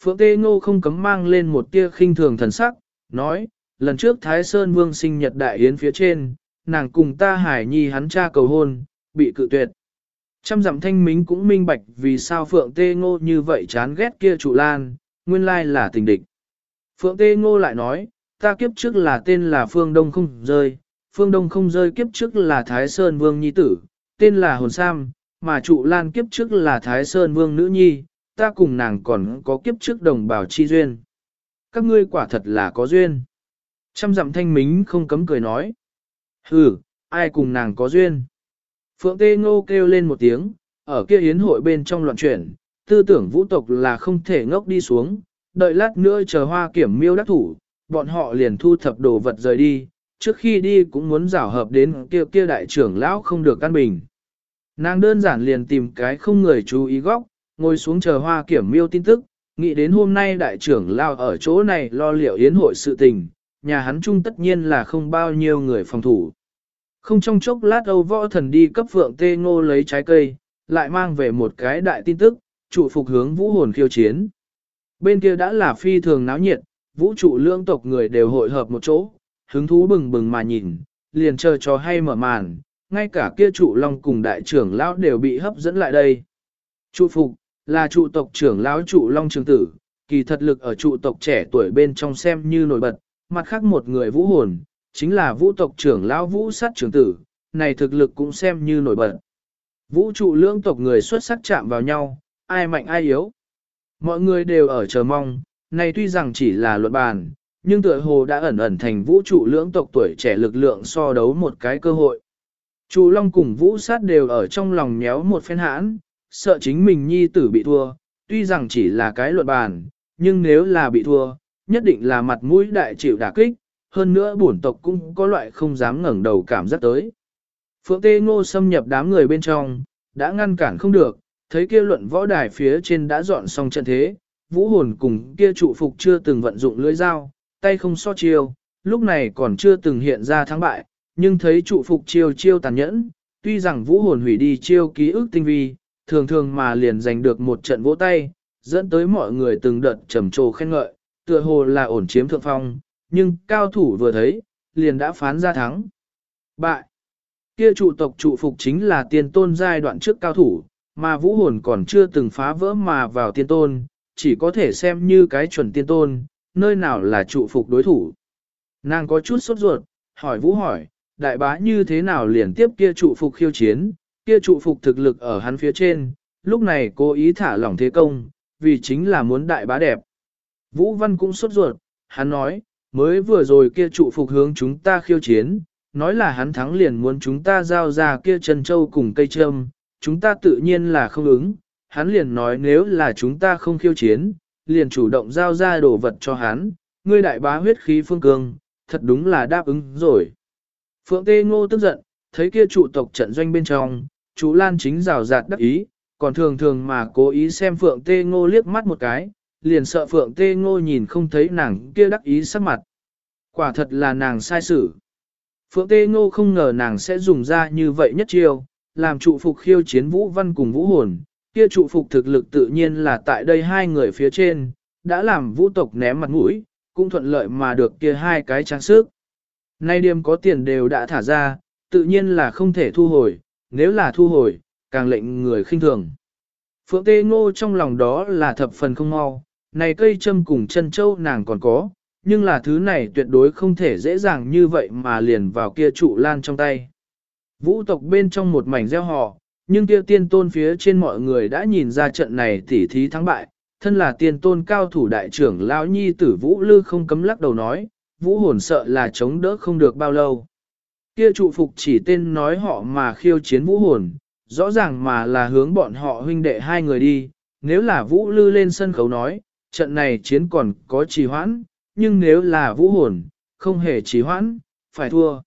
Phượng Tê Ngô không cấm mang lên một tia khinh thường thần sắc, nói, lần trước Thái Sơn Vương sinh nhật đại yến phía trên, nàng cùng ta Hải Nhi hắn cha cầu hôn, bị cự tuyệt. Trăm dặm thanh mính cũng minh bạch vì sao Phượng Tê Ngô như vậy chán ghét kia trụ lan, nguyên lai là tình địch. Phượng Tê Ngô lại nói, ta kiếp trước là tên là Phương Đông không rơi, Phương Đông không rơi kiếp trước là Thái Sơn Vương Nhi tử, tên là Hồn Sam, mà trụ lan kiếp trước là Thái Sơn Vương Nữ Nhi, ta cùng nàng còn có kiếp trước đồng bào chi duyên. Các ngươi quả thật là có duyên. Trăm dặm thanh mính không cấm cười nói. Hừ, ai cùng nàng có duyên. Phượng Tê Ngô kêu lên một tiếng, ở kia yến hội bên trong loạn chuyển, tư tưởng vũ tộc là không thể ngốc đi xuống, đợi lát nữa chờ Hoa Kiểm Miêu đắc thủ, bọn họ liền thu thập đồ vật rời đi, trước khi đi cũng muốn rảo hợp đến kia đại trưởng lão không được căn bình. Nàng đơn giản liền tìm cái không người chú ý góc, ngồi xuống chờ Hoa Kiểm Miêu tin tức, nghĩ đến hôm nay đại trưởng lão ở chỗ này lo liệu yến hội sự tình, nhà hắn chung tất nhiên là không bao nhiêu người phòng thủ. Không trong chốc lát Âu Võ Thần đi cấp Phượng Tê Ngô lấy trái cây, lại mang về một cái đại tin tức, trụ phục hướng vũ hồn khiêu chiến. Bên kia đã là phi thường náo nhiệt, vũ trụ lưỡng tộc người đều hội hợp một chỗ, hứng thú bừng bừng mà nhìn, liền chờ cho hay mở màn, ngay cả kia trụ long cùng đại trưởng lão đều bị hấp dẫn lại đây. Trụ phục, là trụ tộc trưởng lão trụ long trường tử, kỳ thật lực ở trụ tộc trẻ tuổi bên trong xem như nổi bật, mặt khác một người vũ hồn, chính là vũ tộc trưởng lão vũ sát trưởng tử, này thực lực cũng xem như nổi bật. Vũ trụ lưỡng tộc người xuất sắc chạm vào nhau, ai mạnh ai yếu. Mọi người đều ở chờ mong, này tuy rằng chỉ là luận bàn, nhưng tựa hồ đã ẩn ẩn thành vũ trụ lưỡng tộc tuổi trẻ lực lượng so đấu một cái cơ hội. Trụ long cùng vũ sát đều ở trong lòng nhéo một phen hãn, sợ chính mình nhi tử bị thua, tuy rằng chỉ là cái luận bàn, nhưng nếu là bị thua, nhất định là mặt mũi đại chịu đả kích, hơn nữa bổn tộc cũng có loại không dám ngẩng đầu cảm giác tới. Phượng Tê Ngô xâm nhập đám người bên trong, đã ngăn cản không được, thấy kia luận võ đài phía trên đã dọn xong trận thế, vũ hồn cùng kia trụ phục chưa từng vận dụng lưỡi dao, tay không so chiêu, lúc này còn chưa từng hiện ra thắng bại, nhưng thấy trụ phục chiêu tàn nhẫn, tuy rằng vũ hồn hủy đi chiêu ký ức tinh vi, thường thường mà liền giành được một trận vỗ tay, dẫn tới mọi người từng đợt trầm trồ khen ngợi, tựa hồ là ổn chiếm thượng phong, nhưng cao thủ vừa thấy, liền đã phán ra thắng. Bại. Kia trụ tộc trụ phục chính là tiên tôn giai đoạn trước cao thủ, mà vũ hồn còn chưa từng phá vỡ mà vào tiên tôn, chỉ có thể xem như cái chuẩn tiên tôn, nơi nào là trụ phục đối thủ. Nàng có chút sốt ruột, hỏi vũ hỏi, đại bá như thế nào liền tiếp kia trụ phục khiêu chiến, kia trụ phục thực lực ở hắn phía trên, lúc này cố ý thả lỏng thế công, vì chính là muốn đại bá đẹp. Vũ Văn cũng sốt ruột, hắn nói, mới vừa rồi kia trụ phục hướng chúng ta khiêu chiến, nói là hắn thắng liền muốn chúng ta giao ra kia chân châu cùng cây trâm, chúng ta tự nhiên là không ứng, hắn liền nói nếu là chúng ta không khiêu chiến, liền chủ động giao ra đồ vật cho hắn, ngươi đại bá huyết khí phương cương, thật đúng là đáp ứng rồi. Phượng Tê Ngô tức giận, thấy kia trụ tộc trận doanh bên trong, chú Lan chính rào rạt đắc ý, còn thường thường mà cố ý xem Phượng Tê Ngô liếc mắt một cái, liền sợ Phượng Tê Ngô nhìn không thấy nàng kia đắc ý sắc mặt. Quả thật là nàng sai xử. Phượng Tê Ngô không ngờ nàng sẽ dùng ra như vậy nhất chiêu, làm trụ phục khiêu chiến Vũ Văn cùng Vũ Hồn, kia trụ phục thực lực tự nhiên là tại đây hai người phía trên, đã làm Vũ tộc ném mặt mũi, cũng thuận lợi mà được kia hai cái trang sức. Nay điềm có tiền đều đã thả ra, tự nhiên là không thể thu hồi, nếu là thu hồi, càng lệnh người khinh thường. Phượng Tê Ngô trong lòng đó là thập phần không mau, này cây châm cùng chân châu nàng còn có, nhưng là thứ này tuyệt đối không thể dễ dàng như vậy mà liền vào kia trụ lan trong tay. Vũ tộc bên trong một mảnh gieo họ, nhưng kia tiên tôn phía trên mọi người đã nhìn ra trận này tỉ thí thắng bại, thân là tiên tôn cao thủ đại trưởng lão nhi tử Vũ Lư không cấm lắc đầu nói, Vũ hồn sợ là chống đỡ không được bao lâu. Kia trụ phục chỉ tên nói họ mà khiêu chiến Vũ hồn, rõ ràng mà là hướng bọn họ huynh đệ hai người đi, nếu là Vũ Lư lên sân khấu nói, trận này chiến còn có trì hoãn, nhưng nếu là Vũ hồn, không hề trì hoãn, phải thua.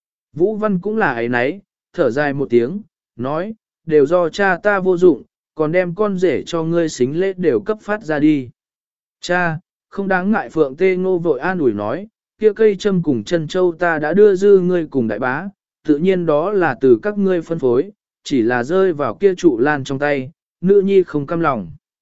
Vũ Văn cũng là ấy nấy, thở dài một tiếng, nói, đều do cha ta vô dụng, còn đem con rể cho ngươi xính lễ đều cấp phát ra đi. Cha, không đáng ngại. Phượng Tê Ngô vội an ủi nói, kia cây châm cùng chân châu ta đã đưa dư ngươi cùng đại bá, tự nhiên đó là từ các ngươi phân phối, chỉ là rơi vào kia trụ lan trong tay, nữ nhi không cam lòng.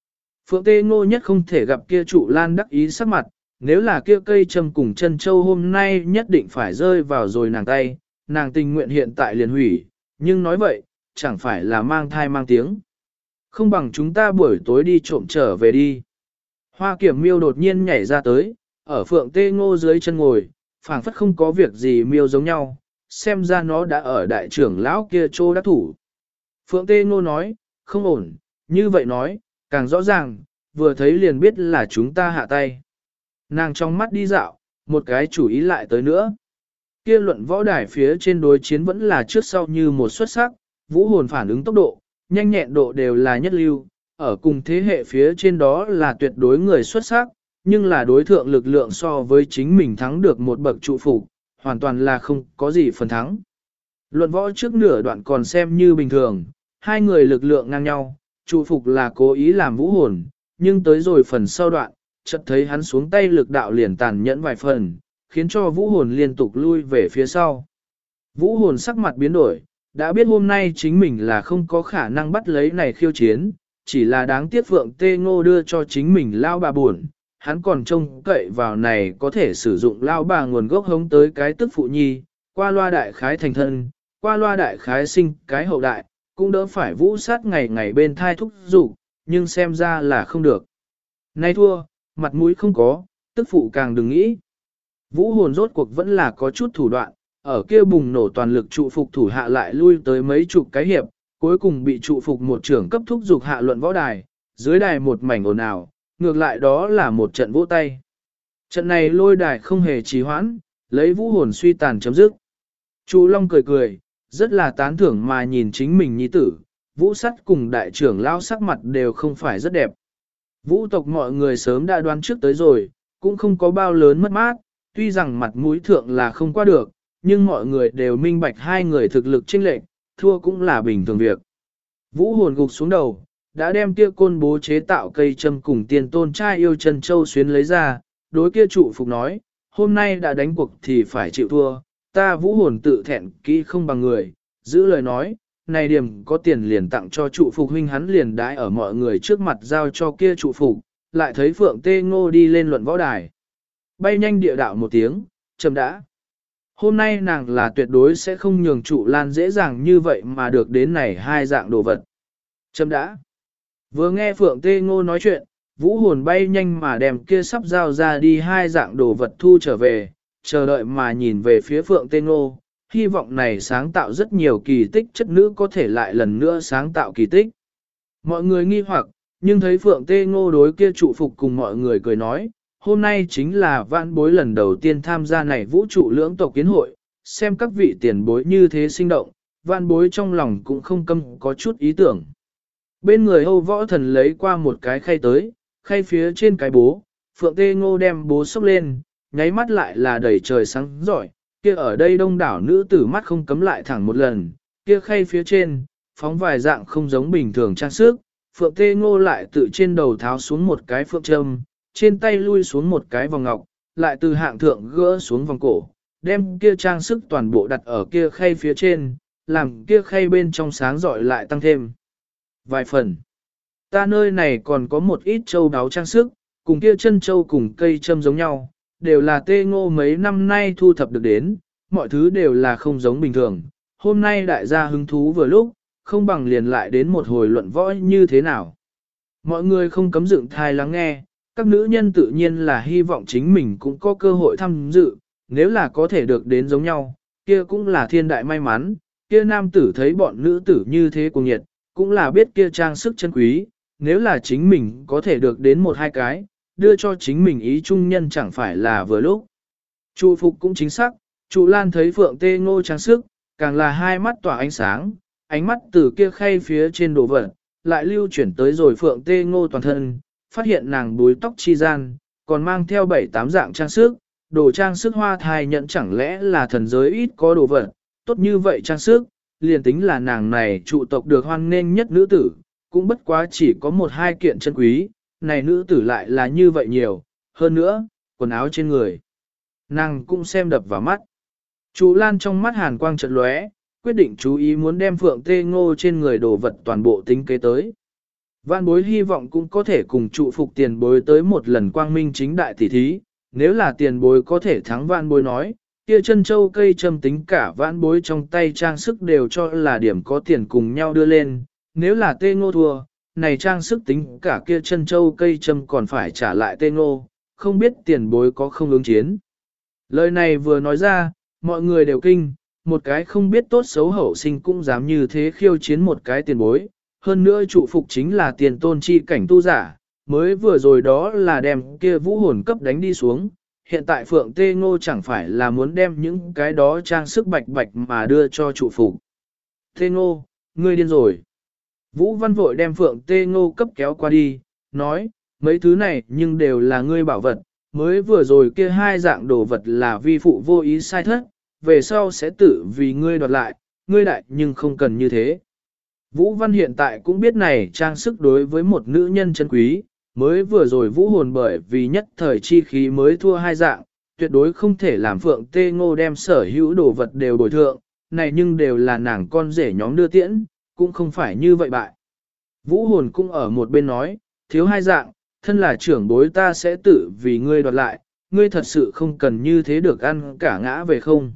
Phượng Tê Ngô nhất không thể gặp kia trụ lan đắc ý sắc mặt, nếu là kia cây châm cùng chân châu hôm nay nhất định phải rơi vào rồi nàng tay, nàng tình nguyện hiện tại liền hủy, nhưng nói vậy, chẳng phải là mang thai mang tiếng. Không bằng chúng ta buổi tối đi trộm trở về đi. Hoa Kiểm Miêu đột nhiên nhảy ra tới, ở Phượng Tê Ngô dưới chân ngồi, phảng phất không có việc gì miêu giống nhau, xem ra nó đã ở đại trưởng lão kia trô đắc thủ. Phượng Tê Ngô nói, không ổn, như vậy nói, càng rõ ràng, vừa thấy liền biết là chúng ta hạ tay. Nàng trong mắt đi dạo, một cái chủ ý lại tới nữa. Kia luận võ đài phía trên đối chiến vẫn là trước sau như một xuất sắc, vũ hồn phản ứng tốc độ, nhanh nhẹn độ đều là nhất lưu, ở cùng thế hệ phía trên đó là tuyệt đối người xuất sắc, nhưng là đối thượng lực lượng so với chính mình thắng được một bậc trụ phục, hoàn toàn là không có gì phần thắng. Luận võ trước nửa đoạn còn xem như bình thường, hai người lực lượng ngang nhau, trụ phục là cố ý làm vũ hồn, nhưng tới rồi phần sau đoạn, chợt thấy hắn xuống tay lực đạo liền tàn nhẫn vài phần, khiến cho vũ hồn liên tục lui về phía sau. Vũ hồn sắc mặt biến đổi, đã biết hôm nay chính mình là không có khả năng bắt lấy này khiêu chiến, chỉ là đáng tiếc Phượng Tê Ngô đưa cho chính mình lao bà buồn, hắn còn trông cậy vào này có thể sử dụng lao bà nguồn gốc hống tới cái tức phụ nhi, qua loa đại khái thành thân, qua loa đại khái sinh cái hậu đại, cũng đỡ phải vũ sát ngày ngày bên thai thúc dục nhưng xem ra là không được. Nay thua, mặt mũi không có, tức phụ càng đừng nghĩ. Vũ hồn rốt cuộc vẫn là có chút thủ đoạn, ở kia bùng nổ toàn lực trụ phục thủ hạ lại lui tới mấy chục cái hiệp, cuối cùng bị trụ phục một trưởng cấp thúc dục hạ luận võ đài, dưới đài một mảnh ồn ào, ngược lại đó là một trận vỗ tay. Trận này lôi đài không hề trì hoãn, lấy vũ hồn suy tàn chấm dứt. Chu Long cười cười, rất là tán thưởng mà nhìn chính mình nhi tử, vũ sắt cùng đại trưởng lao sắc mặt đều không phải rất đẹp. Vũ tộc mọi người sớm đã đoán trước tới rồi, cũng không có bao lớn mất mát, tuy rằng mặt mũi thượng là không qua được, nhưng mọi người đều minh bạch hai người thực lực chênh lệch, thua cũng là bình thường việc. Vũ hồn gục xuống đầu, đã đem kia côn bố chế tạo cây châm cùng tiền tôn trai yêu chân châu xuyến lấy ra, đối kia trụ phục nói, hôm nay đã đánh cuộc thì phải chịu thua, ta vũ hồn tự thẹn kỹ không bằng người, giữ lời nói, này điểm có tiền liền tặng cho trụ phục huynh hắn liền đãi ở mọi người trước mặt giao cho kia trụ phục, lại thấy Phượng Tê Ngô đi lên luận võ đài. Bay nhanh địa đạo một tiếng, châm đã. Hôm nay nàng là tuyệt đối sẽ không nhường trụ lan dễ dàng như vậy mà được đến này hai dạng đồ vật. Châm đã. Vừa nghe Phượng Tê Ngô nói chuyện, vũ hồn bay nhanh mà đem kia sắp giao ra đi hai dạng đồ vật thu trở về, chờ đợi mà nhìn về phía Phượng Tê Ngô, hy vọng này sáng tạo rất nhiều kỳ tích chất nữ có thể lại lần nữa sáng tạo kỳ tích. Mọi người nghi hoặc, nhưng thấy Phượng Tê Ngô đối kia trụ phục cùng mọi người cười nói, hôm nay chính là vãn bối lần đầu tiên tham gia này vũ trụ lưỡng tộc kiến hội, xem các vị tiền bối như thế sinh động, vãn bối trong lòng cũng không câm có chút ý tưởng. Bên người Âu Võ Thần lấy qua một cái khay tới, khay phía trên cái bố, Phượng Tê Ngô đem bố xốc lên, nháy mắt lại là đầy trời sáng giỏi, kia ở đây đông đảo nữ tử mắt không cấm lại thẳng một lần, kia khay phía trên, phóng vài dạng không giống bình thường trang sức, Phượng Tê Ngô lại tự trên đầu tháo xuống một cái phượng trâm, trên tay lui xuống một cái vòng ngọc, lại từ hạng thượng gỡ xuống vòng cổ, đem kia trang sức toàn bộ đặt ở kia khay phía trên, làm kia khay bên trong sáng giỏi lại tăng thêm vài phần. Ta nơi này còn có một ít châu đáo trang sức, cùng kia chân châu cùng cây châm giống nhau, đều là Tê Ngô mấy năm nay thu thập được đến, mọi thứ đều là không giống bình thường. Hôm nay đại gia hứng thú vừa lúc, không bằng liền lại đến một hồi luận võ như thế nào. Mọi người không cấm dựng thai lắng nghe, các nữ nhân tự nhiên là hy vọng chính mình cũng có cơ hội tham dự, nếu là có thể được đến giống nhau, kia cũng là thiên đại may mắn, kia nam tử thấy bọn nữ tử như thế cuồng nhiệt, cũng là biết kia trang sức chân quý, nếu là chính mình có thể được đến một hai cái, đưa cho chính mình ý trung nhân chẳng phải là vừa lúc. Trụ phục cũng chính xác, trụ lan thấy Phượng Tê Ngô trang sức, càng là hai mắt tỏa ánh sáng, ánh mắt từ kia khay phía trên đồ vật, lại lưu chuyển tới rồi Phượng Tê Ngô toàn thân, phát hiện nàng búi tóc chi gian, còn mang theo 7-8 dạng trang sức, đồ trang sức hoa thai nhận chẳng lẽ là thần giới ít có đồ vật, tốt như vậy trang sức, liền tính là nàng này trụ tộc được hoan nghênh nhất nữ tử, cũng bất quá chỉ có 1-2 kiện chân quý, này nữ tử lại là như vậy nhiều, hơn nữa, quần áo trên người. Nàng cũng xem đập vào mắt. Chú Lan trong mắt hàn quang chợt lóe, quyết định chú ý muốn đem Phượng Tê Ngô trên người đồ vật toàn bộ tính kế tới. Vạn bối hy vọng cũng có thể cùng trụ phục tiền bối tới một lần quang minh chính đại tỷ thí, nếu là tiền bối có thể thắng vạn bối nói, kia chân châu cây châm tính cả vạn bối trong tay trang sức đều cho là điểm có tiền cùng nhau đưa lên, nếu là tê ngô thua, này trang sức tính cả kia chân châu cây châm còn phải trả lại tê ngô, không biết tiền bối có không ứng chiến. Lời này vừa nói ra, mọi người đều kinh, một cái không biết tốt xấu hậu sinh cũng dám như thế khiêu chiến một cái tiền bối, hơn nữa trụ phục chính là tiền tôn chi cảnh tu giả, mới vừa rồi đó là đem kia vũ hồn cấp đánh đi xuống, hiện tại Phượng Tê Ngô chẳng phải là muốn đem những cái đó trang sức bạch bạch mà đưa cho trụ phục. Tê Ngô, ngươi điên rồi. Vũ Văn vội đem Phượng Tê Ngô cấp kéo qua đi, nói, mấy thứ này nhưng đều là ngươi bảo vật, mới vừa rồi kia hai dạng đồ vật là vi phụ vô ý sai thất, về sau sẽ tự vì ngươi đoạt lại, ngươi đại nhưng không cần như thế. Vũ Văn hiện tại cũng biết này trang sức đối với một nữ nhân chân quý, mới vừa rồi vũ hồn bởi vì nhất thời chi khí mới thua hai dạng, tuyệt đối không thể làm Phượng Tê Ngô đem sở hữu đồ vật đều bồi thượng, này nhưng đều là nàng con rể nhóm đưa tiễn, cũng không phải như vậy bại. Vũ hồn cũng ở một bên nói, thiếu hai dạng, thân là trưởng bối ta sẽ tự vì ngươi đoạt lại, ngươi thật sự không cần như thế được ăn cả ngã về không.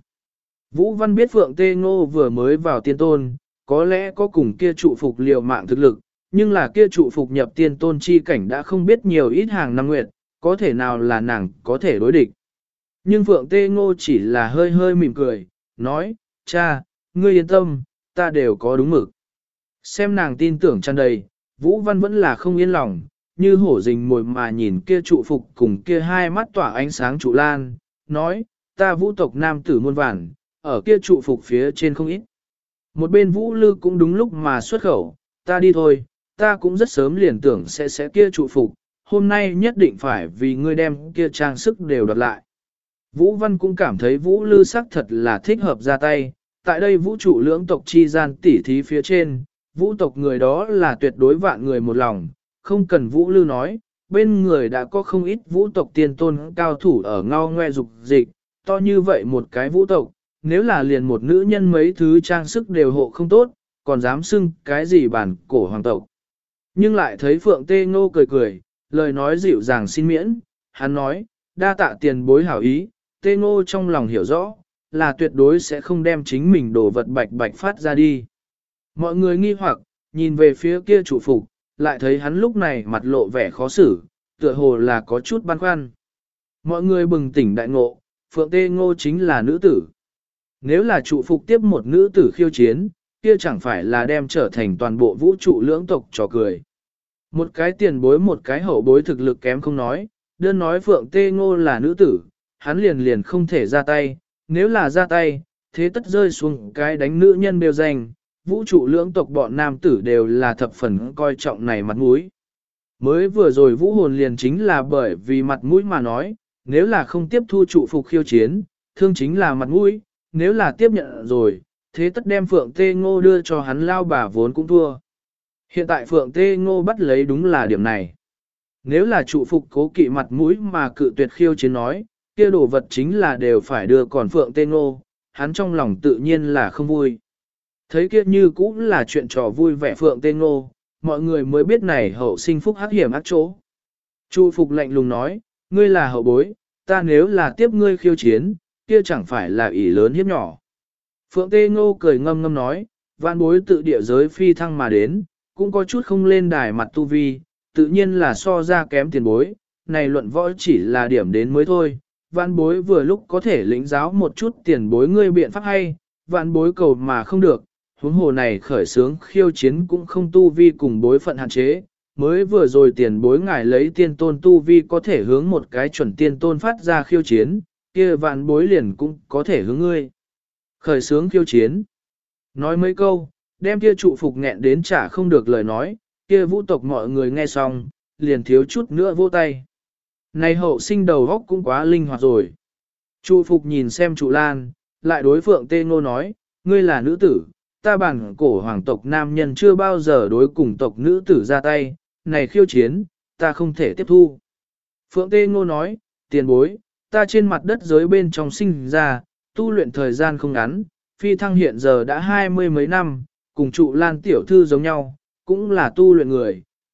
Vũ Văn biết Phượng Tê Ngô vừa mới vào tiên tôn, có lẽ có cùng kia trụ phục liều mạng thực lực, nhưng là kia trụ phục nhập tiên tôn chi cảnh đã không biết nhiều ít hàng năm nguyệt, có thể nào là nàng có thể đối địch. Nhưng Phượng Tê Ngô chỉ là hơi hơi mỉm cười, nói, cha, ngươi yên tâm, ta đều có đúng mực. Xem nàng tin tưởng tràn đầy, Vũ Văn vẫn là không yên lòng, như hổ rình mồi mà nhìn kia trụ phục cùng kia hai mắt tỏa ánh sáng trụ lan, nói, ta vũ tộc nam tử muôn vàn, ở kia trụ phục phía trên không ít. Một bên Vũ Lư cũng đúng lúc mà xuất khẩu, ta đi thôi, ta cũng rất sớm liền tưởng sẽ kia trụ phục, hôm nay nhất định phải vì ngươi đem kia trang sức đều đoạt lại. Vũ Văn cũng cảm thấy Vũ Lư sắc thật là thích hợp ra tay, tại đây vũ trụ lưỡng tộc chi gian tỉ thí phía trên, vũ tộc người đó là tuyệt đối vạn người một lòng, không cần Vũ Lư nói, bên người đã có không ít vũ tộc tiên tôn cao thủ ở ngao ngoe dục dịch, to như vậy một cái vũ tộc, nếu là liền một nữ nhân mấy thứ trang sức đều hộ không tốt, còn dám xưng cái gì bản cổ hoàng tộc. Nhưng lại thấy Phượng Tê Ngô cười cười, lời nói dịu dàng xin miễn, hắn nói, đa tạ tiền bối hảo ý, Tê Ngô trong lòng hiểu rõ, là tuyệt đối sẽ không đem chính mình đồ vật bạch bạch phát ra đi. Mọi người nghi hoặc, nhìn về phía kia trụ phục, lại thấy hắn lúc này mặt lộ vẻ khó xử, tựa hồ là có chút băn khoăn. Mọi người bừng tỉnh đại ngộ, Phượng Tê Ngô chính là nữ tử. Nếu là trụ phục tiếp một nữ tử khiêu chiến, kia chẳng phải là đem trở thành toàn bộ vũ trụ lưỡng tộc trò cười. Một cái tiền bối một cái hậu bối thực lực kém không nói, đơn nói Phượng Tê Ngô là nữ tử, hắn liền không thể ra tay, nếu là ra tay, thế tất rơi xuống cái đánh nữ nhân đều danh, vũ trụ lưỡng tộc bọn nam tử đều là thập phần coi trọng này mặt mũi. Mới vừa rồi vũ hồn liền chính là bởi vì mặt mũi mà nói, nếu là không tiếp thu trụ phục khiêu chiến, thương chính là mặt mũi, nếu là tiếp nhận rồi, thế tất đem Phượng Tê Ngô đưa cho hắn lao bà vốn cũng thua. Hiện tại Phượng Tê Ngô bắt lấy đúng là điểm này. Nếu là trụ phục cố kỵ mặt mũi mà cự tuyệt khiêu chiến nói, kia đồ vật chính là đều phải đưa còn Phượng Tê Ngô, hắn trong lòng tự nhiên là không vui. Thấy kia như cũng là chuyện trò vui vẻ Phượng Tê Ngô, mọi người mới biết này hậu sinh phúc hắc hiểm ác chỗ. Trụ phục lạnh lùng nói, ngươi là hậu bối, ta nếu là tiếp ngươi khiêu chiến, kia chẳng phải là ỷ lớn hiếp nhỏ. Phượng Tê Ngô cười ngâm ngâm nói, vạn bối tự địa giới phi thăng mà đến, cũng có chút không lên đài mặt tu vi, tự nhiên là so ra kém tiền bối, này luận võ chỉ là điểm đến mới thôi, vạn bối vừa lúc có thể lĩnh giáo một chút tiền bối ngươi biện pháp hay, vạn bối cầu mà không được, huống hồ này khởi sướng khiêu chiến cũng không tu vi cùng bối phận hạn chế, mới vừa rồi tiền bối ngài lấy tiên tôn tu vi có thể hướng một cái chuẩn tiên tôn phát ra khiêu chiến, kia vạn bối liền cũng có thể hướng ngươi. Khởi sướng khiêu chiến. Nói mấy câu, đem kia trụ phục nghẹn đến chả không được lời nói, kia vũ tộc mọi người nghe xong, liền thiếu chút nữa vô tay. Này hậu sinh đầu góc cũng quá linh hoạt rồi. Trụ phục nhìn xem trụ lan, lại đối Phượng Tê Ngô nói, ngươi là nữ tử, ta bản cổ hoàng tộc nam nhân chưa bao giờ đối cùng tộc nữ tử ra tay, này khiêu chiến, ta không thể tiếp thu. Phượng Tê Ngô nói, tiền bối, ta trên mặt đất giới bên trong sinh ra, tu luyện thời gian không ngắn, phi thăng hiện giờ đã 20 mấy năm, cùng trụ lan tiểu thư giống nhau, cũng là tu luyện người,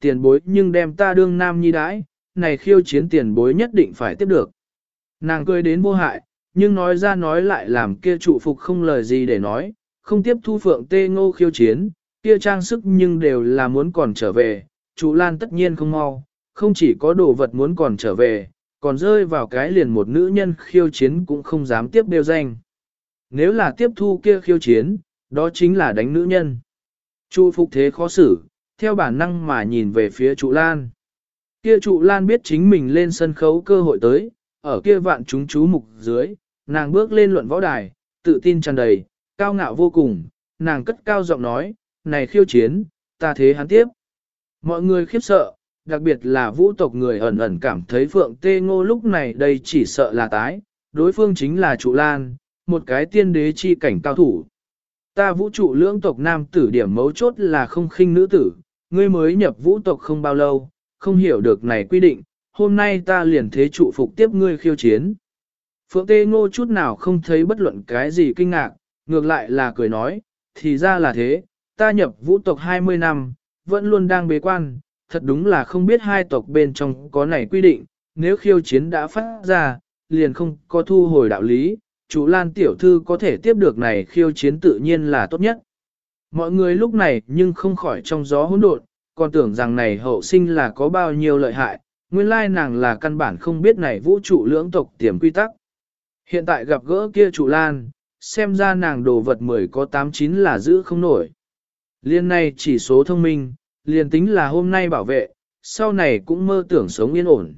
tiền bối nhưng đem ta đương nam nhi đãi, này khiêu chiến tiền bối nhất định phải tiếp được. Nàng cười đến vô hại, nhưng nói ra nói lại làm kia trụ phục không lời gì để nói, không tiếp thu Phượng Tê Ngô khiêu chiến, kia trang sức nhưng đều là muốn còn trở về, trụ Lan tất nhiên không mau, không chỉ có đồ vật muốn còn trở về, còn rơi vào cái liền một nữ nhân khiêu chiến cũng không dám tiếp đeo danh. Nếu là tiếp thu kia khiêu chiến, đó chính là đánh nữ nhân. Trụ phục thế khó xử, theo bản năng mà nhìn về phía trụ Lan. Kia trụ Lan biết chính mình lên sân khấu cơ hội tới, ở kia vạn chúng chú mục dưới, nàng bước lên luận võ đài, tự tin tràn đầy, cao ngạo vô cùng, nàng cất cao giọng nói, này khiêu chiến, ta thế hắn tiếp. Mọi người khiếp sợ, đặc biệt là vũ tộc người ẩn ẩn cảm thấy Phượng Tê Ngô lúc này đây chỉ sợ là tái, đối phương chính là trụ Lan, một cái tiên đế chi cảnh cao thủ. Ta vũ trụ lưỡng tộc nam tử điểm mấu chốt là không khinh nữ tử, ngươi mới nhập vũ tộc không bao lâu, không hiểu được này quy định, hôm nay ta liền thế trụ phục tiếp ngươi khiêu chiến. Phượng Tê Ngô chút nào không thấy bất luận cái gì kinh ngạc, ngược lại là cười nói, thì ra là thế, ta nhập vũ tộc 20 năm, vẫn luôn đang bế quan, thật đúng là không biết hai tộc bên trong có này quy định, nếu khiêu chiến đã phát ra, liền không có thu hồi đạo lý, chủ Lan tiểu thư có thể tiếp được này khiêu chiến tự nhiên là tốt nhất. Mọi người lúc này nhưng không khỏi trong gió hỗn độn, còn tưởng rằng này hậu sinh là có bao nhiêu lợi hại, nguyên lai nàng là căn bản không biết này vũ trụ lưỡng tộc tiềm quy tắc. Hiện tại gặp gỡ kia chủ Lan, xem ra nàng đồ vật 10 có 89 là giữ không nổi. Liên này chỉ số thông minh, liền tính là hôm nay bảo vệ, sau này cũng mơ tưởng sống yên ổn.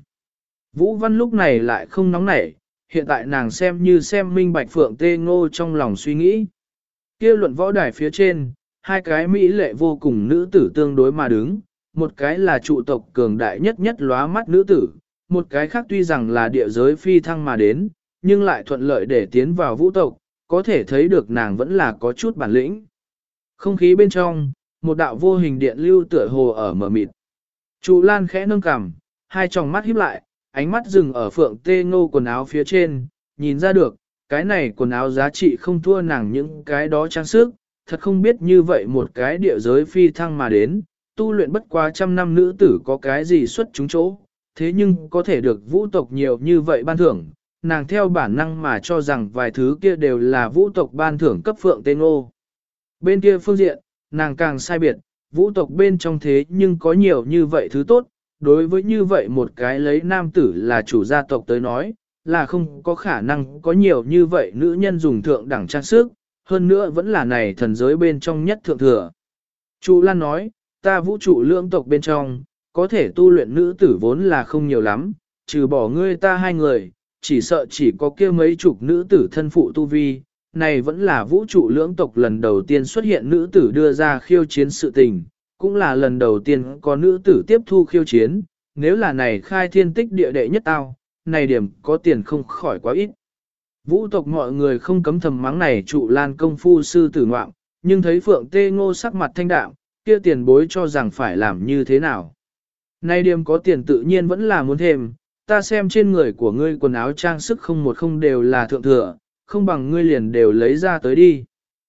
Vũ Văn lúc này lại không nóng nảy, hiện tại nàng xem như xem minh bạch Phượng Tê Ngô trong lòng suy nghĩ. Kia luận võ đài phía trên, hai cái mỹ lệ vô cùng nữ tử tương đối mà đứng, một cái là trụ tộc cường đại nhất nhất lóa mắt nữ tử, một cái khác tuy rằng là địa giới phi thăng mà đến, nhưng lại thuận lợi để tiến vào vũ tộc, có thể thấy được nàng vẫn là có chút bản lĩnh. Không khí bên trong, một đạo vô hình điện lưu tựa hồ ở mờ mịt. Trụ Lan khẽ nâng cằm, hai tròng mắt híp lại, ánh mắt dừng ở Phượng Tê Ngô quần áo phía trên, nhìn ra được, cái này quần áo giá trị không thua nàng những cái đó trang sức, thật không biết như vậy một cái địa giới phi thăng mà đến, tu luyện bất quá trăm năm nữ tử có cái gì xuất chúng chỗ, thế nhưng có thể được vũ tộc nhiều như vậy ban thưởng, nàng theo bản năng mà cho rằng vài thứ kia đều là vũ tộc ban thưởng cấp Phượng Tê Ngô. Bên kia phương diện, nàng càng sai biệt, vũ tộc bên trong thế nhưng có nhiều như vậy thứ tốt, đối với như vậy một cái lấy nam tử là chủ gia tộc tới nói, là không có khả năng có nhiều như vậy nữ nhân dùng thượng đẳng trang sức, hơn nữa vẫn là này thần giới bên trong nhất thượng thừa. Trụ Lan nói, ta vũ trụ lưỡng tộc bên trong, có thể tu luyện nữ tử vốn là không nhiều lắm, trừ bỏ ngươi ta hai người, chỉ sợ chỉ có kia mấy chục nữ tử thân phụ tu vi, này vẫn là vũ trụ lưỡng tộc lần đầu tiên xuất hiện nữ tử đưa ra khiêu chiến sự tình, cũng là lần đầu tiên có nữ tử tiếp thu khiêu chiến, nếu là này khai thiên tích địa đệ nhất tao, này điểm có tiền không khỏi quá ít. Vũ tộc mọi người không cấm thầm mắng này trụ Lan công phu sư tử ngoạm, nhưng thấy Phượng Tê Ngô sắc mặt thanh đạm, kia tiền bối cho rằng phải làm như thế nào. Này điểm có tiền tự nhiên vẫn là muốn thêm, ta xem trên người của ngươi quần áo trang sức không một không đều là thượng thừa, không bằng ngươi liền đều lấy ra tới đi.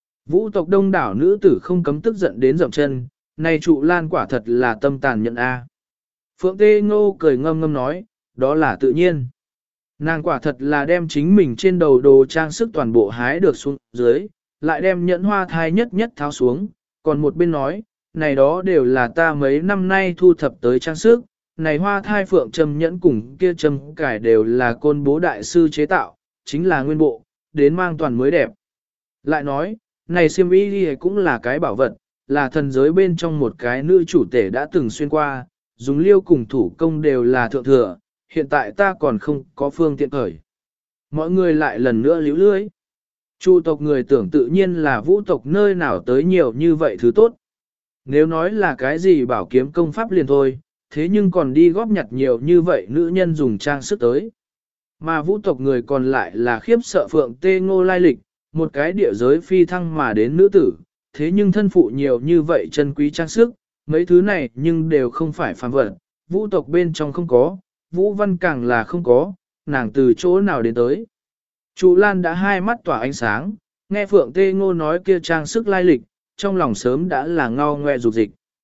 Vũ tộc đông đảo nữ tử không cấm tức giận đến dậm chân, này trụ Lan quả thật là tâm tàn nhận a. Phượng Tê Ngô cười ngâm ngâm nói, đó là tự nhiên. Nàng quả thật là đem chính mình trên đầu đồ trang sức toàn bộ hái được xuống dưới, lại đem nhẫn hoa thai nhất nhất tháo xuống, còn một bên nói, này đó đều là ta mấy năm nay thu thập tới trang sức, này hoa thai phượng trầm nhẫn cùng kia trầm cải đều là côn bố đại sư chế tạo, chính là nguyên bộ, đến mang toàn mới đẹp. Lại nói, này xiêm y cũng là cái bảo vật, là thần giới bên trong một cái nữ chủ tể đã từng xuyên qua, dùng liêu cùng thủ công đều là thượng thừa, hiện tại ta còn không có phương tiện khởi. Mọi người lại lần nữa líu lưới. Chu tộc người tưởng tự nhiên là vũ tộc nơi nào tới nhiều như vậy thứ tốt. Nếu nói là cái gì bảo kiếm công pháp liền thôi, thế nhưng còn đi góp nhặt nhiều như vậy nữ nhân dùng trang sức tới. Mà vũ tộc người còn lại là khiếp sợ Phượng Tê Ngô lai lịch, một cái địa giới phi thăng mà đến nữ tử, thế nhưng thân phụ nhiều như vậy chân quý trang sức, mấy thứ này nhưng đều không phải phàm vật, vũ tộc bên trong không có, vũ văn càng là không có, nàng từ chỗ nào đến tới. Trụ Lan đã hai mắt tỏa ánh sáng, nghe Phượng Tê Ngô nói kia trang sức lai lịch, trong lòng sớm đã là ngao ngoe dục dịch.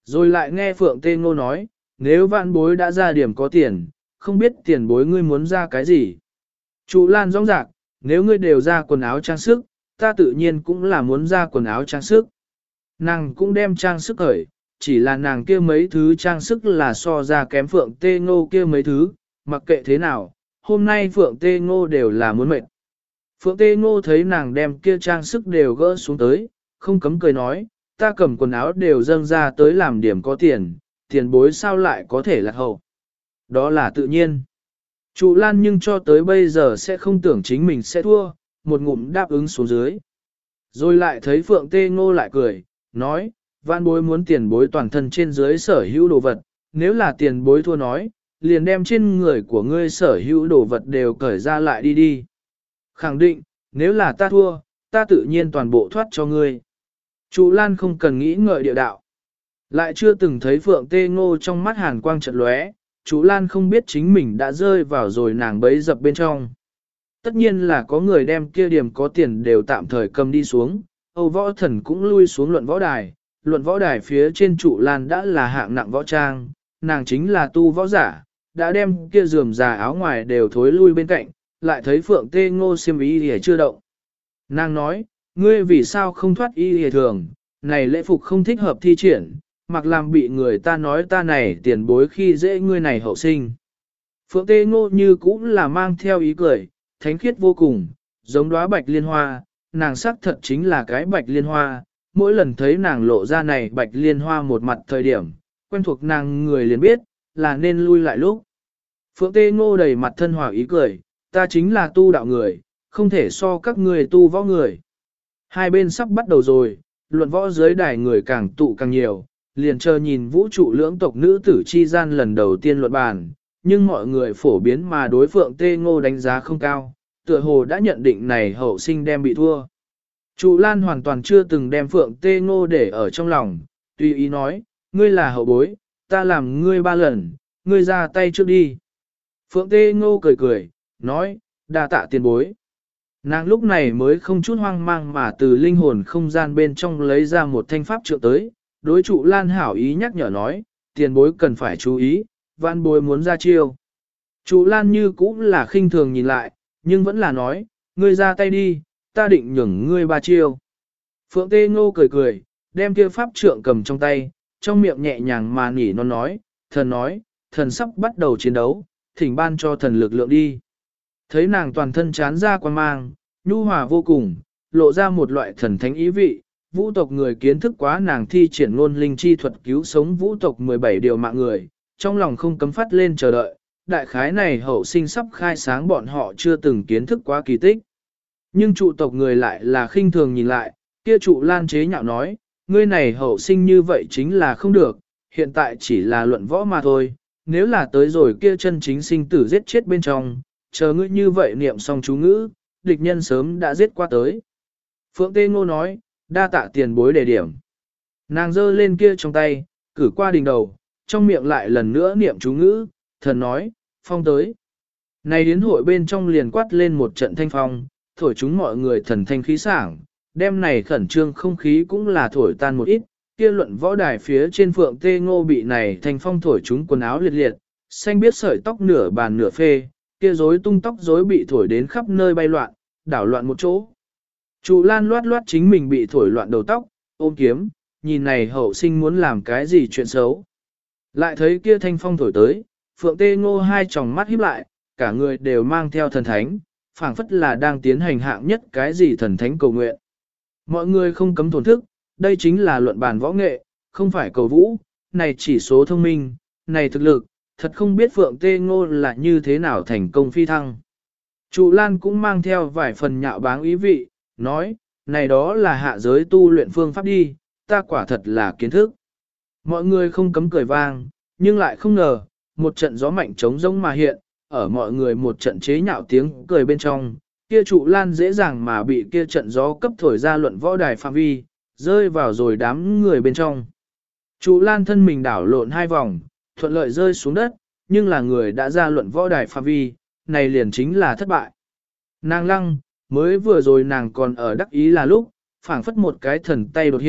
Rồi lại nghe Phượng Tê Ngô nói, nếu vạn bối đã ra điểm có tiền, không biết tiền bối ngươi muốn ra cái gì. Trụ Lan rõ rạc, nếu ngươi đều ra quần áo trang sức, ta tự nhiên cũng là muốn ra quần áo trang sức. Nàng cũng đem trang sức khởi, chỉ là nàng kia mấy thứ trang sức là so ra kém Phượng Tê Ngô kia mấy thứ, mặc kệ thế nào, hôm nay Phượng Tê Ngô đều là muốn mệt. Phượng Tê Ngô thấy nàng đem kia trang sức đều gỡ xuống tới, không cấm cười nói, ta cầm quần áo đều dâng ra tới làm điểm có tiền, tiền bối sao lại có thể lạc hậu. Đó là tự nhiên. Trụ Lan nhưng cho tới bây giờ sẽ không tưởng chính mình sẽ thua, một ngụm đáp ứng xuống dưới. Rồi lại thấy Phượng Tê Ngô lại cười, nói, vạn bối muốn tiền bối toàn thân trên dưới sở hữu đồ vật, nếu là tiền bối thua nói, liền đem trên người của ngươi sở hữu đồ vật đều cởi ra lại đi đi. Khẳng định, nếu là ta thua, ta tự nhiên toàn bộ thoát cho ngươi. Trụ Lan không cần nghĩ ngợi địa đạo. Lại chưa từng thấy Phượng Tê Ngô trong mắt hàn quang chợt lóe, Trụ Lan không biết chính mình đã rơi vào rồi nàng bấy dập bên trong. Tất nhiên là có người đem kia điểm có tiền đều tạm thời cầm đi xuống, Âu Võ Thần cũng lui xuống luận võ đài phía trên Trụ Lan đã là hạng nặng võ trang, nàng chính là tu võ giả, đã đem kia rườm rà áo ngoài đều thối lui bên cạnh, lại thấy Phượng Tê Ngô xiêm y thì chưa động. Nàng nói, ngươi vì sao không thoát y thì thường, này lễ phục không thích hợp thi triển, mặc làm bị người ta nói ta này tiền bối khi dễ ngươi này hậu sinh. Phượng Tê Ngô như cũng là mang theo ý cười, thánh khiết vô cùng, giống đóa bạch liên hoa, nàng sắc thật chính là cái bạch liên hoa, mỗi lần thấy nàng lộ ra này bạch liên hoa một mặt thời điểm, quen thuộc nàng người liền biết, là nên lui lại lúc. Phượng Tê Ngô đầy mặt thân hòa ý cười, ta chính là tu đạo người, không thể so các người tu võ người. Hai bên sắp bắt đầu rồi, luận võ dưới đài người càng tụ càng nhiều, liền chờ nhìn vũ trụ lưỡng tộc nữ tử chi gian lần đầu tiên luận bàn, nhưng mọi người phổ biến mà đối Phượng Tê Ngô đánh giá không cao, tựa hồ đã nhận định này hậu sinh đem bị thua. Trụ Lan hoàn toàn chưa từng đem Phượng Tê Ngô để ở trong lòng, tùy ý nói, ngươi là hậu bối, ta làm ngươi 3 lần, ngươi ra tay trước đi. Phượng Tê Ngô cười cười, nói, đa tạ tiền bối. Nàng lúc này mới không chút hoang mang mà từ linh hồn không gian bên trong lấy ra một thanh pháp trượng tới, đối Trụ Lan hảo ý nhắc nhở nói, tiền bối cần phải chú ý, văn bối muốn ra chiêu. Trụ Lan như cũng là khinh thường nhìn lại, nhưng vẫn là nói, ngươi ra tay đi, ta định nhường ngươi 3 chiêu. Phượng Tê Ngô cười cười, đem kia pháp trượng cầm trong tay, trong miệng nhẹ nhàng mà nỉ non nói, thần sắp bắt đầu chiến đấu, thỉnh ban cho thần lực lượng đi. Thấy nàng toàn thân chán ra quan mang, nhu hòa vô cùng, lộ ra một loại thần thánh ý vị, vũ tộc người kiến thức quá nàng thi triển ngôn linh chi thuật cứu sống vũ tộc 17 điều mạng người, trong lòng không cấm phát lên chờ đợi, đại khái này hậu sinh sắp khai sáng bọn họ chưa từng kiến thức quá kỳ tích. Nhưng trụ tộc người lại là khinh thường nhìn lại, kia trụ Lan chế nhạo nói, ngươi này hậu sinh như vậy chính là không được, hiện tại chỉ là luận võ mà thôi, nếu là tới rồi kia chân chính sinh tử giết chết bên trong, chờ ngươi như vậy niệm xong chú ngữ, địch nhân sớm đã giết qua tới. Phượng Tê Ngô nói, đa tạ tiền bối đề điểm. Nàng giơ lên kia trong tay, cử qua đỉnh đầu, trong miệng lại lần nữa niệm chú ngữ, thần nói, phong tới. Này đến hội bên trong liền quát lên một trận thanh phong, thổi chúng mọi người thần thanh khí sảng, đêm này khẩn trương không khí cũng là thổi tan một ít, kia luận võ đài phía trên Phượng Tê Ngô bị này thanh phong thổi chúng quần áo liệt liệt, xanh biết sợi tóc nửa bàn nửa phê, kia rối tung tóc rối bị thổi đến khắp nơi bay loạn, đảo loạn một chỗ. Trụ Lan loát loát chính mình bị thổi loạn đầu tóc, ôm kiếm, nhìn này hậu sinh muốn làm cái gì chuyện xấu. Lại thấy kia thanh phong thổi tới, Phượng Tê Ngô hai tròng mắt híp lại, cả người đều mang theo thần thánh, phảng phất là đang tiến hành hạng nhất cái gì thần thánh cầu nguyện. Mọi người không cấm thổn thức, đây chính là luận bàn võ nghệ, không phải cầu vũ, này chỉ số thông minh, này thực lực, thật không biết Phượng Tê Ngô là như thế nào thành công phi thăng. Trụ Lan cũng mang theo vài phần nhạo báng ý vị, nói, này đó là hạ giới tu luyện phương pháp đi, ta quả thật là kiến thức. Mọi người không cấm cười vang, nhưng lại không ngờ, một trận gió mạnh trống rỗng mà hiện, ở mọi người một trận chế nhạo tiếng cười bên trong, kia Trụ Lan dễ dàng mà bị kia trận gió cấp thổi ra luận võ đài phạm vi, rơi vào rồi đám người bên trong. Trụ Lan thân mình đảo lộn 2 vòng, thuận lợi rơi xuống đất, nhưng là người đã ra luận võ đài phạm vi, này liền chính là thất bại. Nàng lăng, mới vừa rồi nàng còn ở đắc ý là lúc, phảng phất một cái thần tay đột hiện,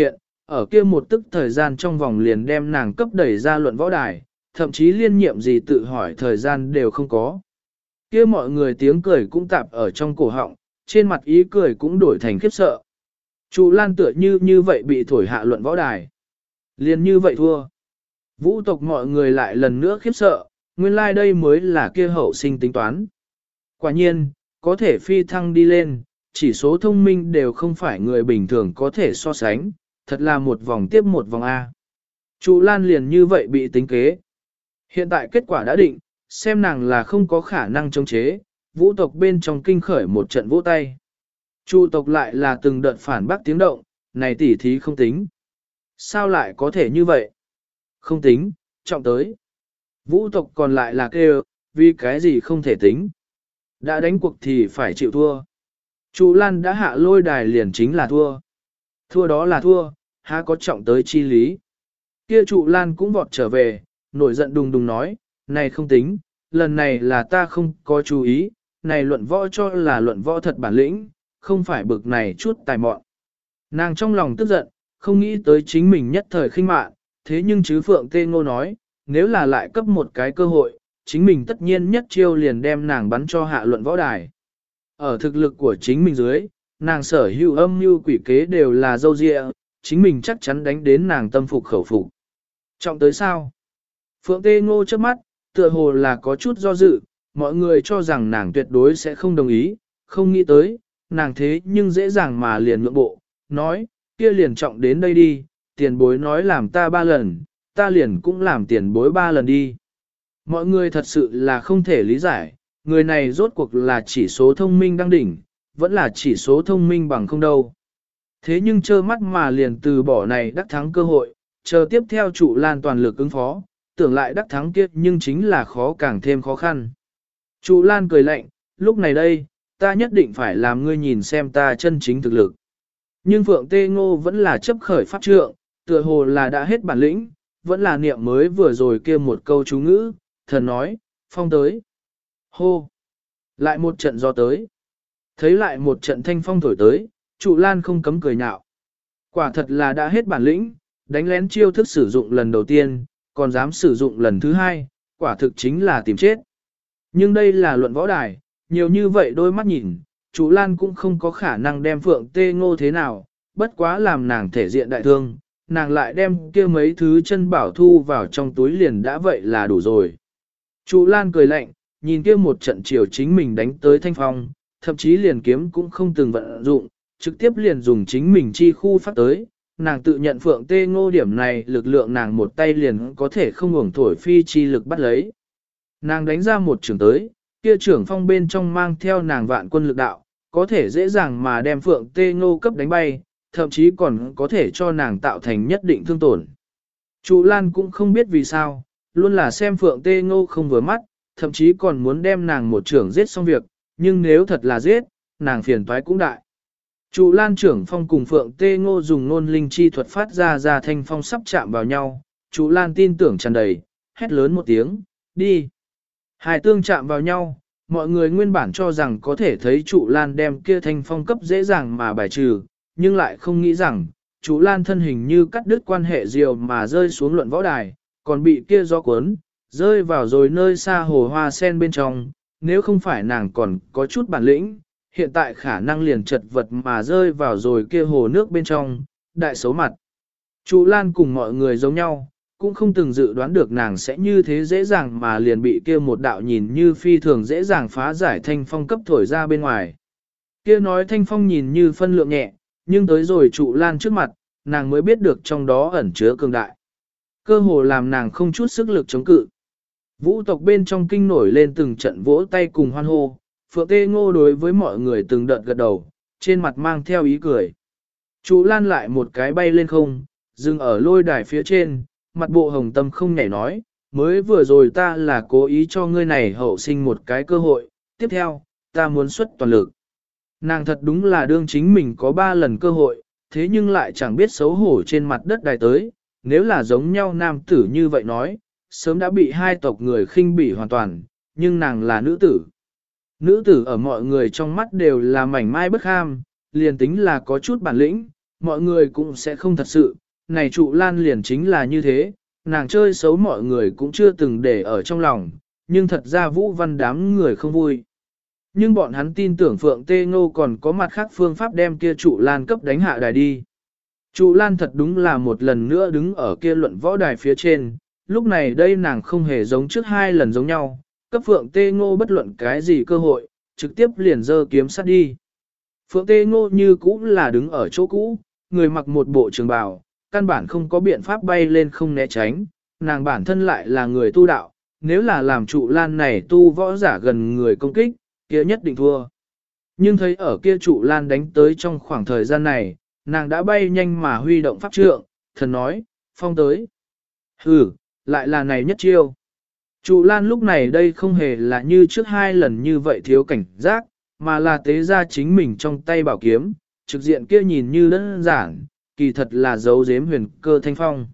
ở kia một tức thời gian trong vòng liền đem nàng cấp đẩy ra luận võ đài, thậm chí liên nhiệm gì tự hỏi thời gian đều không có. Kia mọi người tiếng cười cũng tạp ở trong cổ họng, trên mặt ý cười cũng đổi thành khiếp sợ. Trụ Lan tựa như vậy bị thổi hạ luận võ đài. Liền như vậy thua. Vũ tộc mọi người lại lần nữa khiếp sợ, nguyên lai đây mới là kia hậu sinh tính toán. Quả nhiên, có thể phi thăng đi lên, chỉ số thông minh đều không phải người bình thường có thể so sánh, thật là một vòng tiếp một vòng A. Trụ Lan liền như vậy bị tính kế. Hiện tại kết quả đã định, xem nàng là không có khả năng chống chế, vũ tộc bên trong kinh khởi một trận vỗ tay. Trụ tộc lại là từng đợt phản bác tiếng động, này tỉ thí không tính. Sao lại có thể như vậy? Không tính, trọng tới. Vũ tộc còn lại là kêu, vì cái gì không thể tính. Đã đánh cuộc thì phải chịu thua. Trụ Lan đã hạ lôi đài liền chính là thua. Thua đó là thua, há có trọng tới chi lý. Kia Trụ Lan cũng vọt trở về, nổi giận đùng đùng nói, này không tính, lần này là ta không có chú ý, này luận võ cho là luận võ thật bản lĩnh, không phải bực này chút tài mọn. Nàng trong lòng tức giận, không nghĩ tới chính mình nhất thời khinh mạn, thế nhưng chứ Phượng Tê Ngô nói, nếu là lại cấp một cái cơ hội, chính mình tất nhiên nhất chiêu liền đem nàng bắn cho hạ luận võ đài. Ở thực lực của chính mình dưới, nàng sở hữu âm mưu quỷ kế đều là dâu dịa, chính mình chắc chắn đánh đến nàng tâm phục khẩu phục. Trọng tới sao? Phượng Tê Ngô chớp mắt, tựa hồ là có chút do dự, mọi người cho rằng nàng tuyệt đối sẽ không đồng ý, không nghĩ tới, nàng thế nhưng dễ dàng mà liền nhượng bộ, nói, kia liền trọng đến đây đi, tiền bối nói làm ta 3 lần, ta liền cũng làm tiền bối 3 lần đi. Mọi người thật sự là không thể lý giải, người này rốt cuộc là chỉ số thông minh đang đỉnh, vẫn là chỉ số thông minh bằng không đâu. Thế nhưng trơ mắt mà liền từ bỏ này đắc thắng cơ hội, chờ tiếp theo Trụ Lan toàn lực ứng phó, tưởng lại đắc thắng kiếp nhưng chính là khó càng thêm khó khăn. Trụ Lan cười lạnh, lúc này đây, ta nhất định phải làm ngươi nhìn xem ta chân chính thực lực. Nhưng Phượng Tê Ngô vẫn là chấp khởi pháp trượng, tựa hồ là đã hết bản lĩnh, vẫn là niệm mới vừa rồi kia một câu chú ngữ, thần nói, phong tới. Hô! Lại một trận gió tới. Thấy lại một trận thanh phong thổi tới, Trụ Lan không cấm cười nhạo. Quả thật là đã hết bản lĩnh, đánh lén chiêu thức sử dụng lần đầu tiên, còn dám sử dụng lần thứ hai, quả thực chính là tìm chết. Nhưng đây là luận võ đài, nhiều như vậy đôi mắt nhìn, Trụ Lan cũng không có khả năng đem Phượng Tê Ngô thế nào, bất quá làm nàng thể diện đại thương, nàng lại đem kia mấy thứ chân bảo thu vào trong túi liền đã vậy là đủ rồi. Trụ Lan cười lạnh, nhìn kia một trận chiều chính mình đánh tới thanh phong, thậm chí liền kiếm cũng không từng vận dụng, trực tiếp liền dùng chính mình chi khu phát tới. Nàng tự nhận Phượng Tê Ngô điểm này lực lượng nàng một tay liền có thể không uổng thổi phi chi lực bắt lấy. Nàng đánh ra một trường tới, kia trưởng phong bên trong mang theo nàng vạn quân lực đạo, có thể dễ dàng mà đem Phượng Tê Ngô cấp đánh bay, thậm chí còn có thể cho nàng tạo thành nhất định thương tổn. Trụ Lan cũng không biết vì sao, luôn là xem Phượng Tê Ngô không vừa mắt, thậm chí còn muốn đem nàng một trưởng giết xong việc, nhưng nếu thật là giết, nàng phiền toái cũng đại. Trụ Lan trưởng phong cùng Phượng Tê Ngô dùng nôn linh chi thuật phát ra thanh phong sắp chạm vào nhau, Trụ Lan tin tưởng tràn đầy, hét lớn một tiếng, đi. Hai tương chạm vào nhau, mọi người nguyên bản cho rằng có thể thấy Trụ Lan đem kia thanh phong cấp dễ dàng mà bài trừ, nhưng lại không nghĩ rằng, Trụ Lan thân hình như cắt đứt quan hệ diều mà rơi xuống luận võ đài, còn bị kia gió cuốn, rơi vào rồi nơi xa hồ hoa sen bên trong, nếu không phải nàng còn có chút bản lĩnh, hiện tại khả năng liền chật vật mà rơi vào rồi kia hồ nước bên trong, đại xấu mặt. Trụ Lan cùng mọi người giống nhau, cũng không từng dự đoán được nàng sẽ như thế dễ dàng mà liền bị kia một đạo nhìn như phi thường dễ dàng phá giải thanh phong cấp thổi ra bên ngoài. Kia nói thanh phong nhìn như phân lượng nhẹ, nhưng tới rồi Trụ Lan trước mặt, nàng mới biết được trong đó ẩn chứa cường đại. Cơ hồ làm nàng không chút sức lực chống cự. Vũ tộc bên trong kinh nổi lên từng trận vỗ tay cùng hoan hô, Phượng Tê Ngô đối với mọi người từng đợt gật đầu, trên mặt mang theo ý cười. Trụ Lan lại một cái bay lên không, dừng ở lôi đài phía trên, mặt bộ hồng tâm không nhảy nói, mới vừa rồi ta là cố ý cho ngươi này hậu sinh một cái cơ hội, tiếp theo, ta muốn xuất toàn lực. Nàng thật đúng là đương chính mình có 3 lần cơ hội, thế nhưng lại chẳng biết xấu hổ trên mặt đất đài tới, nếu là giống nhau nam tử như vậy nói, sớm đã bị hai tộc người khinh bỉ hoàn toàn, nhưng nàng là nữ tử. Nữ tử ở mọi người trong mắt đều là mảnh mai bất ham, liền tính là có chút bản lĩnh, mọi người cũng sẽ không thật sự, này trụ lan liền chính là như thế, nàng chơi xấu mọi người cũng chưa từng để ở trong lòng, nhưng thật ra Vũ Văn đám người không vui. Nhưng bọn hắn tin tưởng Phượng Tê Ngô còn có mặt khác phương pháp đem kia trụ lan cấp đánh hạ đài đi. Trụ lan thật đúng là một lần nữa đứng ở kia luận võ đài phía trên, lúc này đây nàng không hề giống trước hai lần giống nhau, cấp Phượng Tê Ngô bất luận cái gì cơ hội, trực tiếp liền giơ kiếm sát đi. Phượng Tê Ngô như cũ là đứng ở chỗ cũ, người mặc một bộ trường bào, căn bản không có biện pháp bay lên không né tránh, nàng bản thân lại là người tu đạo, nếu là làm trụ lan này tu võ giả gần người công kích, kia nhất định thua. Nhưng thấy ở kia trụ lan đánh tới trong khoảng thời gian này, nàng đã bay nhanh mà huy động pháp trượng, thần nói, phong tới. Hừ, lại là này nhất chiêu. Trụ lan lúc này đây không hề là như trước hai lần như vậy thiếu cảnh giác, mà là tế ra chính mình trong tay bảo kiếm, trực diện kia nhìn như đơn giản, kỳ thật là dấu giếm huyền cơ thanh phong.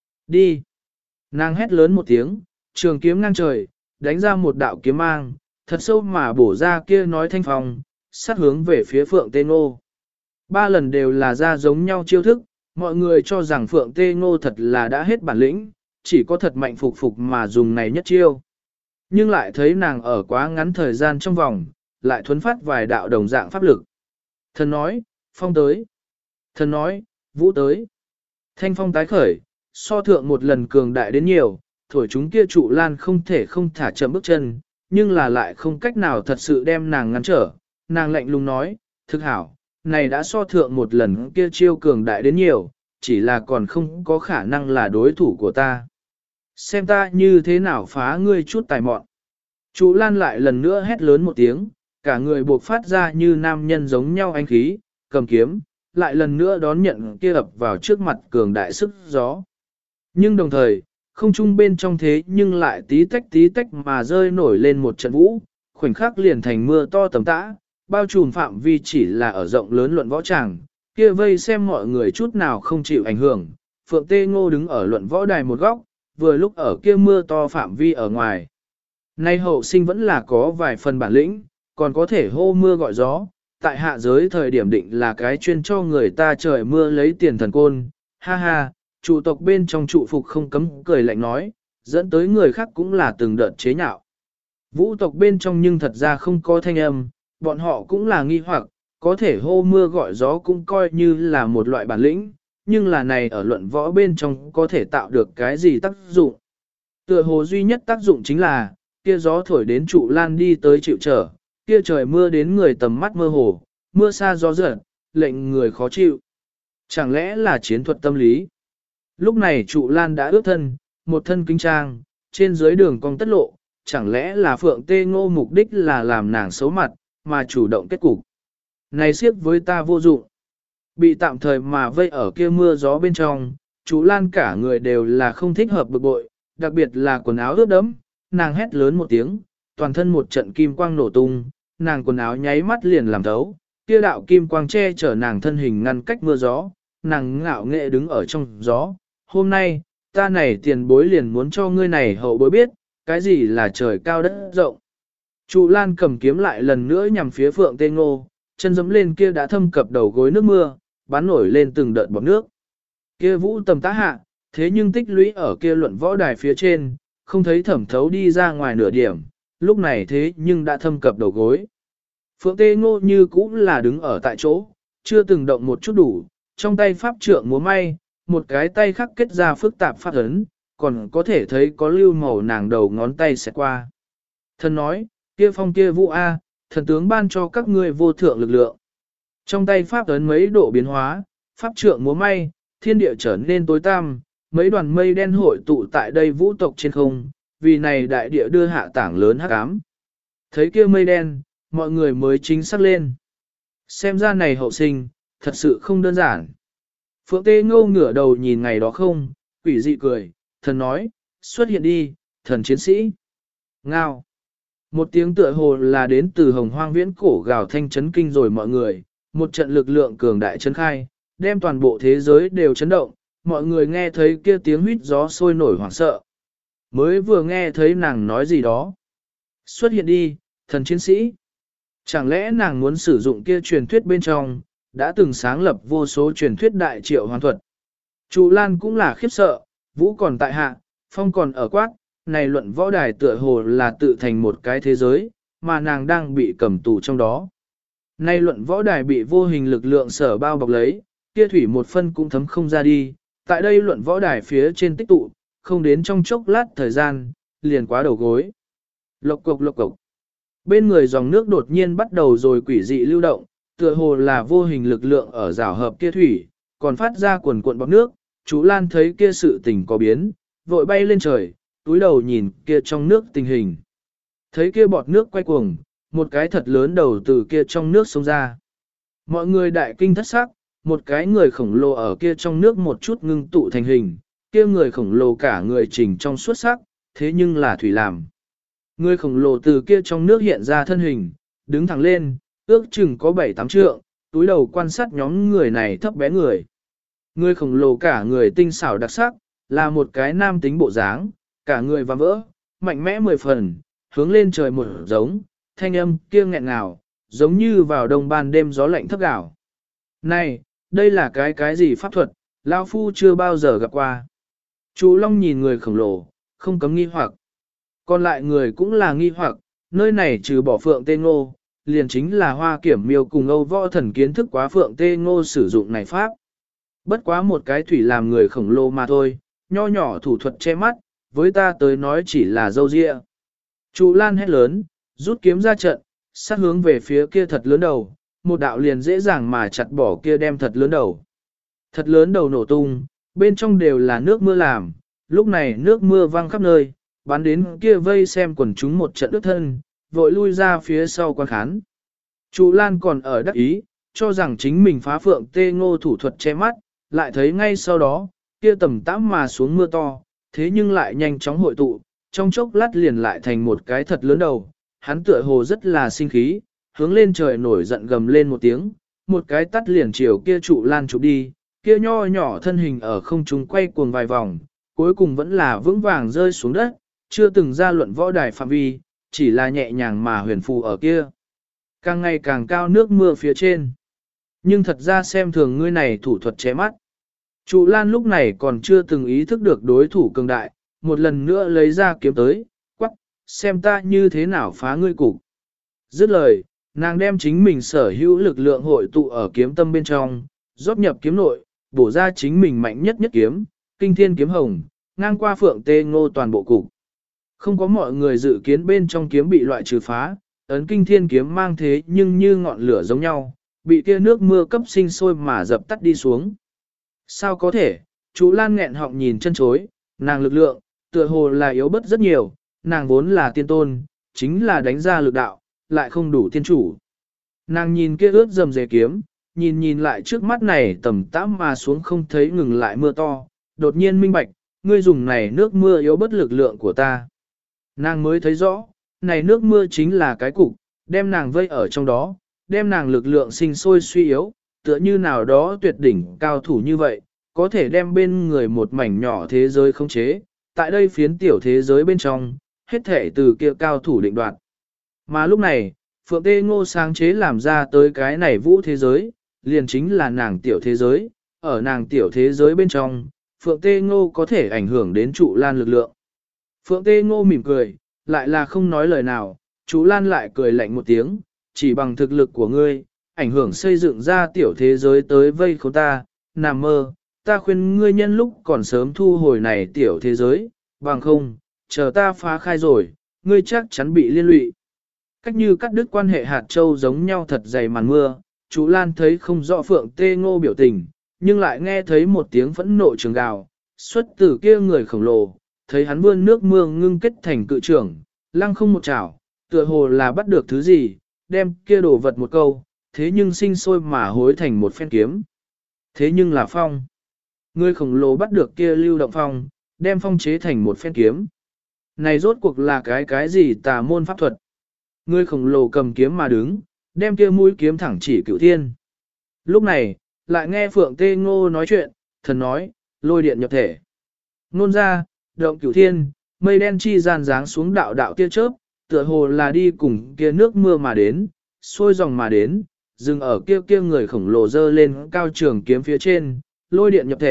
Đi! Nàng hét lớn một tiếng, trường kiếm ngang trời, đánh ra một đạo kiếm mang, thật sâu mà bổ ra kia nói thanh phong, sát hướng về phía Phượng Tê Ngô. Ba lần đều là ra giống nhau chiêu thức, mọi người cho rằng Phượng Tê Ngô thật là đã hết bản lĩnh, chỉ có thật mạnh phục phục mà dùng này nhất chiêu. Nhưng lại thấy nàng ở quá ngắn thời gian trong vòng, lại thuấn phát vài đạo đồng dạng pháp lực. Thần nói, phong tới. Thần nói, vũ tới. Thanh phong tái khởi, so thượng một lần cường đại đến nhiều, thổi chúng kia trụ lan không thể không thả chậm bước chân, nhưng là lại không cách nào thật sự đem nàng ngăn trở. Nàng lạnh lùng nói, thực hảo, này đã so thượng một lần kia chiêu cường đại đến nhiều, chỉ là còn không có khả năng là đối thủ của ta. Xem ta như thế nào phá ngươi chút tài mọn. Trụ lan lại lần nữa hét lớn một tiếng, cả người buộc phát ra như nam nhân giống nhau anh khí, cầm kiếm, lại lần nữa đón nhận kia ập vào trước mặt cường đại sức gió. Nhưng đồng thời, không trung bên trong thế nhưng lại tí tách mà rơi nổi lên một trận vũ, khoảnh khắc liền thành mưa to tầm tã, bao trùm phạm vi chỉ là ở rộng lớn luận võ tràng, kia vây xem mọi người chút nào không chịu ảnh hưởng. Phượng Tê Ngô đứng ở luận võ đài một góc, vừa lúc ở kia mưa to phạm vi ở ngoài. Nay hậu sinh vẫn là có vài phần bản lĩnh, còn có thể hô mưa gọi gió, tại hạ giới thời điểm định là cái chuyên cho người ta trời mưa lấy tiền thần côn, ha ha, trụ tộc bên trong trụ phục không cấm cười lạnh nói, dẫn tới người khác cũng là từng đợt chế nhạo. Vũ tộc bên trong nhưng thật ra không có thanh âm, bọn họ cũng là nghi hoặc, có thể hô mưa gọi gió cũng coi như là một loại bản lĩnh, nhưng là này ở luận võ bên trong có thể tạo được cái gì tác dụng. Tựa hồ duy nhất tác dụng chính là, kia gió thổi đến trụ lan đi tới chịu trở, kia trời mưa đến người tầm mắt mơ hồ, mưa xa gió giật, lệnh người khó chịu. Chẳng lẽ là chiến thuật tâm lý? Lúc này trụ lan đã ướt thân, một thân kính trang, trên dưới đường cong tất lộ, chẳng lẽ là Phượng Tê Ngô mục đích là làm nàng xấu mặt, mà chủ động kết cục. Này siết với ta vô dụng. Bị tạm thời mà vây ở kia mưa gió bên trong, trụ lan cả người đều là không thích hợp bực bội, đặc biệt là quần áo ướt đẫm, nàng hét lớn một tiếng, toàn thân một trận kim quang nổ tung, nàng quần áo nháy mắt liền làm thấu, kia đạo kim quang che chở nàng thân hình ngăn cách mưa gió, nàng ngạo nghệ đứng ở trong gió. Hôm nay, ta này tiền bối liền muốn cho ngươi này hậu bối biết, cái gì là trời cao đất rộng. Trụ lan cầm kiếm lại lần nữa nhằm phía Phượng Tê Ngô, chân dẫm lên kia đã thâm cập đầu gối nước mưa, bắn nổi lên từng đợt bọt nước. Kia vũ tầm tá hạ, thế nhưng tích lũy ở kia luận võ đài phía trên, không thấy thẩm thấu đi ra ngoài nửa điểm, lúc này thế nhưng đã thâm cập đầu gối. Phượng Tê Ngô như cũng là đứng ở tại chỗ, chưa từng động một chút đủ, trong tay pháp trượng múa may, một cái tay khắc kết ra phức tạp pháp ấn, còn có thể thấy có lưu màu nàng đầu ngón tay sẽ qua. Thần nói, kia phong kia vũ A, thần tướng ban cho các ngươi vô thượng lực lượng. Trong tay pháp ấn mấy độ biến hóa, pháp trượng múa may, thiên địa trở nên tối tăm, mấy đoàn mây đen hội tụ tại đây vũ tộc trên không, vì này đại địa đưa hạ tảng lớn hắc ám. Thấy kia mây đen, mọi người mới chính xác lên. Xem ra này hậu sinh, thật sự không đơn giản. Phượng Tê Ngô ngửa đầu nhìn ngày đó không, quỷ dị cười, thần nói, xuất hiện đi, thần chiến sĩ. Ngao. Một tiếng tựa hồ là đến từ hồng hoang viễn cổ gào thanh chấn kinh rồi mọi người, một trận lực lượng cường đại chấn khai, đem toàn bộ thế giới đều chấn động, mọi người nghe thấy kia tiếng huýt gió sôi nổi hoảng sợ. Mới vừa nghe thấy nàng nói gì đó. Xuất hiện đi, thần chiến sĩ. Chẳng lẽ nàng muốn sử dụng kia truyền thuyết bên trong, đã từng sáng lập vô số truyền thuyết đại triệu hoàn thuật. Trụ Lan cũng là khiếp sợ, vũ còn tại hạ, phong còn ở quát, này luận võ đài tựa hồ là tự thành một cái thế giới, mà nàng đang bị cầm tù trong đó. Nay luận võ đài bị vô hình lực lượng sở bao bọc lấy, kia thủy một phân cũng thấm không ra đi, tại đây luận võ đài phía trên tích tụ, không đến trong chốc lát thời gian, liền quá đầu gối. Lộc cục lộc cục. Bên người dòng nước đột nhiên bắt đầu rồi quỷ dị lưu động, tựa hồ là vô hình lực lượng ở rào hợp kia thủy, còn phát ra quần cuộn bọt nước. Chú Lan thấy kia sự tình có biến, vội bay lên trời, túi đầu nhìn kia trong nước tình hình. Thấy kia bọt nước quay cuồng, một cái thật lớn đầu từ kia trong nước xông ra. Mọi người đại kinh thất sắc, một cái người khổng lồ ở kia trong nước một chút ngưng tụ thành hình, kia người khổng lồ cả người chỉnh trong suốt sắc, thế nhưng là thủy làm. Người khổng lồ từ kia trong nước hiện ra thân hình, đứng thẳng lên, ước chừng có 7-8 trượng, túi đầu quan sát nhóm người này thấp bé người. Người khổng lồ cả người tinh xảo đặc sắc, là một cái nam tính bộ dáng, cả người và vỡ, mạnh mẽ 10 phần, hướng lên trời một giống, thanh âm kia nghẹn ngào, giống như vào đông ban đêm gió lạnh thấp gạo. Này, đây là cái gì pháp thuật, lão phu chưa bao giờ gặp qua. Chú Long nhìn người khổng lồ, không cấm nghi hoặc. Còn lại người cũng là nghi hoặc, nơi này trừ bỏ Phượng Tê Ngô, liền chính là Hoa Kiểm Miêu cùng Âu Võ Thần kiến thức quá Phượng Tê Ngô sử dụng này pháp. Bất quá một cái thủy làm người khổng lồ mà thôi, nho nhỏ thủ thuật che mắt, với ta tới nói chỉ là dâu dịa. Chú Lan hét lớn, rút kiếm ra trận, sát hướng về phía kia thật lớn đầu, một đạo liền dễ dàng mà chặt bỏ kia đem thật lớn đầu. Thật lớn đầu nổ tung, bên trong đều là nước mưa làm, lúc này nước mưa văng khắp nơi, bắn đến kia vây xem quần chúng một trận ướt thân, vội lui ra phía sau quan khán. Chú Lan còn ở đắc ý, cho rằng chính mình phá Phượng Tê Ngô thủ thuật che mắt, lại thấy ngay sau đó, kia tầm tãm mà xuống mưa to, thế nhưng lại nhanh chóng hội tụ, trong chốc lát liền lại thành một cái thật lớn đầu, hắn tựa hồ rất là sinh khí, hướng lên trời nổi giận gầm lên một tiếng, một cái tắt liền chiều kia trụ Lan chụp đi, kia nho nhỏ thân hình ở không trung quay cuồng vài vòng, cuối cùng vẫn là vững vàng rơi xuống đất, chưa từng ra luận võ đài phạm vi, chỉ là nhẹ nhàng mà huyền phù ở kia. Càng ngày càng cao nước mưa phía trên. Nhưng thật ra xem thường ngươi này thủ thuật che mắt. Trụ Lan lúc này còn chưa từng ý thức được đối thủ cường đại, một lần nữa lấy ra kiếm tới, quắc, xem ta như thế nào phá ngươi cục. Dứt lời, nàng đem chính mình sở hữu lực lượng hội tụ ở kiếm tâm bên trong, rót nhập kiếm nội, bổ ra chính mình mạnh nhất nhất kiếm, kinh thiên kiếm hồng, ngang qua Phượng Tê Ngô toàn bộ cục. Không có mọi người dự kiến bên trong kiếm bị loại trừ phá, ấn kinh thiên kiếm mang thế nhưng như ngọn lửa giống nhau, bị kia nước mưa cấp sinh sôi mà dập tắt đi xuống. Sao có thể, chú Lan nghẹn họng nhìn chân chối, nàng lực lượng, tựa hồ là yếu bớt rất nhiều, nàng vốn là tiên tôn, chính là đánh ra lực đạo, lại không đủ tiên chủ. Nàng nhìn kia ướt dầm dề kiếm, nhìn lại trước mắt này tầm tãm mà xuống không thấy ngừng lại mưa to, đột nhiên minh bạch, ngươi dùng này nước mưa yếu bớt lực lượng của ta. Nàng mới thấy rõ, này nước mưa chính là cái cục, đem nàng vây ở trong đó, đem nàng lực lượng sinh sôi suy yếu, tựa như nào đó tuyệt đỉnh cao thủ như vậy, có thể đem bên người một mảnh nhỏ thế giới khống chế, tại đây phiến tiểu thế giới bên trong, hết thể từ kia cao thủ định đoạt. Mà lúc này, Phượng Tê Ngô sáng chế làm ra tới cái này vũ thế giới, liền chính là nàng tiểu thế giới, ở nàng tiểu thế giới bên trong, Phượng Tê Ngô có thể ảnh hưởng đến trụ Lan lực lượng. Phượng Tê Ngô mỉm cười, lại là không nói lời nào, chú Lan lại cười lạnh một tiếng, chỉ bằng thực lực của ngươi, ảnh hưởng xây dựng ra tiểu thế giới tới vây khốn ta, nằm mơ, ta khuyên ngươi nhân lúc còn sớm thu hồi này tiểu thế giới, bằng không, chờ ta phá khai rồi, ngươi chắc chắn bị liên lụy. Cách như cắt đứt quan hệ hạt châu giống nhau thật dày màn mưa, chú Lan thấy không rõ Phượng Tê Ngô biểu tình, nhưng lại nghe thấy một tiếng phẫn nộ trường gào, xuất từ kia người khổng lồ, thấy hắn vươn nước mưa ngưng kết thành cự trưởng, lăng không một chảo, tựa hồ là bắt được thứ gì, đem kia đổ vật một câu, thế nhưng sinh sôi mà hối thành một phen kiếm. Thế nhưng là phong. Người khổng lồ bắt được kia lưu động phong, đem phong chế thành một phen kiếm. Này rốt cuộc là cái gì tà môn pháp thuật. Người khổng lồ cầm kiếm mà đứng, đem kia mũi kiếm thẳng chỉ Cửu Thiên. Lúc này, lại nghe Phượng Tê Ngô nói chuyện, thần nói, lôi điện nhập thể. Nôn ra, động Cửu Thiên, mây đen chi gian dáng xuống đạo đạo tia chớp, tựa hồ là đi cùng kia nước mưa mà đến, xôi dòng mà đến, dừng ở kia người khổng lồ dơ lên cao trường kiếm phía trên, lôi điện nhập thể,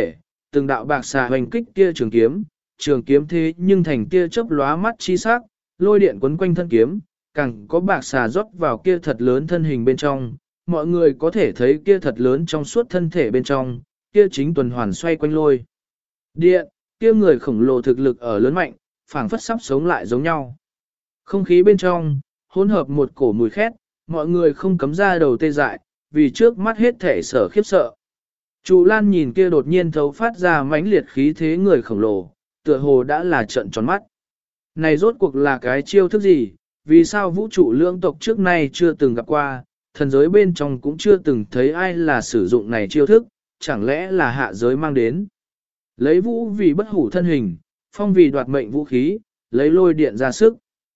từng đạo bạc xà hoành kích kia trường kiếm thế nhưng thành kia chớp lóa mắt chi sắc, lôi điện quấn quanh thân kiếm, càng có bạc xà rót vào kia thật lớn thân hình bên trong, mọi người có thể thấy kia thật lớn trong suốt thân thể bên trong, kia chính tuần hoàn xoay quanh lôi. Điện, kia người khổng lồ thực lực ở lớn mạnh, phảng phất sắp sống lại giống nhau. Không khí bên trong, hỗn hợp một cổ mùi khét, mọi người không cấm ra đầu tê dại, vì trước mắt hết thể sở khiếp sợ. Trụ Lan nhìn kia đột nhiên thấu phát ra mãnh liệt khí thế người khổng lồ, tựa hồ đã là trận tròn mắt. Này rốt cuộc là cái chiêu thức gì, vì sao vũ trụ lưỡng tộc trước nay chưa từng gặp qua, thần giới bên trong cũng chưa từng thấy ai là sử dụng này chiêu thức, chẳng lẽ là hạ giới mang đến. Lấy vũ vì bất hủ thân hình, phong vì đoạt mệnh vũ khí, lấy lôi điện ra sức.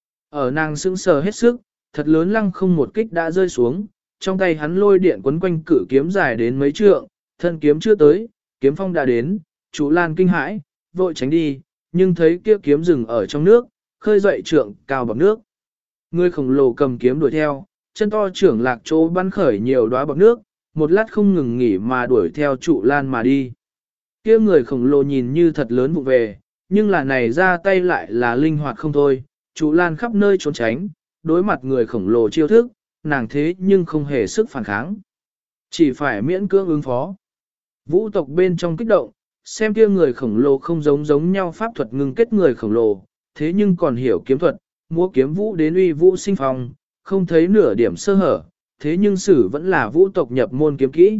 Ở nàng sững sờ hết sức, thật lớn lăng không một kích đã rơi xuống, trong tay hắn lôi điện quấn quanh cử kiếm dài đến mấy trượng, thân kiếm chưa tới, kiếm phong đã đến, Trụ Lan kinh hãi, vội tránh đi, nhưng thấy kia kiếm dừng ở trong nước, khơi dậy trượng cao bọt nước. Người khổng lồ cầm kiếm đuổi theo, chân to trưởng lạc chỗ bắn khởi nhiều đóa bọt nước, một lát không ngừng nghỉ mà đuổi theo Trụ Lan mà đi. Kia người khổng lồ nhìn như thật lớn vụ về, nhưng là này ra tay lại là linh hoạt không thôi, Trụ Lan khắp nơi trốn tránh, đối mặt người khổng lồ chiêu thức, nàng thế nhưng không hề sức phản kháng. Chỉ phải miễn cưỡng ứng phó. Vũ tộc bên trong kích động, xem kia người khổng lồ không giống nhau pháp thuật ngừng kết người khổng lồ, thế nhưng còn hiểu kiếm thuật, múa kiếm vũ đến uy vũ sinh phong, không thấy nửa điểm sơ hở, thế nhưng sử vẫn là vũ tộc nhập môn kiếm kỹ.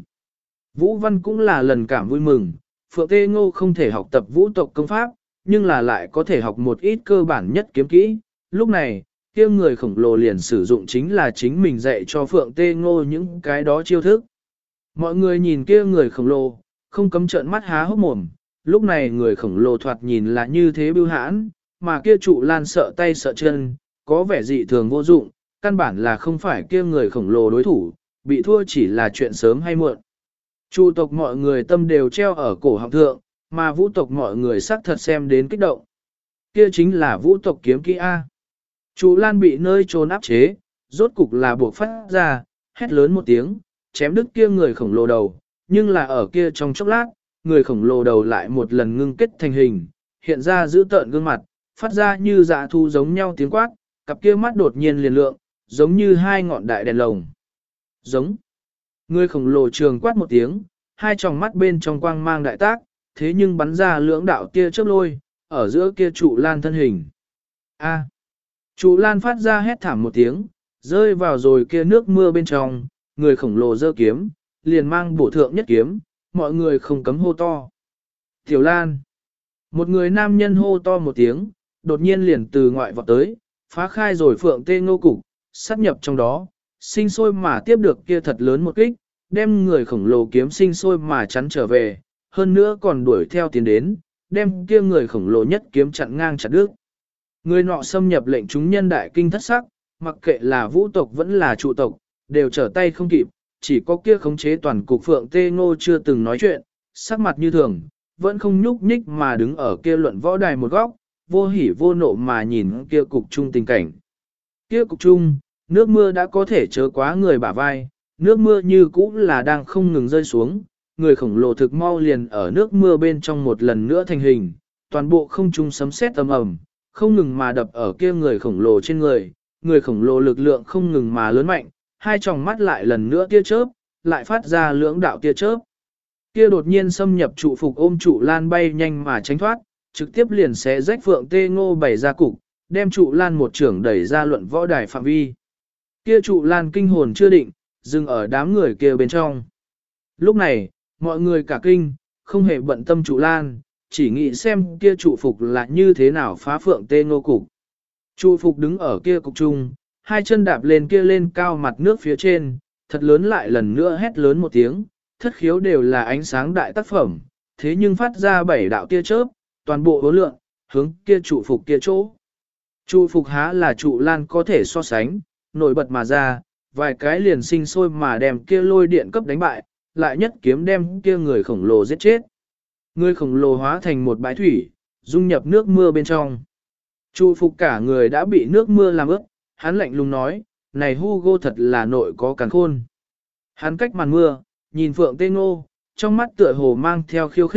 Vũ Văn cũng là lần cảm vui mừng, Phượng Tê Ngô không thể học tập vũ tộc công pháp, nhưng là lại có thể học một ít cơ bản nhất kiếm kỹ. Lúc này, kia người khổng lồ liền sử dụng chính là chính mình dạy cho Phượng Tê Ngô những cái đó chiêu thức. Mọi người nhìn kia người khổng lồ, không cấm trợn mắt há hốc mồm, lúc này người khổng lồ thoạt nhìn là như thế bưu hãn, mà kia Trụ Lan sợ tay sợ chân, có vẻ dị thường vô dụng, căn bản là không phải kia người khổng lồ đối thủ, bị thua chỉ là chuyện sớm hay muộn. Trụ tộc mọi người tâm đều treo ở cổ họng thượng, mà vũ tộc mọi người sắc thật xem đến kích động. Kia chính là vũ tộc kiếm kỹ A. Trụ Lan bị nơi trốn áp chế, rốt cục là buộc phát ra, hét lớn một tiếng, chém đứt kia người khổng lồ đầu, nhưng là ở kia trong chốc lát, người khổng lồ đầu lại một lần ngưng kết thành hình, hiện ra giữ tợn gương mặt, phát ra như dạ thu giống nhau tiếng quát, cặp kia mắt đột nhiên liền lượng, giống như hai ngọn đại đèn lồng. Giống. Người khổng lồ trường quát một tiếng, hai tròng mắt bên trong quang mang đại tác, thế nhưng bắn ra lưỡng đạo tia chớp lôi, ở giữa kia Trụ Lan thân hình. A. Trụ Lan phát ra hét thảm một tiếng, rơi vào rồi kia nước mưa bên trong, người khổng lồ giơ kiếm, liền mang bổ thượng nhất kiếm, mọi người không cấm hô to. Tiểu Lan. Một người nam nhân hô to một tiếng, đột nhiên liền từ ngoại vọt tới, phá khai rồi Phượng Tê Ngô cục, sát nhập trong đó, sinh sôi mà tiếp được kia thật lớn một kích, đem người khổng lồ kiếm sinh sôi mà chắn trở về, hơn nữa còn đuổi theo tiến đến, đem kia người khổng lồ nhất kiếm chặn ngang chặt đứt. Người nọ xâm nhập lệnh chúng nhân đại kinh thất sắc, mặc kệ là vũ tộc vẫn là trụ tộc, đều trở tay không kịp, chỉ có kia khống chế toàn cục Phượng Tê Ngô chưa từng nói chuyện, sắc mặt như thường, vẫn không nhúc nhích mà đứng ở kia luận võ đài một góc, vô hỉ vô nộ mà nhìn kia cục trung tình cảnh. Kia cục trung, nước mưa đã có thể chớ quá người bả vai, nước mưa như cũ là đang không ngừng rơi xuống, người khổng lồ thực mau liền ở nước mưa bên trong một lần nữa thành hình, toàn bộ không trung sấm sét ầm ầm, không ngừng mà đập ở kia người khổng lồ trên người khổng lồ lực lượng không ngừng mà lớn mạnh, hai tròng mắt lại lần nữa tia chớp, lại phát ra lưỡng đạo tia chớp. Kia đột nhiên xâm nhập trụ phục ôm Trụ Lan bay nhanh mà tránh thoát, trực tiếp liền xé rách Phượng Tê Ngô bày ra cục, đem Trụ Lan một trưởng đẩy ra luận võ đài phạm vi. Kia Trụ Lan kinh hồn chưa định, dừng ở đám người kia bên trong. Lúc này, mọi người cả kinh, không hề bận tâm Trụ Lan, chỉ nghĩ xem kia trụ phục là như thế nào phá Phượng Tê Ngô cục. Trụ phục đứng ở kia cục trung, hai chân đạp lên kia lên cao mặt nước phía trên, thật lớn lại lần nữa hét lớn một tiếng, thất khiếu đều là ánh sáng đại tác phẩm, thế nhưng phát ra bảy đạo tia chớp, toàn bộ hố lượng, hướng kia trụ phục kia chỗ. Trụ phục há là Trụ Lan có thể so sánh, nổi bật mà ra, vài cái liền sinh sôi mà đem kia lôi điện cấp đánh bại, lại nhất kiếm đem kia người khổng lồ giết chết. Người khổng lồ hóa thành một bãi thủy, dung nhập nước mưa bên trong. Trụ phục cả người đã bị nước mưa làm ướt, hắn lạnh lùng nói, này Hugo thật là nội có càn khôn. Hắn cách màn mưa, nhìn Phượng Tê Ngô, trong mắt tựa hồ mang theo khiêu khích,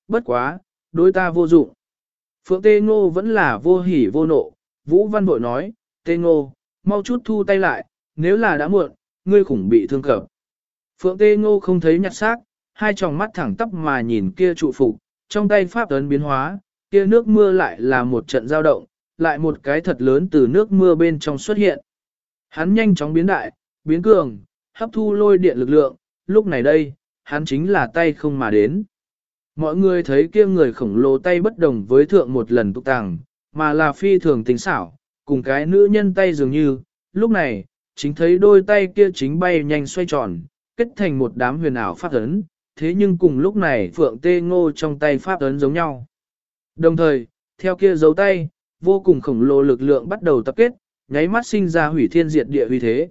bất quá, đối ta vô dụng. Phượng Tê Ngô vẫn là vô hỉ vô nộ, Vũ Văn bội nói, Tê Ngô, mau chút thu tay lại, nếu là đã muộn, ngươi khủng bị thương cập. Phượng Tê Ngô không thấy nhặt xác, hai tròng mắt thẳng tắp mà nhìn kia trụ phục, trong tay pháp ấn biến hóa, kia nước mưa lại là một trận dao động, lại một cái thật lớn từ nước mưa bên trong xuất hiện. Hắn nhanh chóng biến đại, biến cường, hấp thu lôi điện lực lượng, lúc này đây, hắn chính là tay không mà đến. Mọi người thấy kia người khổng lồ tay bất đồng với thượng một lần tục tàng, mà là phi thường tính xảo, cùng cái nữ nhân tay dường như, lúc này, chính thấy đôi tay kia chính bay nhanh xoay tròn, kết thành một đám huyền ảo pháp ấn, thế nhưng cùng lúc này Phượng Tê Ngô trong tay pháp ấn giống nhau. Đồng thời, theo kia dấu tay, vô cùng khổng lồ lực lượng bắt đầu tập kết, nháy mắt sinh ra hủy thiên diệt địa uy thế.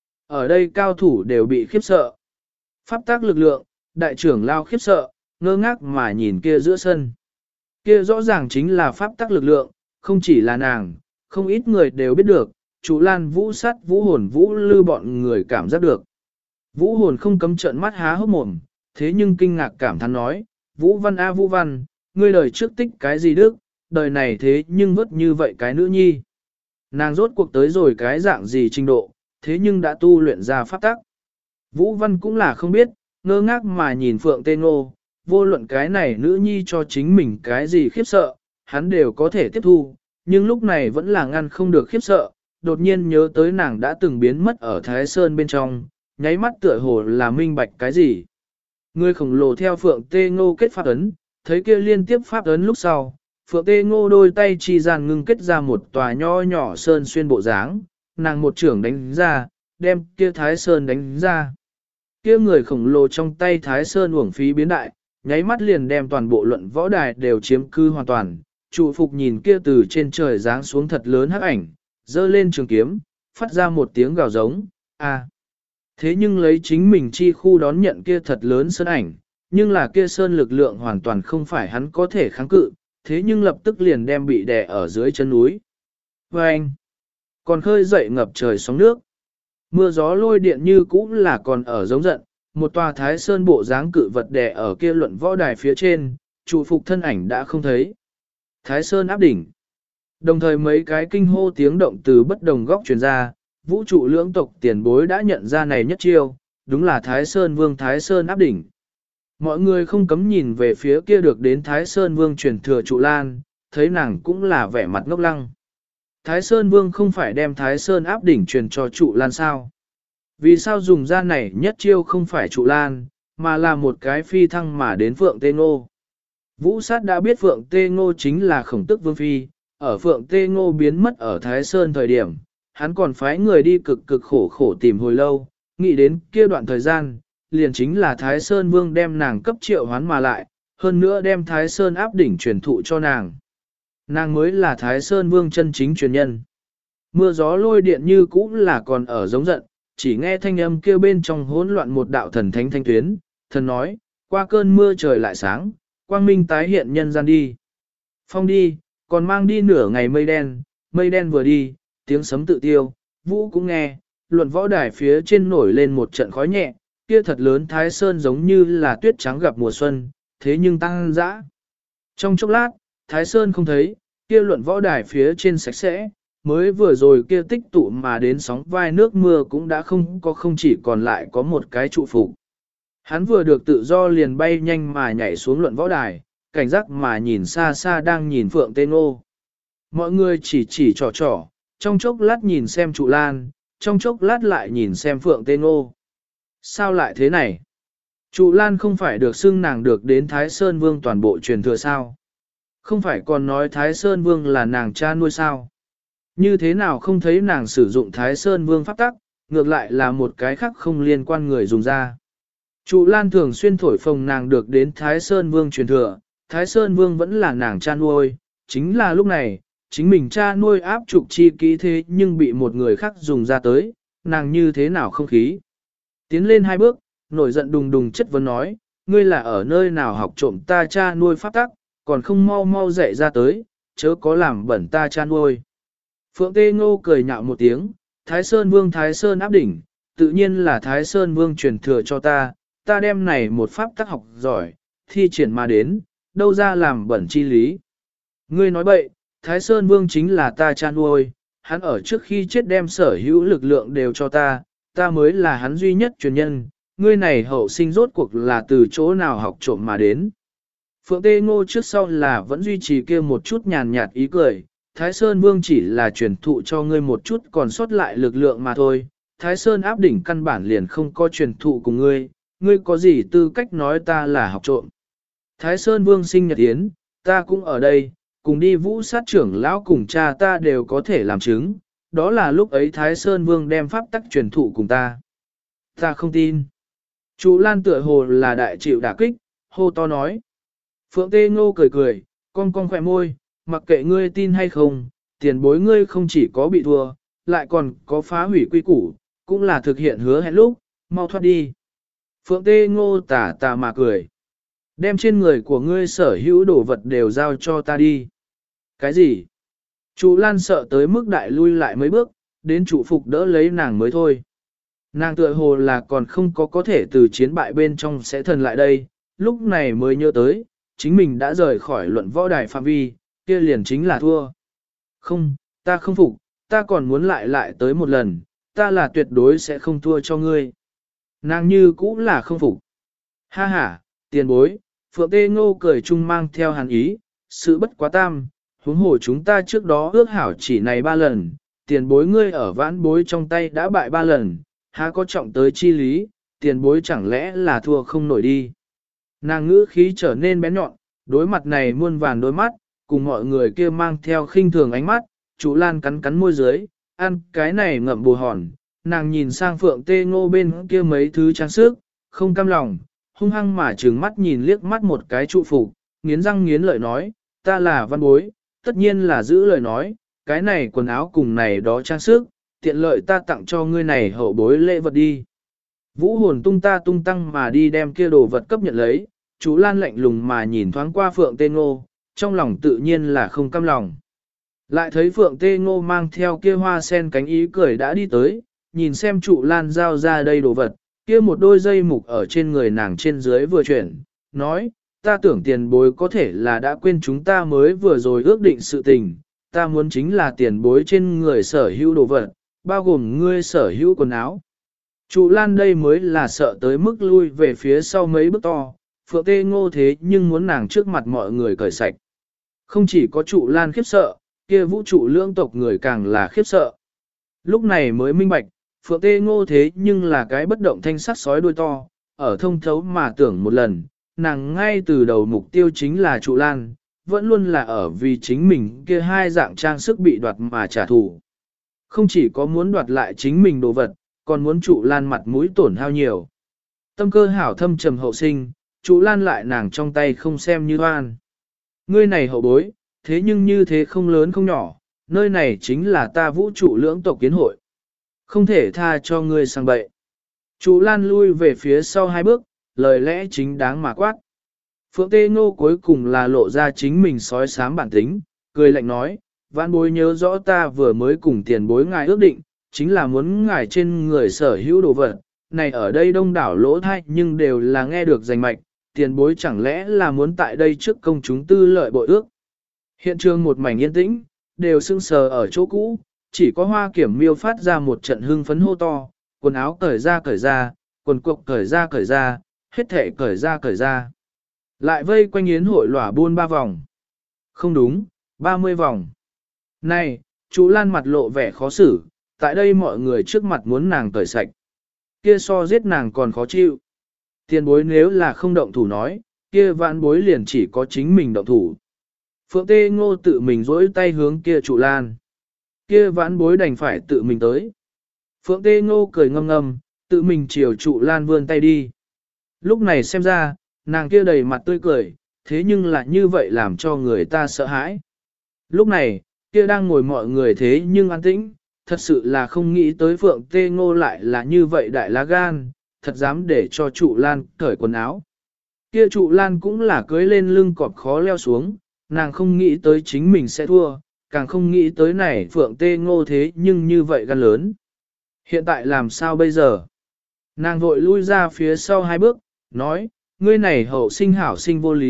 Ở đây cao thủ đều bị khiếp sợ. Pháp tác lực lượng, đại trưởng lao khiếp sợ, ngơ ngác mà nhìn kia giữa sân. Kia rõ ràng chính là pháp tác lực lượng, không chỉ là nàng, không ít người đều biết được, chủ Lan Vũ Sắt, Vũ Hồn, Vũ Lư bọn người cảm giác được. Vũ Hồn không cấm trợn mắt há hốc mồm, thế nhưng kinh ngạc cảm thán nói, Vũ Văn a Vũ Văn, ngươi đời trước tích cái gì đức, đời này thế nhưng vớt như vậy cái nữ nhi. Nàng rốt cuộc tới rồi cái dạng gì trình độ, thế nhưng đã tu luyện ra pháp tắc. Vũ Văn cũng là không biết, ngơ ngác mà nhìn Phượng Tê Ngô, vô luận cái này nữ nhi cho chính mình cái gì khiếp sợ, hắn đều có thể tiếp thu, nhưng lúc này vẫn là ngăn không được khiếp sợ, đột nhiên nhớ tới nàng đã từng biến mất ở Thái Sơn bên trong, nháy mắt tựa hồ là minh bạch cái gì. Người khổng lồ theo Phượng Tê Ngô kết pháp ấn, thấy kia liên tiếp pháp ấn lúc sau, Phượng Tê Ngô đôi tay chi gian ngưng kết ra một tòa nho nhỏ sơn xuyên bộ dáng, nàng một trưởng đánh ra, đem kia Thái Sơn đánh ra. Kia người khổng lồ trong tay Thái Sơn uổng phí biến đại, nháy mắt liền đem toàn bộ luận võ đài đều chiếm cư hoàn toàn. Trụ phục nhìn kia từ trên trời giáng xuống thật lớn hắc ảnh, dơ lên trường kiếm, phát ra một tiếng gào giống, a. Thế nhưng lấy chính mình chi khu đón nhận kia thật lớn sơn ảnh, nhưng là kia sơn lực lượng hoàn toàn không phải hắn có thể kháng cự, thế nhưng lập tức liền đem bị đè ở dưới chân núi. Và anh, còn khơi dậy ngập trời sóng nước. Mưa gió lôi điện như cũ là còn ở giống giận, một tòa Thái Sơn bộ dáng cự vật đè ở kia luận võ đài phía trên, trụ phục thân ảnh đã không thấy. Thái Sơn áp đỉnh. Đồng thời mấy cái kinh hô tiếng động từ bất đồng góc truyền ra, vũ trụ lưỡng tộc tiền bối đã nhận ra này nhất chiêu, đúng là Thái Sơn Vương Thái Sơn áp đỉnh. Mọi người không cấm nhìn về phía kia được đến Thái Sơn Vương truyền thừa trụ lan, thấy nàng cũng là vẻ mặt ngốc lăng. Thái Sơn Vương không phải đem Thái Sơn áp đỉnh truyền cho trụ lan sao? Vì sao dùng ra này nhất chiêu không phải trụ lan, mà là một cái phi thăng mà đến Phượng Tê Ngô? Vũ Sát đã biết Phượng Tê Ngô chính là Khổng Tức Vương Phi, ở Phượng Tê Ngô biến mất ở Thái Sơn thời điểm, hắn còn phái người đi cực cực khổ khổ tìm hồi lâu, nghĩ đến kia đoạn thời gian, liền chính là Thái Sơn Vương đem nàng cấp triệu hoán mà lại, hơn nữa đem Thái Sơn áp đỉnh truyền thụ cho nàng. Nàng mới là Thái Sơn Vương chân chính truyền nhân. Mưa gió lôi điện như cũ là còn ở giống giận, chỉ nghe thanh âm kêu bên trong hỗn loạn một đạo thần thánh thanh tuyến, thần nói, qua cơn mưa trời lại sáng, quang minh tái hiện nhân gian đi. Phong đi, còn mang đi nửa ngày mây đen vừa đi, tiếng sấm tự tiêu, vũ cũng nghe, luận võ đài phía trên nổi lên một trận khói nhẹ, kia thật lớn Thái Sơn giống như là tuyết trắng gặp mùa xuân, thế nhưng tăng dã. Trong chốc lát, Thái Sơn không thấy, kia luận võ đài phía trên sạch sẽ, mới vừa rồi kia tích tụ mà đến sóng vai nước mưa cũng đã không chỉ còn lại có một cái trụ phục. Hắn vừa được tự do liền bay nhanh mà nhảy xuống luận võ đài, cảnh giác mà nhìn xa xa đang nhìn Phượng Tê Ngô. Mọi người chỉ trò, trong chốc lát nhìn xem trụ lan, trong chốc lát lại nhìn xem Phượng Tê Ngô. Sao lại thế này? Trụ lan không phải được xưng nàng được đến Thái Sơn Vương toàn bộ truyền thừa sao? Không phải còn nói Thái Sơn Vương là nàng cha nuôi sao? Như thế nào không thấy nàng sử dụng Thái Sơn Vương pháp tắc, ngược lại là một cái khác không liên quan người dùng ra. Trụ lan thường xuyên thổi phồng nàng được đến Thái Sơn Vương truyền thừa, Thái Sơn Vương vẫn là nàng cha nuôi, chính là lúc này, chính mình cha nuôi áp trục chi kỹ thế nhưng bị một người khác dùng ra tới, nàng như thế nào không khí. Tiến lên hai bước, nổi giận đùng đùng chất vấn nói, ngươi là ở nơi nào học trộm ta cha nuôi pháp tắc, còn không mau mau dạy ra tới, chớ có làm bẩn ta cha nuôi. Phượng Tê Ngô cười nhạo một tiếng, Thái Sơn Vương Thái Sơn áp đỉnh, tự nhiên là Thái Sơn Vương truyền thừa cho ta đem này một pháp tắc học giỏi, thi triển mà đến, đâu ra làm bẩn chi lý. Ngươi nói bậy, Thái Sơn Vương chính là ta cha nuôi, hắn ở trước khi chết đem sở hữu lực lượng đều cho ta mới là hắn duy nhất truyền nhân, ngươi này hậu sinh rốt cuộc là từ chỗ nào học trộm mà đến. Phượng Tê Ngô trước sau là vẫn duy trì kia một chút nhàn nhạt ý cười, Thái Sơn Vương chỉ là truyền thụ cho ngươi một chút còn sót lại lực lượng mà thôi, Thái Sơn áp đỉnh căn bản liền không có truyền thụ cùng ngươi có gì tư cách nói ta là học trộm. Thái Sơn Vương sinh nhật yến, ta cũng ở đây, cùng đi vũ sát trưởng lão cùng cha ta đều có thể làm chứng, đó là lúc ấy Thái Sơn Vương đem pháp tắc truyền thụ cùng ta. Ta không tin. Chu Lan tựa hồ là đại chịu đả kích, hô to nói. Phượng Tê Ngô cười cười, cong cong khỏe môi, mặc kệ ngươi tin hay không, tiền bối ngươi không chỉ có bị thua, lại còn có phá hủy quy củ, cũng là thực hiện hứa hẹn lúc, mau thoát đi. Phượng Tê Ngô tà tà mà cười. Đem trên người của ngươi sở hữu đồ vật đều giao cho ta đi. Cái gì? Chu Lan sợ tới mức đại lui lại mấy bước, đến trụ phục đỡ lấy nàng mới thôi. Nàng tựa hồ là còn không có thể từ chiến bại bên trong sẽ thần lại đây, lúc này mới nhớ tới, chính mình đã rời khỏi luận võ đài phạm vi, kia liền chính là thua. Không, ta không phục, ta còn muốn lại tới một lần, ta là tuyệt đối sẽ không thua cho ngươi. Nàng như cũng là không phục. Ha ha, tiền bối, Phượng Tê Ngô cười chung mang theo hàn ý, sự bất quá tam, huống hồ chúng ta trước đó ước hảo chỉ này 3 lần, tiền bối ngươi ở vãn bối trong tay đã bại 3 lần, há có trọng tới chi lý, tiền bối chẳng lẽ là thua không nổi đi. Nàng ngữ khí trở nên bén nhọn, đối mặt này muôn vàn đôi mắt, cùng mọi người kia mang theo khinh thường ánh mắt, Chu Lan cắn cắn môi dưới, ăn cái này ngậm bù hòn, nàng nhìn sang Phượng Tê Ngô bên kia mấy thứ trang sức, không cam lòng, hung hăng mà trừng mắt nhìn liếc mắt một cái trụ phục, nghiến răng nghiến lợi nói, ta là văn bối, tất nhiên là giữ lời nói, cái này quần áo cùng này đó trang sức, tiện lợi ta tặng cho ngươi này hậu bối lễ vật đi. Vũ hồn tung ta tung tăng mà đi đem kia đồ vật cấp nhận lấy, chú Lan lạnh lùng mà nhìn thoáng qua Phượng Tê Ngô, trong lòng tự nhiên là không cam lòng. Lại thấy Phượng Tê Ngô mang theo kia hoa sen cánh ý cười đã đi tới, nhìn xem trụ Lan giao ra đây đồ vật, kia một đôi dây mục ở trên người nàng trên dưới vừa chuyển, nói, ta tưởng tiền bối có thể là đã quên chúng ta mới vừa rồi ước định sự tình, ta muốn chính là tiền bối trên người sở hữu đồ vật, bao gồm ngươi sở hữu quần áo. Trụ Lan đây mới là sợ tới mức lui về phía sau mấy bước to, Phượng Tê Ngô thế nhưng muốn nàng trước mặt mọi người cởi sạch. Không chỉ có trụ Lan khiếp sợ, kia vũ trụ lưỡng tộc người càng là khiếp sợ. Lúc này mới minh bạch, Phượng Tê Ngô thế nhưng là cái bất động thanh sắc sói đuôi to, ở thông thấu mà tưởng một lần, nàng ngay từ đầu mục tiêu chính là trụ Lan, vẫn luôn là ở vì chính mình kia hai dạng trang sức bị đoạt mà trả thù. Không chỉ có muốn đoạt lại chính mình đồ vật, còn muốn trụ Lan mặt mũi tổn hao nhiều. Tâm cơ hảo thâm trầm hậu sinh, trụ Lan lại nàng trong tay không xem như oan. Ngươi này hậu bối, thế nhưng như thế không lớn không nhỏ, nơi này chính là ta vũ trụ lưỡng tộc kiến hội. Không thể tha cho ngươi sang bậy. Trụ Lan lui về phía sau 2 bước, lời lẽ chính đáng mà quát. Phượng Tê Ngô cuối cùng là lộ ra chính mình sói sám bản tính, cười lạnh nói, vãn bối nhớ rõ ta vừa mới cùng tiền bối ngài ước định, chính là muốn ngài trên người sở hữu đồ vật, này ở đây đông đảo lỗ thai nhưng đều là nghe được rành mạch, tiền bối chẳng lẽ là muốn tại đây trước công chúng tư lợi bội ước. Hiện trường một mảnh yên tĩnh, đều sưng sờ ở chỗ cũ, chỉ có Hoa Kiểm Miêu phát ra một trận hưng phấn hô to, quần áo cởi ra, quần cộc cởi ra, hết thể cởi ra. Lại vây quanh yến hội lỏa buôn 3 vòng. Không đúng, 30 vòng. Này, chú Lan mặt lộ vẻ khó xử, tại đây mọi người trước mặt muốn nàng cởi sạch. Kia so giết nàng còn khó chịu. Tiền bối nếu là không động thủ nói, kia vạn bối liền chỉ có chính mình động thủ. Phượng Tê Ngô tự mình dỗi tay hướng kia trụ Lan. Kia vãn bối đành phải tự mình tới. Phượng Tê Ngô cười ngâm ngâm, tự mình chiều trụ Lan vươn tay đi. Lúc này xem ra, nàng kia đầy mặt tươi cười, thế nhưng lại như vậy làm cho người ta sợ hãi. Lúc này, kia đang ngồi mọi người thế nhưng an tĩnh, thật sự là không nghĩ tới Phượng Tê Ngô lại là như vậy đại lá gan, thật dám để cho trụ Lan cởi quần áo. Kia trụ Lan cũng là cưới lên lưng cọp khó leo xuống, nàng không nghĩ tới chính mình sẽ thua, càng không nghĩ tới này Phượng Tê Ngô thế nhưng như vậy gan lớn. Hiện tại làm sao bây giờ? Nàng vội lui ra phía sau 2 bước, nói, ngươi này hậu sinh hảo sinh vô lý,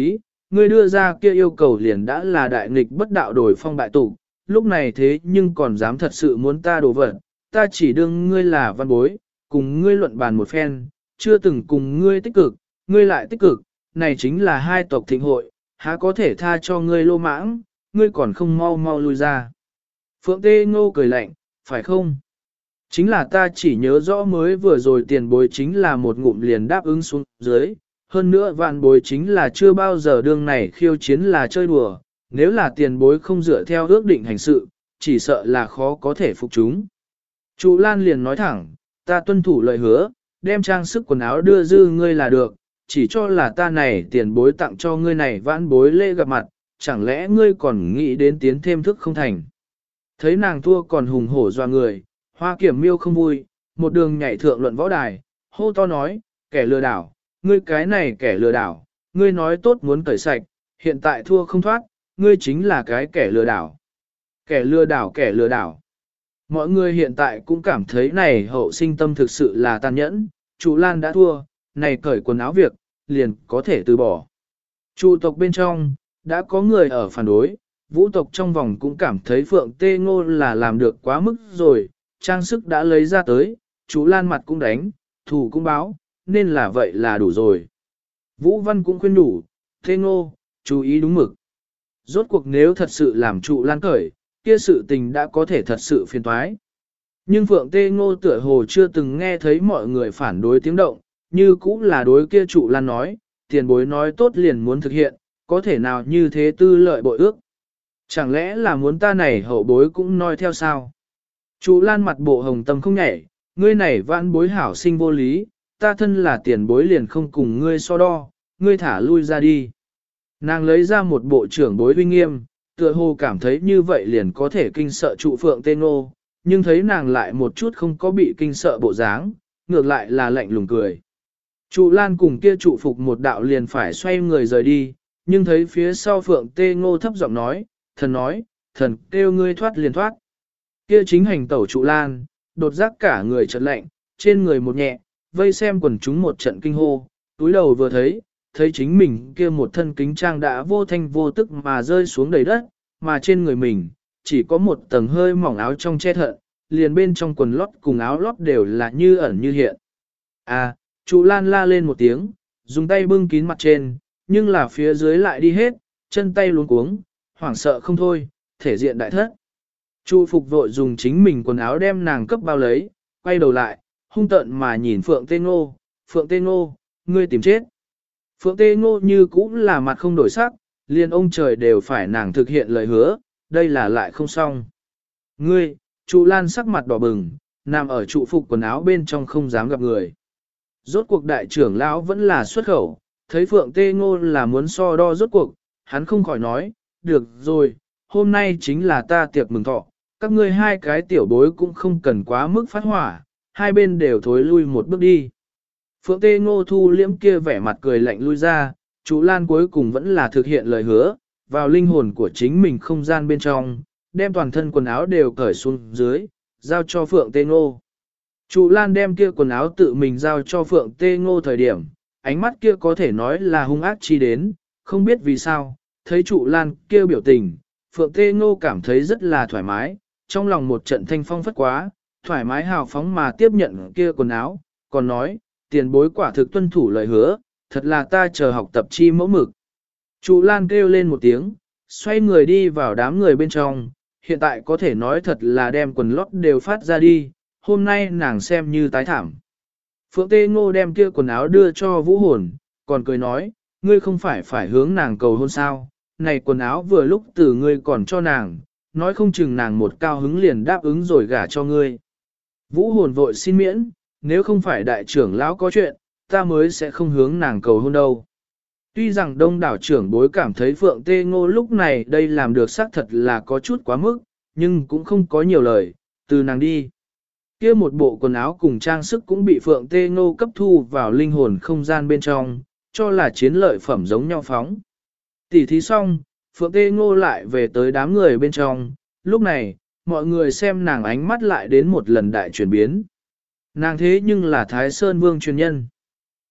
ngươi đưa ra kia yêu cầu liền đã là đại nghịch bất đạo đổi phong bại tục, lúc này thế nhưng còn dám thật sự muốn ta đổ vật, ta chỉ đương ngươi là văn bối, cùng ngươi luận bàn một phen, chưa từng cùng ngươi tích cực, ngươi lại tích cực, này chính là hai tộc thịnh hội, há có thể tha cho ngươi lô mãng, ngươi còn không mau mau lui ra. Phượng Tê Ngô cười lạnh, phải không? Chính là ta chỉ nhớ rõ mới vừa rồi tiền bối chính là một ngụm liền đáp ứng xuống dưới, hơn nữa vạn bối chính là chưa bao giờ đương này khiêu chiến là chơi đùa, nếu là tiền bối không dựa theo ước định hành sự, chỉ sợ là khó có thể phục chúng. Trụ Lan liền nói thẳng, ta tuân thủ lời hứa, đem trang sức quần áo đưa dư ngươi là được, chỉ cho là ta này tiền bối tặng cho ngươi này vãn bối lễ gặp mặt, chẳng lẽ ngươi còn nghĩ đến tiến thêm thức không thành. Thấy nàng thua còn hùng hổ doa người, Hoa Kiểm Miêu không vui, một đường nhảy thượng luận võ đài, hô to nói, kẻ lừa đảo, ngươi cái này kẻ lừa đảo, ngươi nói tốt muốn tẩy sạch, hiện tại thua không thoát, ngươi chính là cái kẻ lừa đảo. Kẻ lừa đảo, kẻ lừa đảo. Mọi người hiện tại cũng cảm thấy này hậu sinh tâm thực sự là tàn nhẫn, Trụ Lan đã thua, này cởi quần áo việc, liền có thể từ bỏ. Trụ tộc bên trong, đã có người ở phản đối, vũ tộc trong vòng cũng cảm thấy Phượng Tê Ngô là làm được quá mức rồi, trang sức đã lấy ra tới, Trụ Lan mặt cũng đánh, thù cũng báo, nên là vậy là đủ rồi. Vũ Văn cũng khuyên đủ, Tê Ngô, chú ý đúng mực. Rốt cuộc nếu thật sự làm Trụ Lan cởi, kia sự tình đã có thể thật sự phiền toái. Nhưng Phượng Tê Ngô tựa hồ chưa từng nghe thấy mọi người phản đối tiếng động, như cũng là đối kia Trụ Lan nói, tiền bối nói tốt liền muốn thực hiện, có thể nào như thế tư lợi bội ước. Chẳng lẽ là muốn ta này hậu bối cũng nói theo sao? Trụ Lan mặt bộ hồng tâm không nhảy, ngươi này vãn bối hảo sinh vô lý, ta thân là tiền bối liền không cùng ngươi so đo, ngươi thả lui ra đi. Nàng lấy ra một bộ trưởng bối uy nghiêm, tựa hồ cảm thấy như vậy liền có thể kinh sợ trụ Phượng Tê Ngô, nhưng thấy nàng lại một chút không có bị kinh sợ bộ dáng, ngược lại là lạnh lùng cười. Trụ Lan cùng kia trụ phục một đạo liền phải xoay người rời đi, nhưng thấy phía sau Phượng Tê Ngô thấp giọng nói, thần kêu ngươi thoát liền thoát. Kia chính hành tẩu Trụ Lan, đột giác cả người chợt lạnh, trên người một nhẹ, vây xem quần chúng một trận kinh hô, túi đầu vừa thấy chính mình kia một thân kính trang đã vô thanh vô tức mà rơi xuống đầy đất, mà trên người mình, chỉ có một tầng hơi mỏng áo trong che thận, liền bên trong quần lót cùng áo lót đều là như ẩn như hiện. À, Trụ Lan la lên một tiếng, dùng tay bưng kín mặt trên, nhưng là phía dưới lại đi hết, chân tay luống cuống, hoảng sợ không thôi, thể diện đại thất. Trụ Phục vội dùng chính mình quần áo đem nàng cấp bao lấy, quay đầu lại, hung tợn mà nhìn Phượng Tê Ngô, Phượng Tê Ngô, ngươi tìm chết. Phượng Tê Ngô như cũng là mặt không đổi sắc, liền ông trời đều phải nàng thực hiện lời hứa, đây là lại không xong. Ngươi, Trụ Lan sắc mặt đỏ bừng, nằm ở trụ phục quần áo bên trong không dám gặp người. Rốt cuộc đại trưởng lão vẫn là xuất khẩu, thấy Phượng Tê Ngô là muốn so đo rốt cuộc, hắn không khỏi nói, được rồi, hôm nay chính là ta tiệc mừng thọ, các ngươi hai cái tiểu bối cũng không cần quá mức phát hỏa, hai bên đều thối lui một bước đi. Phượng Tê Ngô thu liễm kia vẻ mặt cười lạnh lui ra, Trụ Lan cuối cùng vẫn là thực hiện lời hứa, vào linh hồn của chính mình không gian bên trong, đem toàn thân quần áo đều cởi xuống dưới, giao cho Phượng Tê Ngô. Trụ Lan đem kia quần áo tự mình giao cho Phượng Tê Ngô thời điểm, ánh mắt kia có thể nói là hung ác chi đến, không biết vì sao, thấy Trụ Lan kia biểu tình, Phượng Tê Ngô cảm thấy rất là thoải mái, trong lòng một trận thanh phong phất quá, thoải mái hào phóng mà tiếp nhận kia quần áo, còn nói, tiền bối quả thực tuân thủ lời hứa, thật là ta chờ học tập chi mẫu mực. Trụ Lan kêu lên một tiếng, xoay người đi vào đám người bên trong, hiện tại có thể nói thật là đem quần lót đều phát ra đi, hôm nay nàng xem như tái thảm. Phượng Tê Ngô đem kia quần áo đưa cho Vũ Hồn, còn cười nói, ngươi không phải hướng nàng cầu hôn sao, này quần áo vừa lúc từ ngươi còn cho nàng, nói không chừng nàng một cao hứng liền đáp ứng rồi gả cho ngươi. Vũ Hồn vội xin miễn, nếu không phải đại trưởng lão có chuyện, ta mới sẽ không hướng nàng cầu hôn đâu. Tuy rằng đông đảo trưởng bối cảm thấy Phượng Tê Ngô lúc này đây làm được xác thật là có chút quá mức, nhưng cũng không có nhiều lời, từ nàng đi. Kia một bộ quần áo cùng trang sức cũng bị Phượng Tê Ngô cấp thu vào linh hồn không gian bên trong, cho là chiến lợi phẩm giống nhau phóng. Tỉ thí xong, Phượng Tê Ngô lại về tới đám người bên trong, lúc này, mọi người xem nàng ánh mắt lại đến một lần đại chuyển biến. Nàng thế nhưng là Thái Sơn Vương truyền nhân.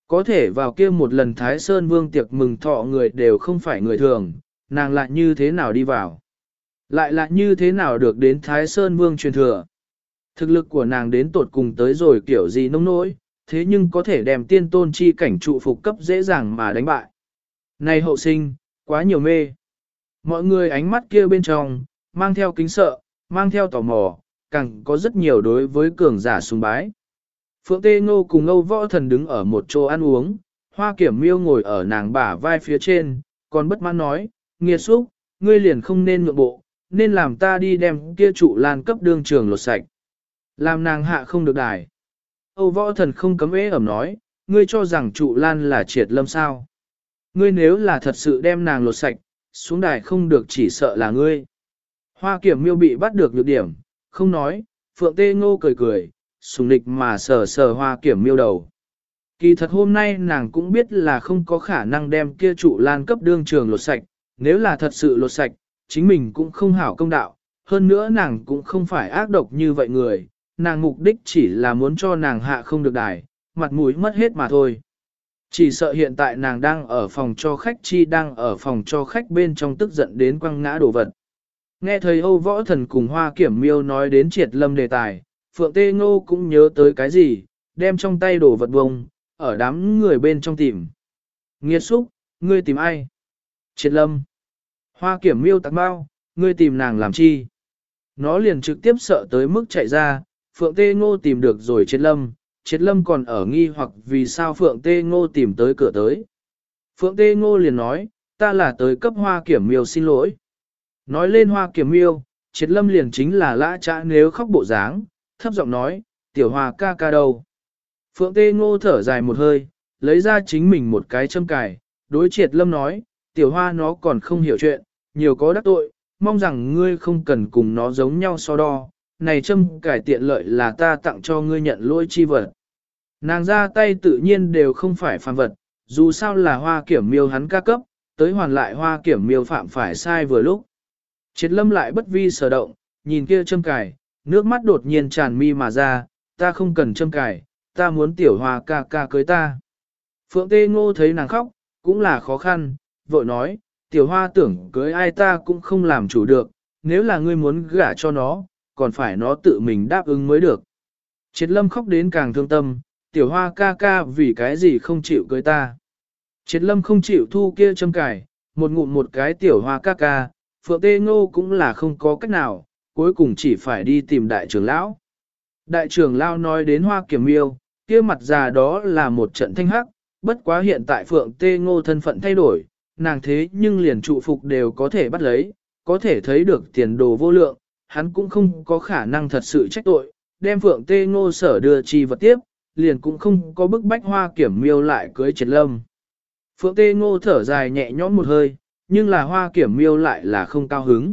Có thể vào kia một lần Thái Sơn Vương tiệc mừng thọ người đều không phải người thường, nàng lại như thế nào đi vào? Lại là như thế nào được đến Thái Sơn Vương truyền thừa? Thực lực của nàng đến tột cùng tới rồi kiểu gì nông nỗi, thế nhưng có thể đem tiên tôn chi cảnh trụ phục cấp dễ dàng mà đánh bại. Này hậu sinh, quá nhiều mê. Mọi người ánh mắt kia bên trong, mang theo kính sợ, mang theo tò mò, càng có rất nhiều đối với cường giả sùng bái. Phượng Tê Ngô cùng Âu Võ Thần đứng ở một chỗ ăn uống, Hoa Kiểm Miêu ngồi ở nàng bả vai phía trên, còn bất mãn nói, nghiệt xúc, ngươi liền không nên nhượng bộ, nên làm ta đi đem kia trụ lan cấp đương trường lột sạch. Làm nàng hạ không được đài. Âu Võ Thần không cấm ế ẩm nói, ngươi cho rằng trụ lan là triệt lâm sao. Ngươi nếu là thật sự đem nàng lột sạch, xuống đài không được chỉ sợ là ngươi. Hoa Kiểm Miêu bị bắt được nhược điểm, không nói, Phượng Tê Ngô cười cười, sùng nịch mà sờ sờ Hoa Kiểm Miêu đầu. Kỳ thật hôm nay nàng cũng biết là không có khả năng đem kia trụ lan cấp đương trường lột sạch, nếu là thật sự lột sạch, chính mình cũng không hảo công đạo, hơn nữa nàng cũng không phải ác độc như vậy người, nàng mục đích chỉ là muốn cho nàng hạ không được đài, mặt mũi mất hết mà thôi. Chỉ sợ hiện tại nàng đang ở phòng cho khách đang ở phòng cho khách bên trong tức giận đến quăng ngã đồ vật. Nghe thấy Âu Võ Thần cùng Hoa Kiểm Miêu nói đến triệt lâm đề tài, Phượng Tê Ngô cũng nhớ tới cái gì, đem trong tay đồ vật bông, ở đám người bên trong tìm. Nghiệt xúc, ngươi tìm ai? Triệt lâm. Hoa Kiểm Miêu tạc bao, ngươi tìm nàng làm chi? Nó liền trực tiếp sợ tới mức chạy ra, Phượng Tê Ngô tìm được rồi Triệt lâm còn ở nghi hoặc vì sao Phượng Tê Ngô tìm tới cửa tới. Phượng Tê Ngô liền nói, ta là tới cấp Hoa Kiểm Miêu xin lỗi. Nói lên Hoa Kiểm Miêu, Triệt lâm liền chính là lã trã nếu khóc bộ dáng, thấp giọng nói, tiểu Hoa ca ca đâu. Phượng Tê Ngô thở dài một hơi, lấy ra chính mình một cái châm cài, đối Triệt lâm nói, tiểu Hoa nó còn không hiểu chuyện, nhiều có đắc tội, mong rằng ngươi không cần cùng nó giống nhau so đo, này châm cải tiện lợi là ta tặng cho ngươi nhận lỗi chi vật. Nàng ra tay tự nhiên đều không phải phàm vật, dù sao là Hoa Kiểm Miêu hắn ca cấp, tới hoàn lại Hoa Kiểm Miêu phạm phải sai vừa lúc. Triệt lâm lại bất vi sở động, nhìn kia châm cải, nước mắt đột nhiên tràn mi mà ra, ta không cần châm cải, ta muốn tiểu Hoa ca ca cưới ta. Phượng Tê Ngô thấy nàng khóc, cũng là khó khăn, vội nói, tiểu Hoa tưởng cưới ai ta cũng không làm chủ được, nếu là ngươi muốn gả cho nó, còn phải nó tự mình đáp ứng mới được. Triệt lâm khóc đến càng thương tâm, tiểu Hoa ca ca vì cái gì không chịu cưới ta. Triệt lâm không chịu thu kia châm cải, một ngụm một cái tiểu Hoa ca ca, Phượng Tê Ngô cũng là không có cách nào, cuối cùng chỉ phải đi tìm đại trưởng lão. Đại trưởng lão nói đến Hoa Kiểm Miêu, kia mặt già đó là một trận thanh hắc, bất quá hiện tại Phượng Tê Ngô thân phận thay đổi, nàng thế nhưng liền trụ phục đều có thể bắt lấy, có thể thấy được tiền đồ vô lượng, hắn cũng không có khả năng thật sự trách tội, đem Phượng Tê Ngô sở đưa chi vật tiếp, liền cũng không có bức bách Hoa Kiểm Miêu lại cưới Triệt lâm. Phượng Tê Ngô thở dài nhẹ nhõm một hơi, nhưng là Hoa Kiểm Miêu lại là không cao hứng.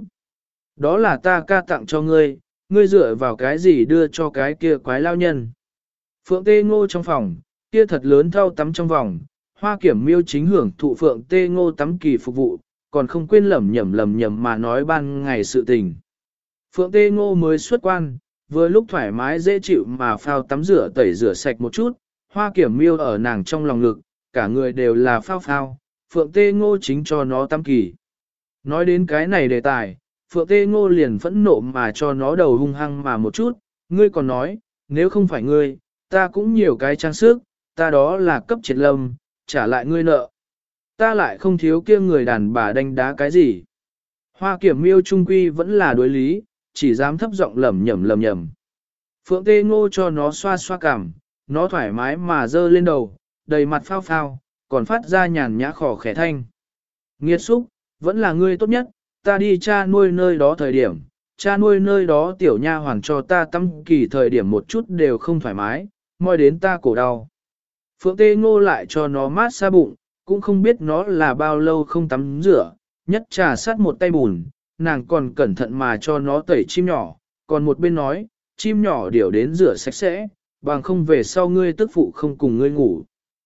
Đó là ta ca tặng cho ngươi, ngươi dựa vào cái gì đưa cho cái kia quái lao nhân. Phượng Tê Ngô trong phòng, kia thật lớn thau tắm trong vòng, Hoa Kiểm Miêu chính hưởng thụ Phượng Tê Ngô tắm kỳ phục vụ, còn không quên lẩm nhẩm mà nói ban ngày sự tình. Phượng Tê Ngô mới xuất quan, vừa lúc thoải mái dễ chịu mà phao tắm rửa tẩy rửa sạch một chút, Hoa Kiểm Miêu ở nàng trong lòng ngực, cả người đều là phao, Phượng Tê Ngô chính cho nó tắm kỳ. Nói đến cái này đề tài, Phượng Tê Ngô liền phẫn nộ mà cho nó đầu hung hăng mà một chút, ngươi còn nói, nếu không phải ngươi, ta cũng nhiều cái trang sức, ta đó là cấp Triệt lâm, trả lại ngươi nợ. Ta lại không thiếu kia người đàn bà đánh đá cái gì. Hoa Kiểm Miêu trung quy vẫn là đối lý, chỉ dám thấp giọng lẩm nhẩm. Phượng Tê Ngô cho nó xoa xoa cằm, nó thoải mái mà dơ lên đầu, đầy mặt phao, còn phát ra nhàn nhã khỏ khẽ thanh. Nghiệt xúc, vẫn là ngươi tốt nhất, ta đi cha nuôi nơi đó thời điểm, cha nuôi nơi đó tiểu nha hoàn cho ta tắm kỳ thời điểm một chút đều không thoải mái, moi đến ta cổ đau. Phượng Tê Ngô lại cho nó mát xa bụng, cũng không biết nó là bao lâu không tắm rửa, nhất trà sát một tay bùn, nàng còn cẩn thận mà cho nó tẩy chim nhỏ, còn một bên nói, chim nhỏ điều đến rửa sạch sẽ, bằng không về sau ngươi tức phụ không cùng ngươi ngủ.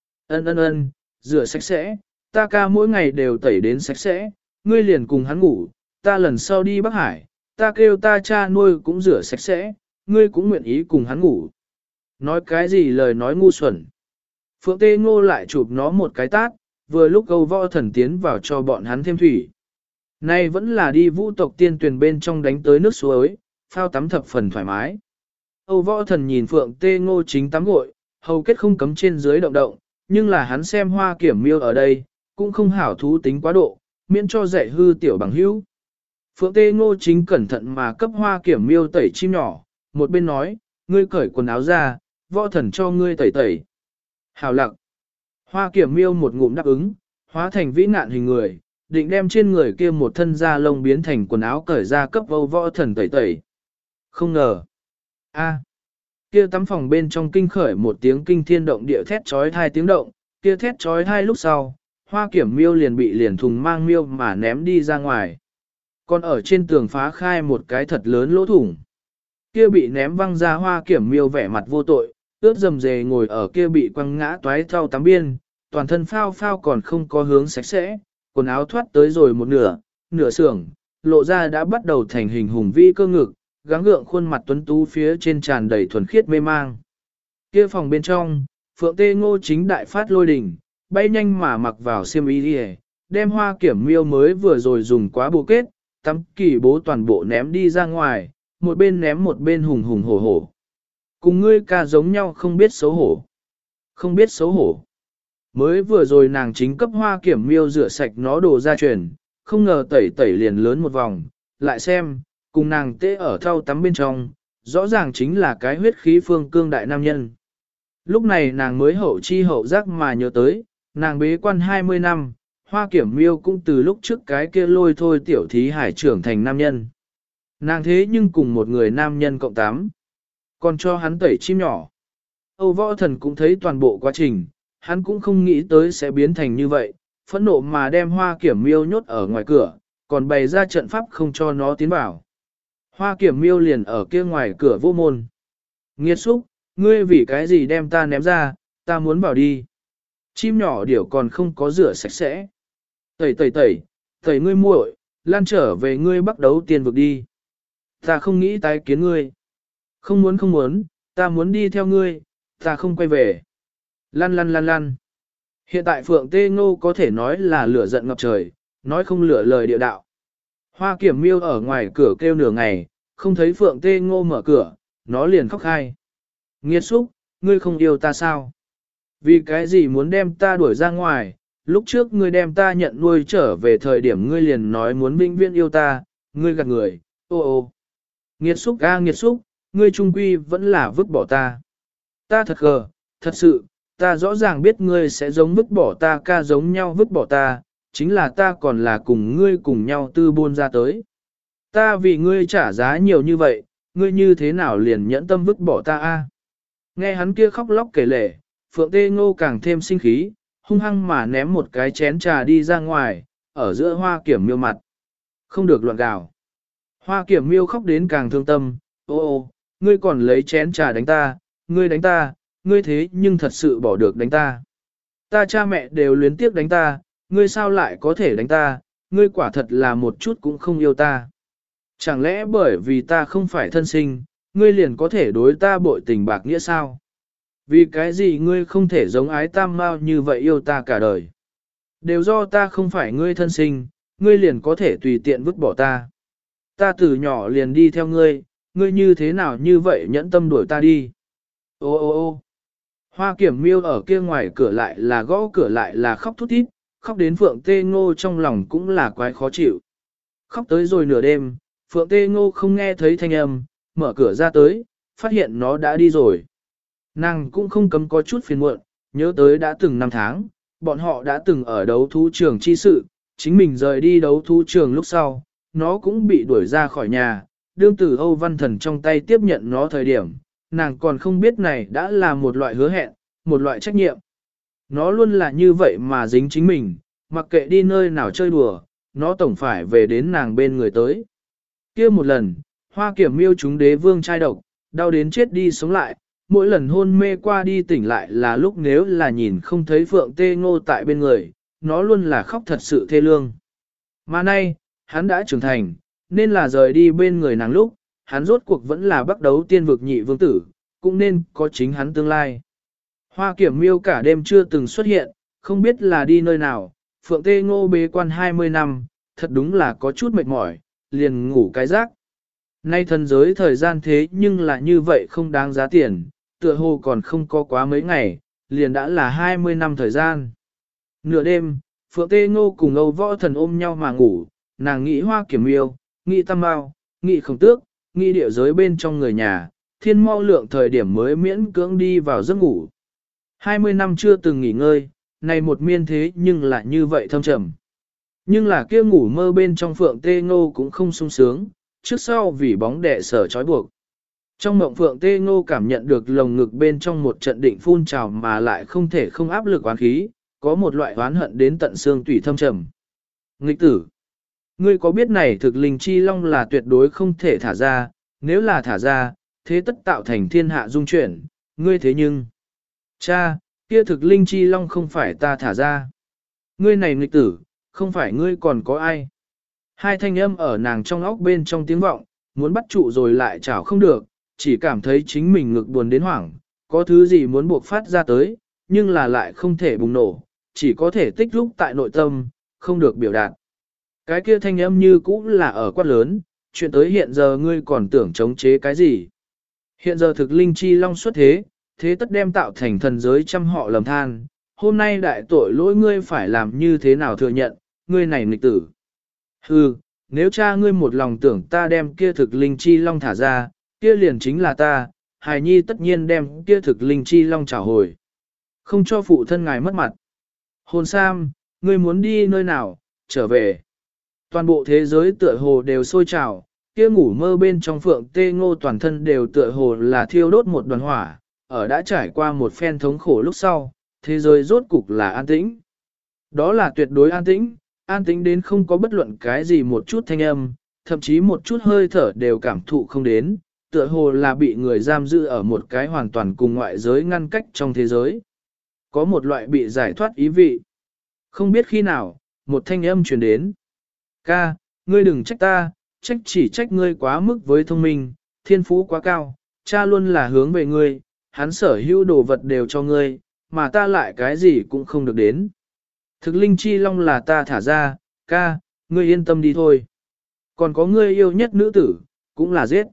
Ân, rửa sạch sẽ, ta ca mỗi ngày đều tẩy đến sạch sẽ, ngươi liền cùng hắn ngủ, ta lần sau đi Bắc Hải, ta kêu ta cha nuôi cũng rửa sạch sẽ, ngươi cũng nguyện ý cùng hắn ngủ. Nói cái gì lời nói ngu xuẩn. Phượng Tê Ngô lại chụp nó một cái tát, vừa lúc Âu Võ Thần tiến vào cho bọn hắn thêm thủy. Nay vẫn là đi vũ tộc tiên tuyển bên trong đánh tới nước suối, phao tắm thập phần thoải mái. Âu Võ Thần nhìn Phượng Tê Ngô chính tắm gội, hầu kết không cấm trên dưới động động, nhưng là hắn xem Hoa Kiểm Miêu ở đây, cũng không hảo thú tính quá độ, miễn cho dạy hư tiểu bằng hữu. Phượng Tê Ngô chính cẩn thận mà cấp Hoa Kiểm Miêu tẩy chim nhỏ, một bên nói, ngươi cởi quần áo ra, Võ Thần cho ngươi tẩy tẩy. Hảo lặng. Hoa Kiểm Miêu một ngụm đáp ứng, hóa thành vĩ nạn hình người, định đem trên người kia một thân da lông biến thành quần áo cởi ra cấp Âu Võ Thần tẩy tẩy. Không ngờ. Kia tắm phòng bên trong kinh khởi một tiếng kinh thiên động địa thét chói tai tiếng động, kia thét chói tai lúc sau, Hoa Kiểm Miêu liền bị liền thùng mang miêu mà ném đi ra ngoài. Còn ở trên tường phá khai một cái thật lớn lỗ thủng. Kia bị ném văng ra Hoa Kiểm Miêu vẻ mặt vô tội, ướt dầm dề ngồi ở kia bị quăng ngã toái thau tắm biên, toàn thân phao phao còn không có hướng sạch sẽ, quần áo thoát tới rồi một nửa xưởng, lộ ra đã bắt đầu thành hình hùng vĩ cơ ngực, gắng gượng khuôn mặt tuấn tú phía trên tràn đầy thuần khiết mê mang. Kia phòng bên trong, Phượng Tê Ngô chính đại phát lôi đình, bay nhanh mà mặc vào xiêm y đi, đem Hoa Kiểm Miêu mới vừa rồi dùng quá bộ kết, tắm kỳ bố toàn bộ ném đi ra ngoài, một bên ném một bên hùng hùng hổ hổ. Cùng ngươi ca giống nhau không biết xấu hổ. Không biết xấu hổ. Mới vừa rồi nàng chính cấp Hoa Kiểm Miêu rửa sạch nó đồ ra truyền, không ngờ tẩy tẩy liền lớn một vòng, lại xem, cùng nàng tê ở thau tắm bên trong, rõ ràng chính là cái huyết khí phương cương đại nam nhân. Lúc này nàng mới hậu chi hậu giác mà nhớ tới, nàng bế quan 20 năm, Hoa Kiểm Miêu cũng từ lúc trước cái kia lôi thôi tiểu thí hải trưởng thành nam nhân. Nàng thế nhưng cùng một người nam nhân cộng tám, còn cho hắn tẩy chim nhỏ. Âu Võ Thần cũng thấy toàn bộ quá trình, hắn cũng không nghĩ tới sẽ biến thành như vậy, phẫn nộ mà đem Hoa Kiểm Miêu nhốt ở ngoài cửa, còn bày ra trận pháp không cho nó tiến vào. Hoa Kiểm Miêu liền ở kia ngoài cửa vô môn. Nghiệt xúc, ngươi vì cái gì đem ta ném ra, ta muốn vào đi. Chim nhỏ điểu còn không có rửa sạch sẽ. Tẩy ngươi muội, lan trở về ngươi bắt đấu tiền vực đi. Ta không nghĩ tái kiến ngươi. Không muốn, ta muốn đi theo ngươi, ta không quay về. Lăn. Hiện tại Phượng Tê Ngô có thể nói là lửa giận ngập trời, nói không lựa lời địa đạo. Hoa Kiểm Miêu ở ngoài cửa kêu nửa ngày, không thấy Phượng Tê Ngô mở cửa, nó liền khóc khai. Nghiệt xúc, ngươi không yêu ta sao? Vì cái gì muốn đem ta đuổi ra ngoài? Lúc trước ngươi đem ta nhận nuôi trở về thời điểm ngươi liền nói muốn vĩnh viễn yêu ta, ngươi gạt người, ô. Nghiệt xúc nghiệt xúc, ngươi trung quy vẫn là vứt bỏ ta. Ta thật gờ, thật sự, ta rõ ràng biết ngươi sẽ giống vứt bỏ ta ca giống nhau vứt bỏ ta, chính là ta còn là cùng ngươi cùng nhau tư buôn ra tới. Ta vì ngươi trả giá nhiều như vậy, ngươi như thế nào liền nhẫn tâm vứt bỏ ta a? Nghe hắn kia khóc lóc kể lể, Phượng Tê Ngô càng thêm sinh khí, hung hăng mà ném một cái chén trà đi ra ngoài, ở giữa Hoa Kiểm Miêu mặt. Không được loạn gào. Hoa Kiểm Miêu khóc đến càng thương tâm, ô, ngươi còn lấy chén trà đánh ta, ngươi thế nhưng thật sự bỏ được đánh ta. Ta cha mẹ đều luyến tiếc đánh ta, ngươi sao lại có thể đánh ta, ngươi quả thật là một chút cũng không yêu ta. Chẳng lẽ bởi vì ta không phải thân sinh, ngươi liền có thể đối ta bội tình bạc nghĩa sao? Vì cái gì ngươi không thể giống ái tam mao như vậy yêu ta cả đời? Đều do ta không phải ngươi thân sinh, ngươi liền có thể tùy tiện vứt bỏ ta. Ta từ nhỏ liền đi theo ngươi, ngươi như thế nào như vậy nhẫn tâm đuổi ta đi? Ô. Hoa Kiểm Miêu ở kia ngoài cửa lại là gõ cửa lại là khóc thút thít, khóc đến Phượng Tê Ngô trong lòng cũng là quái khó chịu. Khóc tới rồi nửa đêm, Phượng Tê Ngô không nghe thấy thanh âm, mở cửa ra tới, phát hiện nó đã đi rồi. Nàng cũng không cấm có chút phiền muộn, nhớ tới đã từng năm tháng, bọn họ đã từng ở đấu thú trường chi sự, chính mình rời đi đấu thú trường lúc sau, nó cũng bị đuổi ra khỏi nhà, đương tử Âu Văn Thần trong tay tiếp nhận nó thời điểm, nàng còn không biết này đã là một loại hứa hẹn, một loại trách nhiệm. Nó luôn là như vậy mà dính chính mình, mặc kệ đi nơi nào chơi đùa, nó tổng phải về đến nàng bên người tới. Kia một lần, Hoa Kiểm Miêu trúng đế vương trai độc, đau đến chết đi sống lại, mỗi lần hôn mê qua đi tỉnh lại là lúc nếu là nhìn không thấy Phượng Tê Ngô tại bên người, nó luôn là khóc thật sự thê lương. Mà nay, hắn đã trưởng thành, nên là rời đi bên người nàng lúc, hắn rốt cuộc vẫn là bắt đấu tiên vực nhị vương tử, cũng nên có chính hắn tương lai. Hoa Kiểm Miêu cả đêm chưa từng xuất hiện, không biết là đi nơi nào, Phượng Tê Ngô bế quan 20 năm, thật đúng là có chút mệt mỏi, liền ngủ cái giấc. Nay thần giới thời gian thế nhưng là như vậy không đáng giá tiền, tựa hồ còn không có quá mấy ngày, liền đã là 20 năm thời gian. Nửa đêm, Phượng Tê Ngô cùng Âu Võ Thần ôm nhau mà ngủ, nàng nghĩ Hoa Kiểm Miêu, nghĩ Tam Mao, nghĩ Khổng Tước, nghĩ địa giới bên trong người nhà, thiên mau lượng thời điểm mới miễn cưỡng đi vào giấc ngủ. 20 năm chưa từng nghỉ ngơi, này một miên thế nhưng lại như vậy thâm trầm. Nhưng là kia ngủ mơ bên trong Phượng Tê Ngô cũng không sung sướng, trước sau vì bóng đẻ sở trói buộc. Trong mộng Phượng Tê Ngô cảm nhận được lồng ngực bên trong một trận định phun trào mà lại không thể không áp lực oán khí, có một loại oán hận đến tận xương tủy thâm trầm. Nghịch tử! Ngươi có biết này thực linh chi long là tuyệt đối không thể thả ra, nếu là thả ra, thế tất tạo thành thiên hạ dung chuyển, ngươi thế nhưng... Cha, kia thực linh chi long không phải ta thả ra. Ngươi này nghịch tử, không phải ngươi còn có ai. Hai thanh âm ở nàng trong óc bên trong tiếng vọng, muốn bắt trụ rồi lại chảo không được, chỉ cảm thấy chính mình ngực buồn đến hoảng, có thứ gì muốn buộc phát ra tới, nhưng là lại không thể bùng nổ, chỉ có thể tích lúc tại nội tâm, không được biểu đạt. Cái kia thanh âm như cũ là ở quát lớn, chuyện tới hiện giờ ngươi còn tưởng chống chế cái gì. Hiện giờ thực linh chi long xuất thế, thế tất đem tạo thành thần giới trăm họ lầm than, hôm nay đại tội lỗi ngươi phải làm như thế nào thừa nhận, ngươi này nghịch tử. Hừ, nếu cha ngươi một lòng tưởng ta đem kia thực linh chi long thả ra, kia liền chính là ta, hài nhi tất nhiên đem kia thực linh chi long trả hồi. Không cho phụ thân ngài mất mặt. Hồn Sam, ngươi muốn đi nơi nào, trở về. Toàn bộ thế giới tựa hồ đều sôi trào, kia ngủ mơ bên trong Phượng Tê Ngô toàn thân đều tựa hồ là thiêu đốt một đoàn hỏa, ở đã trải qua một phen thống khổ lúc sau, thế giới rốt cục là an tĩnh. Đó là tuyệt đối an tĩnh đến không có bất luận cái gì một chút thanh âm, thậm chí một chút hơi thở đều cảm thụ không đến, tựa hồ là bị người giam giữ ở một cái hoàn toàn cùng ngoại giới ngăn cách trong thế giới. Có một loại bị giải thoát ý vị. Không biết khi nào, một thanh âm truyền đến. Ca, ngươi đừng trách ta, chỉ trách ngươi quá mức với thông minh, thiên phú quá cao, cha luôn là hướng về ngươi, hắn sở hữu đồ vật đều cho ngươi, mà ta lại cái gì cũng không được đến. Thực linh chi long là ta thả ra, ca, ngươi yên tâm đi thôi. Còn có ngươi yêu nhất nữ tử, cũng là giết.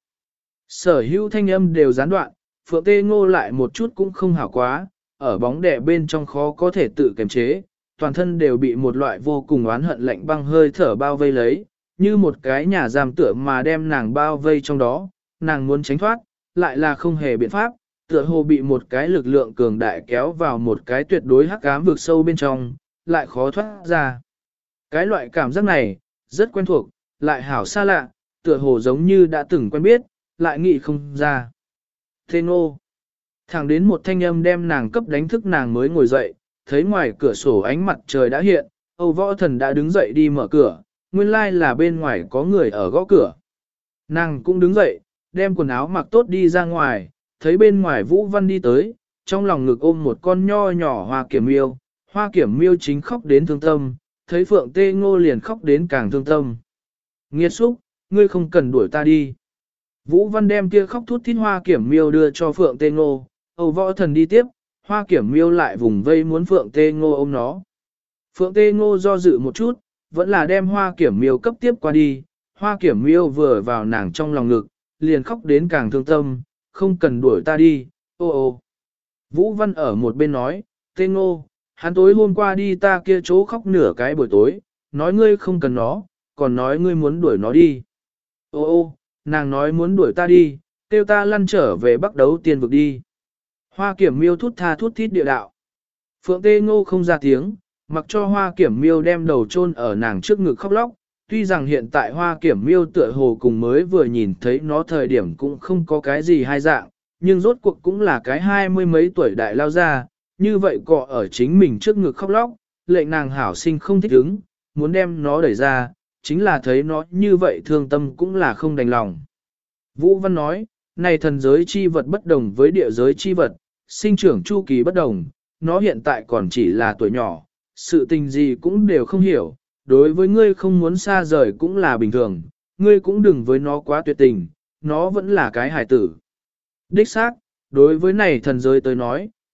Sở hữu thanh âm đều gián đoạn, Phượng Tê Ngô lại một chút cũng không hảo quá, ở bóng đè bên trong khó có thể tự kiềm chế, toàn thân đều bị một loại vô cùng oán hận lạnh băng hơi thở bao vây lấy, như một cái nhà giam tựa mà đem nàng bao vây trong đó, nàng muốn tránh thoát, lại là không hề biện pháp, tựa hồ bị một cái lực lượng cường đại kéo vào một cái tuyệt đối hắc ám vực sâu bên trong, lại khó thoát ra. Cái loại cảm giác này, rất quen thuộc, lại hảo xa lạ, tựa hồ giống như đã từng quen biết, lại nghĩ không ra. Thế Ngô, thẳng đến một thanh âm đem nàng cấp đánh thức nàng mới ngồi dậy, thấy ngoài cửa sổ ánh mặt trời đã hiện, Âu Võ Thần đã đứng dậy đi mở cửa, nguyên lai là bên ngoài có người ở gõ cửa. Nàng cũng đứng dậy, đem quần áo mặc tốt đi ra ngoài, thấy bên ngoài Vũ Văn đi tới, trong lòng ngực ôm một con nho nhỏ Hoa Kiểm Miêu, Hoa Kiểm Miêu chính khóc đến thương tâm, thấy Phượng Tê Ngô liền khóc đến càng thương tâm. Nghiệt xúc, ngươi không cần đuổi ta đi. Vũ Văn đem kia khóc thút thít Hoa Kiểm Miêu đưa cho Phượng Tê Ngô, Âu Võ Thần đi tiếp, Hoa Kiểm Miêu lại vùng vây muốn Phượng Tê Ngô ôm nó. Phượng Tê Ngô do dự một chút, vẫn là đem Hoa Kiểm Miêu cấp tiếp qua đi, Hoa Kiểm Miêu vừa vào nàng trong lòng ngực, liền khóc đến càng thương tâm, không cần đuổi ta đi, ô ô. Vũ Văn ở một bên nói, Tê Ngô, hắn tối hôm qua đi ta kia chỗ khóc nửa cái buổi tối, nói ngươi không cần nó, còn nói ngươi muốn đuổi nó đi. Ô ô, nàng nói muốn đuổi ta đi, kêu ta lăn trở về Bắc Đấu Tiên vực đi. Hoa Kiểm Miêu thút tha thút thít địa đạo. Phượng Tê Ngô không ra tiếng, mặc cho Hoa Kiểm Miêu đem đầu chôn ở nàng trước ngực khóc lóc. Tuy rằng hiện tại Hoa Kiểm Miêu tựa hồ cùng mới vừa nhìn thấy nó thời điểm cũng không có cái gì hai dạng, nhưng rốt cuộc cũng là cái 20 mấy tuổi đại lao ra, như vậy cọ ở chính mình trước ngực khóc lóc, lệnh nàng hảo sinh không thích ứng, muốn đem nó đẩy ra, chính là thấy nó như vậy thương tâm cũng là không đành lòng. Vũ Văn nói, này thần giới chi vật bất đồng với địa giới chi vật, sinh trưởng chu kỳ bất đồng, nó hiện tại còn chỉ là tuổi nhỏ, sự tình gì cũng đều không hiểu, đối với ngươi không muốn xa rời cũng là bình thường, ngươi cũng đừng với nó quá tuyệt tình, nó vẫn là cái hài tử. Đích xác, đối với này thần giới tới nói,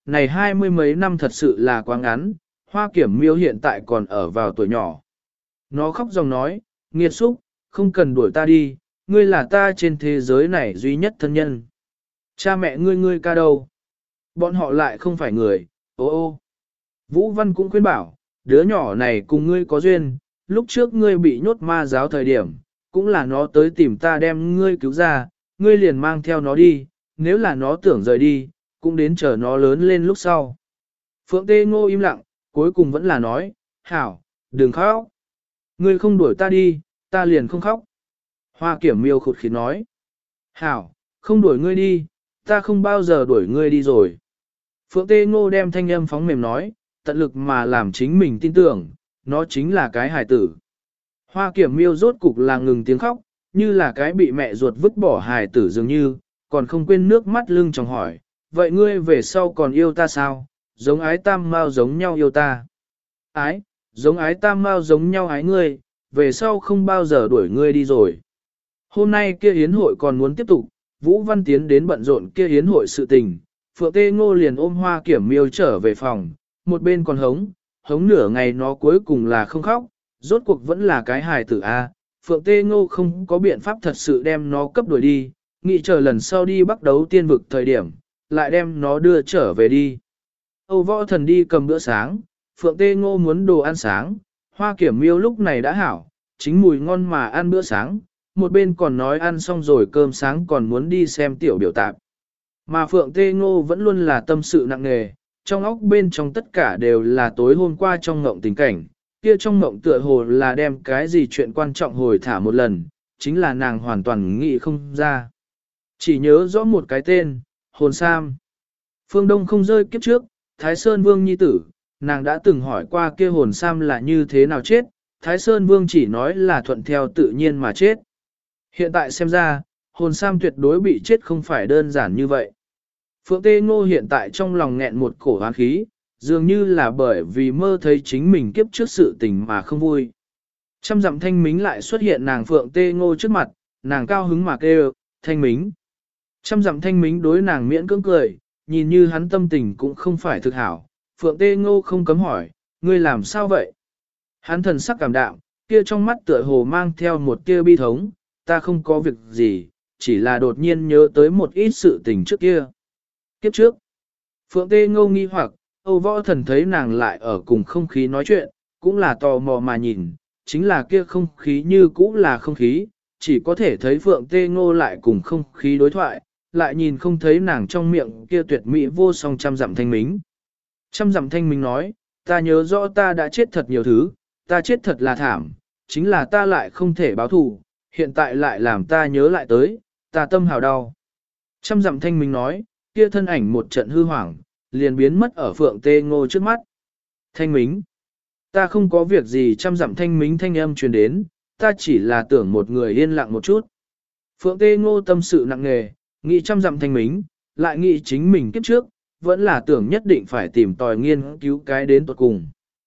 này 20 mấy năm thật sự là quá ngắn, Hoa Kiểm Miêu hiện tại còn ở vào tuổi nhỏ. Nó khóc dòng nói, nghiệt xúc, không cần đuổi ta đi, ngươi là ta trên thế giới này duy nhất thân nhân. Cha mẹ ngươi ca đâu? Bọn họ lại không phải người, ô ô. Vũ Văn cũng khuyên bảo, đứa nhỏ này cùng ngươi có duyên, lúc trước ngươi bị nhốt ma giáo thời điểm, cũng là nó tới tìm ta đem ngươi cứu ra, ngươi liền mang theo nó đi, nếu là nó tưởng rời đi, cũng đến chờ nó lớn lên lúc sau. Phượng Tê Ngô im lặng, cuối cùng vẫn là nói, hảo, đừng khóc. Ngươi không đuổi ta đi, ta liền không khóc. Hoa Kiểm Miêu khụt khịt nói, hảo, không đuổi ngươi đi, ta không bao giờ đuổi ngươi đi rồi. Phượng Tê Ngô đem thanh âm phóng mềm nói, tận lực mà làm chính mình tin tưởng, nó chính là cái hài tử. Hoa Kiểm Miêu rốt cục là ngừng tiếng khóc, như là cái bị mẹ ruột vứt bỏ hài tử dường như, còn không quên nước mắt lưng tròng hỏi, vậy ngươi về sau còn yêu ta sao, giống ái tam mao giống nhau yêu ta. Ái, giống ái tam mao giống nhau ái ngươi, về sau không bao giờ đuổi ngươi đi rồi. Hôm nay kia hiến hội còn muốn tiếp tục, Vũ Văn tiến đến bận rộn kia hiến hội sự tình, Phượng Tê Ngô liền ôm Hoa Kiểm Miêu trở về phòng, một bên còn hống nửa ngày nó cuối cùng là không khóc, rốt cuộc vẫn là cái hài tử A. Phượng Tê Ngô không có biện pháp thật sự đem nó cấp đuổi đi, nghĩ chờ lần sau đi bắt đấu tiên vực thời điểm, lại đem nó đưa trở về đi. Âu Võ Thần đi cầm bữa sáng, Phượng Tê Ngô muốn đồ ăn sáng, Hoa Kiểm Miêu lúc này đã hảo, chính mùi ngon mà ăn bữa sáng, một bên còn nói ăn xong rồi cơm sáng còn muốn đi xem tiểu biểu tạp. Mà Phượng Tê Ngô vẫn luôn là tâm sự nặng nề, trong óc bên trong tất cả đều là tối hôm qua trong ngộng tình cảnh, kia trong ngộng tựa hồ là đem cái gì chuyện quan trọng hồi thả một lần, chính là nàng hoàn toàn nghĩ không ra. Chỉ nhớ rõ một cái tên, Hồn Sam. Phương Đông không rơi kiếp trước, Thái Sơn Vương nhi tử, nàng đã từng hỏi qua kia Hồn Sam là như thế nào chết, Thái Sơn Vương chỉ nói là thuận theo tự nhiên mà chết. Hiện tại xem ra, Hồn Sam tuyệt đối bị chết không phải đơn giản như vậy. Phượng Tê Ngô hiện tại trong lòng nghẹn một cổ oán khí, dường như là bởi vì mơ thấy chính mình kiếp trước sự tình mà không vui. Trăm dặm thanh mính lại xuất hiện nàng Phượng Tê Ngô trước mặt, nàng cao hứng mà kêu, thanh mính. Trăm dặm thanh mính đối nàng miễn cưỡng cười, nhìn như hắn tâm tình cũng không phải thực hảo. Phượng Tê Ngô không cấm hỏi, ngươi làm sao vậy? Hắn thần sắc cảm đạm, kia trong mắt tựa hồ mang theo một tia bi thống, ta không có việc gì, chỉ là đột nhiên nhớ tới một ít sự tình trước kia. Kiếp trước, Phượng Tê Ngô nghi hoặc, Âu Võ Thần thấy nàng lại ở cùng không khí nói chuyện, cũng là tò mò mà nhìn, chính là kia không khí như cũ là không khí, chỉ có thể thấy Phượng Tê Ngô lại cùng không khí đối thoại, lại nhìn không thấy nàng trong miệng kia tuyệt mỹ vô song trăm dặm thanh mính. Trăm dặm thanh mính nói, ta nhớ rõ ta đã chết thật nhiều thứ, ta chết thật là thảm, chính là ta lại không thể báo thù, hiện tại lại làm ta nhớ lại tới, ta tâm hào đau. Trăm dặm thanh mính nói, kia thân ảnh một trận hư hoảng, liền biến mất ở Phượng Tê Ngô trước mắt. Thanh mính, ta không có việc gì. Trăm dặm thanh mính thanh âm truyền đến, ta chỉ là tưởng một người yên lặng một chút. Phượng Tê Ngô tâm sự nặng nề, nghĩ trăm dặm thanh mính, lại nghĩ chính mình kiếp trước, vẫn là tưởng nhất định phải tìm tòi nghiên cứu cái đến tuột cùng.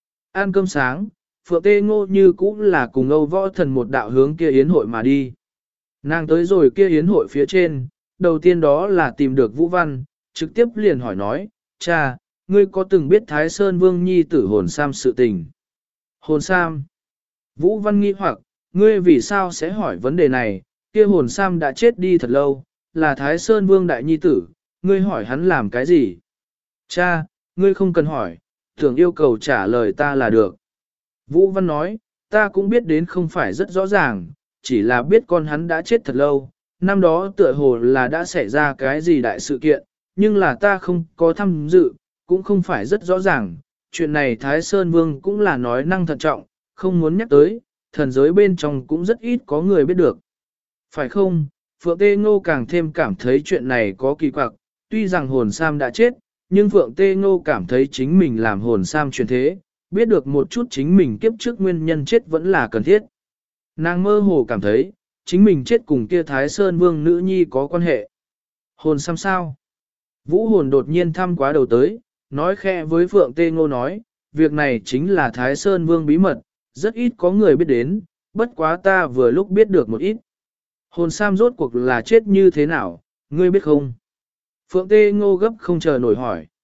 Ăn cơm sáng, Phượng Tê Ngô như cũng là cùng Âu Võ Thần một đạo hướng kia yến hội mà đi. Nàng tới rồi kia yến hội phía trên, đầu tiên đó là tìm được Vũ Văn, trực tiếp liền hỏi nói, cha, ngươi có từng biết Thái Sơn Vương nhi tử Hồn Sam sự tình? Hồn Sam. Vũ Văn nghi hoặc, ngươi vì sao sẽ hỏi vấn đề này, kia Hồn Sam đã chết đi thật lâu, là Thái Sơn Vương đại nhi tử, ngươi hỏi hắn làm cái gì? Cha, ngươi không cần hỏi, tưởng yêu cầu trả lời ta là được. Vũ Văn nói, ta cũng biết đến không phải rất rõ ràng, chỉ là biết con hắn đã chết thật lâu, năm đó tựa hồ là đã xảy ra cái gì đại sự kiện, nhưng là ta không có tham dự, cũng không phải rất rõ ràng, chuyện này Thái Sơn Vương cũng là nói năng thận trọng, không muốn nhắc tới, thần giới bên trong cũng rất ít có người biết được. Phải không? Phượng Tê Ngô càng thêm cảm thấy chuyện này có kỳ quặc, tuy rằng hồn Sam đã chết, nhưng Phượng Tê Ngô cảm thấy chính mình làm hồn Sam truyền thế, biết được một chút chính mình kiếp trước nguyên nhân chết vẫn là cần thiết. Nàng mơ hồ cảm thấy, chính mình chết cùng kia Thái Sơn Vương nữ nhi có quan hệ. Hồn Sam sao? Vũ hồn đột nhiên thăm quá đầu tới, nói khẽ với Phượng Tê Ngô nói, việc này chính là Thái Sơn Vương bí mật, rất ít có người biết đến, bất quá ta vừa lúc biết được một ít. Hồn Sam rốt cuộc là chết như thế nào, ngươi biết không? Phượng Tê Ngô gấp không chờ nổi hỏi.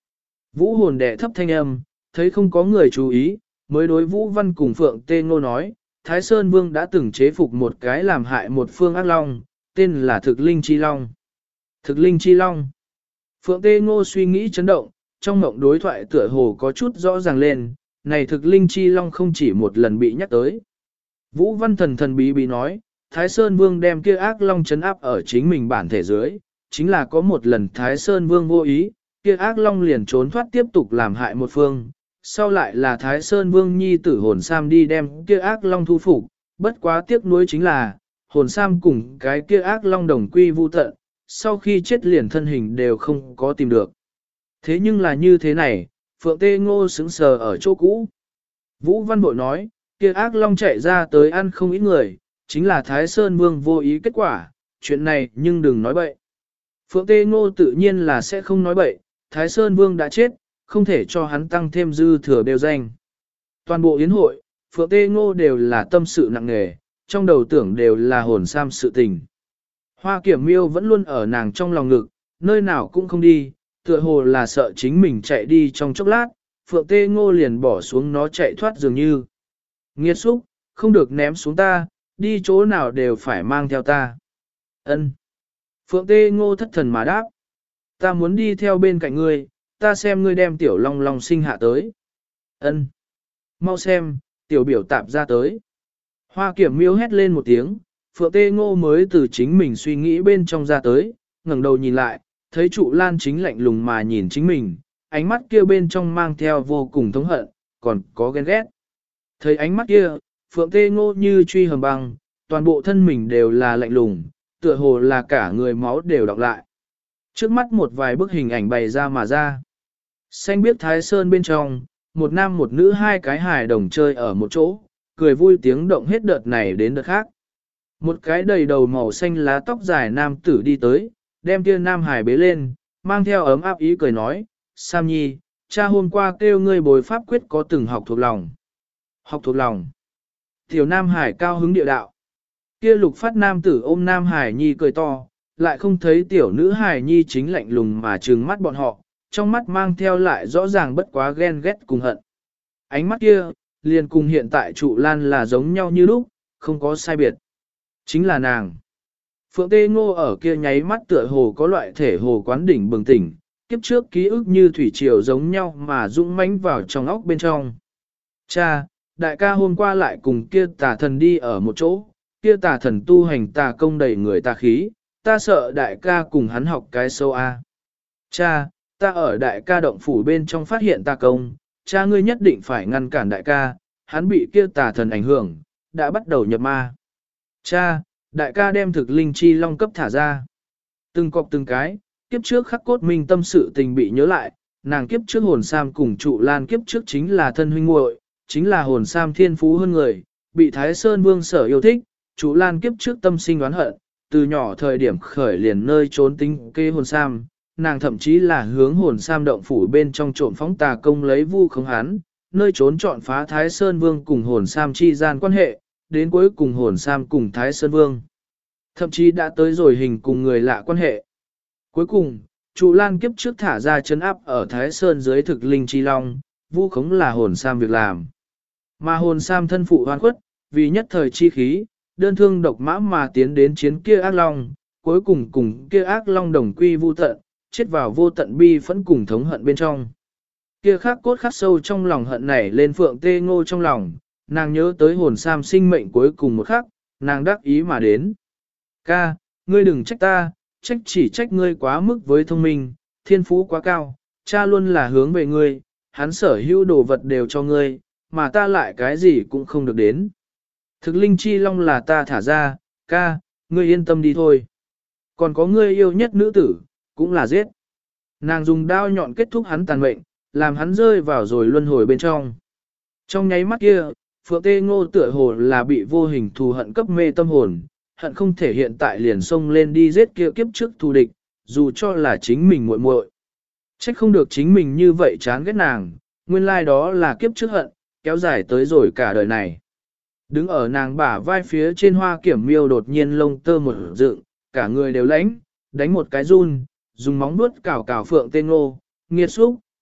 Vũ hồn đệ thấp thanh âm, thấy không có người chú ý, mới đối Vũ Văn cùng Phượng Tê Ngô nói, Thái Sơn Vương đã từng chế phục một cái làm hại một phương ác long, tên là Thực Linh Chi Long. Thực Linh Chi Long. Phượng Tê Ngô suy nghĩ chấn động, trong mộng đối thoại tựa hồ có chút rõ ràng lên, này Thực Linh Chi Long không chỉ một lần bị nhắc tới. Vũ Văn thần thần bí bí nói, Thái Sơn Vương đem kia ác long chấn áp ở chính mình bản thể dưới, chính là có một lần Thái Sơn Vương vô ý, kia ác long liền trốn thoát tiếp tục làm hại một phương. Sau lại là Thái Sơn Vương nhi tử hồn Sam đi đem kia ác long thu phục, bất quá tiếc nuối chính là, hồn Sam cùng cái kia ác long đồng quy vu tận, sau khi chết liền thân hình đều không có tìm được. Thế nhưng là như thế này, Phượng Tê Ngô sững sờ ở chỗ cũ. Vũ Văn Bội nói, kia ác long chạy ra tới ăn không ít người, chính là Thái Sơn Vương vô ý kết quả, chuyện này nhưng đừng nói bậy. Phượng Tê Ngô tự nhiên là sẽ không nói bậy, Thái Sơn Vương đã chết, không thể cho hắn tăng thêm dư thừa đều danh. Toàn bộ yến hội, Phượng Tê Ngô đều là tâm sự nặng nề, trong đầu tưởng đều là hồn Sam sự tình. Hoa Kiểm Miêu vẫn luôn ở nàng trong lòng ngực, nơi nào cũng không đi, tựa hồ là sợ chính mình chạy đi trong chốc lát, Phượng Tê Ngô liền bỏ xuống nó chạy thoát dường như. Nghiệt xúc, không được ném xuống ta, đi chỗ nào đều phải mang theo ta. Ân. Phượng Tê Ngô thất thần mà đáp. Ta muốn đi theo bên cạnh ngươi, ta xem ngươi đem tiểu long long sinh hạ tới. Ân. Mau xem, tiểu biểu tạp ra tới. Hoa Kiểm Miêu hét lên một tiếng, Phượng Tê Ngô mới từ chính mình suy nghĩ bên trong ra tới, ngẩng đầu nhìn lại, thấy trụ lan chính lạnh lùng mà nhìn chính mình, ánh mắt kia bên trong mang theo vô cùng thống hận, còn có ghen ghét. Thấy ánh mắt kia, Phượng Tê Ngô như truy hầm băng, toàn bộ thân mình đều là lạnh lùng, tựa hồ là cả người máu đều đọc lại. Trước mắt một vài bức hình ảnh bày ra mà ra. Xanh biếc Thái Sơn bên trong, một nam một nữ hai cái hài đồng chơi ở một chỗ, cười vui tiếng động hết đợt này đến đợt khác. Một cái đầy đầu màu xanh lá tóc dài nam tử đi tới, đem kia nam hài bế lên, mang theo ấm áp ý cười nói, Sam Nhi, cha hôm qua kêu ngươi bồi pháp quyết có từng học thuộc lòng. Học thuộc lòng. Tiểu nam hải cao hứng địa đạo. Kia lục phát nam tử ôm nam hải nhi cười to, lại không thấy tiểu nữ hải nhi chính lạnh lùng mà trừng mắt bọn họ, trong mắt mang theo lại rõ ràng bất quá ghen ghét cùng hận. Ánh mắt kia, liền cùng hiện tại trụ lan là giống nhau như lúc, không có sai biệt. Chính là nàng. Phượng Tê Ngô ở kia nháy mắt tựa hồ có loại thể hồ quán đỉnh bừng tỉnh, kiếp trước ký ức như thủy triều giống nhau mà dũng mãnh vào trong óc bên trong. Cha, đại ca hôm qua lại cùng kia tà thần đi ở một chỗ, kia tà thần tu hành tà công đầy người tà khí, ta sợ đại ca cùng hắn học cái sâu a. Cha, ta ở đại ca động phủ bên trong phát hiện tà công, cha ngươi nhất định phải ngăn cản đại ca, hắn bị kia tà thần ảnh hưởng, đã bắt đầu nhập ma. Cha, đại ca đem thực linh chi long cấp thả ra. Từng cọc từng cái, kiếp trước khắc cốt minh tâm sự tình bị nhớ lại, nàng kiếp trước hồn Sam cùng trụ lan kiếp trước chính là thân huynh muội, chính là hồn Sam thiên phú hơn người, bị Thái Sơn Vương sở yêu thích, trụ lan kiếp trước tâm sinh oán hận, từ nhỏ thời điểm khởi liền nơi trốn tính kê hồn Sam, nàng thậm chí là hướng hồn Sam động phủ bên trong trộm phóng tà công lấy vu khống hắn, nơi trốn chọn phá Thái Sơn Vương cùng hồn Sam chi gian quan hệ, đến cuối cùng hồn Sam cùng Thái Sơn Vương. Thậm chí đã tới rồi hình cùng người lạ quan hệ. Cuối cùng, trụ lan kiếp trước thả ra chấn áp ở Thái Sơn dưới thực linh chi long, vu khống là hồn Sam việc làm. Mà hồn Sam thân phụ hoan khuất, vì nhất thời chi khí, đơn thương độc mã mà tiến đến chiến kia ác long, cuối cùng cùng kia ác long đồng quy vu tận, chết vào vô tận bi phẫn cùng thống hận bên trong. Kia khắc cốt khắc sâu trong lòng hận này lên Phượng Tê Ngô trong lòng, nàng nhớ tới hồn Sam sinh mệnh cuối cùng một khắc, nàng đắc ý mà đến. Ca, ngươi đừng trách ta, chỉ trách ngươi quá mức với thông minh, thiên phú quá cao, cha luôn là hướng về ngươi, hắn sở hữu đồ vật đều cho ngươi, mà ta lại cái gì cũng không được đến. Thực linh chi long là ta thả ra, ca, ngươi yên tâm đi thôi. Còn có ngươi yêu nhất nữ tử, cũng là giết. Nàng dùng đao nhọn kết thúc hắn tàn mệnh, làm hắn rơi vào rồi luân hồi bên trong. Trong nháy mắt kia, Phượng Tê Ngô tựa hồ là bị vô hình thù hận cấp mê tâm hồn, hận không thể hiện tại liền xông lên đi giết kia kiếp trước thù địch, dù cho là chính mình muội muội. Trách không được chính mình như vậy chán ghét nàng, nguyên lai đó là kiếp trước hận, kéo dài tới rồi cả đời này. Đứng ở nàng bả vai phía trên Hoa Kiểm Miêu đột nhiên lông tơ một dựng, cả người đều lãnh, đánh một cái run, dùng móng vuốt cào cào Phượng Tê Ngô, nghiệt xúc,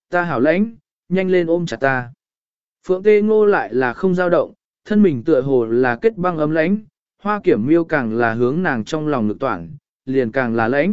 ta hảo lãnh, nhanh lên ôm chặt ta. Phượng Tê Ngô lại là không dao động, thân mình tựa hồ là kết băng ấm lãnh, Hoa Kiểm Miêu càng là hướng nàng trong lòng ngực toản, liền càng là lãnh.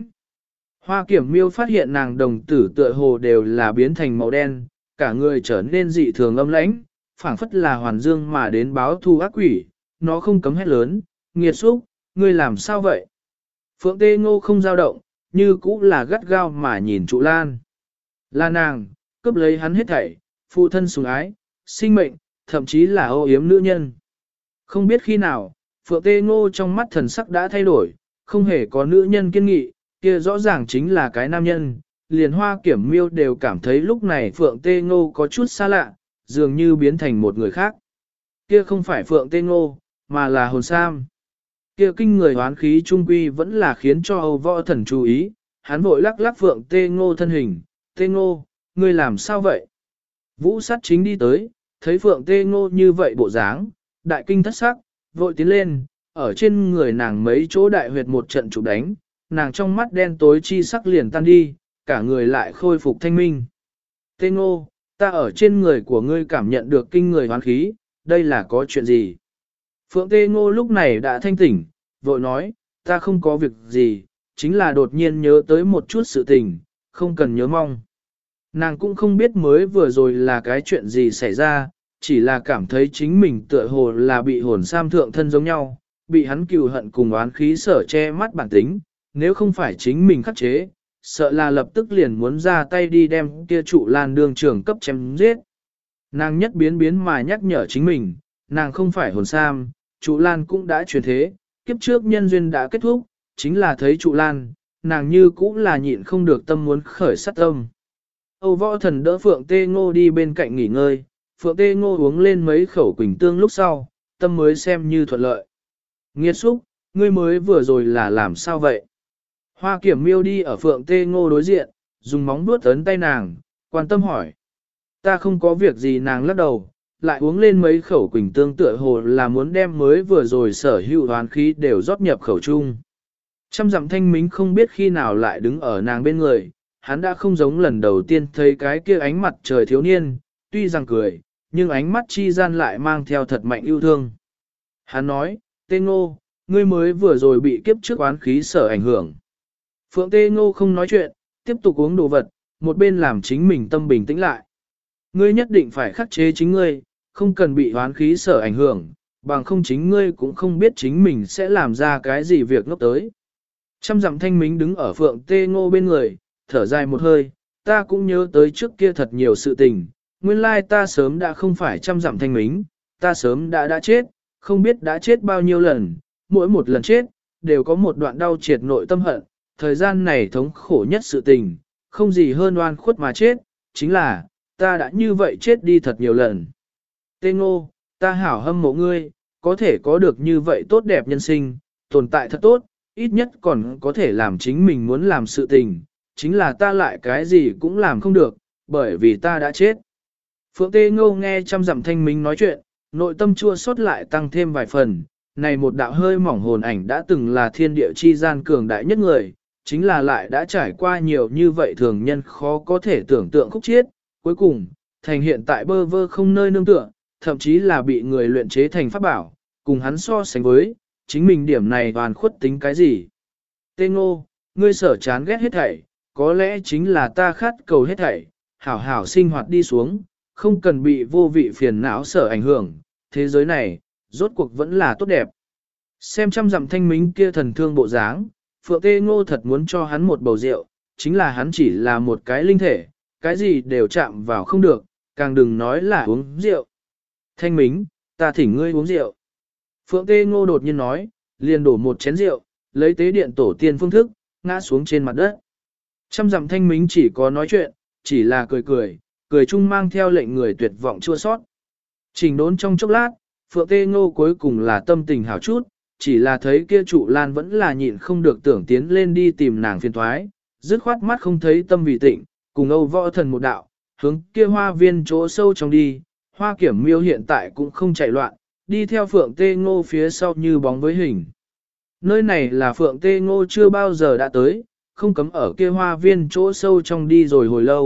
Hoa Kiểm Miêu phát hiện nàng đồng tử tựa hồ đều là biến thành màu đen, cả người trở nên dị thường âm lãnh, phảng phất là hoàn dương mà đến báo thù ác quỷ, nó không cấm hét lớn, nghiệt xúc, ngươi làm sao vậy? Phượng Tê Ngô không dao động, như cũ là gắt gao mà nhìn Trụ Lan. Là nàng, cướp lấy hắn hết thảy, phụ thân sủng ái, sinh mệnh, thậm chí là ô yếm nữ nhân. Không biết khi nào, Phượng Tê Ngô trong mắt thần sắc đã thay đổi, không hề có nữ nhân kiên nghị, kia rõ ràng chính là cái nam nhân. Liền Hoa Kiểm Miêu đều cảm thấy lúc này Phượng Tê Ngô có chút xa lạ, dường như biến thành một người khác. Kia không phải Phượng Tê Ngô, mà là hồn sam. Kia kinh người hoán khí trung quy vẫn là khiến cho Âu Võ Thần chú ý, hắn vội lắc lắc Phượng Tê Ngô thân hình, Tê Ngô, ngươi làm sao vậy? Vũ sát chính đi tới, thấy Phượng Tê Ngô như vậy bộ dáng, đại kinh thất sắc, vội tiến lên, ở trên người nàng mấy chỗ đại huyệt một trận chụp đánh, nàng trong mắt đen tối chi sắc liền tan đi, cả người lại khôi phục thanh minh. Tê Ngô, ta ở trên người của ngươi cảm nhận được kinh người hoán khí, đây là có chuyện gì? Phượng Tê Ngô lúc này đã thanh tỉnh, vội nói, ta không có việc gì, chính là đột nhiên nhớ tới một chút sự tình, không cần nhớ mong. Nàng cũng không biết mới vừa rồi là cái chuyện gì xảy ra, chỉ là cảm thấy chính mình tựa hồ là bị hồn sam thượng thân giống nhau, bị hắn cừu hận cùng oán khí sở che mắt bản tính, nếu không phải chính mình khắc chế, sợ là lập tức liền muốn ra tay đi đem kia Trụ Lan đương trưởng cấp chém giết. Nàng nhất biến biến mà nhắc nhở chính mình, nàng không phải hồn sam, Trụ Lan cũng đã truyền thế, kiếp trước nhân duyên đã kết thúc, chính là thấy Trụ Lan, nàng như cũng là nhịn không được tâm muốn khởi sát tâm. Âu Võ Thần đỡ Phượng Tê Ngô đi bên cạnh nghỉ ngơi, Phượng Tê Ngô uống lên mấy khẩu quỳnh tương lúc sau, tâm mới xem như thuận lợi. Nghiệt xúc, ngươi mới vừa rồi là làm sao vậy? Hoa Kiểm Miêu đi ở Phượng Tê Ngô đối diện, dùng móng vuốt ấn tay nàng, quan tâm hỏi. Ta không có việc gì, nàng lắc đầu, lại uống lên mấy khẩu quỳnh tương tựa hồ là muốn đem mới vừa rồi sở hữu hoán khí đều rót nhập khẩu chung. Trăm dặm Thanh Mính không biết khi nào lại đứng ở nàng bên người, hắn đã không giống lần đầu tiên thấy cái kia ánh mặt trời thiếu niên, tuy rằng cười, nhưng ánh mắt chi gian lại mang theo thật mạnh yêu thương. Hắn nói, Tê Ngô, ngươi mới vừa rồi bị kiếp trước oán khí sở ảnh hưởng. Phượng Tê Ngô không nói chuyện, tiếp tục uống đồ vật, một bên làm chính mình tâm bình tĩnh lại. Ngươi nhất định phải khắc chế chính ngươi, không cần bị oán khí sở ảnh hưởng, bằng không chính ngươi cũng không biết chính mình sẽ làm ra cái gì việc ngốc tới. Trăm dặm Thanh Mính đứng ở Phượng Tê Ngô bên người, thở dài một hơi, ta cũng nhớ tới trước kia thật nhiều sự tình, nguyên lai ta sớm đã không phải trăm dặm Thanh Mính, ta sớm đã chết, không biết đã chết bao nhiêu lần, mỗi một lần chết, đều có một đoạn đau triệt nội tâm hận, thời gian này thống khổ nhất sự tình, không gì hơn oan khuất mà chết, chính là, ta đã như vậy chết đi thật nhiều lần. Tê Ngô, ta hảo hâm mộ ngươi, có thể có được như vậy tốt đẹp nhân sinh, tồn tại thật tốt, ít nhất còn có thể làm chính mình muốn làm sự tình, chính là ta lại cái gì cũng làm không được, bởi vì ta đã chết. Phượng Tê Ngô nghe trăm dặm Thanh Mính nói chuyện, nội tâm chua xót lại tăng thêm vài phần, này một đạo hơi mỏng hồn ảnh đã từng là thiên địa chi gian cường đại nhất người, chính là lại đã trải qua nhiều như vậy thường nhân khó có thể tưởng tượng khúc chiết, cuối cùng, thành hiện tại bơ vơ không nơi nương tựa, thậm chí là bị người luyện chế thành pháp bảo, cùng hắn so sánh với, chính mình điểm này toàn khuất tính cái gì. Tê Ngô, ngươi sở chán ghét hết thảy, có lẽ chính là ta khát cầu hết thảy, hảo hảo sinh hoạt đi xuống, không cần bị vô vị phiền não sở ảnh hưởng, thế giới này, rốt cuộc vẫn là tốt đẹp. Xem trăm dặm Thanh Mính kia thần thương bộ dáng, Phượng Tê Ngô thật muốn cho hắn một bầu rượu, chính là hắn chỉ là một cái linh thể, cái gì đều chạm vào không được, càng đừng nói là uống rượu. Thanh Mính, ta thỉnh ngươi uống rượu. Phượng Tê Ngô đột nhiên nói, liền đổ một chén rượu, lấy tế điện tổ tiên phương thức, ngã xuống trên mặt đất. Trăm dặm Thanh Mính chỉ có nói chuyện, chỉ là cười cười, cười chung mang theo lệnh người tuyệt vọng chua sót. Trình đốn trong chốc lát, Phượng Tê Ngô cuối cùng là tâm tình hảo chút, chỉ là thấy kia Trụ Lan vẫn là nhịn không được tưởng tiến lên đi tìm nàng phiền thoái, dứt khoát mắt không thấy tâm vì tịnh, cùng Âu Võ Thần một đạo, hướng kia hoa viên chỗ sâu trong đi, Hoa Kiểm Miêu hiện tại cũng không chạy loạn, đi theo Phượng Tê Ngô phía sau như bóng với hình. Nơi này là Phượng Tê Ngô chưa bao giờ đã tới, không cấm ở kia hoa viên chỗ sâu trong đi rồi hồi lâu,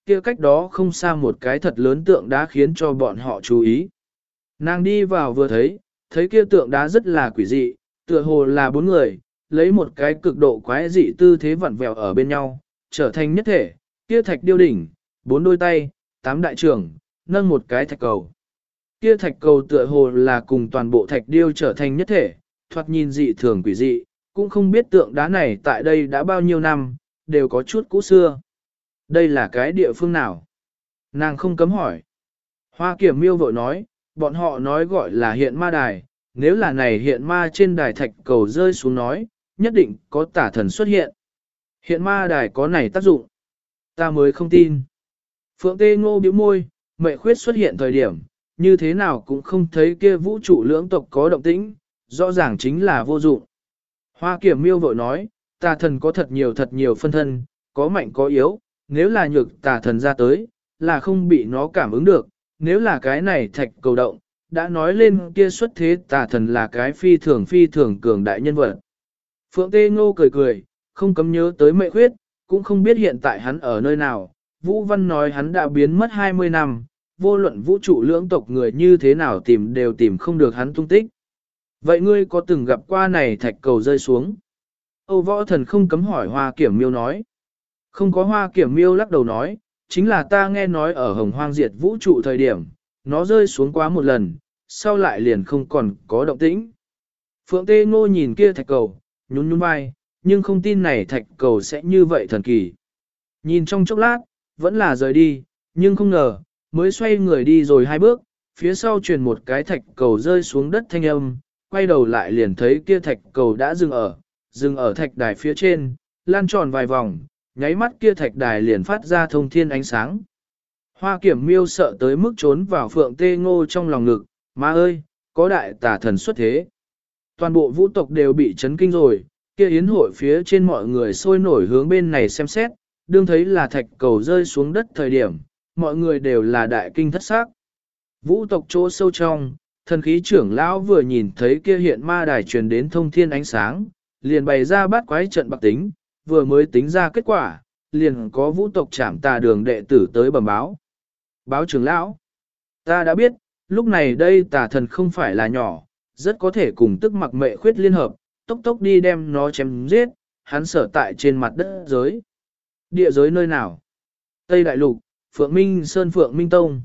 kia cách đó không xa một cái thật lớn tượng đá khiến cho bọn họ chú ý. Nàng đi vào vừa thấy kia tượng đá rất là quỷ dị, tựa hồ là 4 người, lấy một cái cực độ quái dị tư thế vặn vẹo ở bên nhau, trở thành nhất thể, kia thạch điêu đỉnh, 4 đôi tay, 8 đại trưởng, nâng một cái thạch cầu. Kia thạch cầu tựa hồ là cùng toàn bộ thạch điêu trở thành nhất thể, thoạt nhìn dị thường quỷ dị, cũng không biết tượng đá này tại đây đã bao nhiêu năm, đều có chút cũ xưa. Đây là cái địa phương nào? Nàng không cấm hỏi. Hoa Kiểm Miêu vội nói, bọn họ nói gọi là hiện ma đài, nếu là này hiện ma trên đài thạch cầu rơi xuống nói, nhất định có tả thần xuất hiện. Hiện ma đài có này tác dụng. Ta mới không tin. Phượng Tê Ngô bĩu môi, Mệ Khuyết xuất hiện thời điểm, như thế nào cũng không thấy kia vũ trụ lưỡng tộc có động tĩnh, rõ ràng chính là vô dụng. Hoa Kiểm Miêu vội nói, tà thần có thật nhiều phân thân, có mạnh có yếu, nếu là nhược tà thần ra tới, là không bị nó cảm ứng được, nếu là cái này thạch cầu động, đã nói lên kia xuất thế tà thần là cái phi thường cường đại nhân vật. Phượng Tê Ngô cười cười, không cấm nhớ tới Mệ Khuyết, cũng không biết hiện tại hắn ở nơi nào. Vũ Văn nói hắn đã biến mất 20 năm, vô luận vũ trụ lưỡng tộc người như thế nào tìm đều tìm không được hắn tung tích. Vậy ngươi có từng gặp qua này thạch cầu rơi xuống? Âu Võ Thần không cấm hỏi Hoa Kiểm Miêu nói. Không có. Hoa Kiểm Miêu lắc đầu nói, chính là ta nghe nói ở Hồng Hoang diệt vũ trụ thời điểm, nó rơi xuống quá một lần, sau lại liền không còn có động tĩnh. Phượng Tê Ngô nhìn kia thạch cầu, nhún vai, nhưng không tin này thạch cầu sẽ như vậy thần kỳ. Nhìn trong chốc lát, vẫn là rời đi, nhưng không ngờ, mới xoay người đi rồi 2 bước, phía sau truyền một cái thạch cầu rơi xuống đất thanh âm, quay đầu lại liền thấy kia thạch cầu đã dừng ở thạch đài phía trên, lan tròn vài vòng, nháy mắt kia thạch đài liền phát ra thông thiên ánh sáng. Hoa Kiểm Miêu sợ tới mức trốn vào Phượng Tê Ngô trong lòng ngực, má ơi, có đại tà thần xuất thế. Toàn bộ vũ tộc đều bị chấn kinh rồi, kia yến hội phía trên mọi người sôi nổi hướng bên này xem xét, đương thấy là thạch cầu rơi xuống đất thời điểm, mọi người đều là đại kinh thất xác. Vũ tộc chỗ sâu trong, thần khí trưởng lão vừa nhìn thấy kia hiện ma đài truyền đến thông thiên ánh sáng, liền bày ra bát quái trận bạc tính, vừa mới tính ra kết quả, liền có vũ tộc trảm tà đường đệ tử tới bẩm báo. Báo trưởng lão, ta đã biết, lúc này đây tà thần không phải là nhỏ, rất có thể cùng tức mặc Mệ Khuyết liên hợp, tốc tốc đi đem nó chém giết, hắn sở tại trên mặt đất giới. Địa giới nơi nào? Tây Đại Lục, Phượng Minh Sơn Phượng Minh Tông.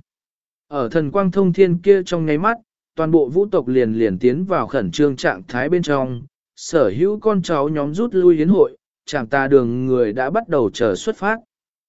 Ở thần quang thông thiên kia trong nháy mắt, toàn bộ vũ tộc liền tiến vào khẩn trương trạng thái bên trong, sở hữu con cháu nhóm rút lui hiến hội, trảm tà đường người đã bắt đầu chờ xuất phát.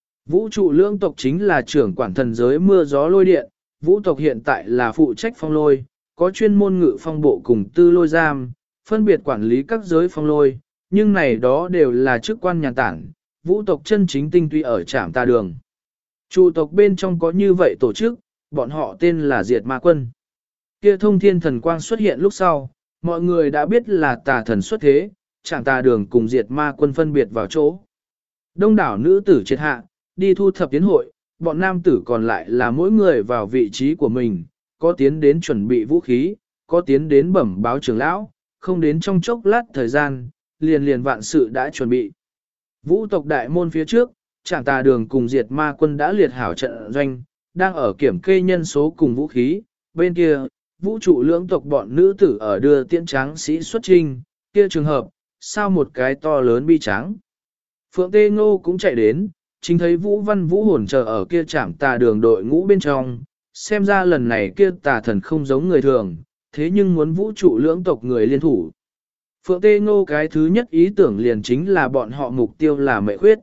Vũ trụ lưỡng tộc chính là trưởng quản thần giới mưa gió lôi điện, vũ tộc hiện tại là phụ trách phong lôi, có chuyên môn ngự phong bộ cùng tư lôi giam, phân biệt quản lý các giới phong lôi, nhưng này đó đều là chức quan nhàn tản, vũ tộc chân chính tinh túy ở trảm tà đường. Trụ tộc bên trong có như vậy tổ chức, bọn họ tên là Diệt Ma Quân. Kia thông thiên thần quang xuất hiện lúc sau, mọi người đã biết là tà thần xuất thế, trảm tà đường cùng Diệt Ma Quân phân biệt vào chỗ. Đông đảo nữ tử triệt hạ, đi thu thập tiến hội, bọn nam tử còn lại là mỗi người vào vị trí của mình, có tiến đến chuẩn bị vũ khí, có tiến đến bẩm báo trưởng lão, không đến trong chốc lát thời gian, liền vạn sự đã chuẩn bị. Vũ tộc đại môn phía trước, trảm tà đường cùng Diệt Ma Quân đã liệt hảo trận doanh, đang ở kiểm kê nhân số cùng vũ khí, bên kia, vũ trụ lưỡng tộc bọn nữ tử ở đưa tiễn tráng sĩ xuất trinh, kia trường hợp, sao một cái to lớn bi tráng. Phượng Tê Ngô cũng chạy đến, chính thấy Vũ Văn Vũ hồn chờ ở kia trảm tà đường đội ngũ bên trong, xem ra lần này kia tà thần không giống người thường, thế nhưng muốn vũ trụ lưỡng tộc người liên thủ. Phượng Tê Ngô cái thứ nhất ý tưởng liền chính là bọn họ mục tiêu là Mệ Khuyết.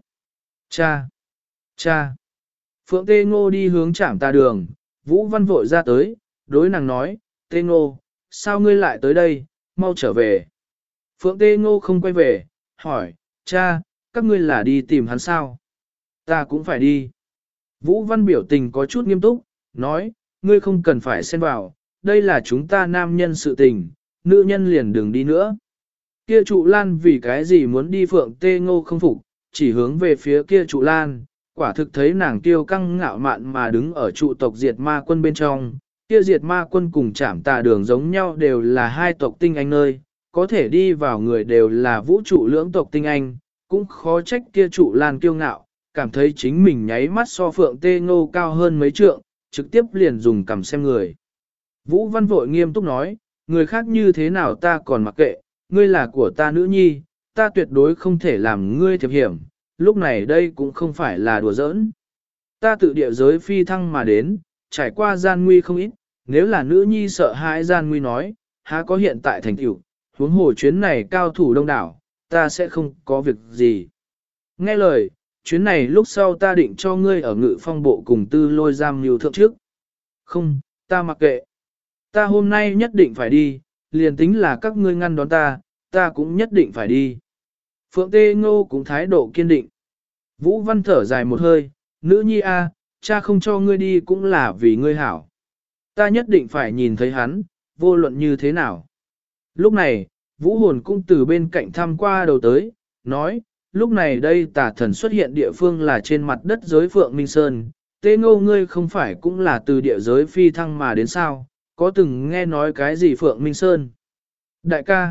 Cha! Phượng Tê Ngô đi hướng trảm tà đường, Vũ Văn vội ra tới, đối nàng nói, Tê Ngô, sao ngươi lại tới đây, mau trở về. Phượng Tê Ngô không quay về, hỏi, cha, các ngươi là đi tìm hắn sao? Ta cũng phải đi. Vũ Văn biểu tình có chút nghiêm túc, nói, ngươi không cần phải xen vào, đây là chúng ta nam nhân sự tình, nữ nhân liền đừng đi nữa. Kia trụ lan vì cái gì muốn đi Phượng Tê Ngô không phục, chỉ hướng về phía kia trụ lan, quả thực thấy nàng tiêu căng ngạo mạn mà đứng ở trụ tộc Diệt Ma Quân bên trong. Kia Diệt Ma Quân cùng trảm tà đường giống nhau đều là hai tộc tinh anh nơi, có thể đi vào người đều là vũ trụ lưỡng tộc tinh anh, cũng khó trách kia trụ lan kiêu ngạo, cảm thấy chính mình nháy mắt so Phượng Tê Ngô cao hơn mấy trượng, trực tiếp liền dùng cầm xem người. Vũ Văn vội nghiêm túc nói, người khác như thế nào ta còn mặc kệ, ngươi là của ta nữ nhi, ta tuyệt đối không thể làm ngươi thiệp hiểm, lúc này đây cũng không phải là đùa giỡn. Ta tự địa giới phi thăng mà đến, trải qua gian nguy không ít, nếu là nữ nhi sợ hãi gian nguy nói, há có hiện tại thành tựu, huống hồ chuyến này cao thủ đông đảo, ta sẽ không có việc gì. Nghe lời, chuyến này lúc sau ta định cho ngươi ở Ngự Phong bộ cùng Tư Lôi giam lưu thượng trước. Không, ta mặc kệ. Ta hôm nay nhất định phải đi, liền tính là các ngươi ngăn đón ta cũng nhất định phải đi. Phượng Tê Ngô cũng thái độ kiên định. Vũ Văn thở dài một hơi, nữ nhi a, cha không cho ngươi đi cũng là vì ngươi hảo. Ta nhất định phải nhìn thấy hắn, vô luận như thế nào. Lúc này, Vũ Hồn cũng từ bên cạnh thăm qua đầu tới, nói, lúc này đây tà thần xuất hiện địa phương là trên mặt đất giới Phượng Minh Sơn, Tê Ngô ngươi không phải cũng là từ địa giới phi thăng mà đến sao, có từng nghe nói cái gì Phượng Minh Sơn? Đại ca,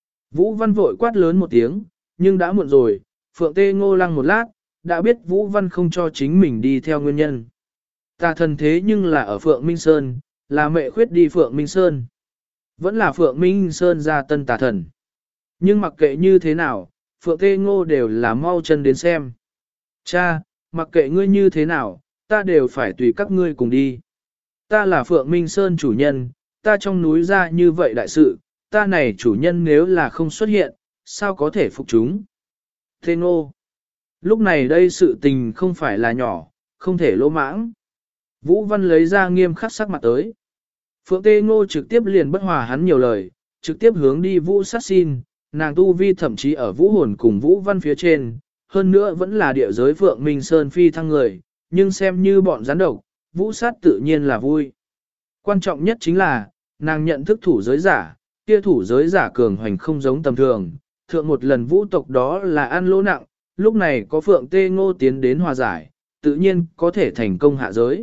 Vũ Văn vội quát lớn một tiếng, nhưng đã muộn rồi, Phượng Tê Ngô lăng một lát, đã biết Vũ Văn không cho chính mình đi theo nguyên nhân. Tà thần thế nhưng là ở Phượng Minh Sơn, là mẹ khuyết đi Phượng Minh Sơn. Vẫn là Phượng Minh Sơn ra tân tà thần. Nhưng mặc kệ như thế nào, Phượng Tê Ngô đều là mau chân đến xem. Cha, mặc kệ ngươi như thế nào, ta đều phải tùy các ngươi cùng đi. Ta là Phượng Minh Sơn chủ nhân, ta trong núi ra như vậy đại sự, ta này chủ nhân nếu là không xuất hiện, sao có thể phục chúng? Tê Ngô, lúc này đây sự tình không phải là nhỏ, không thể lỗ mãng. Vũ Văn lấy ra nghiêm khắc sắc mặt tới. Phượng Tê Ngô trực tiếp liền bất hòa hắn nhiều lời, trực tiếp hướng đi Vũ sát xin, nàng tu vi thậm chí ở Vũ Hồn cùng Vũ Văn phía trên, hơn nữa vẫn là địa giới Phượng Minh Sơn phi thăng người, nhưng xem như bọn gián độc, Vũ sát tự nhiên là vui. Quan trọng nhất chính là, nàng nhận thức thủ giới giả, kia thủ giới giả cường hoành không giống tầm thường, thượng một lần Vũ tộc đó là ăn lỗ nặng, lúc này có Phượng Tê Ngô tiến đến hòa giải, tự nhiên có thể thành công hạ giới.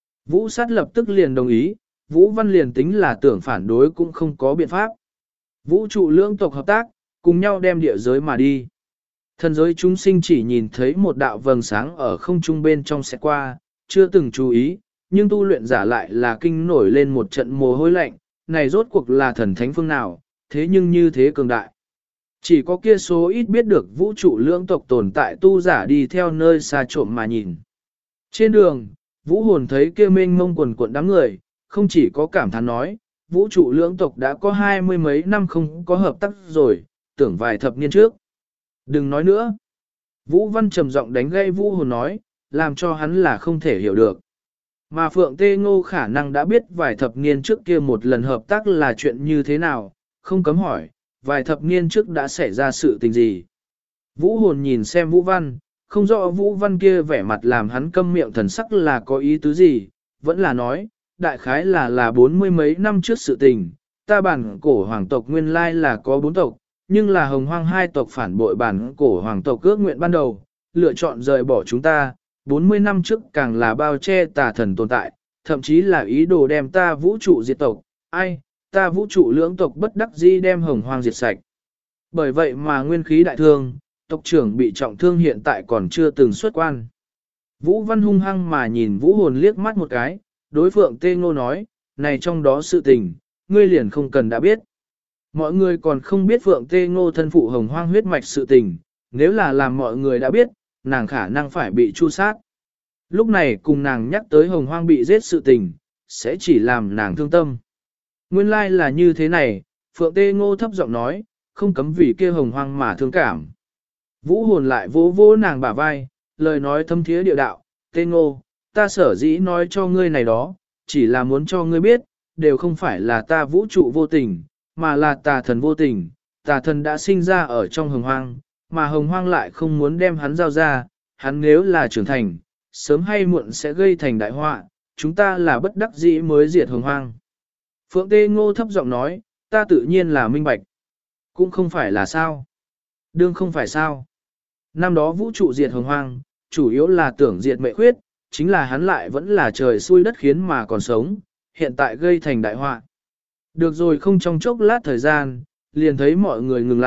Vũ sát lập tức liền đồng ý, Vũ Văn liền tính là tưởng phản đối cũng không có biện pháp. Vũ trụ lưỡng tộc hợp tác, cùng nhau đem địa giới mà đi. Thần giới chúng sinh chỉ nhìn thấy một đạo vầng sáng ở không trung bên trong sẽ qua, chưa từng chú ý, nhưng tu luyện giả lại là kinh nổi lên một trận mồ hôi lạnh, này rốt cuộc là thần thánh phương nào, thế nhưng như thế cường đại. Chỉ có kia số ít biết được vũ trụ lưỡng tộc tồn tại tu giả đi theo nơi xa trộm mà nhìn. Trên đường, Vũ Hồn thấy kia mênh mông quần cuộn đám người, không chỉ có cảm thán nói, vũ trụ lưỡng tộc đã có 20 mấy năm không có hợp tác rồi, tưởng vài thập niên trước. Đừng nói nữa. Vũ Văn trầm giọng đánh gây Vũ Hồn nói, làm cho hắn là không thể hiểu được. Mà Phượng Tê Ngô khả năng đã biết vài thập niên trước kia một lần hợp tác là chuyện như thế nào, không cấm hỏi, vài thập niên trước đã xảy ra sự tình gì. Vũ Hồn nhìn xem Vũ Văn, không rõ Vũ Văn kia vẻ mặt làm hắn câm miệng thần sắc là có ý tứ gì, vẫn là nói, đại khái là 40 mấy năm trước sự tình, ta bản cổ hoàng tộc nguyên lai là có 4 tộc, nhưng là hồng hoang 2 tộc phản bội bản cổ hoàng tộc ước nguyện ban đầu, lựa chọn rời bỏ chúng ta, 40 năm trước càng là bao che tà thần tồn tại, thậm chí là ý đồ đem ta vũ trụ diệt tộc, ai, ta vũ trụ lưỡng tộc bất đắc dĩ đem hồng hoang diệt sạch. Bởi vậy mà nguyên khí đại thương, tộc trưởng bị trọng thương hiện tại còn chưa từng xuất quan. Vũ Văn hung hăng mà nhìn Vũ Hồn liếc mắt một cái, đối Phượng Tê Ngô nói, này trong đó sự tình, ngươi liền không cần đã biết. Mọi người còn không biết Phượng Tê Ngô thân phụ hồng hoang huyết mạch sự tình, nếu là làm mọi người đã biết, nàng khả năng phải bị tru sát. Lúc này cùng nàng nhắc tới hồng hoang bị giết sự tình, sẽ chỉ làm nàng thương tâm. Nguyên lai là như thế này, Phượng Tê Ngô thấp giọng nói, không cấm vì kia hồng hoang mà thương cảm. Vũ Hồn lại vỗ vỗ nàng bả vai, lời nói thâm thiế địa đạo, Tê Ngô, ta sở dĩ nói cho ngươi này đó, chỉ là muốn cho ngươi biết, đều không phải là ta vũ trụ vô tình, mà là tà thần vô tình, tà thần đã sinh ra ở trong hồng hoang, mà hồng hoang lại không muốn đem hắn giao ra, hắn nếu là trưởng thành, sớm hay muộn sẽ gây thành đại họa, chúng ta là bất đắc dĩ mới diệt hồng hoang. Phượng Tê Ngô thấp giọng nói, ta tự nhiên là minh bạch, cũng không phải là sao. Đương không phải sao. Năm đó vũ trụ diệt hồng hoang, chủ yếu là tưởng diệt mệ khuyết, chính là hắn lại vẫn là trời xui đất khiến mà còn sống, hiện tại gây thành đại họa. Được rồi, không trong chốc lát thời gian, liền thấy mọi người ngừng lại,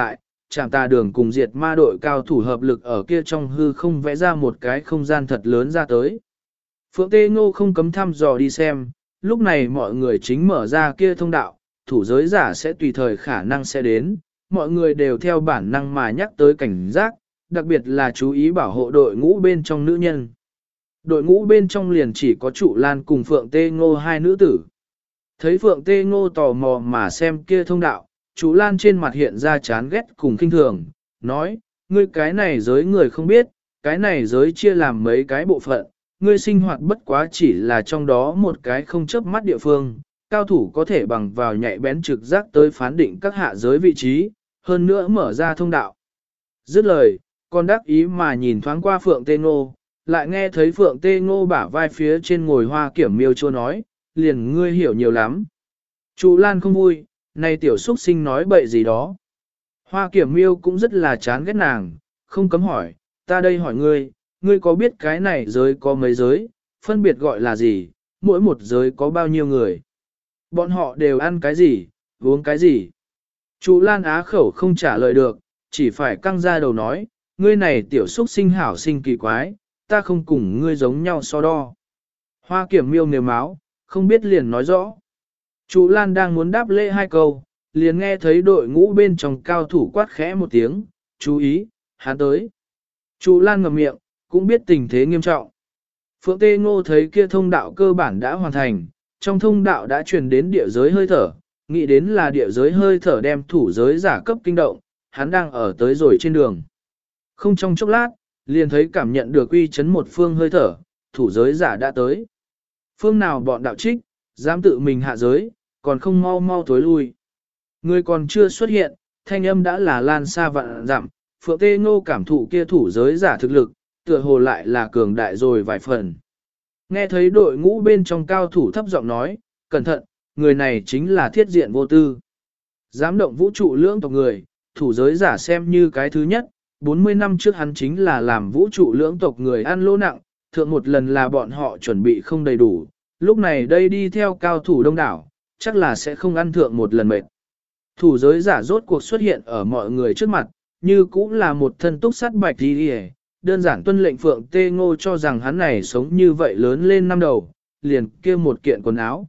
Trảm Tà Đường cùng diệt ma đội cao thủ hợp lực ở kia trong hư không vẽ ra một cái không gian thật lớn ra tới. Phượng Tê Ngô không cấm thăm dò đi xem, lúc này mọi người chính mở ra kia thông đạo, thủ giới giả sẽ tùy thời khả năng sẽ đến, mọi người đều theo bản năng mà nhắc tới cảnh giác, đặc biệt là chú ý bảo hộ đội ngũ bên trong nữ nhân. Đội ngũ bên trong liền chỉ có Trụ Lan cùng Phượng Tê Ngô hai nữ tử. Thấy Phượng Tê Ngô tò mò mà xem kia thông đạo, Trụ Lan trên mặt hiện ra chán ghét cùng kinh thường, nói, ngươi cái này giới người không biết, cái này giới chia làm mấy cái bộ phận, ngươi sinh hoạt bất quá chỉ là trong đó một cái không chớp mắt địa phương, cao thủ có thể bằng vào nhạy bén trực giác tới phán định các hạ giới vị trí, hơn nữa mở ra thông đạo. Dứt lời, con đắc ý mà nhìn thoáng qua Phượng Tê Ngô, lại nghe thấy Phượng Tê Ngô bả vai phía trên ngồi Hoa Kiểm Miêu chua nói, liền ngươi hiểu nhiều lắm. Trụ Lan không vui, này tiểu xuất sinh nói bậy gì đó. Hoa Kiểm Miêu cũng rất là chán ghét nàng, không cấm hỏi, ta đây hỏi ngươi, ngươi có biết cái này giới có mấy giới, phân biệt gọi là gì, mỗi một giới có bao nhiêu người. Bọn họ đều ăn cái gì, uống cái gì. Trụ Lan á khẩu không trả lời được, chỉ phải căng ra đầu nói, ngươi này tiểu xuất sinh hảo sinh kỳ quái, ta không cùng ngươi giống nhau so đo. Hoa Kiểm Miêu nếu máu, không biết liền nói rõ. Trụ Lan đang muốn đáp lễ hai câu, liền nghe thấy đội ngũ bên trong cao thủ quát khẽ một tiếng, chú ý, hắn tới. Trụ Lan ngậm miệng, cũng biết tình thế nghiêm trọng. Phượng Tê Ngô thấy kia thông đạo cơ bản đã hoàn thành, trong thông đạo đã truyền đến địa giới hơi thở, nghĩ đến là địa giới hơi thở đem thủ giới giả cấp kinh động, hắn đang ở tới rồi trên đường. Không trong chốc lát, liền thấy cảm nhận được uy chấn một phương hơi thở, thủ giới giả đã tới. Phương nào bọn đạo trích, dám tự mình hạ giới, còn không mau mau tối lui. Người còn chưa xuất hiện, thanh âm đã là lan xa vạn dặm, Phượng Tê Ngô cảm thụ kia thủ giới giả thực lực, tựa hồ lại là cường đại rồi vài phần. Nghe thấy đội ngũ bên trong cao thủ thấp giọng nói, cẩn thận, người này chính là thiết diện vô tư. Dám động vũ trụ lưỡng tộc người, thủ giới giả xem như cái thứ nhất, 40 năm trước hắn chính là làm vũ trụ lưỡng tộc người ăn lỗ nặng, thượng một lần là bọn họ chuẩn bị không đầy đủ, lúc này đây đi theo cao thủ đông đảo, chắc là sẽ không ăn thượng một lần mệt. Thủ giới giả rốt cuộc xuất hiện ở mọi người trước mặt, như cũng là một thân túc sắt bạch đi đơn giản tuân lệnh Phượng Tê Ngô cho rằng hắn này sống như vậy lớn lên năm đầu, liền kia một kiện quần áo.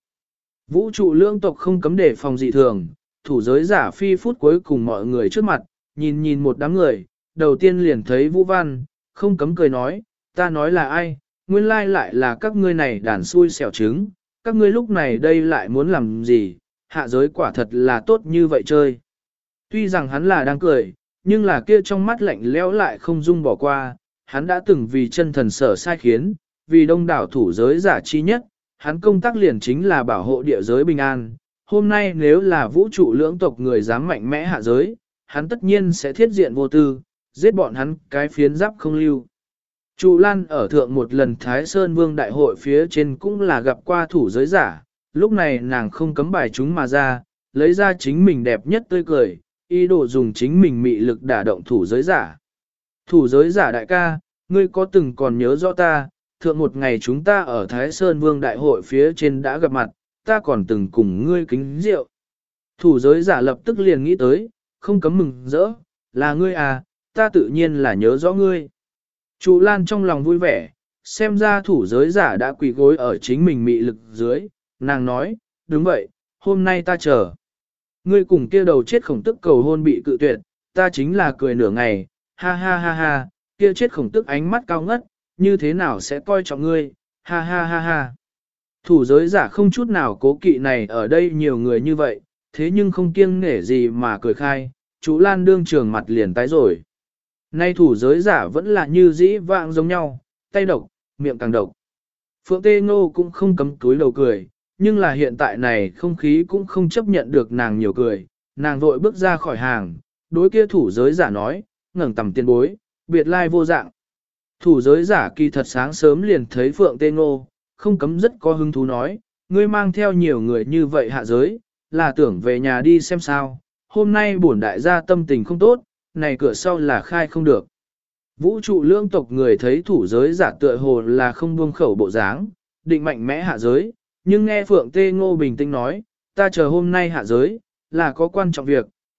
Vũ trụ lưỡng tộc không cấm đề phòng dị thường, thủ giới giả phi phút cuối cùng mọi người trước mặt, nhìn một đám người, đầu tiên liền thấy Vũ Văn, không cấm cười nói, ta nói là ai, nguyên lai lại là các ngươi này đàn xui xẻo trứng, các ngươi lúc này đây lại muốn làm gì, hạ giới quả thật là tốt như vậy chơi. Tuy rằng hắn là đang cười, nhưng là kia trong mắt lạnh lẽo lại không dung bỏ qua, hắn đã từng vì chân thần sở sai khiến, vì đông đảo thủ giới giả chi nhất, hắn công tác liền chính là bảo hộ địa giới bình an. Hôm nay nếu là vũ trụ lưỡng tộc người dám mạnh mẽ hạ giới, hắn tất nhiên sẽ thiết diện vô tư, giết bọn hắn cái phiến giáp không lưu. Trụ Lan ở thượng một lần Thái Sơn Vương Đại hội phía trên cũng là gặp qua thủ giới giả, lúc này nàng không cấm bài chúng mà ra, lấy ra chính mình đẹp nhất tươi cười, ý đồ dùng chính mình mị lực đả động thủ giới giả. Thủ giới giả đại ca, ngươi có từng còn nhớ rõ ta, thượng một ngày chúng ta ở Thái Sơn Vương Đại hội phía trên đã gặp mặt, ta còn từng cùng ngươi kính rượu. Thủ giới giả lập tức liền nghĩ tới, không cấm mừng rỡ, là ngươi à, ta tự nhiên là nhớ rõ ngươi. Trụ Lan trong lòng vui vẻ, xem ra thủ giới giả đã quỳ gối ở chính mình mị lực dưới, nàng nói, đúng vậy, hôm nay ta chờ. Ngươi cùng kia đầu chết khổng tức cầu hôn bị cự tuyệt, ta chính là cười nửa ngày, ha ha ha ha, kia chết khổng tức ánh mắt cao ngất, như thế nào sẽ coi trọng ngươi, ha ha ha ha. Thủ giới giả không chút nào cố kỵ này ở đây nhiều người như vậy, thế nhưng không kiêng nể gì mà cười khai, chú Lan đương trường mặt liền tái rồi. Nay thủ giới giả vẫn là như dĩ vãng giống nhau, tay độc, miệng càng độc. Phượng Tê Ngô cũng không cấm túi đầu cười, nhưng là hiện tại này không khí cũng không chấp nhận được nàng nhiều cười, nàng vội bước ra khỏi hàng, đối kia thủ giới giả nói, ngẩng tầm tiền bối, biệt lai vô dạng. Thủ giới giả kỳ thật sáng sớm liền thấy Phượng Tê Ngô, không cấm rất có hứng thú nói, ngươi mang theo nhiều người như vậy hạ giới, là tưởng về nhà đi xem sao, hôm nay bổn đại gia tâm tình không tốt, này cửa sau là khai không được. Vũ trụ lương tộc người thấy thủ giới giả tựa hồ là không buông khẩu bộ dáng, định mạnh mẽ hạ giới, nhưng nghe Phượng Tê Ngô bình tĩnh nói, ta chờ hôm nay hạ giới, là có quan trọng việc,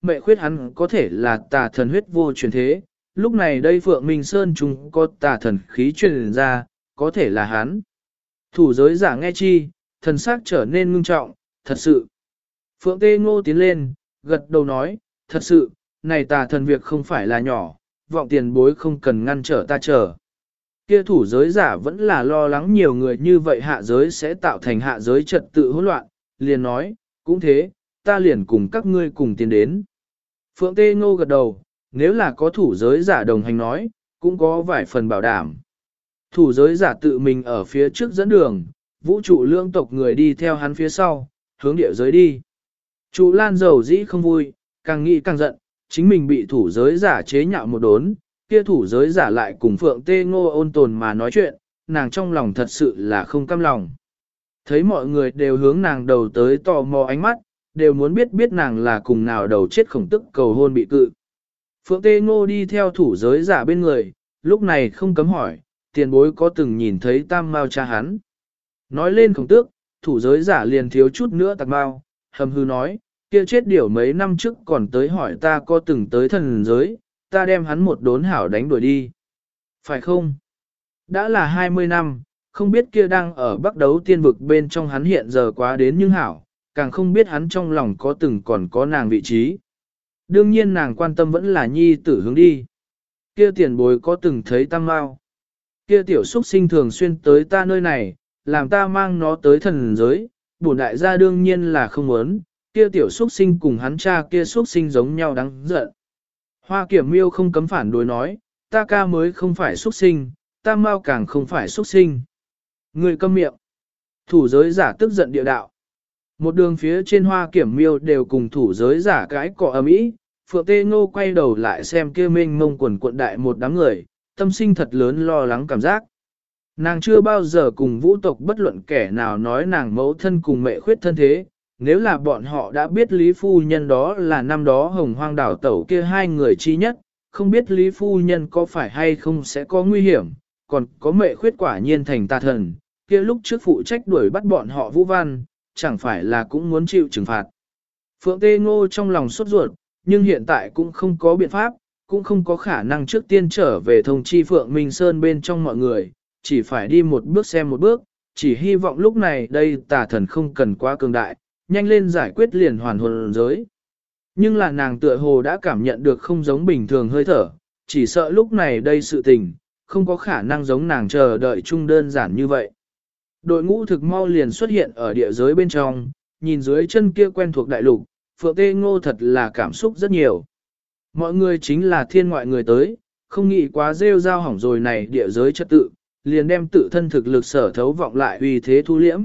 mẹ khuyết hắn có thể là tà thần huyết vô truyền thế, lúc này đây Phượng Minh Sơn chúng có tà thần khí truyền ra, có thể là hắn. Thủ giới giả nghe chi, thần sắc trở nên ngưng trọng, thật sự. Phượng Tê Ngô tiến lên, gật đầu nói, thật sự, này tà thần việc không phải là nhỏ, vọng tiền bối không cần ngăn trở ta chờ. Kia thủ giới giả vẫn là lo lắng nhiều người như vậy hạ giới sẽ tạo thành hạ giới trật tự hỗn loạn, liền nói, cũng thế, ta liền cùng các ngươi cùng tiến đến. Phượng Tê Ngô gật đầu, nếu là có thủ giới giả đồng hành nói, cũng có vài phần bảo đảm. Thủ giới giả tự mình ở phía trước dẫn đường, vũ trụ lương tộc người đi theo hắn phía sau, hướng địa giới đi. Trụ Lan dầu dĩ không vui, càng nghĩ càng giận, chính mình bị thủ giới giả chế nhạo một đốn, kia thủ giới giả lại cùng Phượng Tê Ngô ôn tồn mà nói chuyện, nàng trong lòng thật sự là không cam lòng. Thấy mọi người đều hướng nàng đầu tới tò mò ánh mắt, đều muốn biết biết nàng là cùng nào đầu chết khổng tức cầu hôn bị cự. Phượng Tê Ngô đi theo thủ giới giả bên người, lúc này không cấm hỏi, tiền bối có từng nhìn thấy tam mao cha hắn. Nói lên khổng tước, thủ giới giả liền thiếu chút nữa tạc mao, hầm hư nói, kia chết điểu mấy năm trước còn tới hỏi ta có từng tới thần giới, ta đem hắn một đốn hảo đánh đuổi đi. Phải không? Đã là 20 năm, không biết kia đang ở bắc đấu tiên vực bên trong hắn hiện giờ quá đến nhưng hảo, càng không biết hắn trong lòng có từng còn có nàng vị trí. Đương nhiên nàng quan tâm vẫn là nhi tử hướng đi. Kia tiền bối có từng thấy tam mao. Kia tiểu xuất sinh thường xuyên tới ta nơi này, làm ta mang nó tới thần giới, bổn đại gia đương nhiên là không muốn, kia tiểu xuất sinh cùng hắn cha kia xuất sinh giống nhau đáng giận. Hoa Kiểm Miêu không cấm phản đối nói, ta ca mới không phải xuất sinh, tam mao càng không phải xuất sinh. Người câm miệng. Thủ giới giả tức giận địa đạo. Một đường phía trên Hoa Kiểm Miêu đều cùng thủ giới giả cái cọ ầm ĩ. Phượng Tê Ngô quay đầu lại xem kia mênh mông quần cuộn đại một đám người, tâm sinh thật lớn lo lắng cảm giác. Nàng chưa bao giờ cùng vũ tộc bất luận kẻ nào nói nàng mẫu thân cùng mẹ khuyết thân thế, nếu là bọn họ đã biết Lý Phu Nhân đó là năm đó hồng hoang đảo tẩu kia hai người chi nhất, không biết Lý Phu Nhân có phải hay không sẽ có nguy hiểm, còn có mẹ khuyết quả nhiên thành tà thần, kia lúc trước phụ trách đuổi bắt bọn họ Vũ Văn, chẳng phải là cũng muốn chịu trừng phạt. Phượng Tê Ngô trong lòng sốt ruột, nhưng hiện tại cũng không có biện pháp, cũng không có khả năng trước tiên trở về thông chi Phượng Minh Sơn bên trong mọi người, chỉ phải đi một bước xem một bước, chỉ hy vọng lúc này đây tà thần không cần quá cường đại, nhanh lên giải quyết liền hoàn hồn giới. Nhưng là nàng tựa hồ đã cảm nhận được không giống bình thường hơi thở, chỉ sợ lúc này đây sự tình, không có khả năng giống nàng chờ đợi chung đơn giản như vậy. Đội ngũ thực mau liền xuất hiện ở địa giới bên trong, nhìn dưới chân kia quen thuộc đại lục, Phượng Tê Ngô thật là cảm xúc rất nhiều. Mọi người chính là thiên ngoại người tới, không nghĩ quá rêu rao hỏng rồi này địa giới trật tự, liền đem tự thân thực lực sở thấu vọng lại uy thế thu liễm.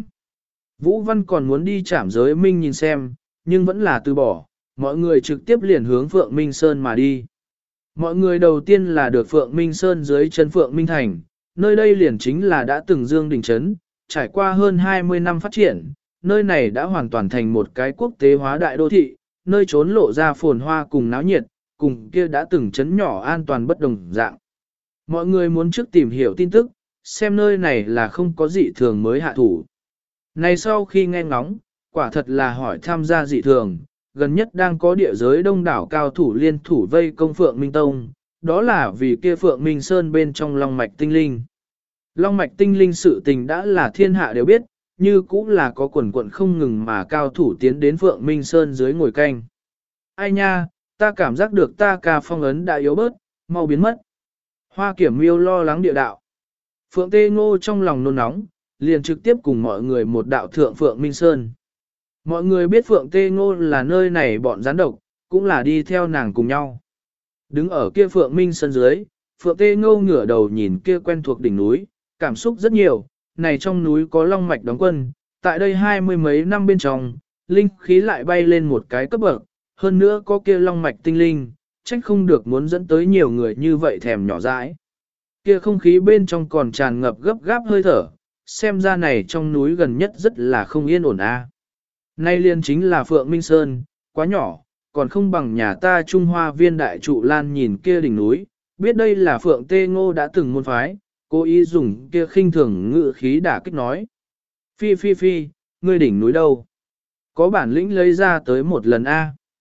Vũ Văn còn muốn đi trảm giới minh nhìn xem, nhưng vẫn là từ bỏ, mọi người trực tiếp liền hướng Phượng Minh Sơn mà đi. Mọi người đầu tiên là được Phượng Minh Sơn dưới chân Phượng Minh Thành, nơi đây liền chính là đã từng dương đỉnh trấn, trải qua hơn 20 năm phát triển, nơi này đã hoàn toàn thành một cái quốc tế hóa đại đô thị, nơi trốn lộ ra phồn hoa cùng náo nhiệt, cùng kia đã từng trấn nhỏ an toàn bất đồng dạng. Mọi người muốn trước tìm hiểu tin tức, xem nơi này là không có dị thường mới hạ thủ. Này sau khi nghe ngóng, quả thật là hỏi tham gia dị thường, gần nhất đang có địa giới đông đảo cao thủ liên thủ vây công Phượng Minh Tông, đó là vì kia Phượng Minh Sơn bên trong Long Mạch Tinh Linh. Long Mạch Tinh Linh sự tình đã là thiên hạ đều biết, như cũng là có quần quận không ngừng mà cao thủ tiến đến Phượng Minh Sơn dưới ngồi canh. Ai nha, ta cảm giác được ta ca phong ấn đã yếu bớt, mau biến mất. Hoa Kiểm Miêu lo lắng địa đạo. Phượng Tê Ngô trong lòng nôn nóng, liền trực tiếp cùng mọi người một đạo thượng Phượng Minh Sơn. Mọi người biết Phượng Tê Ngô là nơi này bọn gián độc, cũng là đi theo nàng cùng nhau. Đứng ở kia Phượng Minh Sơn dưới, Phượng Tê Ngô ngửa đầu nhìn kia quen thuộc đỉnh núi, cảm xúc rất nhiều, này trong núi có long mạch đóng quân, tại đây 20 mấy năm bên trong, linh khí lại bay lên một cái cấp bậc, hơn nữa có kia long mạch tinh linh, trách không được muốn dẫn tới nhiều người như vậy thèm nhỏ dãi. Kia không khí bên trong còn tràn ngập gấp gáp hơi thở, xem ra này trong núi gần nhất rất là không yên ổn a. Nay liền chính là Phượng Minh Sơn, quá nhỏ, còn không bằng nhà ta Trung Hoa viên đại trụ lan nhìn kia đỉnh núi, biết đây là Phượng Tê Ngô đã từng môn phái, cố ý dùng kia khinh thường ngự khí đả kích nói. Phi phi phi, ngươi đỉnh núi đâu? Có bản lĩnh lấy ra tới một lần a.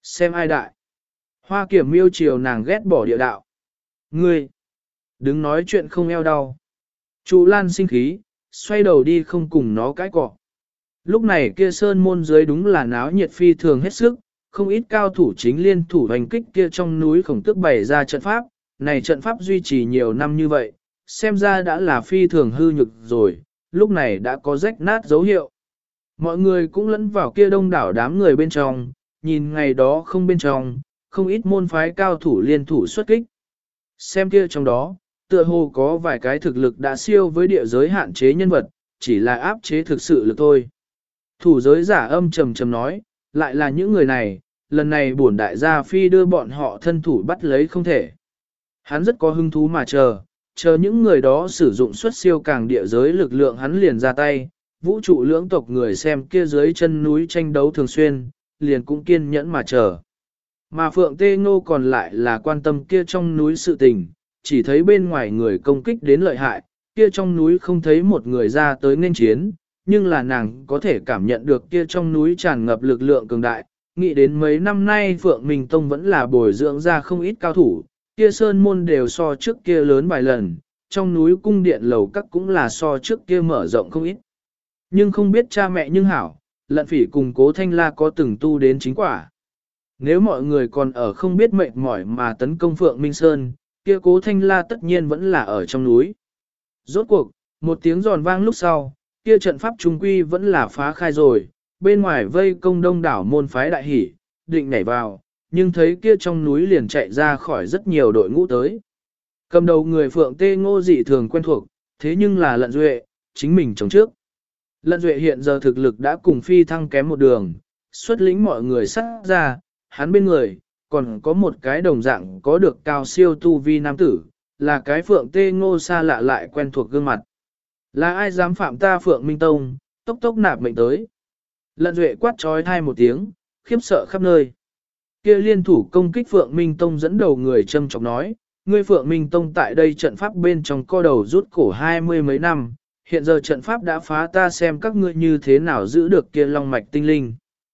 Xem ai đại. Hoa Kiểm miêu chiều nàng ghét bỏ địa đạo. Ngươi, đứng nói chuyện không eo đau. Chu Lan sinh khí, xoay đầu đi không cùng nó cãi cọ. Lúc này kia sơn môn dưới đúng là náo nhiệt phi thường hết sức, không ít cao thủ chính liên thủ hành kích kia trong núi khổng tước bày ra trận pháp, này trận pháp duy trì nhiều năm như vậy, xem ra đã là phi thường hư nhược rồi, lúc này đã có rách nát dấu hiệu. Mọi người cũng lẫn vào kia đông đảo đám người bên trong, nhìn ngày đó không bên trong, không ít môn phái cao thủ liên thủ xuất kích. Xem kia trong đó, tựa hồ có vài cái thực lực đã siêu với địa giới hạn chế nhân vật, chỉ là áp chế thực sự lực thôi. Thủ giới giả âm trầm trầm nói, lại là những người này, lần này bổn đại gia phi đưa bọn họ thân thủ bắt lấy không thể. Hắn rất có hứng thú mà chờ những người đó sử dụng xuất siêu càng địa giới lực lượng hắn liền ra tay, vũ trụ lưỡng tộc người xem kia dưới chân núi tranh đấu thường xuyên, liền cũng kiên nhẫn mà chờ. Mà Phượng Tê Ngô còn lại là quan tâm kia trong núi sự tình, chỉ thấy bên ngoài người công kích đến lợi hại, kia trong núi không thấy một người ra tới nên chiến, nhưng là nàng có thể cảm nhận được kia trong núi tràn ngập lực lượng cường đại, nghĩ đến mấy năm nay Phượng Minh Tông vẫn là bồi dưỡng ra không ít cao thủ, kia sơn môn đều so trước kia lớn vài lần, trong núi cung điện lầu các cũng là so trước kia mở rộng không ít. Nhưng không biết cha mẹ nhưng hảo, Lận Phỉ cùng Cố Thanh La có từng tu đến chính quả. Nếu mọi người còn ở không biết mệt mỏi mà tấn công Phượng Minh Sơn, kia Cố Thanh La tất nhiên vẫn là ở trong núi. Rốt cuộc, một tiếng giòn vang lúc sau, kia trận pháp trung quy vẫn là phá khai rồi, bên ngoài vây công đông đảo môn phái đại hỉ, định nhảy vào, nhưng thấy kia trong núi liền chạy ra khỏi rất nhiều đội ngũ tới. Cầm đầu người Phượng Tê Ngô dị thường quen thuộc, thế nhưng là Lận Duệ, chính mình chống trước. Lận Duệ hiện giờ thực lực đã cùng phi thăng kém một đường, xuất lĩnh mọi người sát ra, hắn bên người, còn có một cái đồng dạng có được cao siêu tu vi nam tử, là cái Phượng Tê Ngô xa lạ lại quen thuộc gương mặt. Là ai dám phạm ta Phượng Minh Tông, tốc tốc nạp mệnh tới. Lận Duệ quát trói thai một tiếng, khiếp sợ khắp nơi. Kia liên thủ công kích Phượng Minh Tông dẫn đầu người châm chọc nói, ngươi Phượng Minh Tông tại đây trận pháp bên trong co đầu rút cổ 20 mấy năm, hiện giờ trận pháp đã phá, ta xem các ngươi như thế nào giữ được kia long mạch tinh linh.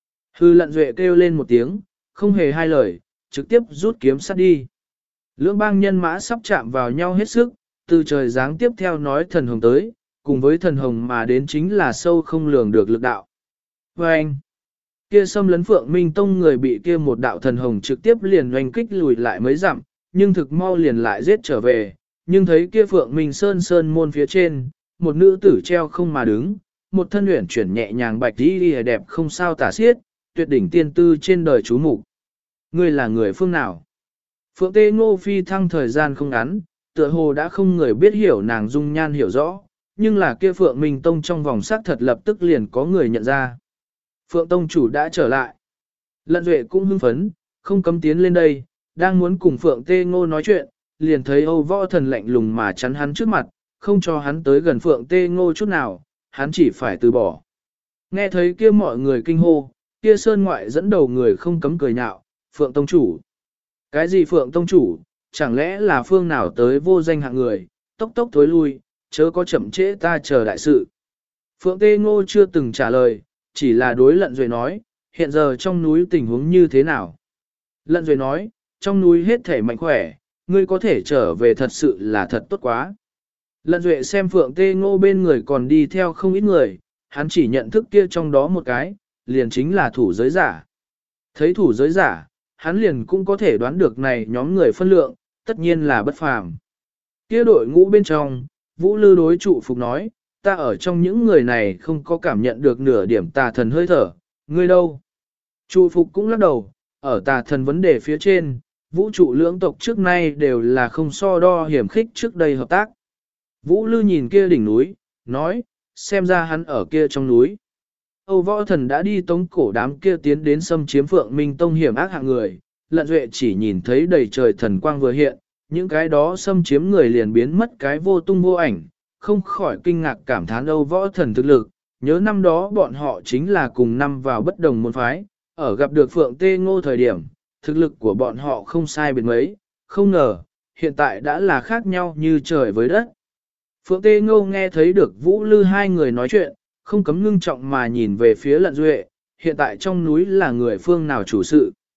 Hư Lận Duệ kêu lên một tiếng, không hề hai lời, trực tiếp rút kiếm sát đi. Lưỡng bang nhân mã sắp chạm vào nhau hết sức, từ trời giáng tiếp theo nói thần hồng tới, cùng với thần hồng mà đến chính là sâu không lường được lực đạo. Và anh, kia xâm lấn Phượng Minh Tông người bị kia một đạo thần hồng trực tiếp liền oanh kích lùi lại mấy dặm, nhưng thực mau liền lại giết trở về, nhưng thấy kia Phượng Minh Sơn môn phía trên, một nữ tử treo không mà đứng, một thân luyện chuyển nhẹ nhàng bạch đi đẹp không sao tả xiết, tuyệt đỉnh tiên tư trên đời chú mục. Ngươi là người phương nào? Phượng Tê Ngô phi thăng thời gian không ngắn, tựa hồ đã không người biết hiểu nàng dung nhan hiểu rõ, nhưng là kia Phượng Minh Tông trong vòng xác thật lập tức liền có người nhận ra. Phượng Tông chủ đã trở lại. Lận Duệ cũng hưng phấn, không cấm tiến lên đây, đang muốn cùng Phượng Tê Ngô nói chuyện, liền thấy Âu Võ Thần lạnh lùng mà chắn hắn trước mặt, không cho hắn tới gần Phượng Tê Ngô chút nào, hắn chỉ phải từ bỏ. Nghe thấy kia mọi người kinh hô, kia sơn ngoại dẫn đầu người không cấm cười nhạo, Phượng Tông chủ. Cái gì Phượng Tông chủ, chẳng lẽ là phương nào tới vô danh hạng người, tốc tốc thối lui, chớ có chậm trễ ta chờ đại sự. Phượng Tê Ngô chưa từng trả lời, chỉ là đối Lận Duệ nói, hiện giờ trong núi tình huống như thế nào. Lận Duệ nói, trong núi hết thể mạnh khỏe, ngươi có thể trở về thật sự là thật tốt quá. Lận Duệ xem Phượng Tê Ngô bên người còn đi theo không ít người, hắn chỉ nhận thức kia trong đó một cái, liền chính là thủ giới giả. Thấy thủ giới giả, hắn liền cũng có thể đoán được này nhóm người phân lượng, tất nhiên là bất phàm. Kia đội ngũ bên trong, Vũ Lư đối trụ phục nói, ta ở trong những người này không có cảm nhận được nửa điểm tà thần hơi thở, ngươi đâu? Trụ phục cũng lắc đầu, ở tà thần vấn đề phía trên, vũ trụ lưỡng tộc trước nay đều là không so đo hiểm khích trước đây hợp tác. Vũ Lư nhìn kia đỉnh núi, nói, xem ra hắn ở kia trong núi. Âu Võ Thần đã đi tống cổ đám kia tiến đến xâm chiếm Phượng Minh Tông hiểm ác hạng người, Lận Duệ chỉ nhìn thấy đầy trời thần quang vừa hiện, những cái đó xâm chiếm người liền biến mất cái vô tung vô ảnh, không khỏi kinh ngạc cảm thán Âu Võ Thần thực lực, nhớ năm đó bọn họ chính là cùng năm vào bất đồng môn phái, ở gặp được Phượng Tê Ngô thời điểm, thực lực của bọn họ không sai biệt mấy, không ngờ, hiện tại đã là khác nhau như trời với đất. Phượng Tê Ngô nghe thấy được Vũ Lư hai người nói chuyện, không cấm ngưng trọng mà nhìn về phía Lận Duệ, hiện tại trong núi là người phương nào chủ sự.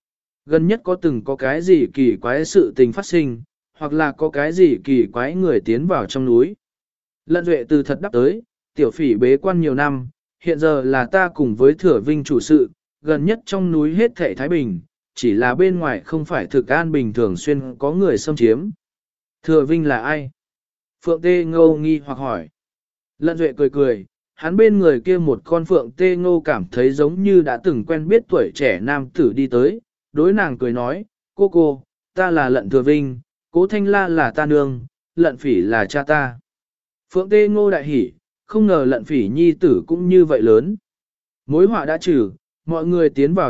Gần nhất có từng có cái gì kỳ quái sự tình phát sinh, hoặc là có cái gì kỳ quái người tiến vào trong núi. Lận Duệ từ thật đáp tới, tiểu phỉ bế quan nhiều năm, hiện giờ là ta cùng với Thừa Vinh chủ sự, gần nhất trong núi hết thảy thái bình, chỉ là bên ngoài không phải thực an bình thường xuyên có người xâm chiếm. Thừa Vinh là ai? Phượng Tê Ngô nghi hoặc hỏi. Lận Duệ cười cười, hắn bên người kia một con Phượng Tê Ngô cảm thấy giống như đã từng quen biết tuổi trẻ nam tử đi tới, đối nàng cười nói, cô, ta là Lận Thừa Vinh, Cố Thanh La là ta nương, Lận Phỉ là cha ta. Phượng Tê Ngô đại hỉ, không ngờ Lận Phỉ nhi tử cũng như vậy lớn. Mối họa đã trừ, mọi người tiến vào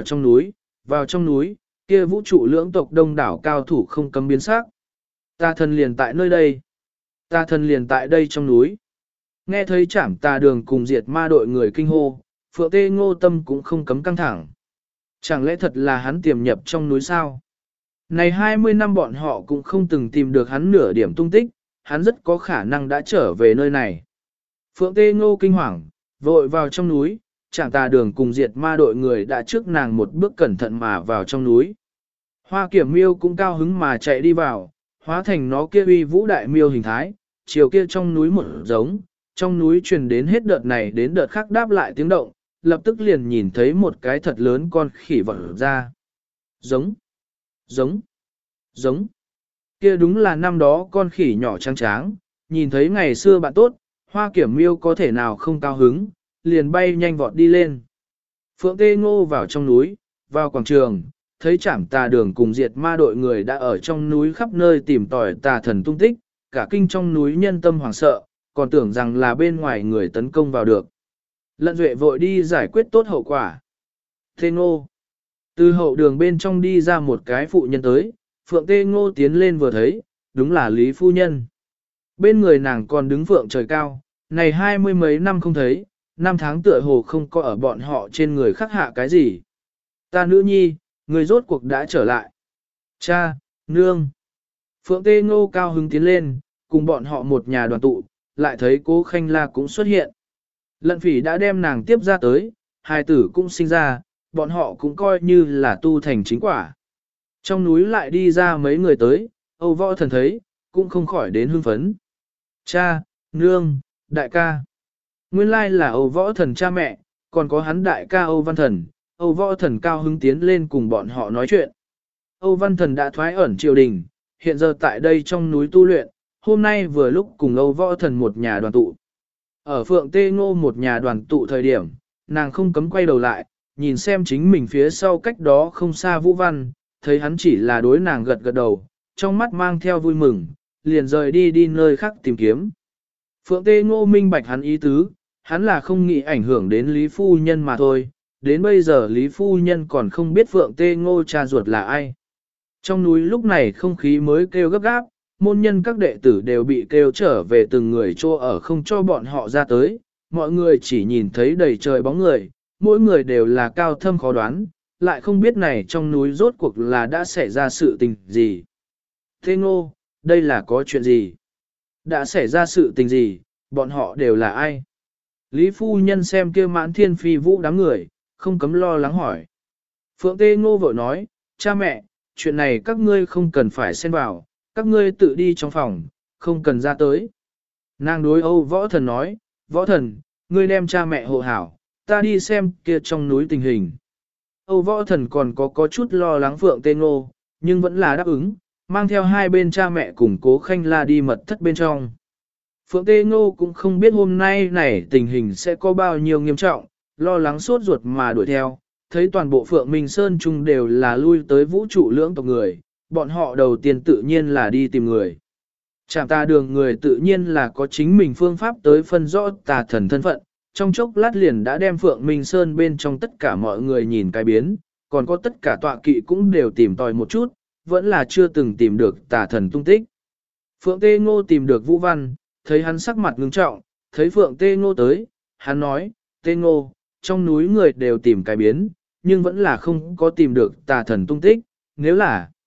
trong núi, kia vũ trụ lưỡng tộc đông đảo cao thủ không cấm biến sắc. Ta thần liền tại nơi đây. Ta thần liền tại đây trong núi. Nghe thấy Trảm Tà Đường cùng diệt ma đội người kinh hô, Phượng Tê Ngô tâm cũng không cấm căng thẳng. Chẳng lẽ thật là hắn tiềm nhập trong núi sao? Này 20 năm bọn họ cũng không từng tìm được hắn nửa điểm tung tích, hắn rất có khả năng đã trở về nơi này. Phượng Tê Ngô kinh hoàng, vội vào trong núi, Trảm Tà Đường cùng diệt ma đội người đã trước nàng một bước cẩn thận mà vào trong núi. Hoa Kiểm Miêu cũng cao hứng mà chạy đi vào, hóa thành nó kia uy vũ đại miêu hình thái, chiều kia trong núi một giống, trong núi truyền đến hết đợt này đến đợt khác đáp lại tiếng động, lập tức liền nhìn thấy một cái thật lớn con khỉ vọt ra. Giống, giống, giống. Kia đúng là năm đó con khỉ nhỏ trắng tráng, nhìn thấy ngày xưa bạn tốt, Hoa Kiểm Miêu có thể nào không cao hứng, liền bay nhanh vọt đi lên. Phượng Tê Ngô vào trong núi, vào quảng trường, thấy Trảm Tà Đường cùng diệt ma đội người đã ở trong núi khắp nơi tìm tòi tà thần tung tích, cả kinh trong núi nhân tâm hoảng sợ, còn tưởng rằng là bên ngoài người tấn công vào được. Lận Duệ vội đi giải quyết tốt hậu quả. Tê Ngô. Từ hậu đường bên trong đi ra một cái phụ nhân tới, Phượng Tê Ngô tiến lên vừa thấy, đúng là Lý Phu Nhân. Bên người nàng còn đứng Phượng trời cao, này 20 mấy năm không thấy, năm tháng tựa hồ không có ở bọn họ trên người khắc hạ cái gì. Ta nữ nhi, người rốt cuộc đã trở lại. Cha, nương. Phượng Tê Ngô cao hứng tiến lên, cùng bọn họ một nhà đoàn tụ, lại thấy Cố Khanh La cũng xuất hiện. Lận Phỉ đã đem nàng tiếp ra tới, hài tử cũng sinh ra, bọn họ cũng coi như là tu thành chính quả. Trong núi lại đi ra mấy người tới, Âu Võ Thần thấy, cũng không khỏi đến hưng phấn. Cha, nương, đại ca. Nguyên lai là Âu Võ Thần cha mẹ, còn có hắn đại ca Âu Văn Thần. Âu Võ Thần cao hứng tiến lên cùng bọn họ nói chuyện. Âu Văn Thần đã thoái ẩn triều đình, hiện giờ tại đây trong núi tu luyện, hôm nay vừa lúc cùng Âu Võ Thần một nhà đoàn tụ. Ở Phượng Tê Ngô một nhà đoàn tụ thời điểm, nàng không cấm quay đầu lại, nhìn xem chính mình phía sau cách đó không xa Vũ Văn, thấy hắn chỉ là đối nàng gật gật đầu, trong mắt mang theo vui mừng, liền rời đi nơi khác tìm kiếm. Phượng Tê Ngô minh bạch hắn ý tứ, hắn là không nghĩ ảnh hưởng đến Lý Phu Nhân mà thôi, đến bây giờ Lý Phu Nhân còn không biết Phượng Tê Ngô cha ruột là ai. Trong núi lúc này không khí mới kêu gấp gáp, môn nhân các đệ tử đều bị kêu trở về từng người chỗ ở không cho bọn họ ra tới, mọi người chỉ nhìn thấy đầy trời bóng người, mỗi người đều là cao thâm khó đoán, lại không biết này trong núi rốt cuộc là đã xảy ra sự tình gì. Thế Ngô, đây là có chuyện gì? Đã xảy ra sự tình gì, bọn họ đều là ai? Lý Phu Nhân xem kia mãn thiên phi vũ đám người, không cấm lo lắng hỏi. Phượng Tê Ngô vội nói, cha mẹ, chuyện này các ngươi không cần phải xen vào, các ngươi tự đi trong phòng, không cần ra tới. Nàng đối Âu Võ Thần nói, Võ Thần, ngươi đem cha mẹ hộ hảo, ta đi xem kia trong núi tình hình. Âu Võ Thần còn có chút lo lắng Phượng Tê Ngô, nhưng vẫn là đáp ứng, mang theo hai bên cha mẹ cùng Cố Khanh La đi mật thất bên trong. Phượng Tê Ngô cũng không biết hôm nay này tình hình sẽ có bao nhiêu nghiêm trọng, lo lắng sốt ruột mà đuổi theo, thấy toàn bộ Phượng Minh Sơn Trung đều là lui tới vũ trụ lưỡng tộc người, bọn họ đầu tiên tự nhiên là đi tìm người. Trảm Tà Đường người tự nhiên là có chính mình phương pháp tới phân rõ tà thần thân phận, trong chốc lát liền đã đem Phượng Minh Sơn bên trong tất cả mọi người nhìn cái biến, còn có tất cả tọa kỵ cũng đều tìm tòi một chút, vẫn là chưa từng tìm được tà thần tung tích. Phượng Tê Ngô tìm được Vũ Văn, thấy hắn sắc mặt ngưng trọng, thấy Phượng Tê Ngô tới, hắn nói, Tê Ngô, trong núi người đều tìm cái biến, nhưng vẫn là không có tìm được tà thần tung tích, nếu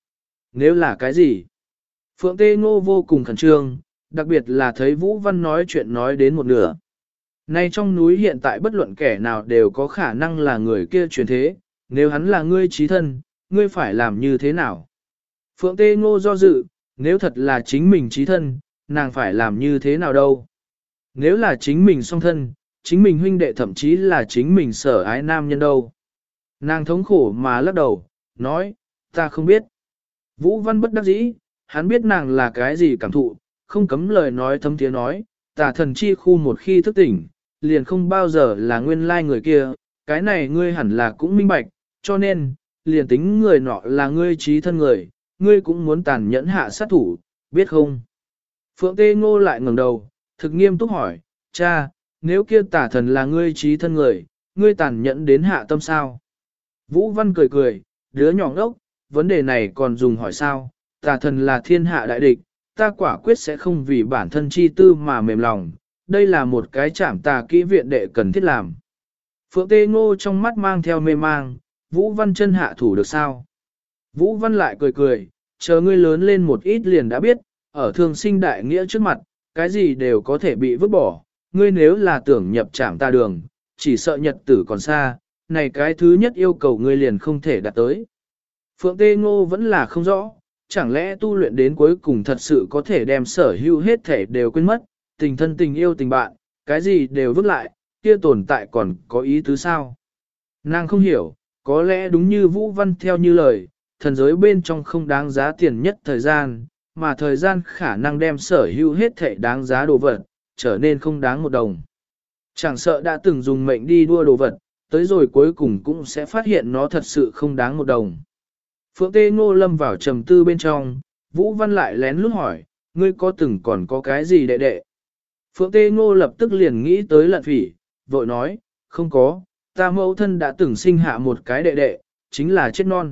là cái gì? Phượng Tê Ngô vô cùng khẩn trương, đặc biệt là thấy Vũ Văn nói chuyện nói đến một nửa. Nay trong núi hiện tại bất luận kẻ nào đều có khả năng là người kia chuyển thế, nếu hắn là ngươi trí thân, ngươi phải làm như thế nào? Phượng Tê Ngô do dự, nếu thật là chính mình trí thân, nàng phải làm như thế nào đâu? Nếu là chính mình song thân, chính mình huynh đệ thậm chí là chính mình sở ái nam nhân đâu? Nàng thống khổ mà lắc đầu, nói, ta không biết. Vũ Văn bất đắc dĩ, hắn biết nàng là cái gì cảm thụ, không cấm lời nói thấm tiếng nói, tà thần chi khu một khi thức tỉnh, liền không bao giờ là nguyên lai người kia, cái này ngươi hẳn là cũng minh bạch, cho nên, liền tính người nọ là ngươi trí thân người, ngươi cũng muốn tàn nhẫn hạ sát thủ, biết không? Phượng Tê Ngô lại ngẩng đầu, thực nghiêm túc hỏi, cha, nếu kia tà thần là ngươi trí thân người, ngươi tàn nhẫn đến hạ tâm sao? Vũ Văn cười cười, đứa nhỏ ngốc, vấn đề này còn dùng hỏi sao, tà thần là thiên hạ đại địch, ta quả quyết sẽ không vì bản thân chi tư mà mềm lòng, đây là một cái trảm tà kỹ viện đệ cần thiết làm. Phượng Tê Ngô trong mắt mang theo mê mang, Vũ Văn chân hạ thủ được sao? Vũ Văn lại cười cười, chờ ngươi lớn lên một ít liền đã biết, ở thường sinh đại nghĩa trước mặt, cái gì đều có thể bị vứt bỏ, ngươi nếu là tưởng nhập trảm tà đường, chỉ sợ nhật tử còn xa, này cái thứ nhất yêu cầu ngươi liền không thể đạt tới. Phượng Tê Ngô vẫn là không rõ, chẳng lẽ tu luyện đến cuối cùng thật sự có thể đem sở hữu hết thể đều quên mất, tình thân tình yêu tình bạn, cái gì đều vứt lại, kia tồn tại còn có ý tứ sao? Nàng không hiểu, có lẽ đúng như Vũ Văn theo như lời, thần giới bên trong không đáng giá tiền nhất thời gian, mà thời gian khả năng đem sở hữu hết thể đáng giá đồ vật, trở nên không đáng một đồng. Chẳng sợ đã từng dùng mệnh đi đua đồ vật, tới rồi cuối cùng cũng sẽ phát hiện nó thật sự không đáng một đồng. Phượng Tê Ngô lâm vào trầm tư bên trong, Vũ Văn lại lén lút hỏi, ngươi có từng còn có cái gì đệ đệ? Phượng Tê Ngô lập tức liền nghĩ tới Lận Phỉ, vội nói, không có, ta mẫu thân đã từng sinh hạ một cái đệ đệ, chính là chết non.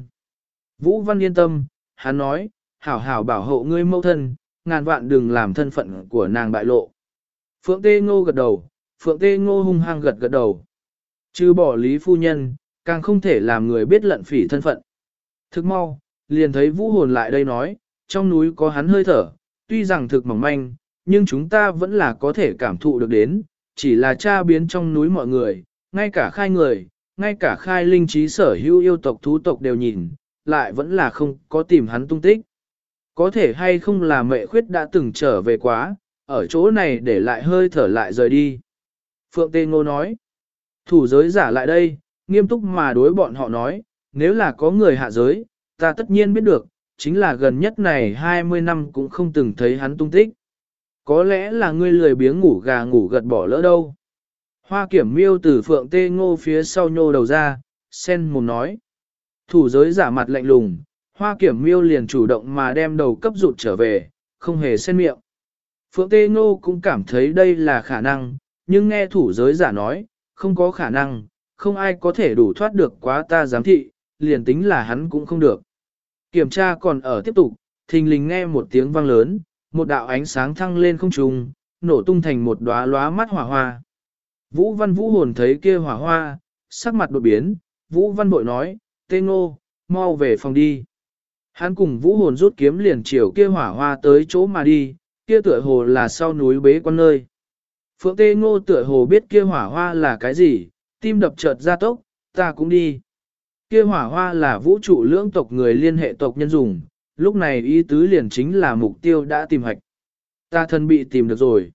Vũ Văn yên tâm, hắn nói, hảo hảo bảo hộ ngươi mẫu thân, ngàn vạn đừng làm thân phận của nàng bại lộ. Phượng Tê Ngô gật đầu, Phượng Tê Ngô hung hăng gật gật đầu. Trừ bỏ Lý Phu Nhân, càng không thể làm người biết Lận Phỉ thân phận. Thức mau, liền thấy Vũ Hồn lại đây nói, trong núi có hắn hơi thở, tuy rằng thực mỏng manh, nhưng chúng ta vẫn là có thể cảm thụ được đến, chỉ là tra biến trong núi mọi người, ngay cả khai người, ngay cả khai linh trí sở hữu yêu tộc thú tộc đều nhìn, lại vẫn là không có tìm hắn tung tích. Có thể hay không là mẹ khuyết đã từng trở về quá, ở chỗ này để lại hơi thở lại rời đi. Phượng Tê Ngô nói, thủ giới giả lại đây, nghiêm túc mà đối bọn họ nói, nếu là có người hạ giới, ta tất nhiên biết được, chính là gần nhất này 20 năm cũng không từng thấy hắn tung tích. Có lẽ là ngươi lười biếng ngủ gà ngủ gật bỏ lỡ đâu. Hoa Kiểm Miêu từ Phượng Tê Ngô phía sau nhô đầu ra, sen mồm nói. Thủ giới giả mặt lạnh lùng, Hoa Kiểm Miêu liền chủ động mà đem đầu cấp rụt trở về, không hề sen miệng. Phượng Tê Ngô cũng cảm thấy đây là khả năng, nhưng nghe thủ giới giả nói, không có khả năng, không ai có thể đủ thoát được quá ta giám thị, liền tính là hắn cũng không được. Kiểm tra còn ở tiếp tục, thình lình nghe một tiếng vang lớn, một đạo ánh sáng thăng lên không trung, nổ tung thành một đóa lóa mắt hỏa hoa. Vũ Văn Vũ Hồn thấy kia hỏa hoa, sắc mặt đột biến, Vũ Văn bội nói, Tê Ngô, mau về phòng đi. Hắn cùng Vũ Hồn rút kiếm liền chiều kia hỏa hoa tới chỗ mà đi, kia tựa hồ là sau núi bế quan nơi. Phượng Tê Ngô tựa hồ biết kia hỏa hoa là cái gì, tim đập chợt ra tốc, ta cũng đi. Kia hỏa hoa là vũ trụ lưỡng tộc người liên hệ tộc nhân dùng, lúc này ý tứ liền chính là mục tiêu đã tìm hạch. Ta thân bị tìm được rồi.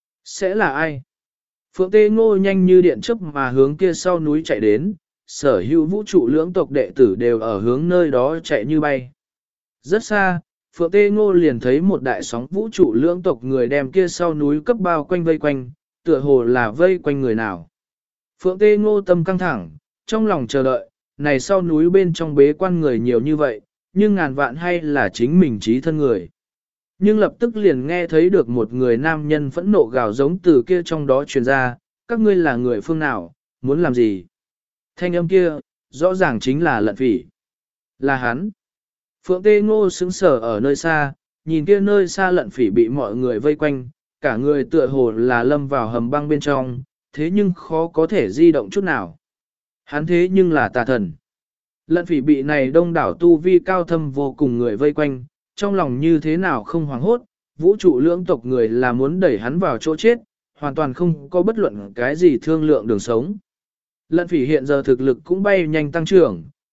Sẽ là ai? Phượng Tê Ngô nhanh như điện chớp mà hướng kia sau núi chạy đến, sở hữu vũ trụ lưỡng tộc đệ tử đều ở hướng nơi đó chạy như bay. Rất xa, Phượng Tê Ngô liền thấy một đại sóng vũ trụ lưỡng tộc người đem kia sau núi cấp bao quanh vây quanh, tựa hồ là vây quanh người nào. Phượng Tê Ngô tâm căng thẳng, trong lòng chờ đợi, này sau núi bên trong bế quan người nhiều như vậy, nhưng ngàn vạn hay là chính mình trí thân người. Nhưng lập tức liền nghe thấy được một người nam nhân phẫn nộ gào giống từ kia trong đó truyền ra, các ngươi là người phương nào, muốn làm gì? Thanh âm kia, rõ ràng chính là Lận Phỉ. Là hắn. Phượng Tê Ngô sững sờ ở nơi xa, nhìn kia nơi xa Lận Phỉ bị mọi người vây quanh, cả người tựa hồ là lâm vào hầm băng bên trong, thế nhưng khó có thể di động chút nào. Hắn thế nhưng là tà thần. Lận Phỉ bị này đông đảo tu vi cao thâm vô cùng người vây quanh, trong lòng như thế nào không hoảng hốt, vũ trụ lưỡng tộc người là muốn đẩy hắn vào chỗ chết, hoàn toàn không có bất luận cái gì thương lượng đường sống. Lận Phỉ hiện giờ thực lực cũng bay nhanh tăng trưởng,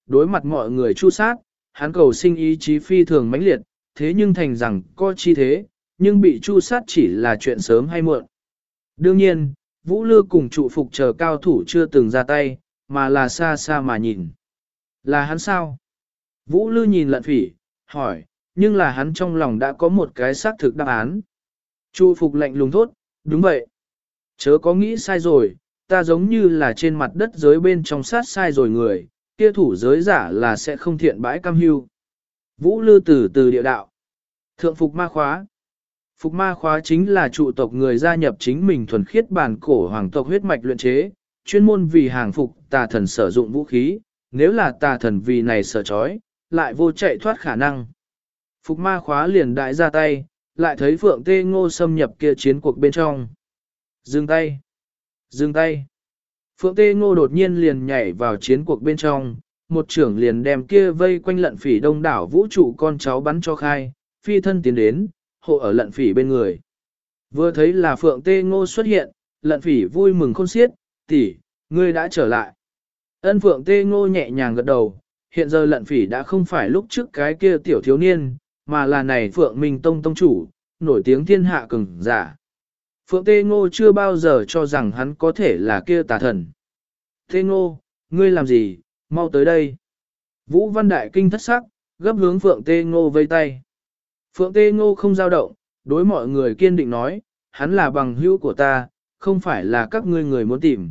đối mặt mọi người chu sát, hắn cầu sinh ý chí phi thường mãnh liệt, thế nhưng thành rằng có chi thế, nhưng bị chu sát chỉ là chuyện sớm hay muộn. Đương nhiên, Vũ Lư cùng trụ phục chờ cao thủ chưa từng ra tay, mà là xa xa mà nhìn. Là hắn sao? Vũ Lư nhìn Lận Phỉ, hỏi, nhưng là hắn trong lòng đã có một cái xác thực đáp án. Trụ phục lạnh lùng thốt, đúng vậy. Chớ có nghĩ sai rồi, ta giống như là trên mặt đất giới bên trong sát sai rồi người, kia thủ giới giả là sẽ không thiện bãi cam hưu. Vũ Lư từ từ địa đạo. Thượng phục ma khóa. Phục ma khóa chính là trụ tộc người gia nhập chính mình thuần khiết bản cổ hoàng tộc huyết mạch luyện chế, chuyên môn vì hàng phục tà thần sử dụng vũ khí, nếu là tà thần vì này sợ chói, lại vô chạy thoát khả năng. Phục ma khóa liền đại ra tay, lại thấy Phượng Tê Ngô xâm nhập kia chiến cuộc bên trong. Dừng tay! Dừng tay! Phượng Tê Ngô đột nhiên liền nhảy vào chiến cuộc bên trong, một trưởng liền đem kia vây quanh Lận Phỉ đông đảo vũ trụ con cháu bắn cho khai, phi thân tiến đến, hộ ở Lận Phỉ bên người. Vừa thấy là Phượng Tê Ngô xuất hiện, Lận Phỉ vui mừng khôn xiết, tỷ, ngươi đã trở lại. Ân Phượng Tê Ngô nhẹ nhàng gật đầu, hiện giờ Lận Phỉ đã không phải lúc trước cái kia tiểu thiếu niên, mà là này Phượng Minh Tông tông chủ, nổi tiếng thiên hạ cường giả. Phượng Tê Ngô chưa bao giờ cho rằng hắn có thể là kia tà thần. Tê Ngô, ngươi làm gì, mau tới đây. Vũ Văn Đại kinh thất sắc, gấp hướng Phượng Tê Ngô vây tay. Phượng Tê Ngô không dao động, đối mọi người kiên định nói, hắn là bằng hữu của ta, không phải là các ngươi người muốn tìm.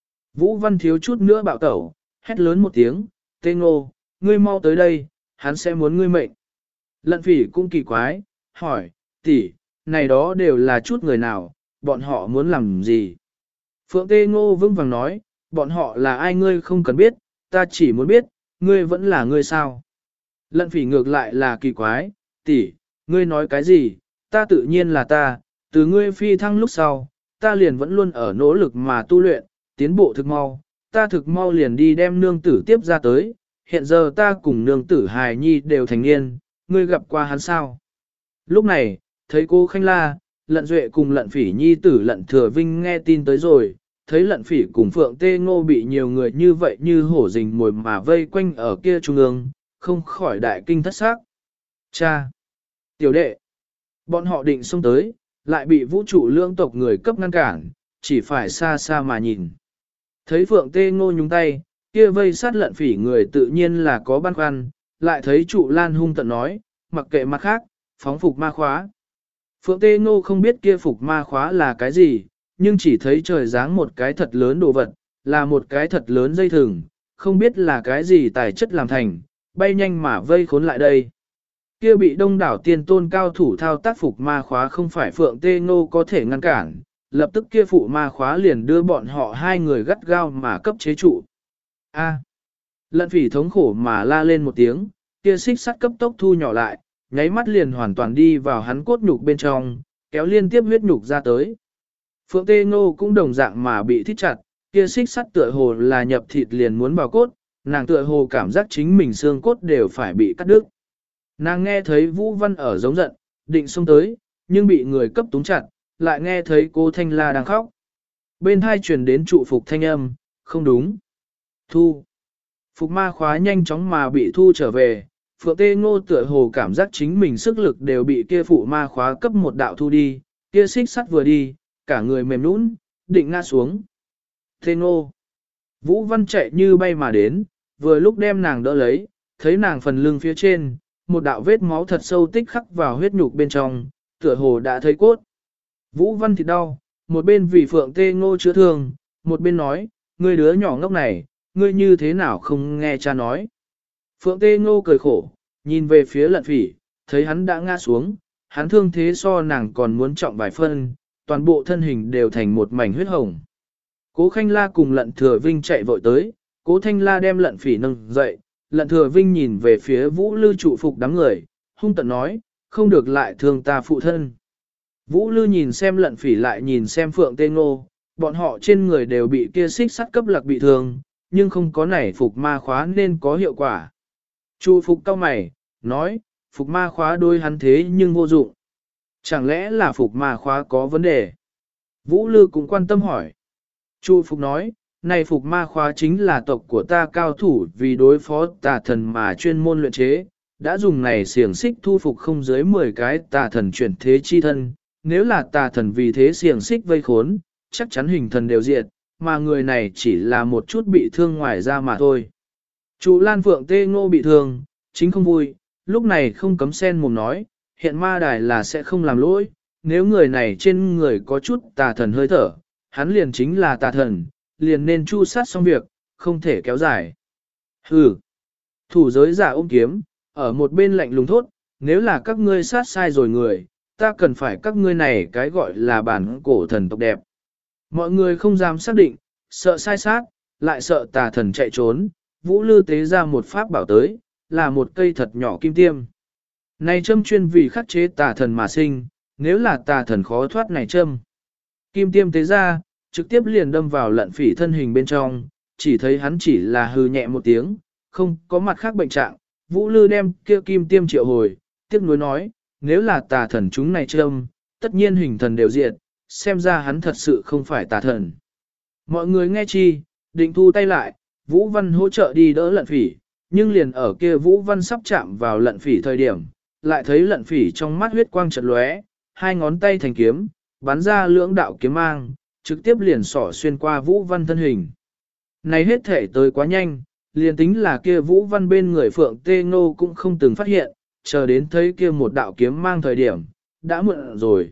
Vũ Văn thiếu chút nữa bạo tẩu, hét lớn một tiếng, Tê Ngô, ngươi mau tới đây, hắn sẽ muốn ngươi mệnh. Lận Phỉ cũng kỳ quái, hỏi, tỷ, này đó đều là chút người nào, bọn họ muốn làm gì? Phượng Tê Ngô vững vàng nói, bọn họ là ai ngươi không cần biết, ta chỉ muốn biết, ngươi vẫn là ngươi sao? Lận Phỉ ngược lại là kỳ quái, tỷ, ngươi nói cái gì, ta tự nhiên là ta, từ ngươi phi thăng lúc sau, ta liền vẫn luôn ở nỗ lực mà tu luyện, tiến bộ thực mau, ta thực mau liền đi đem nương tử tiếp ra tới, hiện giờ ta cùng nương tử hài nhi đều thành niên, ngươi gặp qua hắn sao? Lúc này, thấy cô Khanh La, Lận Duệ cùng Lận Phỉ nhi tử Lận Thừa Vinh nghe tin tới rồi, thấy Lận Phỉ cùng Phượng Tê Ngô bị nhiều người như vậy như hổ rình mồi mà vây quanh ở kia trung ương, không khỏi đại kinh thất xác. Cha! Tiểu đệ! Bọn họ định xông tới, lại bị vũ trụ lưỡng tộc người cấp ngăn cản, chỉ phải xa xa mà nhìn. Thấy Phượng Tê Ngô nhúng tay, kia vây sát Lận Phỉ người tự nhiên là có băn khoăn, lại thấy trụ Lan hung tận nói, mặc kệ mặt khác, phóng phục ma khóa. Phượng Tê Ngô không biết kia phục ma khóa là cái gì, nhưng chỉ thấy trời giáng một cái thật lớn đồ vật, là một cái thật lớn dây thừng, không biết là cái gì tài chất làm thành, bay nhanh mà vây khốn lại đây. Kia bị đông đảo tiên tôn cao thủ thao tác phục ma khóa không phải Phượng Tê Ngô có thể ngăn cản, lập tức kia phụ ma khóa liền đưa bọn họ hai người gắt gao mà cấp chế trụ. A. Lận Phỉ thống khổ mà la lên một tiếng, kia xích sắt cấp tốc thu nhỏ lại, nháy mắt liền hoàn toàn đi vào hắn cốt nhục bên trong, kéo liên tiếp huyết nhục ra tới. Phượng Tê Ngô cũng đồng dạng mà bị thít chặt, kia xích sắt tựa hồ là nhập thịt liền muốn vào cốt, nàng tựa hồ cảm giác chính mình xương cốt đều phải bị cắt đứt. Nàng nghe thấy Vũ Văn ở giống giận, định xông tới, nhưng bị người cấp túng chặt, lại nghe thấy cô Thanh La đang khóc. Bên hai truyền đến trụ phục thanh âm, không đúng. Thu. Phục ma khóa nhanh chóng mà bị thu trở về, Phượng Tê Ngô tựa hồ cảm giác chính mình sức lực đều bị kia phụ ma khóa cấp một đạo thu đi, kia xích sắt vừa đi, cả người mềm nũng, định ngã xuống. Tê Ngô. Vũ Văn chạy như bay mà đến, vừa lúc đem nàng đỡ lấy, thấy nàng phần lưng phía trên, một đạo vết máu thật sâu tích khắc vào huyết nhục bên trong, tựa hồ đã thấy cốt. Vũ Văn thì đau, một bên vì Phượng Tê Ngô chữa thương, một bên nói, ngươi đứa nhỏ ngốc này, ngươi như thế nào không nghe cha nói. Phượng Tê Ngô cười khổ, nhìn về phía Lận Phỉ, thấy hắn đã ngã xuống, hắn thương thế so nàng còn muốn trọng vài phân, toàn bộ thân hình đều thành một mảnh huyết hồng. Cố Khanh La cùng Lận Thừa Vinh chạy vội tới, Cố Thanh La đem Lận Phỉ nâng dậy, Lận Thừa Vinh nhìn về phía Vũ Lư trụ phục đám người, hung tợn nói, không được lại thương ta phụ thân. Vũ Lư nhìn xem Lận Phỉ lại nhìn xem Phượng Tê Ngô, bọn họ trên người đều bị kia xích sắt cấp lạc bị thương, nhưng không có nảy phục ma khóa nên có hiệu quả. Trụ phục cao mày, nói, phục ma khóa đôi hắn thế nhưng vô dụng. Chẳng lẽ là phục ma khóa có vấn đề? Vũ Lư cũng quan tâm hỏi. Trụ phục nói, Này phục ma khóa chính là tộc của ta cao thủ vì đối phó tà thần mà chuyên môn luyện chế, đã dùng này xiềng xích thu phục không dưới 10 cái tà thần chuyển thế chi thân, nếu là tà thần vì thế xiềng xích vây khốn, chắc chắn hình thần đều diệt, mà người này chỉ là một chút bị thương ngoài ra mà thôi. Chủ Lan Phượng Tê Ngô bị thương, chính không vui, lúc này không cấm sen mồm nói, hiện ma đài là sẽ không làm lỗi, nếu người này trên người có chút tà thần hơi thở, hắn liền chính là tà thần, liền nên chu sát xong việc, không thể kéo dài. Hừ, thủ giới giả ôm kiếm, ở một bên lạnh lùng thốt, nếu là các ngươi sát sai rồi người, ta cần phải các ngươi này cái gọi là bản cổ thần tộc đẹp. Mọi người không dám xác định, sợ sai sát, lại sợ tà thần chạy trốn, Vũ Lư tế ra một pháp bảo tới, là một cây thật nhỏ kim tiêm. Này châm chuyên vì khắc chế tà thần mà sinh, nếu là tà thần khó thoát này châm. Kim tiêm tế ra, trực tiếp liền đâm vào lận phỉ thân hình bên trong, chỉ thấy hắn chỉ là hừ nhẹ một tiếng, không có mặt khác bệnh trạng. Vũ Lư đem kia kim tiêm triệu hồi, tiếc nuối nói, nếu là tà thần chúng này châm, tất nhiên hình thần đều diệt, xem ra hắn thật sự không phải tà thần. Mọi người nghe chi, định thu tay lại, Vũ Văn hỗ trợ đi đỡ lận phỉ, nhưng liền ở kia Vũ Văn sắp chạm vào lận phỉ thời điểm, lại thấy lận phỉ trong mắt huyết quang chợt lóe, hai ngón tay thành kiếm, bắn ra lưỡng đạo kiếm mang, trực tiếp liền xỏ xuyên qua Vũ Văn thân hình. Này hết thể tới quá nhanh, liền tính là kia Vũ Văn bên người Phượng Tê Ngô cũng không từng phát hiện, chờ đến thấy kia một đạo kiếm mang thời điểm, đã muộn rồi.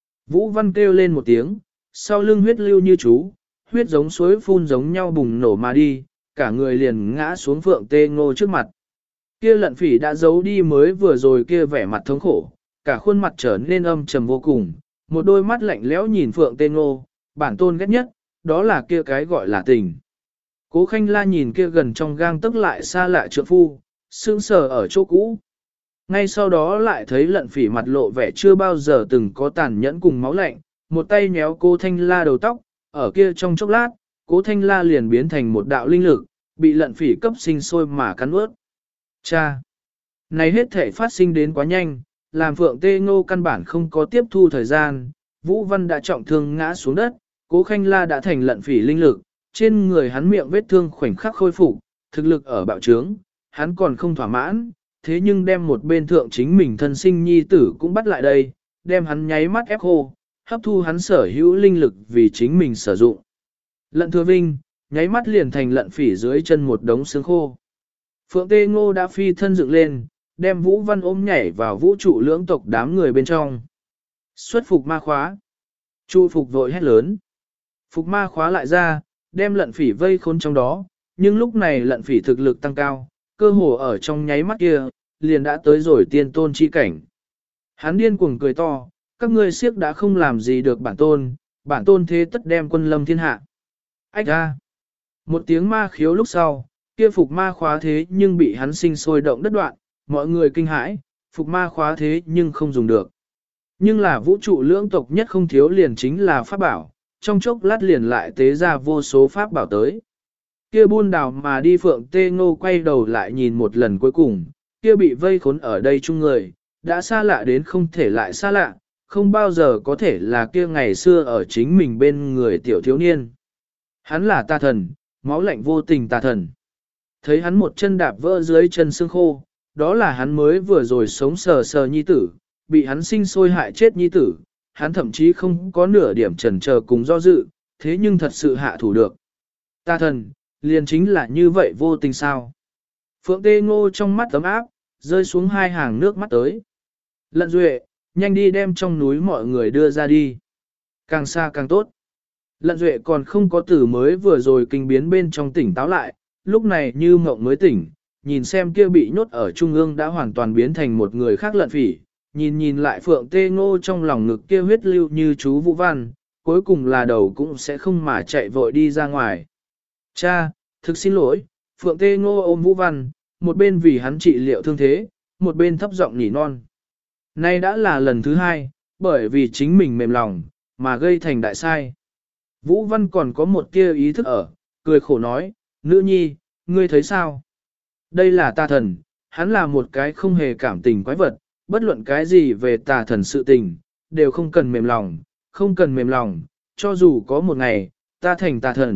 Vũ Văn kêu lên một tiếng, sau lưng huyết lưu như chú, huyết giống suối phun giống nhau bùng nổ mà đi, cả người liền ngã xuống Phượng Tê Ngô trước mặt. Kia lận phỉ đã giấu đi mới vừa rồi kia vẻ mặt thống khổ, cả khuôn mặt trở nên âm trầm vô cùng, một đôi mắt lạnh lẽo nhìn Phượng Tê Ngô, bản tôn ghét nhất, đó là kia cái gọi là tình. Cố Khanh La nhìn kia gần trong gang tức lại xa lạ trượng phu, sững sờ ở chỗ cũ. Ngay sau đó lại thấy lận phỉ mặt lộ vẻ chưa bao giờ từng có tàn nhẫn cùng máu lạnh, một tay nhéo Cố Thanh La đầu tóc, ở kia trong chốc lát, Cố Thanh La liền biến thành một đạo linh lực, bị lận phỉ cấp sinh sôi mà cắn ướt. Cha! Này hết thể phát sinh đến quá nhanh, làm Phượng Tê Ngô căn bản không có tiếp thu thời gian, Vũ Văn đã trọng thương ngã xuống đất, Cố Khanh La đã thành lận phỉ linh lực, trên người hắn miệng vết thương khoảnh khắc khôi phục, thực lực ở bạo trướng, hắn còn không thỏa mãn, thế nhưng đem một bên thượng chính mình thân sinh nhi tử cũng bắt lại đây, đem hắn nháy mắt ép khô, hấp thu hắn sở hữu linh lực vì chính mình sử dụng. Lận Thừa Vinh, nháy mắt liền thành lận phỉ dưới chân một đống xương khô. Phượng Tê Ngô đã phi thân dựng lên, đem Vũ Văn ôm nhảy vào vũ trụ lưỡng tộc đám người bên trong. Xuất phục ma khóa. Chu phục vội hét lớn. Phục ma khóa lại ra, đem lận phỉ vây khốn trong đó, nhưng lúc này lận phỉ thực lực tăng cao, cơ hồ ở trong nháy mắt kia, liền đã tới rồi tiên tôn chi cảnh. Hắn điên cuồng cười to, các ngươi siếc đã không làm gì được bản tôn thế tất đem quân lâm thiên hạ. Ách ra! Một tiếng ma khiếu lúc sau, kia phục ma khóa thế nhưng bị hắn sinh sôi động đất đoạn, mọi người kinh hãi, phục ma khóa thế nhưng không dùng được. Nhưng là vũ trụ lưỡng tộc nhất không thiếu liền chính là pháp bảo, trong chốc lát liền lại tế ra vô số pháp bảo tới. Kia buôn đào mà đi Phượng Tê Ngô quay đầu lại nhìn một lần cuối cùng, kia bị vây khốn ở đây chung người, đã xa lạ đến không thể lại xa lạ, không bao giờ có thể là kia ngày xưa ở chính mình bên người tiểu thiếu niên. Hắn là tà thần, máu lạnh vô tình tà thần. Thấy hắn một chân đạp vỡ dưới chân xương khô, đó là hắn mới vừa rồi sống sờ sờ nhi tử, bị hắn sinh sôi hại chết nhi tử, hắn thậm chí không có nửa điểm chần chờ cùng do dự, thế nhưng thật sự hạ thủ được. Tà thần, liền chính là như vậy vô tình sao. Phượng Tê Ngô trong mắt ấm áp, rơi xuống hai hàng nước mắt tới. Lận Duệ, nhanh đi đem trong núi mọi người đưa ra đi. Càng xa càng tốt. Lận Duệ còn không có tử mới vừa rồi kinh biến bên trong tỉnh táo lại, lúc này như mộng mới tỉnh, nhìn xem kia bị nhốt ở trung ương đã hoàn toàn biến thành một người khác lận phỉ, nhìn lại Phượng Tê Ngô trong lòng ngực kia huyết lưu như chú Vũ Văn, cuối cùng là đầu cũng sẽ không mà chạy vội đi ra ngoài. Cha, thực xin lỗi, Phượng Tê Ngô ôm Vũ Văn, một bên vì hắn trị liệu thương thế, một bên thấp giọng nỉ non. Nay đã là lần thứ hai, bởi vì chính mình mềm lòng, mà gây thành đại sai. Vũ Văn còn có một tia ý thức ở, cười khổ nói, nữ nhi, ngươi thấy sao? Đây là tà thần, hắn là một cái không hề cảm tình quái vật, bất luận cái gì về tà thần sự tình, đều không cần mềm lòng, không cần mềm lòng, cho dù có một ngày, ta thành tà thần,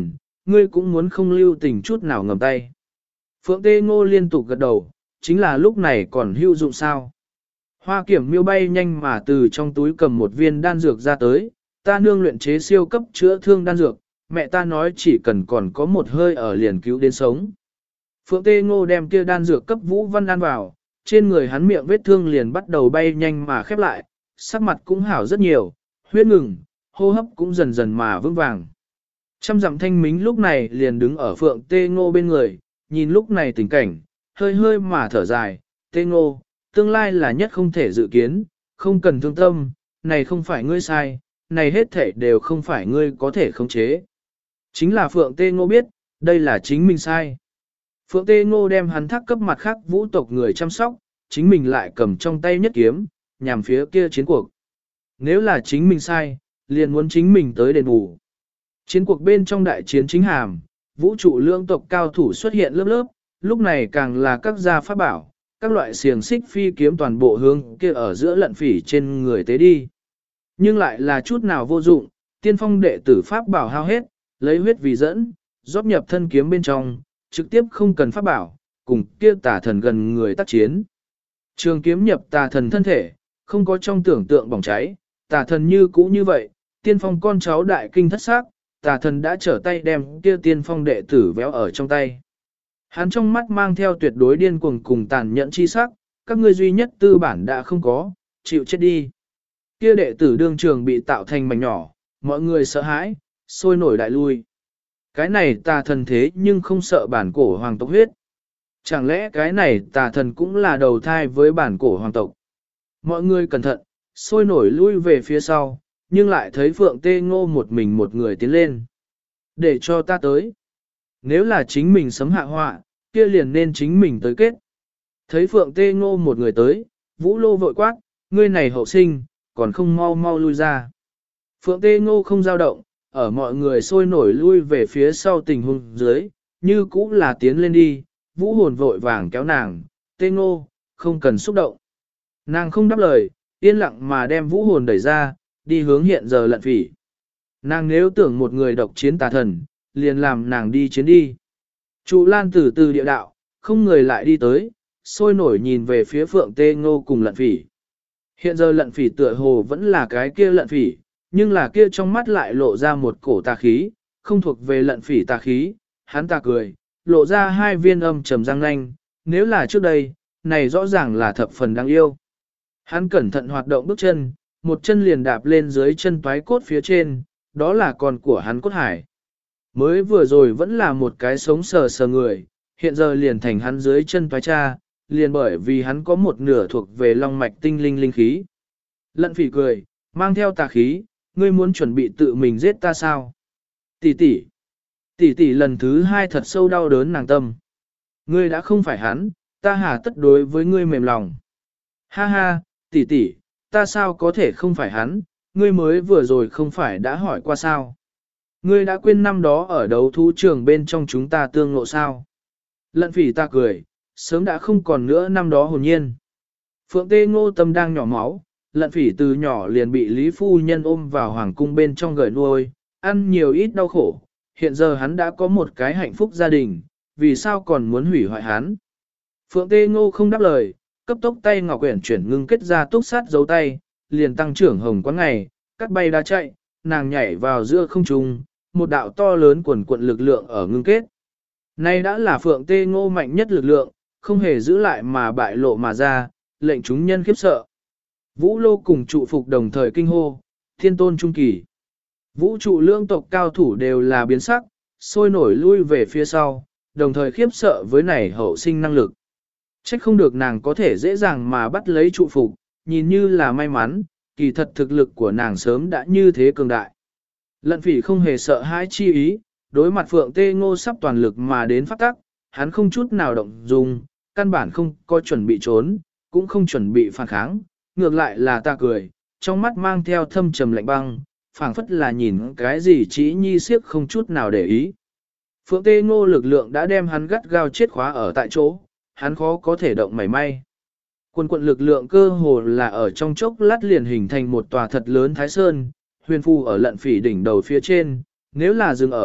ngươi cũng muốn không lưu tình chút nào ngầm tay. Phượng Tê Ngô liên tục gật đầu, chính là lúc này còn hữu dụng sao. Hoa Kiểm Miêu bay nhanh mà từ trong túi cầm một viên đan dược ra tới, ta nương luyện chế siêu cấp chữa thương đan dược, mẹ ta nói chỉ cần còn có một hơi ở liền cứu đến sống. Phượng Tê Ngô đem kia đan dược cấp Vũ Văn ăn vào, trên người hắn miệng vết thương liền bắt đầu bay nhanh mà khép lại, sắc mặt cũng hảo rất nhiều, huyết ngừng, hô hấp cũng dần dần mà vững vàng. Trăm dặm thanh mính lúc này liền đứng ở Phượng Tê Ngô bên người, nhìn lúc này tình cảnh, hơi hơi mà thở dài, Tê Ngô, tương lai là nhất không thể dự kiến, không cần thương tâm, này không phải ngươi sai, này hết thể đều không phải ngươi có thể khống chế. Chính là Phượng Tê Ngô biết, đây là chính mình sai. Phượng Tê Ngô đem hắn thác cấp mặt khác vũ tộc người chăm sóc, chính mình lại cầm trong tay nhất kiếm, nhằm phía kia chiến cuộc. Nếu là chính mình sai, liền muốn chính mình tới đền bù. Chiến cuộc bên trong đại chiến chính hàm, vũ trụ lương tộc cao thủ xuất hiện lớp lớp, lúc này càng là các gia pháp bảo, các loại xiềng xích phi kiếm toàn bộ hướng kia ở giữa lận phỉ trên người tế đi. Nhưng lại là chút nào vô dụng, tiên phong đệ tử pháp bảo hao hết, lấy huyết vì dẫn, rót nhập thân kiếm bên trong, trực tiếp không cần pháp bảo, cùng kia tà thần gần người tác chiến. Trường kiếm nhập tà thần thân thể, không có trong tưởng tượng bỏng cháy, tà thần như cũ như vậy, tiên phong con cháu đại kinh thất xác, tà thần đã trở tay đem kia tiên phong đệ tử véo ở trong tay. Hắn trong mắt mang theo tuyệt đối điên cuồng cùng tàn nhẫn chi sắc, các ngươi duy nhất tư bản đã không có, chịu chết đi. Kia đệ tử đương trường bị tạo thành mảnh nhỏ, mọi người sợ hãi, sôi nổi đại lui. Cái này tà thần thế nhưng không sợ bản cổ hoàng tộc huyết. Chẳng lẽ cái này tà thần cũng là đầu thai với bản cổ hoàng tộc? Mọi người cẩn thận, sôi nổi lui về phía sau, nhưng lại thấy Phượng Tê Ngô một mình một người tiến lên. Để cho ta tới. Nếu là chính mình sấm hạ họa, kia liền nên chính mình tới kết. Thấy Phượng Tê Ngô một người tới, Vũ Lô vội quát, ngươi này hậu sinh, còn không mau mau lui ra. Phượng Tê Ngô không dao động, ở mọi người sôi nổi lui về phía sau tình huống dưới, như cũ là tiến lên đi, Vũ hồn vội vàng kéo nàng, Tê Ngô, không cần xúc động. Nàng không đáp lời, yên lặng mà đem Vũ hồn đẩy ra, đi hướng hiện giờ lận phỉ. Nàng nếu tưởng một người độc chiến tà thần, liền làm nàng đi chiến đi. Trụ Lan từ từ địa đạo, không người lại đi tới, sôi nổi nhìn về phía Phượng Tê Ngô cùng lận phỉ. Hiện giờ lận phỉ tựa hồ vẫn là cái kia lận phỉ, nhưng là kia trong mắt lại lộ ra một cổ tà khí, không thuộc về lận phỉ tà khí, hắn ta cười, lộ ra hai viên âm trầm răng nanh, nếu là trước đây, này rõ ràng là thập phần đáng yêu. Hắn cẩn thận hoạt động bước chân, một chân liền đạp lên dưới chân toái cốt phía trên, đó là con của hắn cốt hải. Mới vừa rồi vẫn là một cái sống sờ sờ người, hiện giờ liền thành hắn dưới chân toái cha, liền bởi vì hắn có một nửa thuộc về long mạch tinh linh linh khí. Lận phỉ cười, mang theo tà khí, ngươi muốn chuẩn bị tự mình giết ta sao? Tỷ tỷ, tỷ tỷ lần thứ hai thật sâu đau đớn nàng tâm. Ngươi đã không phải hắn, ta hà tất đối với ngươi mềm lòng. Ha ha, tỷ tỷ, ta sao có thể không phải hắn, ngươi mới vừa rồi không phải đã hỏi qua sao? Ngươi đã quên năm đó ở đấu thú trường bên trong chúng ta tương ngộ sao? Lận phỉ ta cười, sớm đã không còn nữa năm đó hồn nhiên. Phượng Tê Ngô tâm đang nhỏ máu, lận phỉ từ nhỏ liền bị Lý Phu Nhân ôm vào hoàng cung bên trong gửi nuôi, ăn nhiều ít đau khổ, hiện giờ hắn đã có một cái hạnh phúc gia đình, vì sao còn muốn hủy hoại hắn? Phượng Tê Ngô không đáp lời, cấp tốc tay ngọc quyển chuyển ngưng kết ra túc sát dấu tay, liền tăng trưởng hồng quán ngày, cắt bay đá chạy, nàng nhảy vào giữa không trung, một đạo to lớn quần quận lực lượng ở ngưng kết. Nay đã là Phượng Tê Ngô mạnh nhất lực lượng, không hề giữ lại mà bại lộ mà ra, lệnh chúng nhân khiếp sợ. Vũ Lô cùng trụ phục đồng thời kinh hô, thiên tôn trung kỳ. Vũ trụ lương tộc cao thủ đều là biến sắc, sôi nổi lui về phía sau, đồng thời khiếp sợ với này hậu sinh năng lực. Trách không được nàng có thể dễ dàng mà bắt lấy trụ phục, nhìn như là may mắn, kỳ thật thực lực của nàng sớm đã như thế cường đại. Lận phỉ không hề sợ hãi chi ý, đối mặt Phượng Tê Ngô sắp toàn lực mà đến phát tắc, hắn không chút nào động dung, căn bản không có chuẩn bị trốn, cũng không chuẩn bị phản kháng, ngược lại là ta cười, trong mắt mang theo thâm trầm lạnh băng, phảng phất là nhìn cái gì chỉ nhi siếc không chút nào để ý. Phượng Tê Ngô lực lượng đã đem hắn gắt gao chết khóa ở tại chỗ, hắn khó có thể động mảy may. Quần quận lực lượng cơ hồ là ở trong chốc lát liền hình thành một tòa thật lớn Thái Sơn, huyền phù ở lận phỉ đỉnh đầu phía trên, nếu là dừng ở,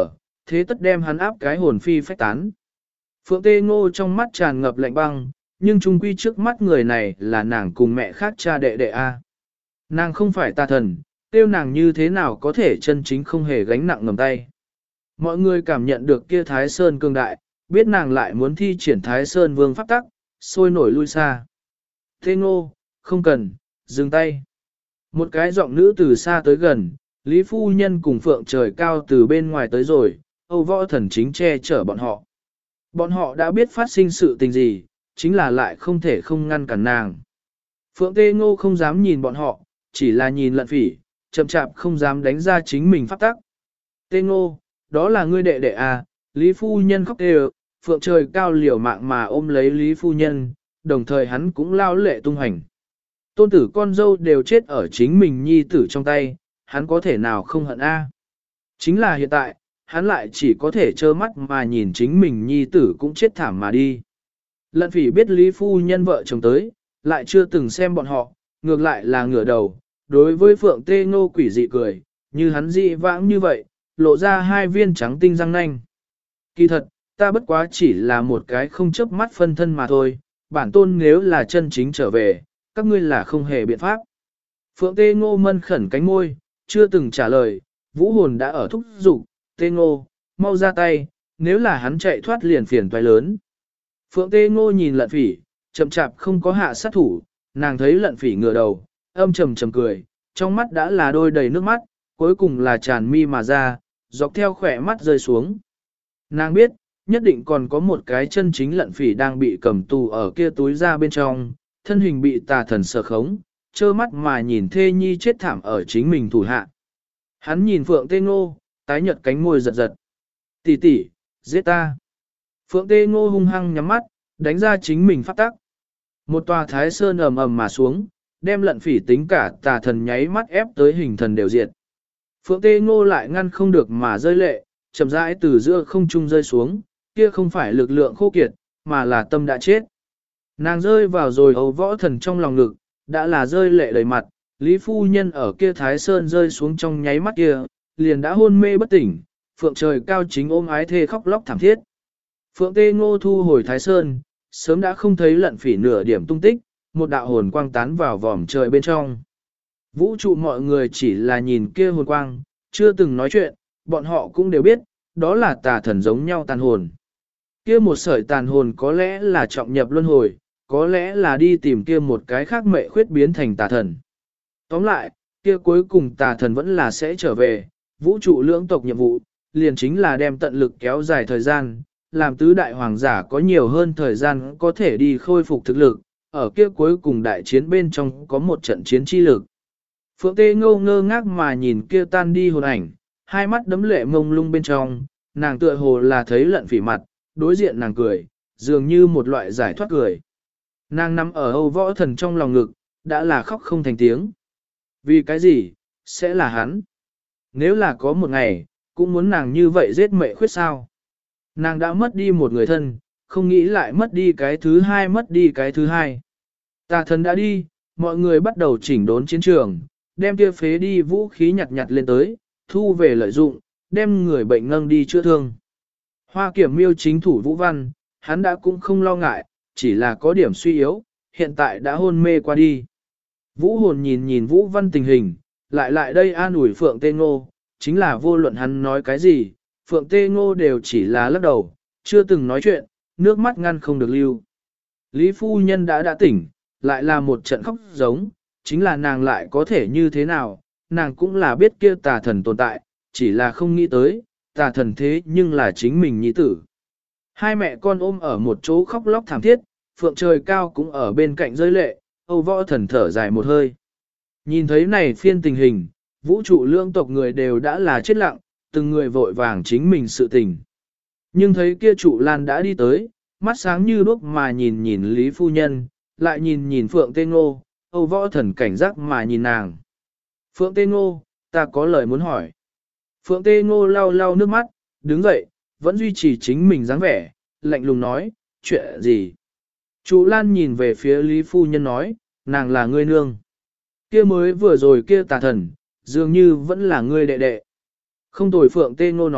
thế tất đem hắn áp cái hồn phi phách tán. Phượng Tê Ngô trong mắt tràn ngập lạnh băng, nhưng chung quy trước mắt người này là nàng cùng mẹ khác cha đệ đệ A. Nàng không phải tà thần, tiêu nàng như thế nào có thể chân chính không hề gánh nặng ngầm tay. Mọi người cảm nhận được kia Thái Sơn cường đại, biết nàng lại muốn thi triển Thái Sơn vương pháp tắc, sôi nổi lui xa. Tê Ngô, không cần, dừng tay. Một cái giọng nữ từ xa tới gần, Lý Phu Nhân cùng Phượng Trời Cao từ bên ngoài tới rồi, Âu Võ Thần chính che chở bọn họ. Bọn họ đã biết phát sinh sự tình gì, chính là lại không thể không ngăn cản nàng. Phượng Tê Ngô không dám nhìn bọn họ, chỉ là nhìn Lận Phỉ, chậm chạp không dám đánh ra chính mình pháp tắc. Tê Ngô, đó là ngươi đệ đệ à, Lý Phu Nhân khóc đều, Phượng Trời Cao liều mạng mà ôm lấy Lý Phu Nhân, đồng thời hắn cũng lao lệ tung hành. Tôn tử con dâu đều chết ở chính mình nhi tử trong tay, hắn có thể nào không hận a? Chính là hiện tại, hắn lại chỉ có thể trơ mắt mà nhìn chính mình nhi tử cũng chết thảm mà đi. Lận Phỉ biết Lý Phu Nhân vợ chồng tới, lại chưa từng xem bọn họ, ngược lại là ngửa đầu, đối với Phượng Tê Ngô quỷ dị cười, như hắn dị vãng như vậy, lộ ra hai viên trắng tinh răng nanh. Kỳ thật, ta bất quá chỉ là một cái không chớp mắt phân thân mà thôi, bản tôn nếu là chân chính trở về, các ngươi là không hề biện pháp. Phượng Tê Ngô mân khẩn cánh môi, chưa từng trả lời, vũ hồn đã ở thúc giục, Tê Ngô, mau ra tay, nếu là hắn chạy thoát liền phiền toái lớn. Phượng Tê Ngô nhìn Lận Phỉ, chậm chạp không có hạ sát thủ, nàng thấy Lận Phỉ ngửa đầu, âm trầm trầm cười, trong mắt đã là đôi đầy nước mắt, cuối cùng là tràn mi mà ra, dọc theo khỏe mắt rơi xuống. Nàng biết, nhất định còn có một cái chân chính Lận Phỉ đang bị cầm tù ở kia túi ra bên trong, thân hình bị tà thần sở khống, trơ mắt mà nhìn thê nhi chết thảm ở chính mình thủ hạ. Hắn nhìn Phượng Tê Ngô, tái nhợt cánh môi giật giật. Tỷ tỷ, giết ta. Phượng Tê Ngô hung hăng nhắm mắt, đánh ra chính mình pháp tắc. Một tòa Thái Sơn ầm ầm mà xuống, đem Lận Phỉ tính cả tà thần nháy mắt ép tới hình thần đều diệt. Phượng Tê Ngô lại ngăn không được mà rơi lệ, chậm rãi từ giữa không trung rơi xuống, kia không phải lực lượng khô kiệt, mà là tâm đã chết. Nàng rơi vào rồi Âu Võ Thần trong lòng ngực, đã là rơi lệ đầy mặt, Lý Phu Nhân ở kia Thái Sơn rơi xuống trong nháy mắt kia, liền đã hôn mê bất tỉnh, Phượng Trời Cao chính ôm ái thê khóc lóc thảm thiết. Phượng Tê Ngô thu hồi Thái Sơn, sớm đã không thấy Lận Phỉ nửa điểm tung tích, một đạo hồn quang tán vào vòm trời bên trong. Vũ trụ mọi người chỉ là nhìn kia hồn quang, chưa từng nói chuyện, bọn họ cũng đều biết, đó là tà thần giống nhau tàn hồn. Kia một sợi tàn hồn có lẽ là trọng nhập luân hồi, có lẽ là đi tìm kia một cái khác mệ khuyết biến thành tà thần. Tóm lại, kia cuối cùng tà thần vẫn là sẽ trở về, vũ trụ lưỡng tộc nhiệm vụ, liền chính là đem tận lực kéo dài thời gian, làm tứ đại hoàng giả có nhiều hơn thời gian có thể đi khôi phục thực lực, ở kia cuối cùng đại chiến bên trong có một trận chiến chi lực. Phượng Tê Ngô ngơ ngác mà nhìn kia tan đi hồn ảnh, hai mắt đấm lệ mông lung bên trong, nàng tựa hồ là thấy Lận Phỉ mặt, đối diện nàng cười, dường như một loại giải thoát cười. Nàng nằm ở Âu Võ Thần trong lòng ngực, đã là khóc không thành tiếng. Vì cái gì, sẽ là hắn. Nếu là có một ngày, cũng muốn nàng như vậy giết mẹ khuyết sao. Nàng đã mất đi một người thân, không nghĩ lại mất đi cái thứ hai mất đi cái thứ hai. Tà thần đã đi, mọi người bắt đầu chỉnh đốn chiến trường, đem kia phế đi vũ khí nhặt nhặt lên tới, thu về lợi dụng, đem người bệnh nâng đi chữa thương. Hoa Kiểm Miêu chính thủ Vũ Văn, hắn đã cũng không lo ngại, chỉ là có điểm suy yếu, hiện tại đã hôn mê qua đi. Vũ hồn nhìn nhìn Vũ Văn tình hình, lại đây an ủi Phượng Tê Ngô, chính là vô luận hắn nói cái gì, Phượng Tê Ngô đều chỉ là lắc đầu, chưa từng nói chuyện, nước mắt ngăn không được lưu. Lý Phu Nhân đã tỉnh, lại là một trận khóc giống, chính là nàng lại có thể như thế nào, nàng cũng là biết kia tà thần tồn tại, chỉ là không nghĩ tới, tà thần thế nhưng là chính mình nhi tử. Hai mẹ con ôm ở một chỗ khóc lóc thảm thiết, Phượng Trời Cao cũng ở bên cạnh rơi lệ, Âu Võ Thần thở dài một hơi. Nhìn thấy này phiên tình hình, vũ trụ lương tộc người đều đã là chết lặng, từng người vội vàng chính mình sự tình. Nhưng thấy kia trụ Lan đã đi tới, mắt sáng như đuốc mà nhìn nhìn Lý Phu Nhân, lại nhìn nhìn Phượng Tê Ngô, Âu Võ Thần cảnh giác mà nhìn nàng. Phượng Tê Ngô, ta có lời muốn hỏi. Phượng Tê Ngô lau lau nước mắt, đứng dậy, vẫn duy trì chính mình dáng vẻ, lạnh lùng nói, chuyện gì? Trụ Lan nhìn về phía Lý Phu Nhân nói, nàng là ngươi nương. Kia mới vừa rồi kia tà thần, dường như vẫn là ngươi đệ đệ. Không tồi Phượng Tê Ngô nói,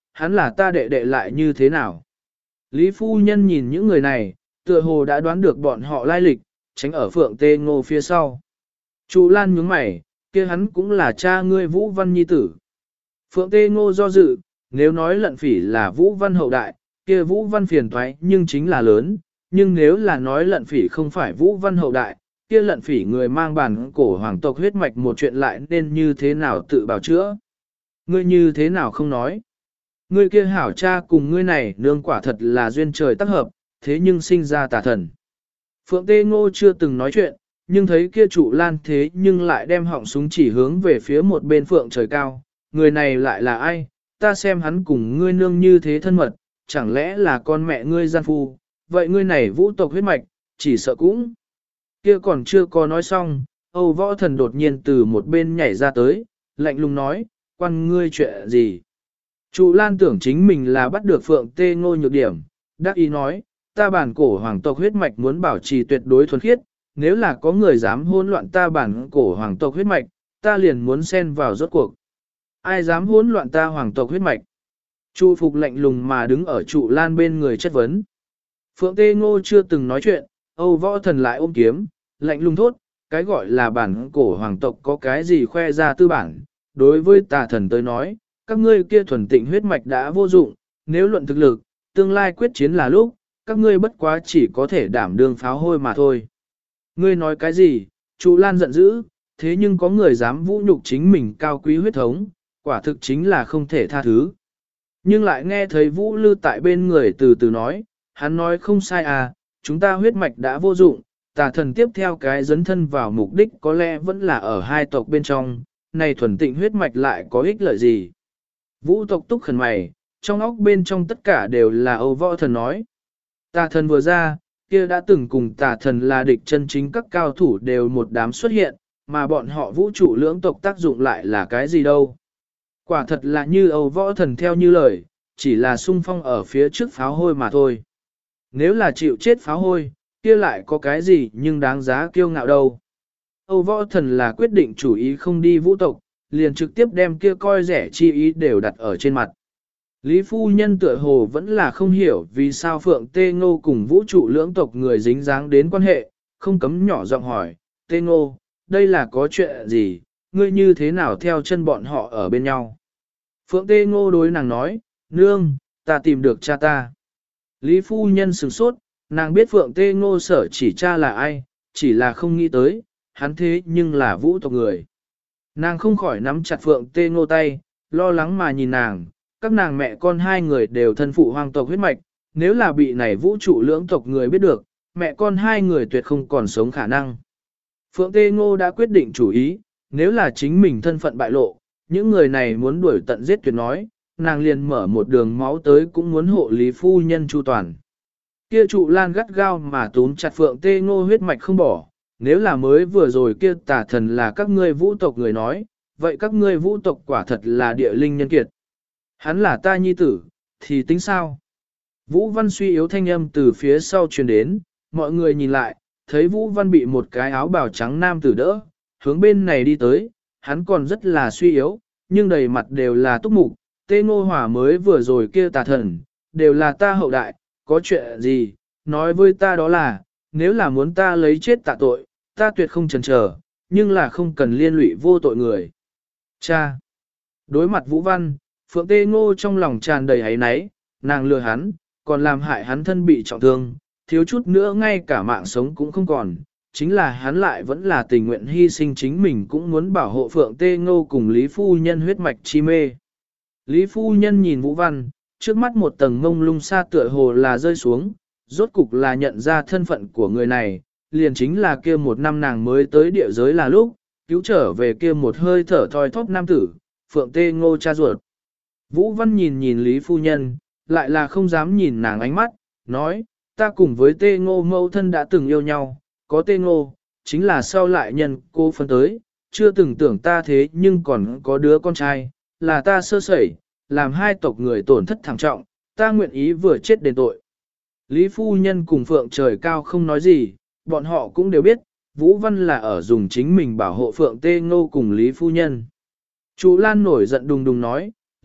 hắn là ta đệ đệ lại như thế nào. Lý phu nhân nhìn những người này, tựa hồ đã đoán được bọn họ lai lịch, tránh ở Phượng Tê Ngô phía sau. Trụ Lan nhướng mày, kia hắn cũng là cha ngươi Vũ Văn nhi tử. Phượng Tê Ngô do dự, nếu nói lận phỉ là Vũ Văn hậu đại, kia Vũ Văn phiền toái nhưng chính là lớn, nhưng nếu là nói lận phỉ không phải Vũ Văn hậu đại, kia lận phỉ người mang bản cổ hoàng tộc huyết mạch một chuyện lại nên như thế nào tự bào chữa. Ngươi như thế nào không nói. Ngươi kia hảo cha cùng ngươi này nương quả thật là duyên trời tác hợp, thế nhưng sinh ra tà thần. Phượng Tê Ngô chưa từng nói chuyện, nhưng thấy kia trụ Lan thế nhưng lại đem họng súng chỉ hướng về phía một bên Phượng trời cao. Người này lại là ai? Ta xem hắn cùng ngươi nương như thế thân mật, chẳng lẽ là con mẹ ngươi gian phu? Vậy ngươi này vũ tộc huyết mạch, chỉ sợ cũng. Kia còn chưa có nói xong, Âu Võ Thần đột nhiên từ một bên nhảy ra tới, lạnh lùng nói, quan ngươi chuyện gì? Trụ Lan tưởng chính mình là bắt được Phượng Tê Ngô nhược điểm, đắc ý nói, ta bản cổ hoàng tộc huyết mạch muốn bảo trì tuyệt đối thuần khiết, nếu là có người dám hỗn loạn ta bản cổ hoàng tộc huyết mạch, ta liền muốn xen vào rốt cuộc. Ai dám hỗn loạn ta hoàng tộc huyết mạch? Trụ Phục lạnh lùng mà đứng ở trụ Lan bên người chất vấn. Phượng Tê Ngô chưa từng nói chuyện, Âu Võ Thần lại ôm kiếm, lạnh lùng thốt, cái gọi là bản cổ hoàng tộc có cái gì khoe ra tư bản, đối với tà thần tới nói, các ngươi kia thuần tịnh huyết mạch đã vô dụng, nếu luận thực lực, tương lai quyết chiến là lúc, các ngươi bất quá chỉ có thể đảm đương pháo hôi mà thôi. Ngươi nói cái gì? Trụ Lan giận dữ, thế nhưng có người dám vũ nhục chính mình cao quý huyết thống, quả thực chính là không thể tha thứ. Nhưng lại nghe thấy Vũ Lư tại bên người từ từ nói, hắn nói không sai à, chúng ta huyết mạch đã vô dụng, tà thần tiếp theo cái dấn thân vào mục đích có lẽ vẫn là ở hai tộc bên trong, này thuần tịnh huyết mạch lại có ích lợi gì. Vũ tộc túc khẩn mày, trong óc bên trong tất cả đều là Âu Võ Thần nói. Tà thần vừa ra, kia đã từng cùng tà thần là địch chân chính các cao thủ đều một đám xuất hiện, mà bọn họ vũ trụ lưỡng tộc tác dụng lại là cái gì đâu. Quả thật là như Âu Võ Thần theo như lời, chỉ là sung phong ở phía trước pháo hôi mà thôi. Nếu là chịu chết pháo hôi, kia lại có cái gì nhưng đáng giá kiêu ngạo đâu. Âu Võ Thần là quyết định chủ ý không đi vũ tộc, liền trực tiếp đem kia coi rẻ chi ý đều đặt ở trên mặt. Lý phu nhân tựa hồ vẫn là không hiểu vì sao Phượng Tê Ngô cùng vũ trụ lưỡng tộc người dính dáng đến quan hệ, không cấm nhỏ giọng hỏi, Tê Ngô, đây là có chuyện gì, ngươi như thế nào theo chân bọn họ ở bên nhau? Phượng Tê Ngô đối nàng nói, nương, ta tìm được cha ta. Lý phu nhân sửng sốt, nàng biết Phượng Tê Ngô sở chỉ cha là ai, chỉ là không nghĩ tới, hắn thế nhưng là vũ tộc người. Nàng không khỏi nắm chặt Phượng Tê Ngô tay, lo lắng mà nhìn nàng, các nàng mẹ con hai người đều thân phụ hoàng tộc huyết mạch, nếu là bị này vũ trụ lưỡng tộc người biết được, mẹ con hai người tuyệt không còn sống khả năng. Phượng Tê Ngô đã quyết định chủ ý, nếu là chính mình thân phận bại lộ, những người này muốn đuổi tận giết tuyệt nói, nàng liền mở một đường máu tới cũng muốn hộ Lý phu nhân chu toàn. Kia trụ Lan gắt gao mà túm chặt Phượng Tê Ngô huyết mạch không bỏ, nếu là mới vừa rồi kia tà thần là các ngươi vũ tộc người nói, vậy các ngươi vũ tộc quả thật là địa linh nhân kiệt. Hắn là ta nhi tử, thì tính sao? Vũ Văn suy yếu thanh âm từ phía sau truyền đến, mọi người nhìn lại, thấy Vũ Văn bị một cái áo bào trắng nam tử đỡ, hướng bên này đi tới, hắn còn rất là suy yếu, nhưng đầy mặt đều là túc mục, Tê Ngô Hỏa mới vừa rồi kia tà thần, đều là ta hậu đại, có chuyện gì, nói với ta đó là, nếu là muốn ta lấy chết tạ tội, ta tuyệt không chần chờ, nhưng là không cần liên lụy vô tội người. Cha! Đối mặt Vũ Văn, Phượng Tê Ngô trong lòng tràn đầy áy náy, nàng lừa hắn, còn làm hại hắn thân bị trọng thương, thiếu chút nữa ngay cả mạng sống cũng không còn, chính là hắn lại vẫn là tình nguyện hy sinh chính mình cũng muốn bảo hộ Phượng Tê Ngô cùng Lý Phu Nhân huyết mạch chi mê. Lý Phu Nhân nhìn Vũ Văn, trước mắt một tầng ngông lung xa tựa hồ là rơi xuống, rốt cục là nhận ra thân phận của người này, liền chính là kia một năm nàng mới tới địa giới là lúc, cứu trở về kia một hơi thở thoi thóp nam tử, Phượng Tê Ngô cha ruột. Vũ Văn nhìn nhìn Lý Phu Nhân, lại là không dám nhìn nàng ánh mắt, nói, ta cùng với Tê Ngô mẫu thân đã từng yêu nhau, có Tê Ngô, chính là sau lại nhân cô phân tới, chưa từng tưởng ta thế nhưng còn có đứa con trai, là ta sơ sẩy, làm hai tộc người tổn thất thảm trọng, ta nguyện ý vừa chết đền tội. Lý Phu Nhân cùng Phượng Trời Cao không nói gì, bọn họ cũng đều biết, Vũ Văn là ở dùng chính mình bảo hộ Phượng Tê Ngô cùng Lý Phu Nhân. Chú Lan nổi giận đùng đùng nói,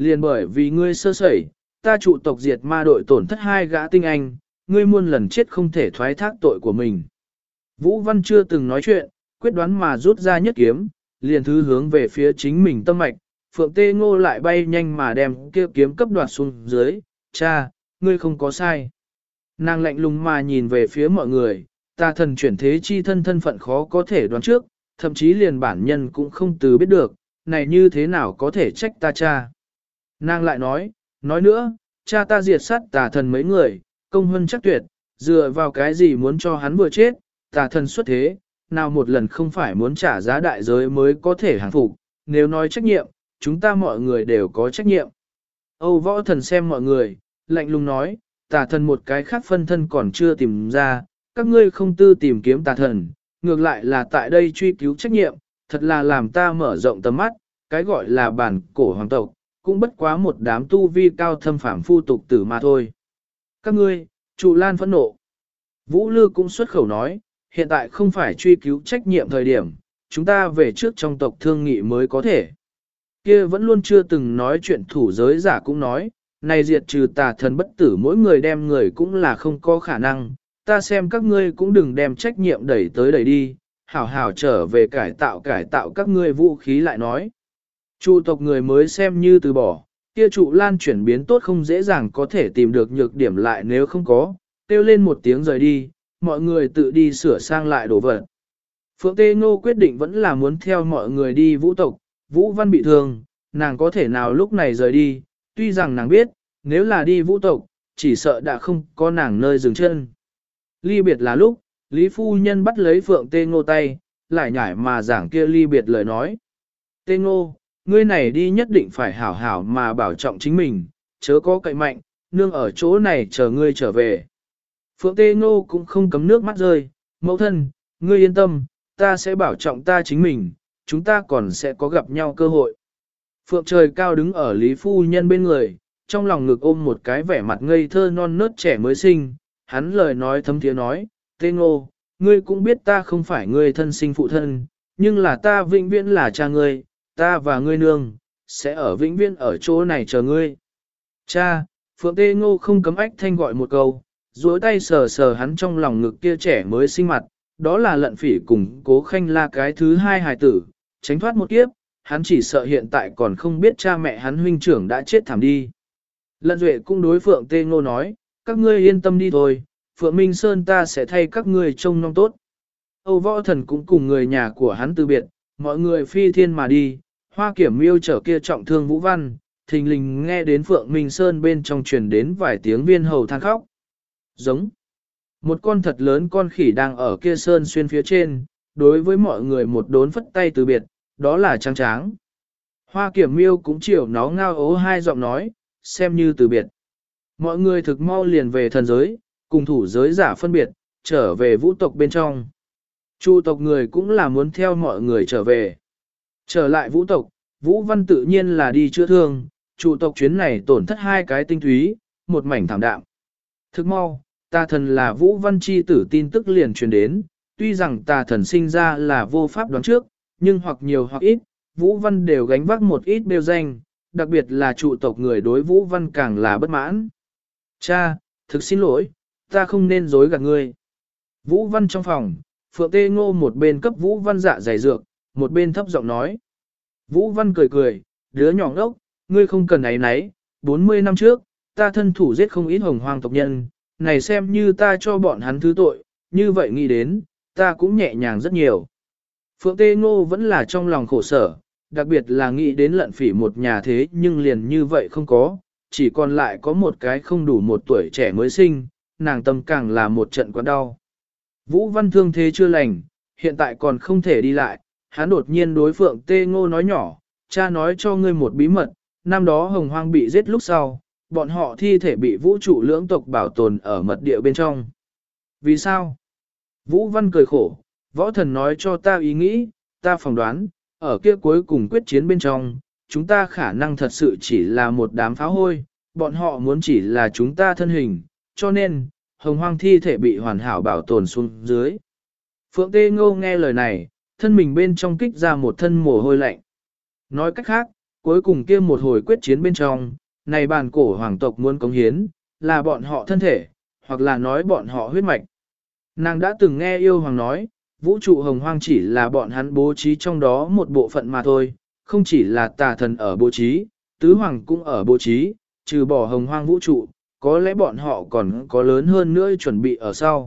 liền bởi vì ngươi sơ sẩy, ta trụ tộc diệt ma đội tổn thất 2 gã tinh anh, ngươi muôn lần chết không thể thoái thác tội của mình. Vũ Văn chưa từng nói chuyện, quyết đoán mà rút ra nhất kiếm, liền thứ hướng về phía chính mình tâm mạch, Phượng Tê Ngô lại bay nhanh mà đem kia kiếm cấp đoạt xuống dưới, cha, ngươi không có sai. Nàng lạnh lùng mà nhìn về phía mọi người, ta thần chuyển thế chi thân thân phận khó có thể đoán trước, thậm chí liền bản nhân cũng không từ biết được, này như thế nào có thể trách ta cha. Nàng lại nói nữa, cha ta diệt sát tà thần mấy người, công hơn chắc tuyệt, dựa vào cái gì muốn cho hắn vừa chết, tà thần xuất thế, nào một lần không phải muốn trả giá đại giới mới có thể hàng phục, nếu nói trách nhiệm, chúng ta mọi người đều có trách nhiệm. Âu võ thần xem mọi người, lạnh lùng nói, tà thần một cái khác phân thân còn chưa tìm ra, các ngươi không tư tìm kiếm tà thần, ngược lại là tại đây truy cứu trách nhiệm, thật là làm ta mở rộng tầm mắt, cái gọi là bản cổ hoàng tộc, cũng bất quá một đám tu vi cao thâm phạm phu tục tử mà thôi. Các ngươi, Trụ Lan phẫn nộ. Vũ Lư cũng xuất khẩu nói, hiện tại không phải truy cứu trách nhiệm thời điểm, chúng ta về trước trong tộc thương nghị mới có thể. Kia vẫn luôn chưa từng nói chuyện thủ giới giả cũng nói, này diệt trừ tà thần bất tử mỗi người đem người cũng là không có khả năng, ta xem các ngươi cũng đừng đem trách nhiệm đẩy tới đẩy đi, hảo hảo trở về cải tạo các ngươi vũ khí lại nói. Trụ tộc người mới xem như từ bỏ, kia trụ lan chuyển biến tốt không dễ dàng có thể tìm được nhược điểm lại nếu không có, kêu lên một tiếng rời đi, mọi người tự đi sửa sang lại đồ vật. Phượng Tê Ngô quyết định vẫn là muốn theo mọi người đi vũ tộc, Vũ Văn bị thương, nàng có thể nào lúc này rời đi, tuy rằng nàng biết, nếu là đi vũ tộc, chỉ sợ đã không có nàng nơi dừng chân. Ly biệt là lúc, Lý Phu Nhân bắt lấy Phượng Tê Ngô tay, lại nhải mà giảng kia ly biệt lời nói. Tê Ngô, ngươi này đi nhất định phải hảo hảo mà bảo trọng chính mình, chớ có cậy mạnh, nương ở chỗ này chờ ngươi trở về. Phượng Tê Ngô cũng không cấm nước mắt rơi, mẫu thân, ngươi yên tâm, ta sẽ bảo trọng ta chính mình, chúng ta còn sẽ có gặp nhau cơ hội. Phượng Trời Cao đứng ở Lý Phu Nhân bên người, trong lòng ngực ôm một cái vẻ mặt ngây thơ non nớt trẻ mới sinh, hắn lời nói thấm thiế nói, Tê Ngô, ngươi cũng biết ta không phải ngươi thân sinh phụ thân, nhưng là ta vĩnh viễn là cha ngươi, ta và ngươi nương, sẽ ở vĩnh viễn ở chỗ này chờ ngươi. Cha, Phượng Tê Ngô không cấm ách thanh gọi một câu, duỗi tay sờ sờ hắn trong lòng ngực kia trẻ mới sinh mặt, đó là Lận Phỉ cùng Cố Khanh La cái thứ hai hài tử, tránh thoát một kiếp, hắn chỉ sợ hiện tại còn không biết cha mẹ hắn huynh trưởng đã chết thảm đi. Lận Duệ cũng đối Phượng Tê Ngô nói, các ngươi yên tâm đi thôi, Phượng Minh Sơn ta sẽ thay các ngươi trông nom tốt. Âu Võ Thần cũng cùng người nhà của hắn từ biệt, mọi người phi thiên mà đi, Hoa Kiểm Miêu chở kia trọng thương Vũ Văn, thình lình nghe đến Phượng Minh Sơn bên trong truyền đến vài tiếng viên hầu than khóc. Giống. Một con thật lớn con khỉ đang ở kia sơn xuyên phía trên, đối với mọi người một đốn phất tay từ biệt, đó là Tráng Tráng. Hoa Kiểm Miêu cũng chiều nó ngao ố hai giọng nói, xem như từ biệt. Mọi người thực mau liền về thần giới, cùng thủ giới giả phân biệt, trở về vũ tộc bên trong. Chu tộc người cũng là muốn theo mọi người trở về. Trở lại vũ tộc, Vũ Văn tự nhiên là đi chữa thương, chu tộc chuyến này tổn thất 2 cái tinh túy, một mảnh thảm đạm. Thức mau, tà thần là Vũ Văn chi tử tin tức liền truyền đến, tuy rằng tà thần sinh ra là vô pháp đoán trước, nhưng hoặc nhiều hoặc ít, Vũ Văn đều gánh vác một ít bêu danh, đặc biệt là trụ tộc người đối Vũ Văn càng là bất mãn. Cha, thực xin lỗi, ta không nên dối gạt ngươi. Vũ Văn trong phòng, Phượng Tê Ngô một bên cấp Vũ Văn dạ dày dược, một bên thấp giọng nói. Vũ Văn cười cười, đứa nhỏ ngốc, ngươi không cần ấy nấy, 40 năm trước, ta thân thủ giết không ít hồng hoang tộc nhân, này xem như ta cho bọn hắn thứ tội, như vậy nghĩ đến, ta cũng nhẹ nhàng rất nhiều. Phượng Tê Ngô vẫn là trong lòng khổ sở, đặc biệt là nghĩ đến Lận Phỉ một nhà thế nhưng liền như vậy không có, chỉ còn lại có một cái không đủ một tuổi trẻ mới sinh, nàng tâm càng là một trận quặn đau. Vũ Văn thương thế chưa lành, hiện tại còn không thể đi lại, hắn đột nhiên đối Phượng Tê Ngô nói nhỏ, cha nói cho ngươi một bí mật, năm đó Hồng Hoang bị giết lúc sau, bọn họ thi thể bị vũ trụ lưỡng tộc bảo tồn ở mật địa bên trong. Vì sao? Vũ Văn cười khổ, võ thần nói cho ta ý nghĩ, ta phỏng đoán, ở kia cuối cùng quyết chiến bên trong, chúng ta khả năng thật sự chỉ là một đám pháo hôi, bọn họ muốn chỉ là chúng ta thân hình, cho nên, Hồng Hoang thi thể bị hoàn hảo bảo tồn xuống dưới. Phượng Tê Ngô nghe lời này, thân mình bên trong kích ra một thân mồ hôi lạnh. Nói cách khác, cuối cùng kia một hồi quyết chiến bên trong, này bàn cổ hoàng tộc muốn cống hiến, là bọn họ thân thể, hoặc là nói bọn họ huyết mạch. Nàng đã từng nghe yêu hoàng nói, vũ trụ hồng hoang chỉ là bọn hắn bố trí trong đó một bộ phận mà thôi, không chỉ là tà thần ở bố trí, tứ hoàng cũng ở bố trí, trừ bỏ hồng hoang vũ trụ, có lẽ bọn họ còn có lớn hơn nữa chuẩn bị ở sau.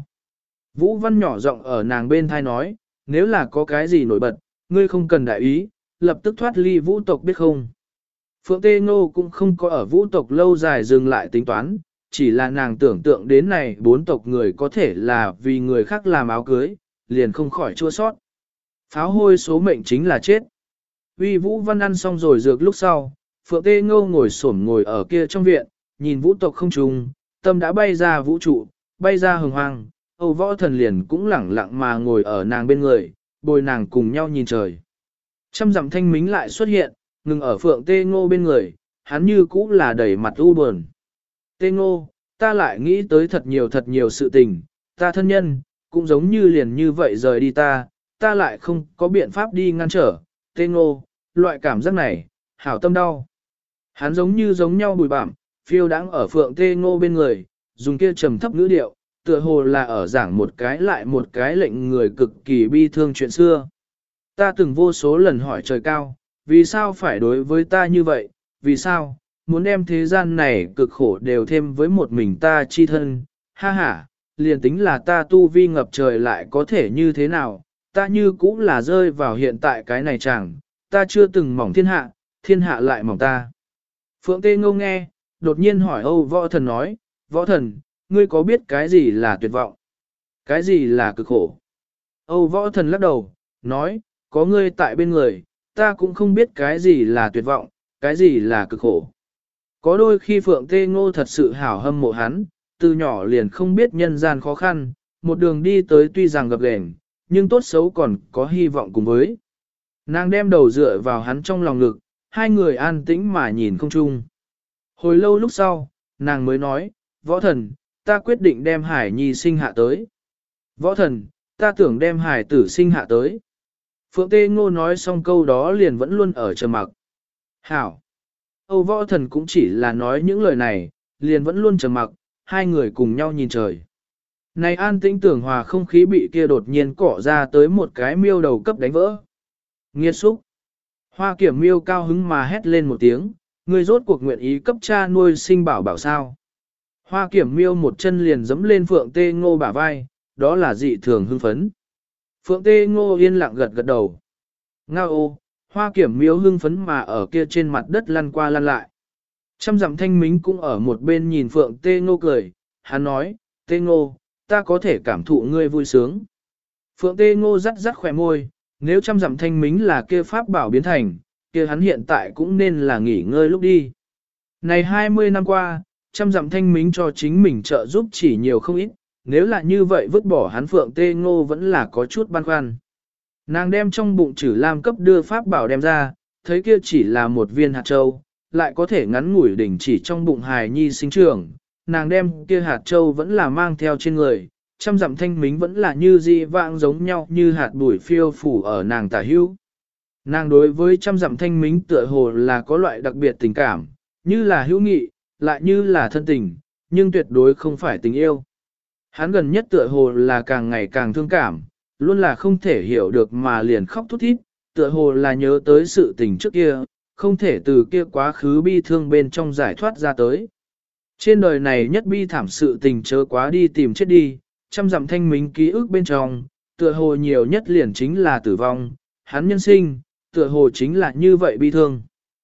Vũ Văn nhỏ giọng ở nàng bên thai nói, nếu là có cái gì nổi bật, ngươi không cần đại ý, lập tức thoát ly vũ tộc biết không. Phượng Tê Ngô cũng không có ở vũ tộc lâu dài dừng lại tính toán, chỉ là nàng tưởng tượng đến này bốn tộc người có thể là vì người khác làm áo cưới, liền không khỏi chua sót. Pháo hôi số mệnh chính là chết. Uy Vũ Văn ăn xong rồi dược lúc sau, Phượng Tê Ngô ngồi xổm ngồi ở kia trong viện, nhìn vũ tộc không trùng, tâm đã bay ra vũ trụ, bay ra hồng hoang, Âu Võ Thần liền cũng lẳng lặng mà ngồi ở nàng bên người, bồi nàng cùng nhau nhìn trời. Trăm dặm thanh mính lại xuất hiện, ngừng ở Phượng Tê Ngô bên người, hắn như cũ là đầy mặt u buồn. Tê Ngô, ta lại nghĩ tới thật nhiều sự tình, ta thân nhân, cũng giống như liền như vậy rời đi ta lại không có biện pháp đi ngăn trở. Tê Ngô, loại cảm giác này, hảo tâm đau. Hắn giống nhau bùi bặm, phiêu đãng ở Phượng Tê Ngô bên người, dùng kia trầm thấp ngữ điệu, tựa hồ là ở giảng một cái lại một cái lệnh người cực kỳ bi thương chuyện xưa. Ta từng vô số lần hỏi trời cao, vì sao phải đối với ta như vậy, vì sao, muốn đem thế gian này cực khổ đều thêm với một mình ta chi thân, ha ha, liền tính là ta tu vi ngập trời lại có thể như thế nào, ta như cũng là rơi vào hiện tại cái này chẳng, ta chưa từng mỏng thiên hạ lại mỏng ta. Phượng Tê Ngô nghe, đột nhiên hỏi Âu Võ Thần nói, Võ Thần, ngươi có biết cái gì là tuyệt vọng? Cái gì là cực khổ? Âu Võ Thần lắc đầu, nói, có ngươi tại bên người, ta cũng không biết cái gì là tuyệt vọng, cái gì là cực khổ. Có đôi khi Phượng Tê Ngô thật sự hảo hâm mộ hắn, từ nhỏ liền không biết nhân gian khó khăn, một đường đi tới tuy rằng gập ghềnh, nhưng tốt xấu còn có hy vọng cùng với. Nàng đem đầu dựa vào hắn trong lòng ngực, hai người an tĩnh mà nhìn không chung. Hồi lâu lúc sau, nàng mới nói, Võ Thần, ta quyết định đem Hải Nhi sinh hạ tới. Võ Thần, ta tưởng đem Hải tử sinh hạ tới. Phượng Tê Ngô nói xong câu đó liền vẫn luôn ở trầm mặc. Hảo! Âu Võ Thần cũng chỉ là nói những lời này, liền vẫn luôn trầm mặc, hai người cùng nhau nhìn trời. Này an tĩnh tưởng hòa không khí bị kia đột nhiên cỏ ra tới một cái miêu đầu cấp đánh vỡ. Nghiệt xúc! Hoa Kiểm miêu cao hứng mà hét lên một tiếng, người rốt cuộc nguyện ý cấp cha nuôi sinh bảo bảo sao. Hoa Kiểm miêu một chân liền dẫm lên Phượng Tê Ngô bả vai, đó là dị thường hưng phấn. Phượng Tê Ngô yên lặng gật gật đầu. Ngao ô, Hoa Kiểm miêu hưng phấn mà ở kia trên mặt đất lăn qua lăn lại. Trăm dặm thanh mính cũng ở một bên nhìn Phượng Tê Ngô cười, hắn nói, Tê Ngô, ta có thể cảm thụ ngươi vui sướng. Phượng Tê Ngô rắt rắt khỏe môi, nếu trăm dặm thanh mính là kia pháp bảo biến thành, kia hắn hiện tại cũng nên là nghỉ ngơi lúc đi. Này 20 năm qua, trăm dặm thanh mính cho chính mình trợ giúp chỉ nhiều không ít, nếu là như vậy vứt bỏ hắn Phượng Tê Ngô vẫn là có chút băn khoăn. Nàng đem trong bụng Trử Lam cấp đưa pháp bảo đem ra, thấy kia chỉ là một viên hạt châu, lại có thể ngắn ngủi đỉnh chỉ trong bụng hài nhi sinh trưởng. Nàng đem kia hạt châu vẫn là mang theo trên người, trăm dặm thanh mính vẫn là như dị vãng giống nhau như hạt bụi phiêu phủ ở nàng tả hữu. Nàng đối với trăm dặm thanh mính tựa hồ là có loại đặc biệt tình cảm, như là hữu nghị, lại như là thân tình, nhưng tuyệt đối không phải tình yêu. Hắn gần nhất tựa hồ là càng ngày càng thương cảm, luôn là không thể hiểu được mà liền khóc thút thít, tựa hồ là nhớ tới sự tình trước kia, không thể từ kia quá khứ bi thương bên trong giải thoát ra tới. Trên đời này nhất bi thảm sự tình chớ quá đi tìm chết đi, trăm dặm thanh mính ký ức bên trong, tựa hồ nhiều nhất liền chính là tử vong, hắn nhân sinh, tựa hồ chính là như vậy bi thương.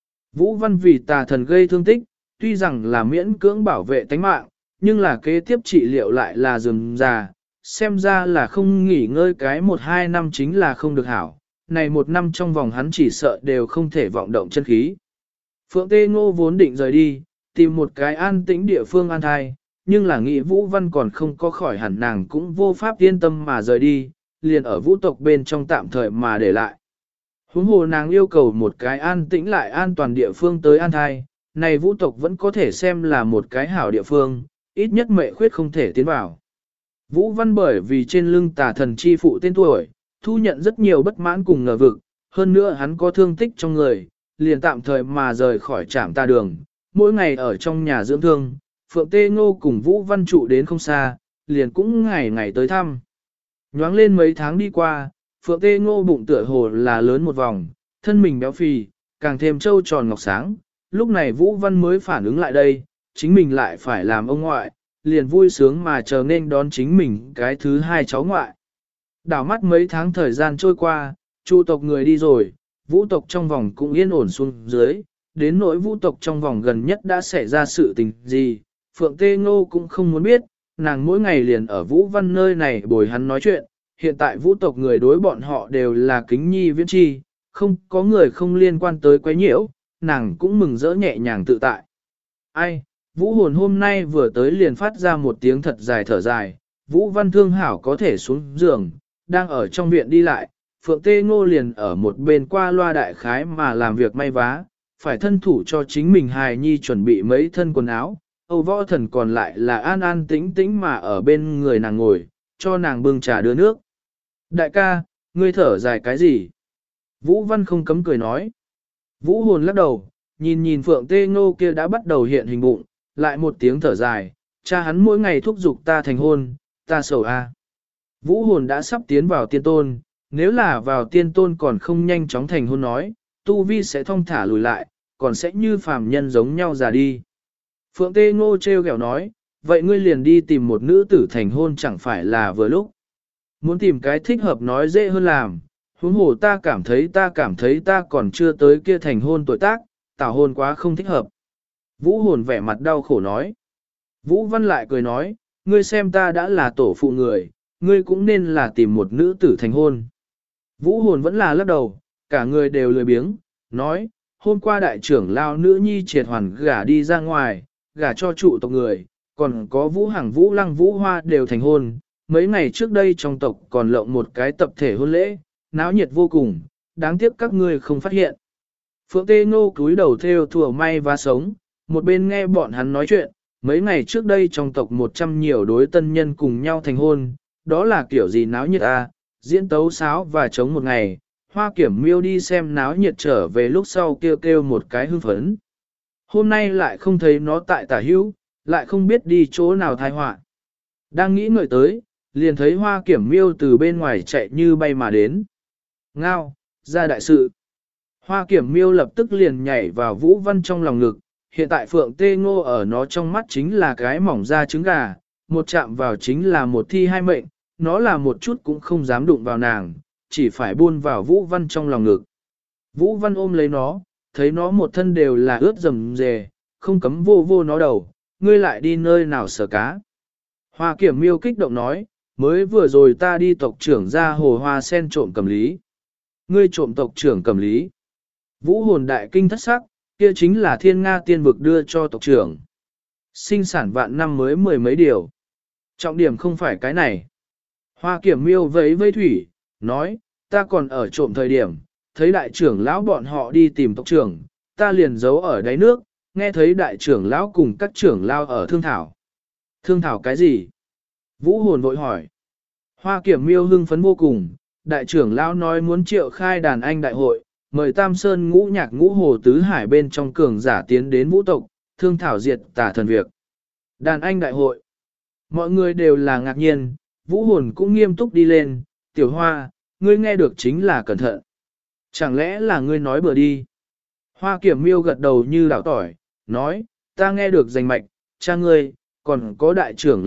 Vũ Văn vì tà thần gây thương tích, tuy rằng là miễn cưỡng bảo vệ tánh mạng, nhưng là kế tiếp trị liệu lại là rườm rà, xem ra là không nghỉ ngơi cái 1-2 năm chính là không được hảo, này 1 năm trong vòng hắn chỉ sợ đều không thể vọng động chân khí. Phượng Tê Ngô vốn định rời đi, tìm một cái an tĩnh địa phương an thai, nhưng là nghĩ Vũ Văn còn không có khỏi hẳn nàng cũng vô pháp yên tâm mà rời đi, liền ở vũ tộc bên trong tạm thời mà để lại. Huống hồ nàng yêu cầu một cái an tĩnh lại an toàn địa phương tới an thai, này vũ tộc vẫn có thể xem là một cái hảo địa phương, ít nhất mệ khuyết không thể tiến vào. Vũ Văn bởi vì trên lưng tà thần chi phụ tên tuổi, thu nhận rất nhiều bất mãn cùng ngờ vực, hơn nữa hắn có thương tích trong người, liền tạm thời mà rời khỏi trạm ta đường, mỗi ngày ở trong nhà dưỡng thương, Phượng Tê Ngô cùng Vũ Văn trụ đến không xa, liền cũng ngày ngày tới thăm. Nhoáng lên mấy tháng đi qua, Phượng Tê Ngô bụng tựa hồ là lớn một vòng, thân mình béo phì, càng thêm trâu tròn ngọc sáng, lúc này Vũ Văn mới phản ứng lại đây, chính mình lại phải làm ông ngoại, liền vui sướng mà chờ nên đón chính mình cái thứ hai cháu ngoại. Đảo mắt mấy tháng thời gian trôi qua, Chu tộc người đi rồi, Vũ tộc trong vòng cũng yên ổn xuống dưới, đến nỗi Vũ tộc trong vòng gần nhất đã xảy ra sự tình gì, Phượng Tê Ngô cũng không muốn biết, nàng mỗi ngày liền ở Vũ Văn nơi này bồi hắn nói chuyện, hiện tại Vũ tộc người đối bọn họ đều là kính nhi viễn chi, không có người không liên quan tới quấy nhiễu, nàng cũng mừng rỡ nhẹ nhàng tự tại. Ai, Vũ hồn hôm nay vừa tới liền phát ra một tiếng thật dài thở dài, Vũ Văn thương hảo có thể xuống giường, đang ở trong viện đi lại, Phượng Tê Ngô liền ở một bên qua loa đại khái mà làm việc may vá, phải thân thủ cho chính mình hài nhi chuẩn bị mấy thân quần áo, Âu Võ Thần còn lại là an an tĩnh tĩnh mà ở bên người nàng ngồi, cho nàng bưng trà đưa nước. Đại ca, ngươi thở dài cái gì? Vũ Văn không cấm cười nói. Vũ hồn lắc đầu, nhìn nhìn Phượng Tê Ngô kia đã bắt đầu hiện hình bụng, lại một tiếng thở dài, cha hắn mỗi ngày thúc giục ta thành hôn, ta sầu a. Vũ hồn đã sắp tiến vào tiên tôn, nếu là vào tiên tôn còn không nhanh chóng thành hôn nói, tu vi sẽ thong thả lùi lại, còn sẽ như phàm nhân giống nhau già đi. Phượng Tê Ngô treo ghẹo nói, vậy ngươi liền đi tìm một nữ tử thành hôn chẳng phải là vừa lúc. Muốn tìm cái thích hợp nói dễ hơn làm, huống hồ ta cảm thấy ta còn chưa tới kia thành hôn tuổi tác, tảo hôn quá không thích hợp. Vũ hồn vẻ mặt đau khổ nói. Vũ Văn lại cười nói, ngươi xem ta đã là tổ phụ người, ngươi cũng nên là tìm một nữ tử thành hôn. Vũ hồn vẫn là lắc đầu, cả người đều lười biếng, nói, hôm qua đại trưởng lao nữ nhi triệt hoàn gả đi ra ngoài, gả cho trụ tộc người, còn có Vũ Hằng Vũ Lăng Vũ Hoa đều thành hôn. Mấy ngày trước đây trong tộc còn lộng một cái tập thể hôn lễ, náo nhiệt vô cùng, đáng tiếc các ngươi không phát hiện. Phượng Tê Ngô cúi đầu theo thùa may và sống, một bên nghe bọn hắn nói chuyện, mấy ngày trước đây trong tộc 100 nhiều đối tân nhân cùng nhau thành hôn, đó là kiểu gì náo nhiệt à, diễn tấu sáo và chống một ngày, Hoa Kiểm Miêu đi xem náo nhiệt trở về lúc sau kêu kêu một cái hưng phấn. Hôm nay lại không thấy nó tại tả hữu, lại không biết đi chỗ nào thai họa. Đang nghĩ ngợi tới, liền thấy Hoa Kiểm Miêu từ bên ngoài chạy như bay mà đến. Ngao, ra đại sự. Hoa Kiểm Miêu lập tức liền nhảy vào Vũ Văn trong lòng ngực, hiện tại Phượng Tê Ngô ở nó trong mắt chính là cái mỏng da trứng gà, một chạm vào chính là một thi hai mệnh, nó là một chút cũng không dám đụng vào nàng, chỉ phải buôn vào Vũ Văn trong lòng ngực. Vũ Văn ôm lấy nó, thấy nó một thân đều là ướt rầm rề, không cấm vô vô nó đầu, ngươi lại đi nơi nào sở cá. Hoa Kiểm Miêu kích động nói, mới vừa rồi ta đi tộc trưởng ra hồ hoa sen trộm cầm lý. Ngươi trộm tộc trưởng cầm lý. Vũ hồn đại kinh thất sắc, kia chính là thiên nga tiên vực đưa cho tộc trưởng. Sinh sản vạn năm mới 10 mấy điều. Trọng điểm không phải cái này. Hoa Kiểm Miêu vẫy vây thủy, nói, ta còn ở trộm thời điểm, thấy đại trưởng lão bọn họ đi tìm tộc trưởng, ta liền giấu ở đáy nước, nghe thấy đại trưởng lão cùng các trưởng lão ở thương thảo. Thương thảo cái gì? Vũ hồn vội hỏi. Hoa Kiểm Miêu hưng phấn vô cùng, đại trưởng lão nói muốn triệu khai đàn anh đại hội, mời Tam Sơn ngũ nhạc ngũ hồ tứ hải bên trong cường giả tiến đến vũ tộc, thương thảo diệt tả thần việc. Đàn anh đại hội. Mọi người đều là ngạc nhiên, Vũ hồn cũng nghiêm túc đi lên, tiểu hoa, ngươi nghe được chính là cẩn thận. Chẳng lẽ là ngươi nói bừa đi? Hoa Kiểm Miêu gật đầu như đảo tỏi, nói, ta nghe được danh mạch, cha ngươi, còn có đại trưởng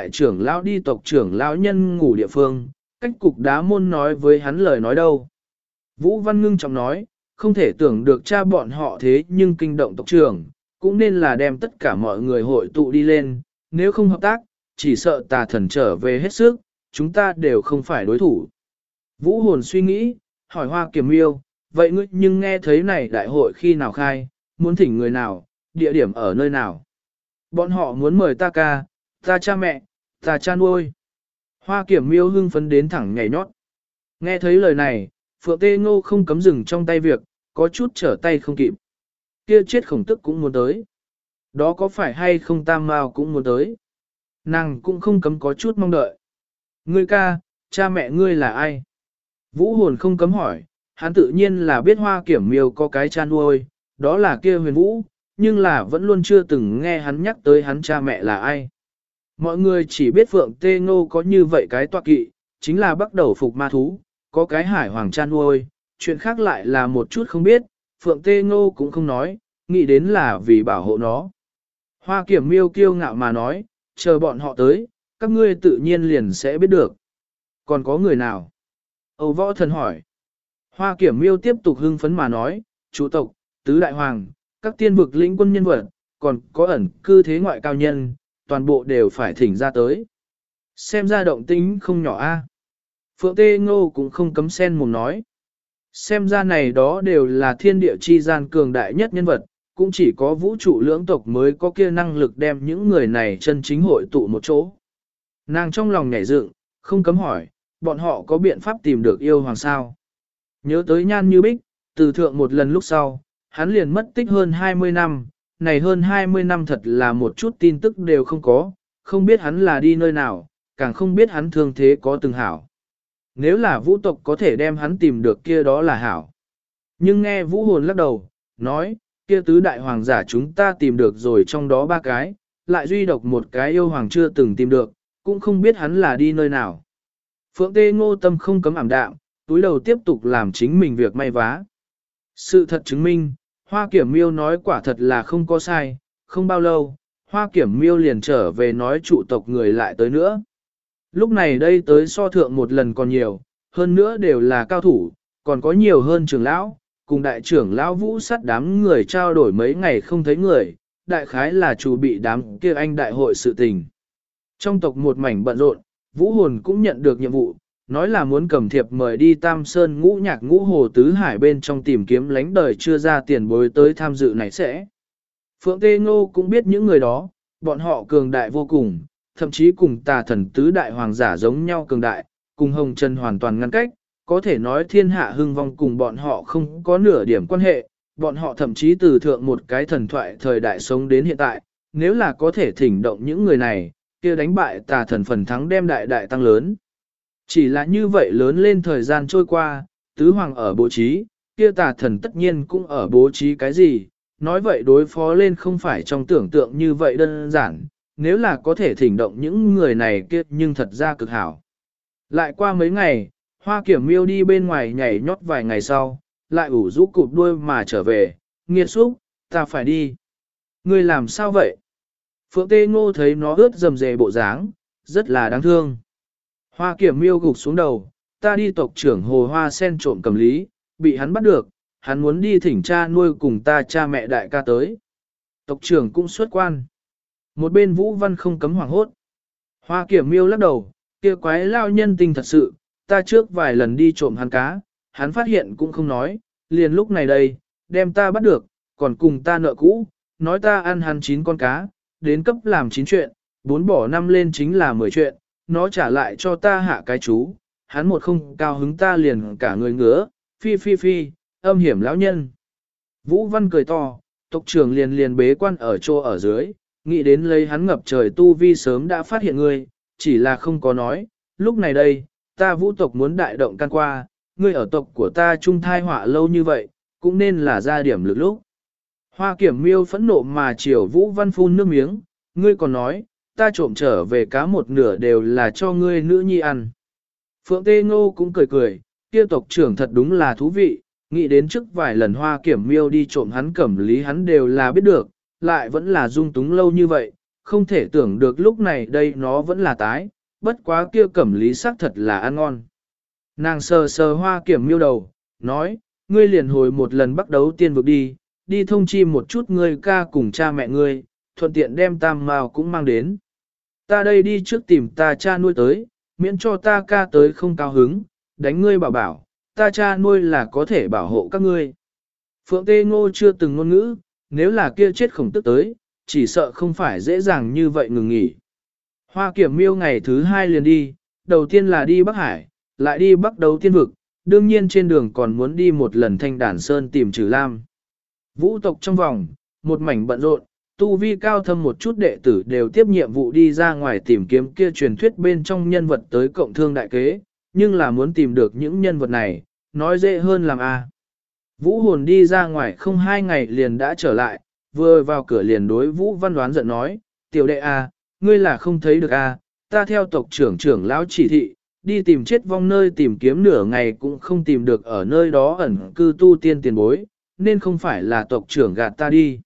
lão đi tộc trưởng lão nhân ngủ địa phương, cách cục đá môn nói với hắn lời nói đâu. Vũ Văn ngưng trọng nói, không thể tưởng được cha bọn họ thế nhưng kinh động tộc trưởng, cũng nên là đem tất cả mọi người hội tụ đi lên, nếu không hợp tác, chỉ sợ tà thần trở về hết sức, chúng ta đều không phải đối thủ. Vũ hồn suy nghĩ, hỏi Hoa Kiểm Miêu, vậy ngươi nhưng nghe thấy này đại hội khi nào khai, muốn thỉnh người nào, địa điểm ở nơi nào. Bọn họ muốn mời ta ca, ta cha mẹ, ta cha nuôi. Hoa Kiểm Miêu hưng phấn đến thẳng nhảy nhót. Nghe thấy lời này, Phượng Tê Ngô không cấm dừng trong tay việc, có chút trở tay không kịp. Kia chết khổng tức cũng muốn tới. Đó có phải hay không Tam Mao cũng muốn tới. Nàng cũng không cấm có chút mong đợi. Ngươi ca, cha mẹ ngươi là ai? Vũ hồn không cấm hỏi, hắn tự nhiên là biết Hoa Kiểm Miêu có cái cha nuôi, đó là kia Huyền Vũ, nhưng là vẫn luôn chưa từng nghe hắn nhắc tới hắn cha mẹ là ai. Mọi người chỉ biết Phượng Tê Ngô có như vậy cái tọa kỵ, chính là bắt đầu phục ma thú, có cái hải hoàng cha nuôi, chuyện khác lại là một chút không biết, Phượng Tê Ngô cũng không nói, nghĩ đến là vì bảo hộ nó. Hoa Kiểm Miêu kiêu ngạo mà nói, chờ bọn họ tới, các ngươi tự nhiên liền sẽ biết được. Còn có người nào? Âu Võ Thần hỏi. Hoa Kiểm Miêu tiếp tục hưng phấn mà nói, chủ tộc, tứ đại hoàng, các tiên vực lĩnh quân nhân vật, còn có ẩn cư thế ngoại cao nhân, toàn bộ đều phải thỉnh ra tới. Xem ra động tính không nhỏ a. Phượng Tê Ngô cũng không cấm sen mồm nói. Xem ra này đó đều là thiên địa chi gian cường đại nhất nhân vật, cũng chỉ có vũ trụ lưỡng tộc mới có kia năng lực đem những người này chân chính hội tụ một chỗ. Nàng trong lòng nhảy dựng, không cấm hỏi, bọn họ có biện pháp tìm được yêu hoàng sao? Nhớ tới Nhan Như Bích, từ thượng một lần lúc sau, hắn liền mất tích hơn 20 năm, này hơn 20 năm thật là một chút tin tức đều không có, không biết hắn là đi nơi nào, càng không biết hắn thương thế có từng hảo. Nếu là vũ tộc có thể đem hắn tìm được kia đó là hảo. Nhưng nghe vũ hồn lắc đầu, nói, kia tứ đại hoàng giả chúng ta tìm được rồi trong đó ba cái, lại duy độc một cái yêu hoàng chưa từng tìm được, cũng không biết hắn là đi nơi nào. Phượng Tê Ngô tâm không cấm ảm đạm, túi đầu tiếp tục làm chính mình việc may vá. Sự thật chứng minh, Hoa Kiểm Miêu nói quả thật là không có sai, không bao lâu, Hoa Kiểm Miêu liền trở về nói trụ tộc người lại tới nữa. Lúc này đây tới so thượng một lần còn nhiều, hơn nữa đều là cao thủ, còn có nhiều hơn trưởng lão, cùng đại trưởng lão Vũ Sắt đám người trao đổi mấy ngày không thấy người, đại khái là chủ bị đám kia anh đại hội sự tình. Trong tộc một mảnh bận rộn, Vũ Hồn cũng nhận được nhiệm vụ, nói là muốn cầm thiệp mời đi Tam Sơn Ngũ Nhạc Ngũ Hồ Tứ Hải bên trong tìm kiếm lánh đời chưa ra tiền bối tới tham dự này sẽ. Phượng Tê Ngô cũng biết những người đó, bọn họ cường đại vô cùng, thậm chí cùng tà thần tứ đại hoàng giả giống nhau cường đại, cùng Hồng Trần hoàn toàn ngăn cách, có thể nói thiên hạ hưng vong cùng bọn họ không có nửa điểm quan hệ, bọn họ thậm chí từ thượng một cái thần thoại thời đại sống đến hiện tại, nếu là có thể thỉnh động những người này, kia đánh bại tà thần phần thắng đem đại đại tăng lớn. Chỉ là như vậy lớn lên thời gian trôi qua, tứ hoàng ở bố trí, kia tà thần tất nhiên cũng ở bố trí cái gì, nói vậy đối phó lên không phải trong tưởng tượng như vậy đơn giản, nếu là có thể thỉnh động những người này kia nhưng thật ra cực hảo. Lại qua mấy ngày, Hoa Kiểm Miêu đi bên ngoài nhảy nhót vài ngày sau, lại ủ rũ cụp đuôi mà trở về, nghiệt xúc, ta phải đi. Ngươi làm sao vậy? Phượng Tê Ngô thấy nó ướt rầm rề bộ dáng, rất là đáng thương. Hoa Kiểm Miêu gục xuống đầu, ta đi tộc trưởng Hồ Hoa Sen trộm cầm lý, bị hắn bắt được, hắn muốn đi thỉnh cha nuôi cùng ta cha mẹ đại ca tới. Tộc trưởng cũng xuất quan. Một bên Vũ Văn không cấm hoảng hốt. Hoa Kiểm Miêu lắc đầu, kia quái lao nhân tình thật sự, ta trước vài lần đi trộm hắn cá, hắn phát hiện cũng không nói, liền lúc này đây, đem ta bắt được, còn cùng ta nợ cũ, nói ta ăn hắn 9 con cá, đến cấp làm 9 chuyện, 4 bỏ 5 lên chính là 10 chuyện, nó trả lại cho ta hạ cái chú, hắn một không cao hứng ta liền cả người ngứa, phi phi phi, âm hiểm lão nhân. Vũ Văn cười to, tộc trưởng liền liền bế quan ở chỗ ở dưới, nghĩ đến lấy hắn ngập trời tu vi sớm đã phát hiện ngươi, chỉ là không có nói, lúc này đây, ta Vũ tộc muốn đại động can qua, ngươi ở tộc của ta trung thai họa lâu như vậy, cũng nên là ra điểm lực lúc. Hoa Kiểm Miêu phẫn nộ mà chiều Vũ Văn phun nước miếng, ngươi còn nói, ta trộm trở về cá một nửa đều là cho ngươi nữ nhi ăn. Phượng Tê Ngô cũng cười cười, kia tộc trưởng thật đúng là thú vị, nghĩ đến trước vài lần Hoa Kiểm Miêu đi trộm hắn cẩm lý hắn đều là biết được, lại vẫn là dung túng lâu như vậy, không thể tưởng được lúc này đây nó vẫn là tái, bất quá kia cẩm lý xác thật là ăn ngon. Nàng sờ sờ Hoa Kiểm Miêu đầu, nói, ngươi liền hồi một lần bắt đấu tiên vực đi thông chi một chút ngươi ca cùng cha mẹ ngươi, thuận tiện đem tam mao cũng mang đến. Ta đây đi trước tìm ta cha nuôi tới, miễn cho ta ca tới không cao hứng, đánh ngươi bảo bảo, ta cha nuôi là có thể bảo hộ các ngươi. Phượng Tê Ngô chưa từng ngôn ngữ, nếu là kia chết khổng tức tới, chỉ sợ không phải dễ dàng như vậy ngừng nghỉ. Hoa Kiểm Miêu ngày thứ 2 liền đi, đầu tiên là đi Bắc Hải, lại đi Bắc Đấu Tiên Vực, đương nhiên trên đường còn muốn đi một lần Thanh Đản Sơn tìm Trừ Lam. Vũ tộc trong vòng, một mảnh bận rộn, tu vi cao thâm một chút đệ tử đều tiếp nhiệm vụ đi ra ngoài tìm kiếm kia truyền thuyết bên trong nhân vật tới cộng thương đại kế, nhưng là muốn tìm được những nhân vật này, nói dễ hơn làm a. Vũ hồn đi ra ngoài không 2 ngày liền đã trở lại, vừa vào cửa liền đối Vũ Văn đoán giận nói, tiểu đệ a, ngươi là không thấy được a, ta theo tộc trưởng lão chỉ thị, đi tìm chết vong nơi tìm kiếm nửa ngày cũng không tìm được ở nơi đó ẩn cư tu tiên tiền bối, nên không phải là tộc trưởng gạt ta đi.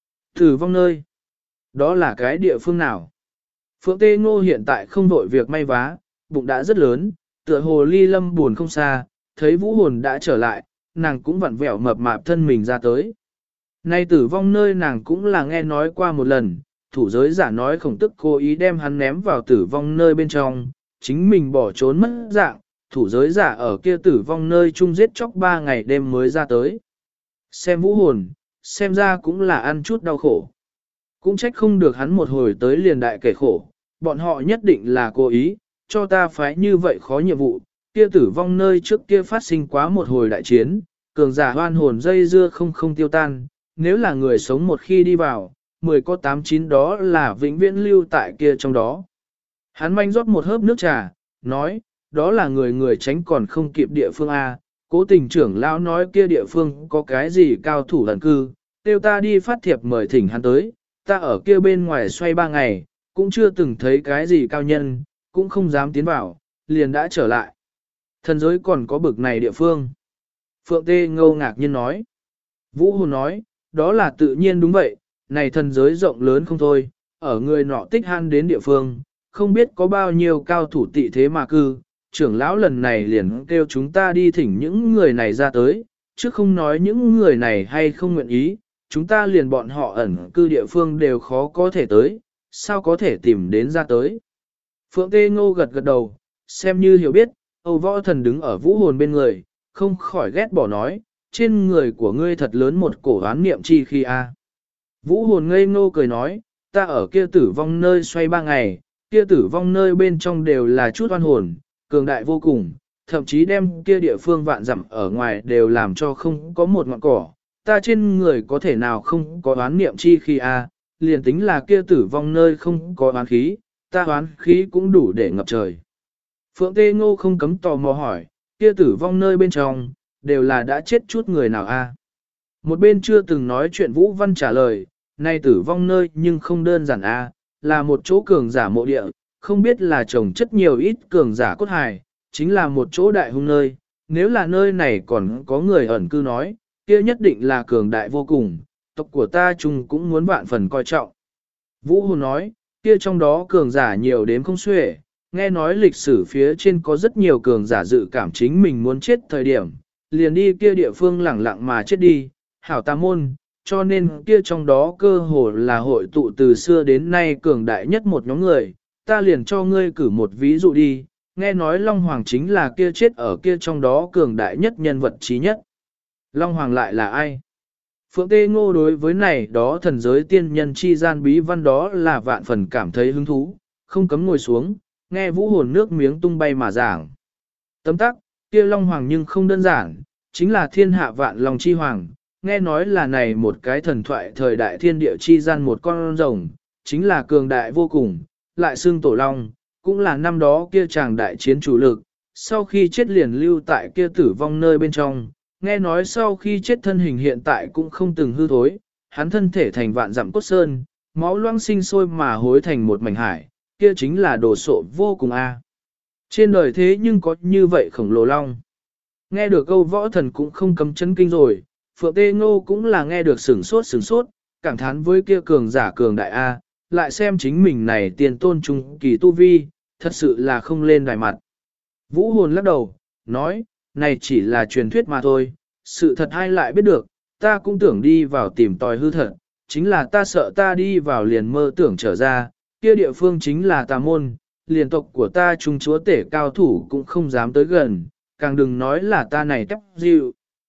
Tử vong nơi, đó là cái địa phương nào? Phượng Tê Ngô hiện tại không vội việc may vá, bụng đã rất lớn, tựa hồ ly lâm buồn không xa, thấy vũ hồn đã trở lại, nàng cũng vặn vẹo mập mạp thân mình ra tới. Nay tử vong nơi nàng cũng là nghe nói qua một lần, thủ giới giả nói khổng tức cố ý đem hắn ném vào tử vong nơi bên trong, chính mình bỏ trốn mất dạng, thủ giới giả ở kia tử vong nơi chung giết chóc 3 ngày đêm mới ra tới. Xem vũ hồn, xem ra cũng là ăn chút đau khổ. Cũng trách không được hắn một hồi tới liền đại kể khổ, bọn họ nhất định là cố ý, cho ta phái như vậy khó nhiệm vụ, kia tử vong nơi trước kia phát sinh quá một hồi đại chiến, cường giả hoan hồn dây dưa không tiêu tan, nếu là người sống một khi đi vào, 10 có 8-9 đó là vĩnh viễn lưu tại kia trong đó. Hắn manh rót một hớp nước trà, nói, đó là người tránh còn không kịp địa phương A, cố tình trưởng lão nói kia địa phương có cái gì cao thủ lần cư, tiêu ta đi phát thiệp mời thỉnh hắn tới, ta ở kia bên ngoài xoay 3 ngày, cũng chưa từng thấy cái gì cao nhân, cũng không dám tiến vào, liền đã trở lại. Thần giới còn có bực này địa phương. Phượng Tê Ngô ngạc nhiên nói. Vũ Hồn nói, đó là tự nhiên đúng vậy, này thần giới rộng lớn không thôi, ở người nọ tích han đến địa phương, không biết có bao nhiêu cao thủ tị thế mà cư, trưởng lão lần này liền kêu chúng ta đi thỉnh những người này ra tới, chứ không nói những người này hay không nguyện ý, chúng ta liền bọn họ ẩn cư địa phương đều khó có thể tới, sao có thể tìm đến ra tới. Phượng Tê Ngô gật gật đầu, xem như hiểu biết, Âu Võ Thần đứng ở Vũ Hồn bên người, không khỏi ghét bỏ nói, trên người của ngươi thật lớn một cổ oán niệm chi khi a. Vũ Hồn ngây ngô cười nói, ta ở kia tử vong nơi xoay 3 ngày, kia tử vong nơi bên trong đều là chút oan hồn, cường đại vô cùng, thậm chí đem kia địa phương vạn dặm ở ngoài đều làm cho không có một ngọn cỏ, ta trên người có thể nào không có oán niệm chi khi a, liền tính là kia tử vong nơi không có oán khí, ta oán khí cũng đủ để ngập trời. Phượng Tê Ngô không cấm tò mò hỏi, kia tử vong nơi bên trong, đều là đã chết chút người nào a? Một bên chưa từng nói chuyện Vũ Văn trả lời, nay tử vong nơi nhưng không đơn giản a, là một chỗ cường giả mộ địa, không biết là trồng chất nhiều ít cường giả cốt hài, chính là một chỗ đại hung nơi, nếu là nơi này còn có người ẩn cư nói, kia nhất định là cường đại vô cùng, tộc của ta chung cũng muốn vạn phần coi trọng. Vũ Hồn nói, kia trong đó cường giả nhiều đến không xuể, nghe nói lịch sử phía trên có rất nhiều cường giả dự cảm chính mình muốn chết thời điểm, liền đi kia địa phương lẳng lặng mà chết đi, hảo tà môn, cho nên kia trong đó cơ hồ là hội tụ từ xưa đến nay cường đại nhất một nhóm người, ta liền cho ngươi cử một ví dụ đi, nghe nói Long Hoàng chính là kia chết ở kia trong đó cường đại nhất nhân vật trí nhất. Long Hoàng lại là ai? Phượng Tê Ngô đối với này đó thần giới tiên nhân chi gian bí văn đó là vạn phần cảm thấy hứng thú, không cấm ngồi xuống, nghe Vũ Hồn nước miếng tung bay mà giảng. Tấm tắc, kia Long Hoàng nhưng không đơn giản, chính là thiên hạ vạn Long chi hoàng, nghe nói là này một cái thần thoại thời đại thiên địa chi gian một con rồng, chính là cường đại vô cùng, lại xương tổ Long, cũng là năm đó kia chàng đại chiến chủ lực, sau khi chết liền lưu tại kia tử vong nơi bên trong, nghe nói sau khi chết thân hình hiện tại cũng không từng hư thối, hắn thân thể thành vạn dặm cốt sơn, máu loang sinh sôi mà hối thành một mảnh hải, kia chính là đồ sộ vô cùng a. Trên đời thế nhưng có như vậy khổng lồ long. Nghe được câu võ thần cũng không cấm chấn kinh rồi, Phượng Tê Ngô cũng là nghe được sửng sốt, cảm thán với kia cường giả cường đại a, lại xem chính mình này tiền tôn trung kỳ tu vi, thật sự là không lên đài mặt. Vũ Hồn lắc đầu, nói, này chỉ là truyền thuyết mà thôi, sự thật ai lại biết được, ta cũng tưởng đi vào tìm tòi hư thật, chính là ta sợ ta đi vào liền mơ tưởng trở ra, kia địa phương chính là tà môn, liền tộc của ta trung chúa tể cao thủ cũng không dám tới gần, càng đừng nói là ta này tép dịu.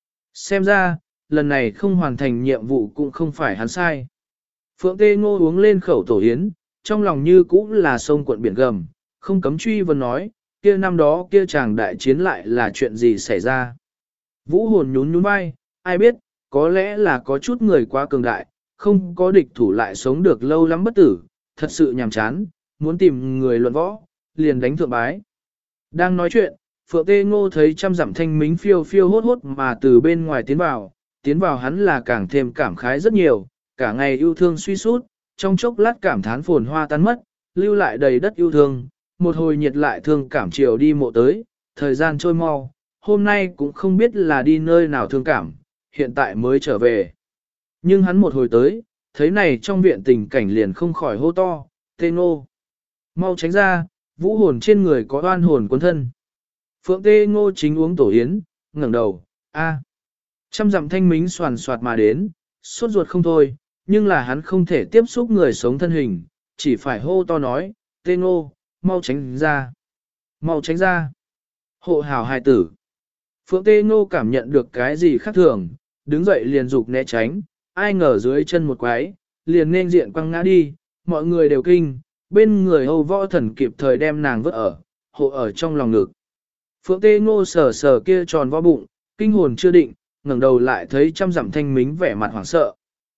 Xem ra, lần này không hoàn thành nhiệm vụ cũng không phải hắn sai. Phượng Tê Ngô uống lên khẩu tổ yến, trong lòng như cũng là sông cuộn biển gầm, không cấm truy vấn nói, kia năm đó kia chàng đại chiến lại là chuyện gì xảy ra. Vũ Hồn nhún vai, ai biết, có lẽ là có chút người quá cường đại, không có địch thủ lại sống được lâu lắm bất tử, thật sự nhàm chán, muốn tìm người luận võ, liền đánh thượng bái. Đang nói chuyện, Phượng Tê Ngô thấy trăm dặm thanh mính phiêu phiêu hốt hốt mà từ bên ngoài tiến vào hắn là càng thêm cảm khái rất nhiều, cả ngày yêu thương suy sút, trong chốc lát cảm thán phồn hoa tan mất, lưu lại đầy đất yêu thương, một hồi nhiệt lại thương cảm chiều đi mộ tới, thời gian trôi mau, hôm nay cũng không biết là đi nơi nào thương cảm, hiện tại mới trở về. Nhưng hắn một hồi tới, thấy này trong viện tình cảnh liền không khỏi hô to, Tê Ngô, mau tránh ra, vũ hồn trên người có oan hồn cuốn thân. Phượng Tê Ngô chính uống tổ yến, ngẩng đầu, a, trăm dặm thanh mính soàn soạt mà đến, sốt ruột không thôi, nhưng là hắn không thể tiếp xúc người sống thân hình, chỉ phải hô to nói, Tê Ngô, mau tránh ra, mau tránh ra. Hộ hào hài tử. Phượng Tê Ngô cảm nhận được cái gì khác thường, đứng dậy liền dục né tránh, ai ngờ dưới chân một quái, liền nên diện quăng ngã đi, mọi người đều kinh, bên người Âu Võ Thần kịp thời đem nàng vớt ở, hộ ở trong lòng ngực. Phượng Tê Ngô sờ sờ kia tròn vo bụng, kinh hồn chưa định, ngẩng đầu lại thấy trăm dặm thanh mính vẻ mặt hoảng sợ.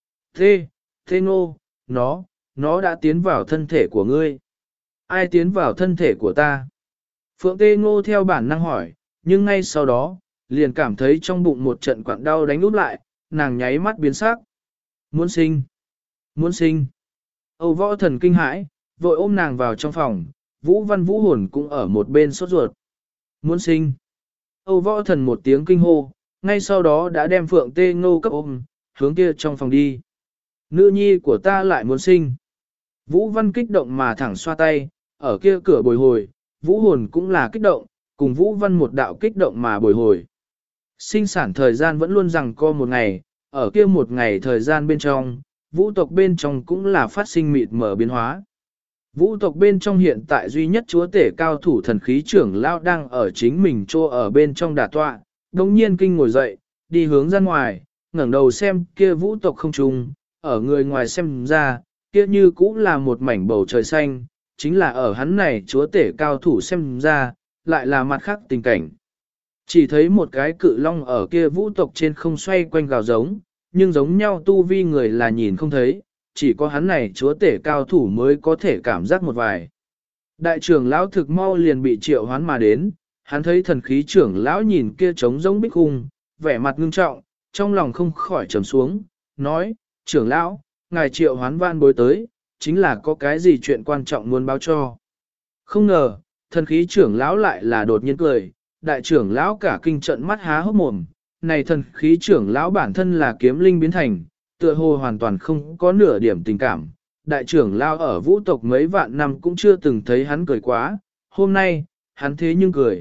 Tê Ngô, nó đã tiến vào thân thể của ngươi. Ai tiến vào thân thể của ta? Phượng Tê Ngô theo bản năng hỏi, nhưng ngay sau đó, liền cảm thấy trong bụng một trận quặn đau đánh úp lại, nàng nháy mắt biến sắc. Muốn sinh! Muốn sinh! Âu Võ Thần kinh hãi, vội ôm nàng vào trong phòng, Vũ Văn Vũ hồn cũng ở một bên sốt ruột. Muốn sinh! Âu Võ Thần một tiếng kinh hô, ngay sau đó đã đem Phượng Tê Ngô cấp ôm, hướng kia trong phòng đi. Nữ nhi của ta lại muốn sinh! Vũ Văn kích động mà thẳng xoa tay, ở kia cửa bồi hồi, Vũ hồn cũng là kích động, cùng Vũ Văn một đạo kích động mà bồi hồi. Sinh sản thời gian vẫn luôn rằng co một ngày, ở kia một ngày thời gian bên trong, Vũ tộc bên trong cũng là phát sinh mịt mở biến hóa. Vũ tộc bên trong hiện tại duy nhất chúa tể cao thủ thần khí trưởng lão đang ở chính mình trô ở bên trong đà tọa, đồng nhiên kinh ngồi dậy, đi hướng ra ngoài, ngẩng đầu xem kia Vũ tộc không trùng, ở người ngoài xem ra, kia như cũng là một mảnh bầu trời xanh, chính là ở hắn này chúa tể cao thủ xem ra, lại là mặt khác tình cảnh. Chỉ thấy một cái cự long ở kia Vũ tộc trên không xoay quanh gào giống, nhưng giống nhau tu vi người là nhìn không thấy, chỉ có hắn này chúa tể cao thủ mới có thể cảm giác một vài. Đại trưởng lão thực mau liền bị triệu hoán mà đến, hắn thấy thần khí trưởng lão nhìn kia trống giống bích hung, vẻ mặt ngưng trọng, trong lòng không khỏi trầm xuống, nói, trưởng lão, ngài triệu hoán van bối tới, chính là có cái gì chuyện quan trọng muốn báo cho. Không ngờ, thần khí trưởng lão lại là đột nhiên cười, đại trưởng lão cả kinh trận mắt há hốc mồm, này thần khí trưởng lão bản thân là kiếm linh biến thành, tựa hồ hoàn toàn không có nửa điểm tình cảm. Đại trưởng lão ở vũ tộc mấy vạn năm cũng chưa từng thấy hắn cười quá, hôm nay, hắn thế nhưng cười.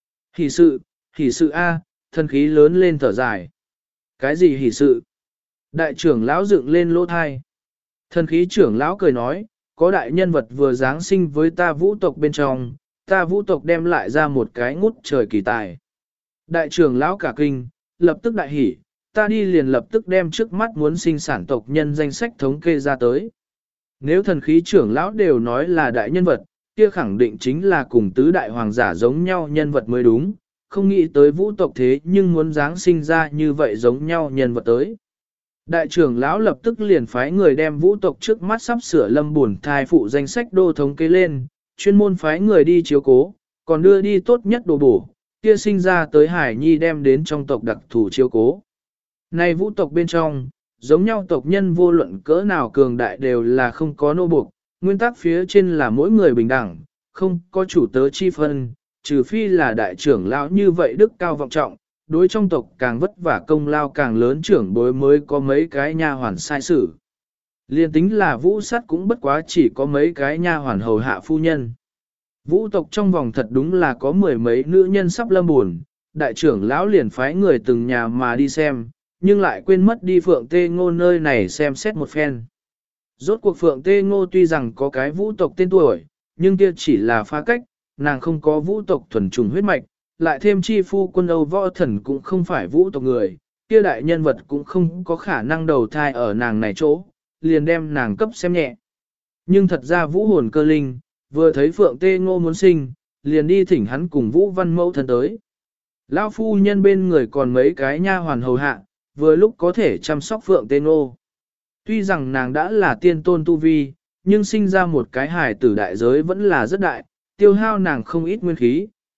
Hỉ sự a, thần khí lớn lên thở dài. Cái gì hỉ sự? Đại trưởng lão dựng lên lỗ thai. Thần khí trưởng lão cười nói, có đại nhân vật vừa giáng sinh với ta vũ tộc bên trong, ta vũ tộc đem lại ra một cái ngút trời kỳ tài. Đại trưởng lão cả kinh, lập tức đại hỉ, ta đi liền lập tức đem trước mắt muốn sinh sản tộc nhân danh sách thống kê ra tới. Nếu thần khí trưởng lão đều nói là đại nhân vật, kia khẳng định chính là cùng tứ đại hoàng giả giống nhau nhân vật mới đúng, không nghĩ tới vũ tộc thế nhưng muốn giáng sinh ra như vậy giống nhau nhân vật tới. Đại trưởng lão lập tức liền phái người đem vũ tộc trước mắt sắp sửa lâm buồn thai phụ danh sách đô thống kê lên, chuyên môn phái người đi chiếu cố, còn đưa đi tốt nhất đồ bổ, kia sinh ra tới Hải Nhi đem đến trong tộc đặc thù chiếu cố. Này vũ tộc bên trong, giống nhau tộc nhân vô luận cỡ nào cường đại đều là không có nô buộc, nguyên tắc phía trên là mỗi người bình đẳng, không có chủ tớ chi phân, trừ phi là đại trưởng lão như vậy đức cao vọng trọng, đối trong tộc càng vất vả công lao càng lớn trưởng bối mới có mấy cái nha hoàn sai xử. Liên tính là vũ sắt cũng bất quá chỉ có mấy cái nha hoàn hầu hạ phu nhân. Vũ tộc trong vòng thật đúng là có mười mấy nữ nhân sắp lâm buồn, đại trưởng lão liền phái người từng nhà mà đi xem, nhưng lại quên mất đi Phượng Tê Ngô nơi này xem xét một phen. Rốt cuộc Phượng Tê Ngô tuy rằng có cái vũ tộc tên tuổi, nhưng kia chỉ là phá cách, nàng không có vũ tộc thuần trùng huyết mạch, lại thêm chi phu quân Âu Võ Thần cũng không phải vũ tộc người, kia đại nhân vật cũng không có khả năng đầu thai ở nàng này chỗ, liền đem nàng cấp xem nhẹ. Nhưng thật ra vũ hồn cơ linh, vừa thấy Phượng Tê Ngô muốn sinh, liền đi thỉnh hắn cùng Vũ Văn mẫu thân tới. Lão phu nhân bên người còn mấy cái nha hoàn hầu hạ, vừa lúc có thể chăm sóc Phượng Tê Ngô. Tuy rằng nàng đã là tiên tôn tu vi, nhưng sinh ra một cái hài tử đại giới vẫn là rất đại, tiêu hao nàng không ít nguyên khí,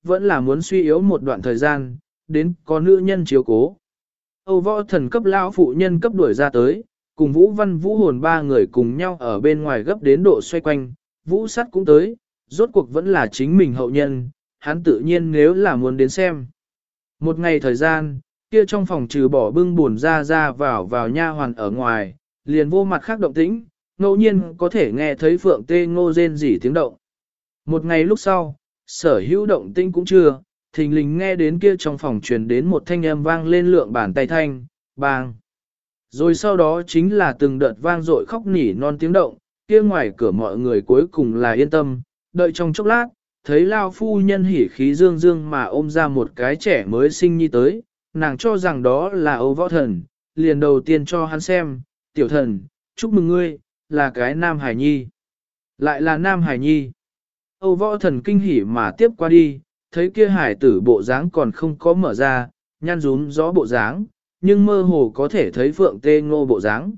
vẫn là muốn suy yếu một đoạn thời gian, đến có nữ nhân chiếu cố. Âu Võ Thần cấp lão phụ nhân cấp đuổi ra tới, cùng Vũ Văn Vũ Hồn ba người cùng nhau ở bên ngoài gấp đến độ xoay quanh, Vũ Sắt cũng tới, rốt cuộc vẫn là chính mình hậu nhân, hắn tự nhiên nếu là muốn đến xem. Một ngày thời gian, kia trong phòng trừ bỏ bưng buồn ra vào nha hoàn ở ngoài, liền vô mặt khác động tĩnh, ngẫu nhiên có thể nghe thấy Phượng Tê Ngô rên rỉ tiếng động. Một ngày lúc sau, sở hữu động tĩnh cũng chưa, thình lình nghe đến kia trong phòng truyền đến một thanh âm vang lên lượng bàn tay thanh, bang. Rồi sau đó chính là từng đợt vang dội khóc nỉ non tiếng động, kia ngoài cửa mọi người cuối cùng là yên tâm, đợi trong chốc lát, thấy lao phu nhân hỉ khí dương dương mà ôm ra một cái trẻ mới sinh nhi tới, nàng cho rằng đó là Âu Võ Thần, liền đầu tiên cho hắn xem, tiểu thần, chúc mừng ngươi, là cái nam hải nhi. Lại là nam hải nhi. Âu Võ Thần kinh hỉ mà tiếp qua đi, thấy kia hải tử bộ dáng còn không có mở ra, nhăn rúm rõ bộ dáng, nhưng mơ hồ có thể thấy Phượng Tê Ngô bộ dáng.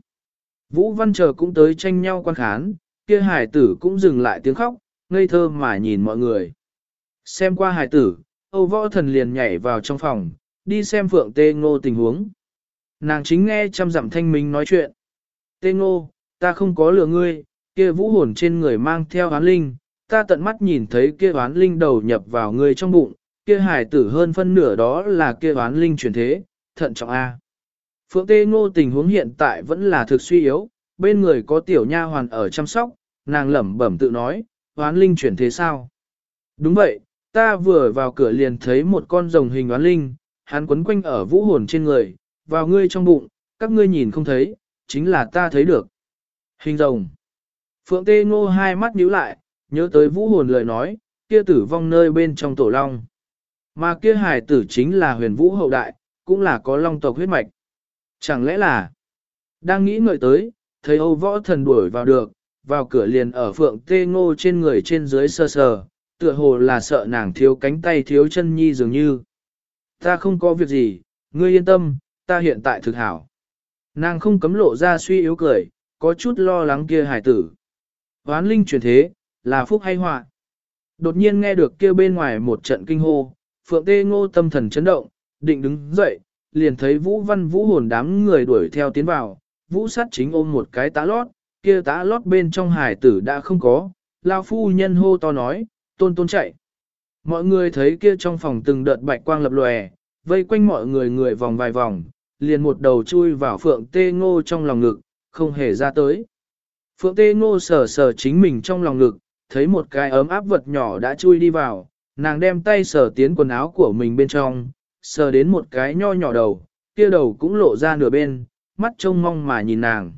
Vũ Văn Chờ cũng tới tranh nhau quan khán, kia hải tử cũng dừng lại tiếng khóc, ngây thơ mà nhìn mọi người. Xem qua hải tử, Âu Võ Thần liền nhảy vào trong phòng, đi xem Phượng Tê Ngô tình huống. Nàng chính nghe trăm dặm thanh minh nói chuyện. Tê Ngô, ta không có lừa ngươi, kia vũ hồn trên người mang theo oán linh, ta tận mắt nhìn thấy kia oán linh đầu nhập vào ngươi trong bụng, kia hải tử hơn phân nửa đó là kia oán linh chuyển thế, thận trọng A. Phượng Tê Ngô tình huống hiện tại vẫn là thực suy yếu, bên người có tiểu nha hoàn ở chăm sóc, nàng lẩm bẩm tự nói, oán linh chuyển thế sao? Đúng vậy, ta vừa vào cửa liền thấy một con rồng hình oán linh, hắn quấn quanh ở vũ hồn trên người, vào ngươi trong bụng, các ngươi nhìn không thấy, chính là ta thấy được. Hình rồng. Phượng Tê Ngô hai mắt nhíu lại, nhớ tới vũ hồn lời nói, kia tử vong nơi bên trong tổ long. Mà kia hài tử chính là huyền vũ hậu đại, cũng là có long tộc huyết mạch. Chẳng lẽ là, đang nghĩ ngợi tới, thấy Âu Võ Thần đuổi vào được, vào cửa liền ở Phượng Tê Ngô trên người trên dưới sờ sờ, tựa hồ là sợ nàng thiếu cánh tay thiếu chân nhi dường như. Ta không có việc gì, ngươi yên tâm, ta hiện tại thực hảo. Nàng không cấm lộ ra suy yếu cười, có chút lo lắng kia hải tử. Hoán linh chuyển thế, là phúc hay họa? Đột nhiên nghe được kia bên ngoài một trận kinh hô, Phượng Tê Ngô tâm thần chấn động, định đứng dậy, liền thấy Vũ Văn Vũ Hồn đám người đuổi theo tiến vào, Vũ Sát chính ôm một cái tã lót, kia tã lót bên trong hải tử đã không có, lao phu nhân hô to nói, tôn tôn chạy. Mọi người thấy kia trong phòng từng đợt bạch quang lập lòe, vây quanh mọi người người vòng vài vòng, liền một đầu chui vào Phượng Tê Ngô trong lòng ngực, không hề ra tới. Phượng Tê Ngô sờ sờ chính mình trong lòng ngực, thấy một cái ấm áp vật nhỏ đã chui đi vào, nàng đem tay sờ tiến quần áo của mình bên trong, sờ đến một cái nho nhỏ đầu, kia đầu cũng lộ ra nửa bên, mắt trông mong mà nhìn nàng.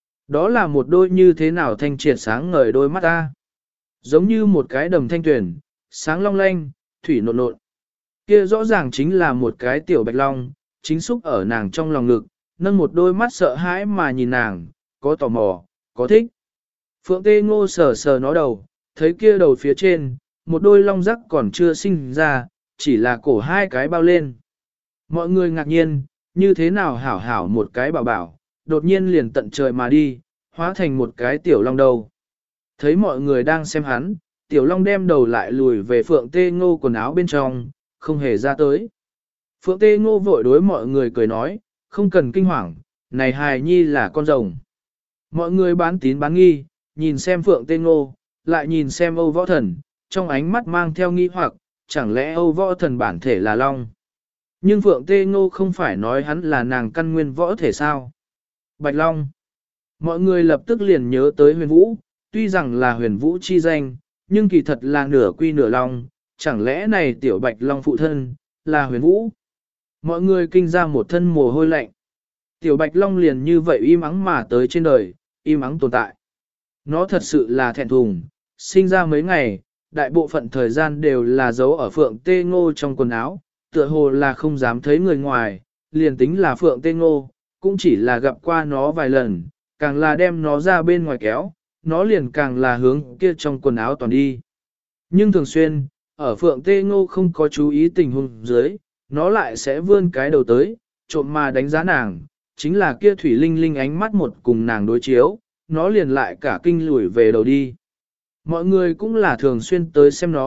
Đó là một đôi như thế nào thanh triệt sáng ngời đôi mắt ta. Giống như một cái đầm thanh tuyển, sáng long lanh, thủy nộn nộn. Kia rõ ràng chính là một cái tiểu bạch long, chính xúc ở nàng trong lòng ngực, nâng một đôi mắt sợ hãi mà nhìn nàng, có tò mò, có thích. Phượng Tê Ngô sờ sờ nó đầu, thấy kia đầu phía trên, một đôi long rắc còn chưa sinh ra, chỉ là cổ hai cái bao lên. Mọi người ngạc nhiên, như thế nào hảo hảo một cái bảo bảo, đột nhiên liền tận trời mà đi, hóa thành một cái tiểu long đầu. Thấy mọi người đang xem hắn, tiểu long đem đầu lại lùi về Phượng Tê Ngô quần áo bên trong, không hề ra tới. Phượng Tê Ngô vội đối mọi người cười nói, không cần kinh hoàng, này hài nhi là con rồng. Mọi người bán tín bán nghi, nhìn xem Phượng Tê Ngô, lại nhìn xem Âu Võ Thần, trong ánh mắt mang theo nghi hoặc, chẳng lẽ Âu Võ Thần bản thể là long. Nhưng Phượng Tê Ngô không phải nói hắn là nàng căn nguyên võ thể sao. Bạch Long. Mọi người lập tức liền nhớ tới huyền vũ, tuy rằng là huyền vũ chi danh, nhưng kỳ thật là nửa quy nửa long, chẳng lẽ này tiểu Bạch Long phụ thân, là huyền vũ. Mọi người kinh ra một thân mồ hôi lạnh. Tiểu Bạch Long liền như vậy im ắng mà tới trên đời, im ắng tồn tại. Nó thật sự là thẹn thùng, sinh ra mấy ngày, đại bộ phận thời gian đều là giấu ở Phượng Tê Ngô trong quần áo, tựa hồ là không dám thấy người ngoài, liền tính là Phượng Tê Ngô, cũng chỉ là gặp qua nó vài lần, càng là đem nó ra bên ngoài kéo, nó liền càng là hướng kia trong quần áo toàn đi. Nhưng thường xuyên, ở Phượng Tê Ngô không có chú ý tình huống dưới, nó lại sẽ vươn cái đầu tới, trộm mà đánh giá nàng, chính là kia thủy linh linh ánh mắt một cùng nàng đối chiếu, nó liền lại cả kinh lùi về đầu đi. Mọi người cũng là thường xuyên tới xem nó,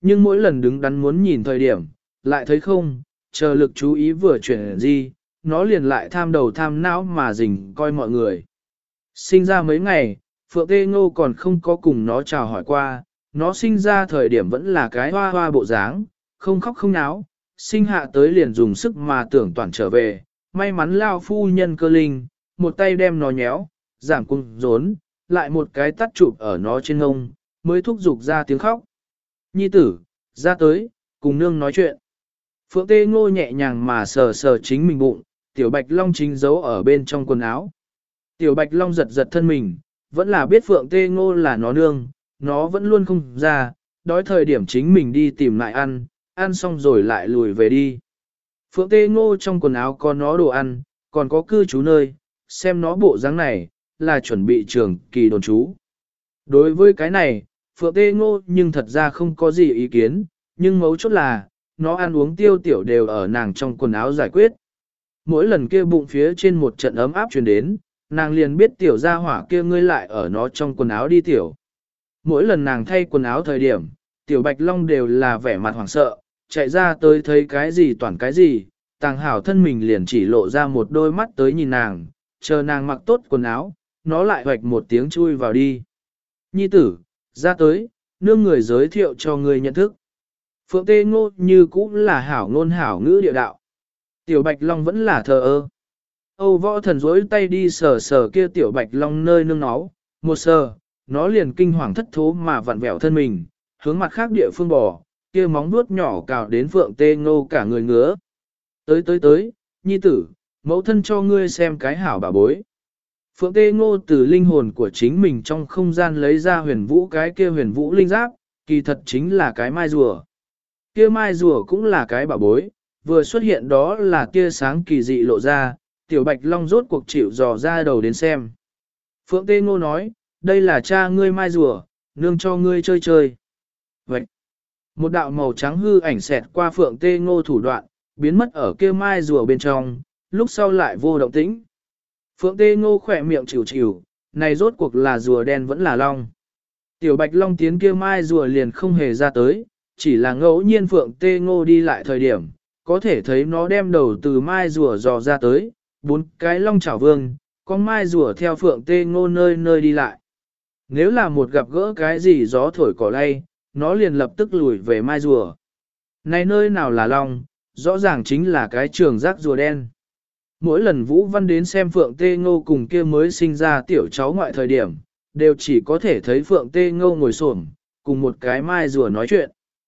nhưng mỗi lần đứng đắn muốn nhìn thời điểm, lại thấy không, chờ lực chú ý vừa chuyển gì, nó liền lại tham đầu tham não mà rình coi mọi người. Sinh ra mấy ngày, Phượng Tê Ngô còn không có cùng nó chào hỏi qua, nó sinh ra thời điểm vẫn là cái hoa hoa bộ dáng, không khóc không náo, sinh hạ tới liền dùng sức mà tưởng toàn trở về, may mắn lao phu nhân cơ linh, một tay đem nó nhéo, giảm cung rốn, lại một cái tắt chụp ở nó trên ngông, mới thúc giục ra tiếng khóc. Nhi tử, ra tới, cùng nương nói chuyện. Phượng Tê Ngô nhẹ nhàng mà sờ sờ chính mình bụng, Tiểu Bạch Long chính giấu ở bên trong quần áo. Tiểu Bạch Long giật giật thân mình, vẫn là biết Phượng Tê Ngô là nó nương, nó vẫn luôn không ra, đói thời điểm chính mình đi tìm lại ăn, ăn xong rồi lại lùi về đi. Phượng Tê Ngô trong quần áo có nó đồ ăn, còn có cư trú nơi, xem nó bộ dáng này, là chuẩn bị trường kỳ đồn trú. Đối với cái này, Phượng Tê Ngô nhưng thật ra không có gì ý kiến, nhưng mấu chốt là, nó ăn uống tiêu tiểu đều ở nàng trong quần áo giải quyết. Mỗi lần kia bụng phía trên một trận ấm áp truyền đến, nàng liền biết tiểu gia hỏa kia ngươi lại ở nó trong quần áo đi tiểu. Mỗi lần nàng thay quần áo thời điểm, tiểu Bạch Long đều là vẻ mặt hoảng sợ, chạy ra tới thấy cái gì toàn cái gì, tàng hảo thân mình liền chỉ lộ ra một đôi mắt tới nhìn nàng, chờ nàng mặc tốt quần áo, nó lại hoạch một tiếng chui vào đi. Nhi tử, ra tới, nương người giới thiệu cho người nhận thức. Phượng Tê Ngô như cũng là hảo ngôn hảo ngữ địa đạo. Tiểu Bạch Long vẫn là thờ ơ. Âu Võ Thần rối tay đi sờ sờ kia Tiểu Bạch Long nơi nương nó, một sờ, nó liền kinh hoàng thất thố mà vặn vẹo thân mình, hướng mặt khác địa phương bò, kia móng vuốt nhỏ cào đến Phượng Tê Ngô cả người ngứa. Tới, nhi tử, mẫu thân cho ngươi xem cái hảo bà bối. Phượng Tê Ngô từ linh hồn của chính mình trong không gian lấy ra huyền vũ cái kia huyền vũ linh giáp, kỳ thật chính là cái mai rùa. Kia mai rùa cũng là cái bà bối, vừa xuất hiện đó là tia sáng kỳ dị lộ ra, Tiểu Bạch Long rốt cuộc chịu dò ra đầu đến xem. Phượng Tê Ngô nói, đây là cha ngươi mai rùa, nương cho ngươi chơi chơi. Vậy, một đạo màu trắng hư ảnh xẹt qua Phượng Tê Ngô thủ đoạn, biến mất ở kia mai rùa bên trong, lúc sau lại vô động tĩnh. Phượng Tê Ngô khỏe miệng chịu chịu, này rốt cuộc là rùa đen vẫn là long. Tiểu Bạch Long tiến kia mai rùa liền không hề ra tới, chỉ là ngẫu nhiên Phượng Tê Ngô đi lại thời điểm, có thể thấy nó đem đầu từ mai rùa dò ra tới, 4 cái long chảo vương, con mai rùa theo Phượng Tê Ngô nơi nơi đi lại. Nếu là một gặp gỡ cái gì gió thổi cỏ lay, nó liền lập tức lùi về mai rùa. Này nơi nào là long, rõ ràng chính là cái trường rác rùa đen. Mỗi lần Vũ Văn đến xem Phượng Tê Ngô cùng kia mới sinh ra tiểu cháu ngoại thời điểm, đều chỉ có thể thấy Phượng Tê Ngô ngồi xổm cùng một cái mai rùa nói chuyện.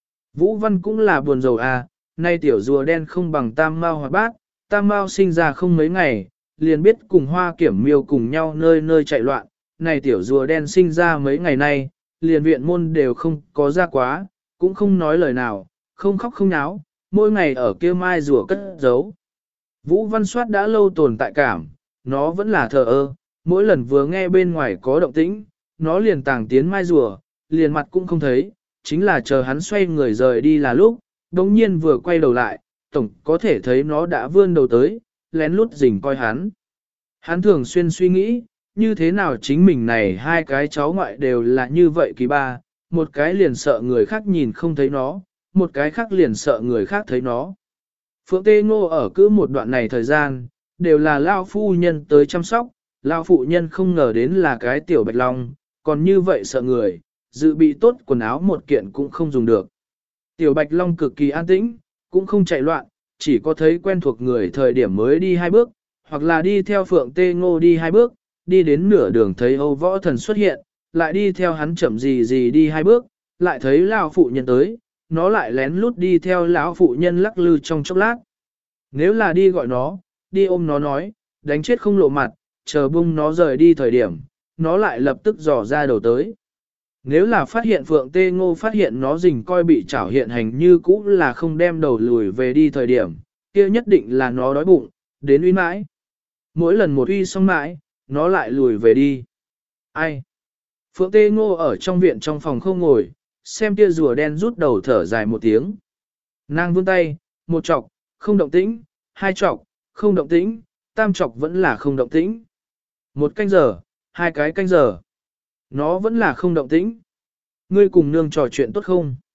Vũ Văn cũng là buồn rầu à, nay tiểu rùa đen không bằng Tam Mao hoạt bát, Tam Mao sinh ra không mấy ngày, liền biết cùng Hoa Kiểm Miêu cùng nhau nơi nơi chạy loạn, này tiểu rùa đen sinh ra mấy ngày nay, liền viện môn đều không có ra quá, cũng không nói lời nào, không khóc không náo, mỗi ngày ở kia mai rùa cất giấu. Vũ Văn Soát đã lâu tồn tại cảm, nó vẫn là thờ ơ, mỗi lần vừa nghe bên ngoài có động tĩnh, nó liền tàng tiến mai rùa, liền mặt cũng không thấy, chính là chờ hắn xoay người rời đi là lúc, đồng nhiên vừa quay đầu lại, tổng có thể thấy nó đã vươn đầu tới, lén lút rình coi hắn. Hắn thường xuyên suy nghĩ, như thế nào chính mình này hai cái cháu ngoại đều là như vậy kỳ ba, một cái liền sợ người khác nhìn không thấy nó, một cái khác liền sợ người khác thấy nó. Phượng Tê Ngô ở cứ một đoạn này thời gian, đều là lao phu nhân tới chăm sóc, lao phụ nhân không ngờ đến là cái tiểu Bạch Long, còn như vậy sợ người, dự bị tốt quần áo một kiện cũng không dùng được. Tiểu Bạch Long cực kỳ an tĩnh, cũng không chạy loạn, chỉ có thấy quen thuộc người thời điểm mới đi 2 bước, hoặc là đi theo Phượng Tê Ngô đi 2 bước, đi đến nửa đường thấy Âu Võ Thần xuất hiện, lại đi theo hắn chậm gì đi 2 bước, lại thấy lão phụ nhân tới, nó lại lén lút đi theo lão phụ nhân lắc lư trong chốc lát. Nếu là đi gọi nó, đi ôm nó nói, đánh chết không lộ mặt, chờ bung nó rời đi thời điểm, nó lại lập tức dò ra đầu tới. Nếu là phát hiện Phượng Tê Ngô phát hiện nó rình coi bị trảo hiện hành như cũ là không đem đầu lùi về đi thời điểm, kia nhất định là nó đói bụng, đến uy mãi. Mỗi lần một uy xong mãi, nó lại lùi về đi. Ai? Phượng Tê Ngô ở trong viện trong phòng không ngồi, xem kia rùa đen rút đầu thở dài một tiếng. Nàng vươn tay, một chọc, không động tĩnh, 2 chọc, không động tĩnh, 3 chọc vẫn là không động tĩnh. 1 canh giờ, 2 cái canh giờ. Nó vẫn là không động tĩnh. Ngươi cùng nương trò chuyện tốt không?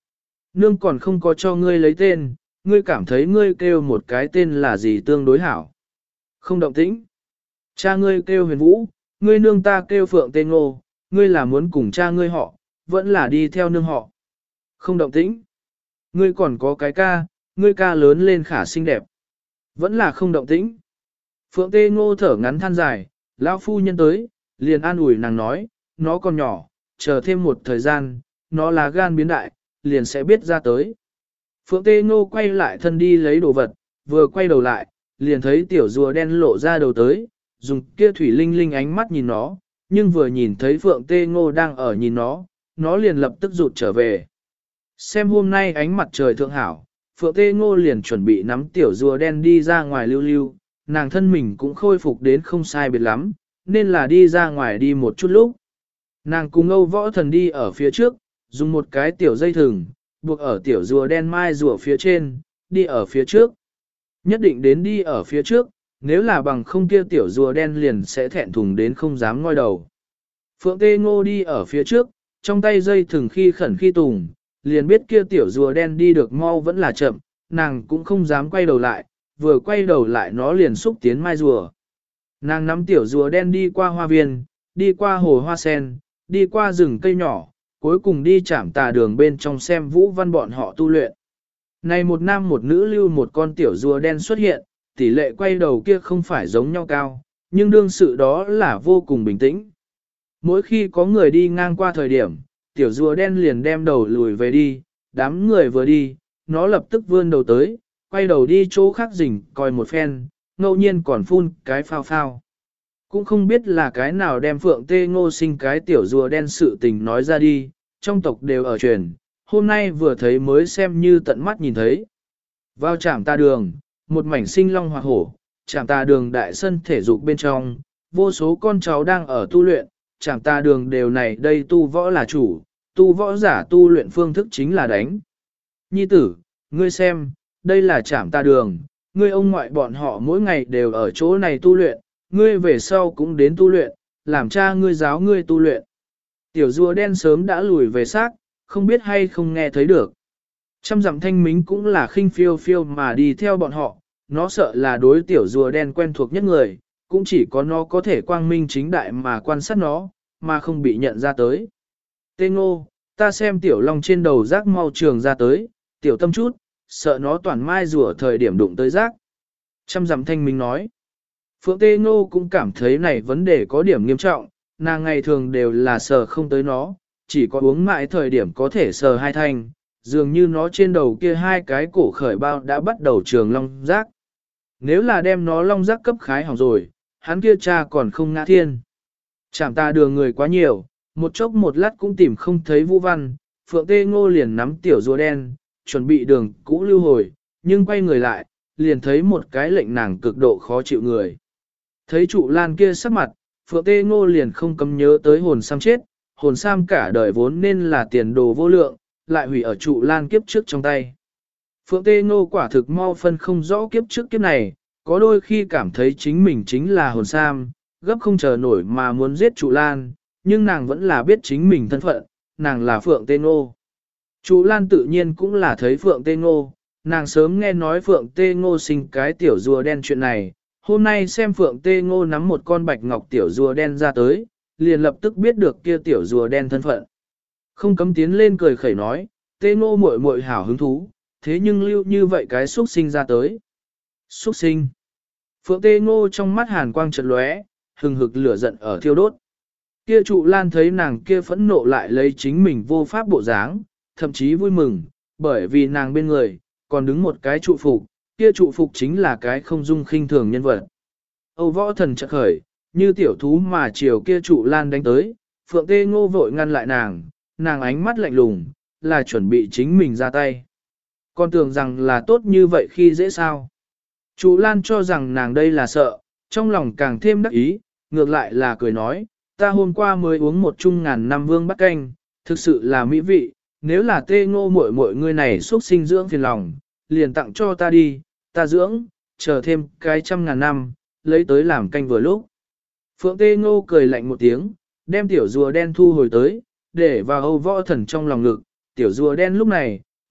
Nương còn không có cho ngươi lấy tên, ngươi cảm thấy ngươi kêu một cái tên là gì tương đối hảo. Không động tĩnh. Cha ngươi kêu Huyền Vũ, ngươi nương ta kêu Phượng Tê Ngô, ngươi là muốn cùng cha ngươi họ, vẫn là đi theo nương họ. Không động tĩnh. Ngươi còn có cái ca, ngươi ca lớn lên khả xinh đẹp. Vẫn là không động tĩnh. Phượng Tê Ngô thở ngắn than dài, lão phu nhân tới, liền an ủi nàng nói, nó còn nhỏ, chờ thêm một thời gian, nó là gan biến đại, liền sẽ biết ra tới. Phượng Tê Ngô quay lại thân đi lấy đồ vật, vừa quay đầu lại, liền thấy tiểu rùa đen lộ ra đầu tới, dùng kia thủy linh linh ánh mắt nhìn nó, nhưng vừa nhìn thấy Phượng Tê Ngô đang ở nhìn nó liền lập tức rụt trở về. Xem hôm nay ánh mặt trời thượng hảo, Phượng Tê Ngô liền chuẩn bị nắm tiểu rùa đen đi ra ngoài lưu lưu, nàng thân mình cũng khôi phục đến không sai biệt lắm, nên là đi ra ngoài đi một chút lúc. Nàng cùng Âu Võ Thần đi ở phía trước, dùng một cái tiểu dây thừng, buộc ở tiểu rùa đen mai rùa phía trên, đi ở phía trước. Nhất định đến đi ở phía trước, nếu là bằng không kia tiểu rùa đen liền sẽ thẹn thùng đến không dám ngoi đầu. Phượng Tê Ngô đi ở phía trước, trong tay dây thừng khi khẩn khi tùng, liền biết kia tiểu rùa đen đi được mau vẫn là chậm, nàng cũng không dám quay đầu lại, vừa quay đầu lại nó liền xúc tiến mai rùa. Nàng nắm tiểu rùa đen đi qua hoa viên, đi qua hồ hoa sen, đi qua rừng cây nhỏ, cuối cùng đi chạm tà đường bên trong xem Vũ Văn bọn họ tu luyện. Này một nam một nữ lưu một con tiểu rùa đen xuất hiện, tỷ lệ quay đầu kia không phải giống nhau cao, nhưng đương sự đó là vô cùng bình tĩnh. Mỗi khi có người đi ngang qua thời điểm, tiểu rùa đen liền đem đầu lùi về đi, đám người vừa đi, nó lập tức vươn đầu tới, quay đầu đi chỗ khác rình coi một phen, ngẫu nhiên còn phun cái phao phao. Cũng không biết là cái nào đem Phượng Tê Ngô sinh cái tiểu rùa đen sự tình nói ra đi, trong tộc đều ở truyền, hôm nay vừa thấy mới xem như tận mắt nhìn thấy. Vào trạm tà đường, một mảnh sinh long hoa hổ, trạm tà đường đại sân thể dục bên trong, vô số con cháu đang ở tu luyện, trạm tà đường đều này đây tu võ là chủ, tu võ giả tu luyện phương thức chính là đánh. Nhi tử, ngươi xem, đây là trạm tà đường, ngươi ông ngoại bọn họ mỗi ngày đều ở chỗ này tu luyện, ngươi về sau cũng đến tu luyện, làm cha ngươi giáo ngươi tu luyện. Tiểu rùa đen sớm đã lùi về xác, không biết hay không nghe thấy được. Trăm dặm thanh mính cũng là khinh phiêu phiêu mà đi theo bọn họ, nó sợ là đối tiểu rùa đen quen thuộc nhất người, cũng chỉ có nó có thể quang minh chính đại mà quan sát nó, mà không bị nhận ra tới. Tê Ngô, ta xem tiểu long trên đầu rác mau trường ra tới, tiểu tâm chút, sợ nó toàn mai rùa thời điểm đụng tới rác. Trăm dặm thanh mính nói. Phượng Tê Ngô cũng cảm thấy này vấn đề có điểm nghiêm trọng, nàng ngày thường đều là sờ không tới nó, chỉ có uống mãi thời điểm có thể sờ hai thanh, dường như nó trên đầu kia hai cái cổ khởi bao đã bắt đầu trường long giác. Nếu là đem nó long giác cấp khái hỏng rồi, hắn kia cha còn không ngã thiên. Trạm tà đường người quá nhiều, một chốc một lát cũng tìm không thấy Vũ Văn, Phượng Tê Ngô liền nắm tiểu rùa đen, chuẩn bị đường cũ lưu hồi, nhưng quay người lại, liền thấy một cái lệnh nàng cực độ khó chịu người. Thấy trụ lan kia sắc mặt, Phượng Tê Ngô liền không cấm nhớ tới hồn sam chết, hồn sam cả đời vốn nên là tiền đồ vô lượng, lại hủy ở trụ lan kiếp trước trong tay. Phượng Tê Ngô quả thực mau phân không rõ kiếp trước kiếp này, có đôi khi cảm thấy chính mình chính là hồn sam, gấp không chờ nổi mà muốn giết trụ lan, nhưng nàng vẫn là biết chính mình thân phận, nàng là Phượng Tê Ngô. Trụ lan tự nhiên cũng là thấy Phượng Tê Ngô, nàng sớm nghe nói Phượng Tê Ngô sinh cái tiểu rùa đen chuyện này, hôm nay xem Phượng Tê Ngô nắm một con bạch ngọc tiểu rùa đen ra tới, liền lập tức biết được kia tiểu rùa đen thân phận. Không cấm tiến lên cười khẩy nói, Tê Ngô muội muội hảo hứng thú, thế nhưng lưu như vậy cái xuất sinh ra tới. Xuất sinh. Phượng Tê Ngô trong mắt hàn quang chợt lóe, hừng hực lửa giận ở thiêu đốt. Kia trụ lan thấy nàng kia phẫn nộ lại lấy chính mình vô pháp bộ dáng, thậm chí vui mừng, bởi vì nàng bên người, còn đứng một cái trụ phục, kia trụ phục chính là cái không dung khinh thường nhân vật. Âu Võ Thần chợt khởi, như tiểu thú mà chiều kia trụ lan đánh tới, Phượng Tê Ngô vội ngăn lại nàng ánh mắt lạnh lùng, là chuẩn bị chính mình ra tay. Con tưởng rằng là tốt như vậy khi dễ sao. Trụ lan cho rằng nàng đây là sợ, trong lòng càng thêm đắc ý, ngược lại là cười nói, ta hôm qua mới uống một chung ngàn năm vương bắt canh, thực sự là mỹ vị, nếu là Tê Ngô muội muội người này xuất sinh dưỡng phiền lòng, liền tặng cho ta đi, ta dưỡng, chờ thêm cái 100.000 năm, lấy tới làm canh vừa lúc. Phượng Tê Ngô cười lạnh một tiếng, đem tiểu rùa đen thu hồi tới, để vào Âu Võ Thần trong lòng ngực, tiểu rùa đen lúc này,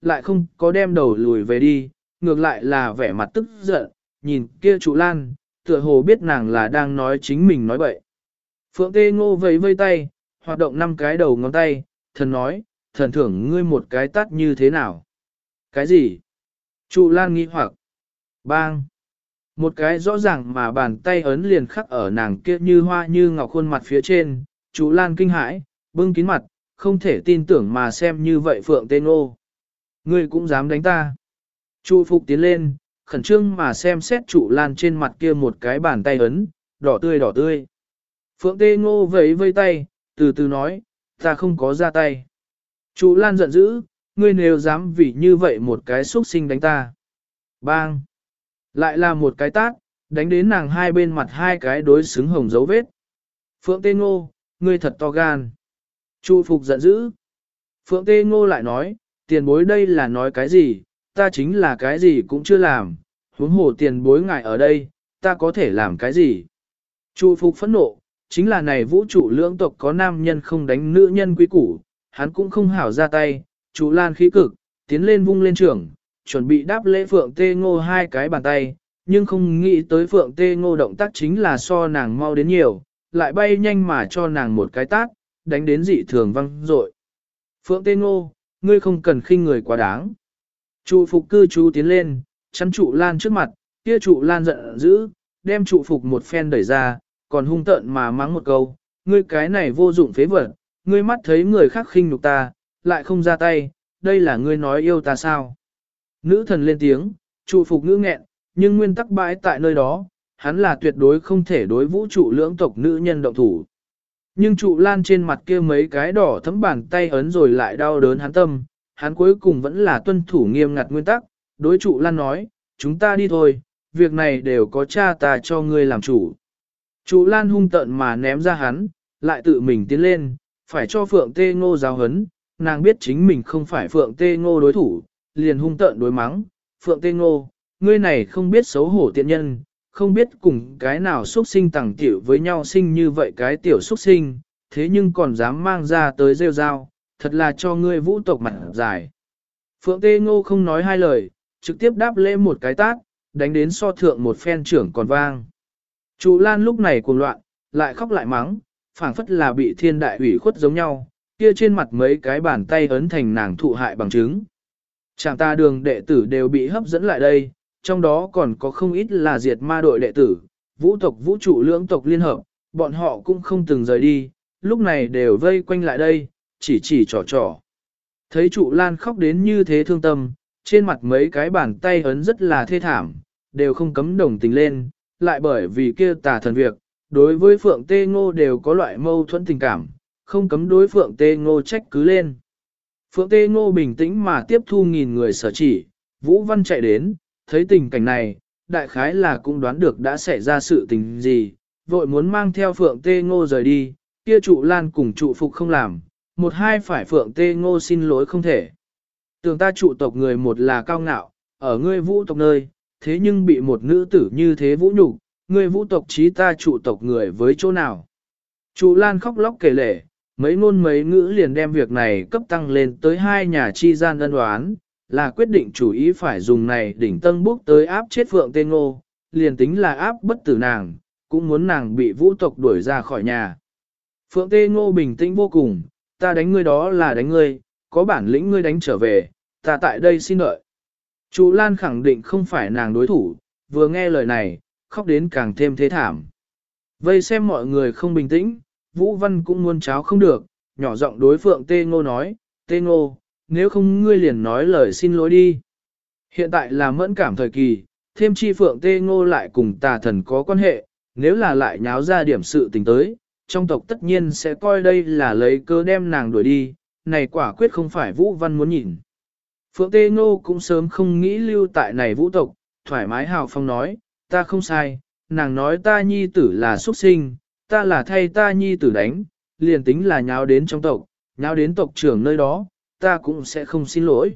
lại không có đem đầu lùi về đi, ngược lại là vẻ mặt tức giận, nhìn kia trụ lan, tựa hồ biết nàng là đang nói chính mình nói bậy. Phượng Tê Ngô vẫy vây tay, hoạt động 5 cái đầu ngón tay, thần nói, thần thưởng ngươi một cái tát như thế nào? Cái gì? Trụ lan nghi hoặc. Bang! Một cái rõ ràng mà bàn tay ấn liền khắc ở nàng kia như hoa như ngọc khuôn mặt phía trên, trụ lan kinh hãi, bưng kín mặt, không thể tin tưởng mà xem như vậy Phượng Tê Ngô. Ngươi cũng dám đánh ta. Trụ Phục tiến lên, khẩn trương mà xem xét trụ lan trên mặt kia một cái bàn tay ấn, đỏ tươi đỏ tươi. Phượng Tê Ngô vẫy vây tay, từ từ nói, ta không có ra tay. Trụ lan giận dữ, ngươi nếu dám vì như vậy một cái xuất sinh đánh ta. Bang! Lại là một cái tát, đánh đến nàng hai bên mặt hai cái đối xứng hồng dấu vết. Phượng Tê Ngô, ngươi thật to gan. Trụ Phục giận dữ. Phượng Tê Ngô lại nói, tiền bối đây là nói cái gì, ta chính là cái gì cũng chưa làm, huống hồ tiền bối ngài ở đây, ta có thể làm cái gì. Trụ Phục phẫn nộ, chính là này vũ trụ lưỡng tộc có nam nhân không đánh nữ nhân quý củ, hắn cũng không hảo ra tay, trụ lan khí cực, tiến lên vung lên trưởng, chuẩn bị đáp lễ Phượng Tê Ngô hai cái bàn tay, nhưng không nghĩ tới Phượng Tê Ngô động tác chính là so nàng mau đến nhiều, lại bay nhanh mà cho nàng một cái tát, đánh đến dị thường văng rội. Phượng Tê Ngô, ngươi không cần khinh người quá đáng. Trụ Phục cư trú tiến lên, chắn trụ lan trước mặt, kia trụ lan giận dữ, đem trụ Phục một phen đẩy ra, còn hung tợn mà mắng một câu, ngươi cái này vô dụng phế vật, ngươi mắt thấy người khác khinh nhục ta, lại không ra tay, đây là ngươi nói yêu ta sao? Nữ thần lên tiếng, trụ Phục ngữ nghẹn, nhưng nguyên tắc bãi tại nơi đó, hắn là tuyệt đối không thể đối vũ trụ lưỡng tộc nữ nhân động thủ. Nhưng trụ lan trên mặt kia mấy cái đỏ thấm bàn tay ấn rồi lại đau đớn hắn tâm, hắn cuối cùng vẫn là tuân thủ nghiêm ngặt nguyên tắc, đối trụ lan nói, chúng ta đi thôi, việc này đều có cha ta cho ngươi làm chủ. Trụ lan hung tợn mà ném ra hắn, lại tự mình tiến lên, phải cho Phượng Tê Ngô giáo hấn, nàng biết chính mình không phải Phượng Tê Ngô đối thủ, liền hung tợn đối mắng, Phượng Tê Ngô, ngươi này không biết xấu hổ tiện nhân, không biết cùng cái nào xuất sinh tẳng tiểu với nhau sinh như vậy cái tiểu xuất sinh, thế nhưng còn dám mang ra tới rêu rao, thật là cho ngươi vũ tộc mặt dài. Phượng Tê Ngô không nói hai lời, trực tiếp đáp lễ một cái tát, đánh đến so thượng một phen trưởng còn vang. Trụ Lan lúc này cuồng loạn, lại khóc lại mắng, phảng phất là bị thiên đại ủy khuất giống nhau, kia trên mặt mấy cái bàn tay ấn thành nàng thụ hại bằng chứng. Chàng ta đường đệ tử đều bị hấp dẫn lại đây, trong đó còn có không ít là diệt ma đội đệ tử, vũ tộc vũ trụ lưỡng tộc liên hợp, bọn họ cũng không từng rời đi, lúc này đều vây quanh lại đây, chỉ trò trò. Thấy trụ Lan khóc đến như thế thương tâm, trên mặt mấy cái bàn tay ấn rất là thê thảm, đều không cấm đồng tình lên, lại bởi vì kia tà thần việc, đối với Phượng Tê Ngô đều có loại mâu thuẫn tình cảm, không cấm đối Phượng Tê Ngô trách cứ lên. Phượng Tê Ngô bình tĩnh mà tiếp thu nghìn người sở chỉ, Vũ Văn chạy đến, thấy tình cảnh này, đại khái là cũng đoán được đã xảy ra sự tình gì, vội muốn mang theo Phượng Tê Ngô rời đi, kia trụ Lan cùng trụ Phục không làm, một hai phải Phượng Tê Ngô xin lỗi không thể. Tưởng ta trụ tộc người một là cao ngạo, ở ngươi vũ tộc nơi, thế nhưng bị một nữ tử như thế vũ nhục, ngươi vũ tộc trí ta trụ tộc người với chỗ nào. Trụ Lan khóc lóc kể lể, mấy ngôn mấy ngữ liền đem việc này cấp tăng lên tới hai nhà chi gian ân oán, là quyết định chủ ý phải dùng này đỉnh tân bốc tới áp chết Phượng Tê Ngô, liền tính là áp bất tử nàng, cũng muốn nàng bị vũ tộc đuổi ra khỏi nhà. Phượng Tê Ngô bình tĩnh vô cùng, ta đánh ngươi đó là đánh ngươi, có bản lĩnh ngươi đánh trở về, ta tại đây xin đợi. Trụ Lan khẳng định không phải nàng đối thủ, vừa nghe lời này, khóc đến càng thêm thế thảm. Vây xem mọi người không bình tĩnh, Vũ Văn cũng muốn cháo không được, nhỏ giọng đối Phượng Tê Ngô nói, Tê Ngô, nếu không ngươi liền nói lời xin lỗi đi. Hiện tại là mẫn cảm thời kỳ, thêm chi Phượng Tê Ngô lại cùng tà thần có quan hệ, nếu là lại nháo ra điểm sự tình tới, trong tộc tất nhiên sẽ coi đây là lấy cơ đem nàng đuổi đi, này quả quyết không phải Vũ Văn muốn nhìn. Phượng Tê Ngô cũng sớm không nghĩ lưu tại này vũ tộc, thoải mái hào phong nói, ta không sai, nàng nói ta nhi tử là xuất sinh, ta là thay ta nhi tử đánh, liền tính là nháo đến trong tộc, nháo đến tộc trưởng nơi đó, ta cũng sẽ không xin lỗi.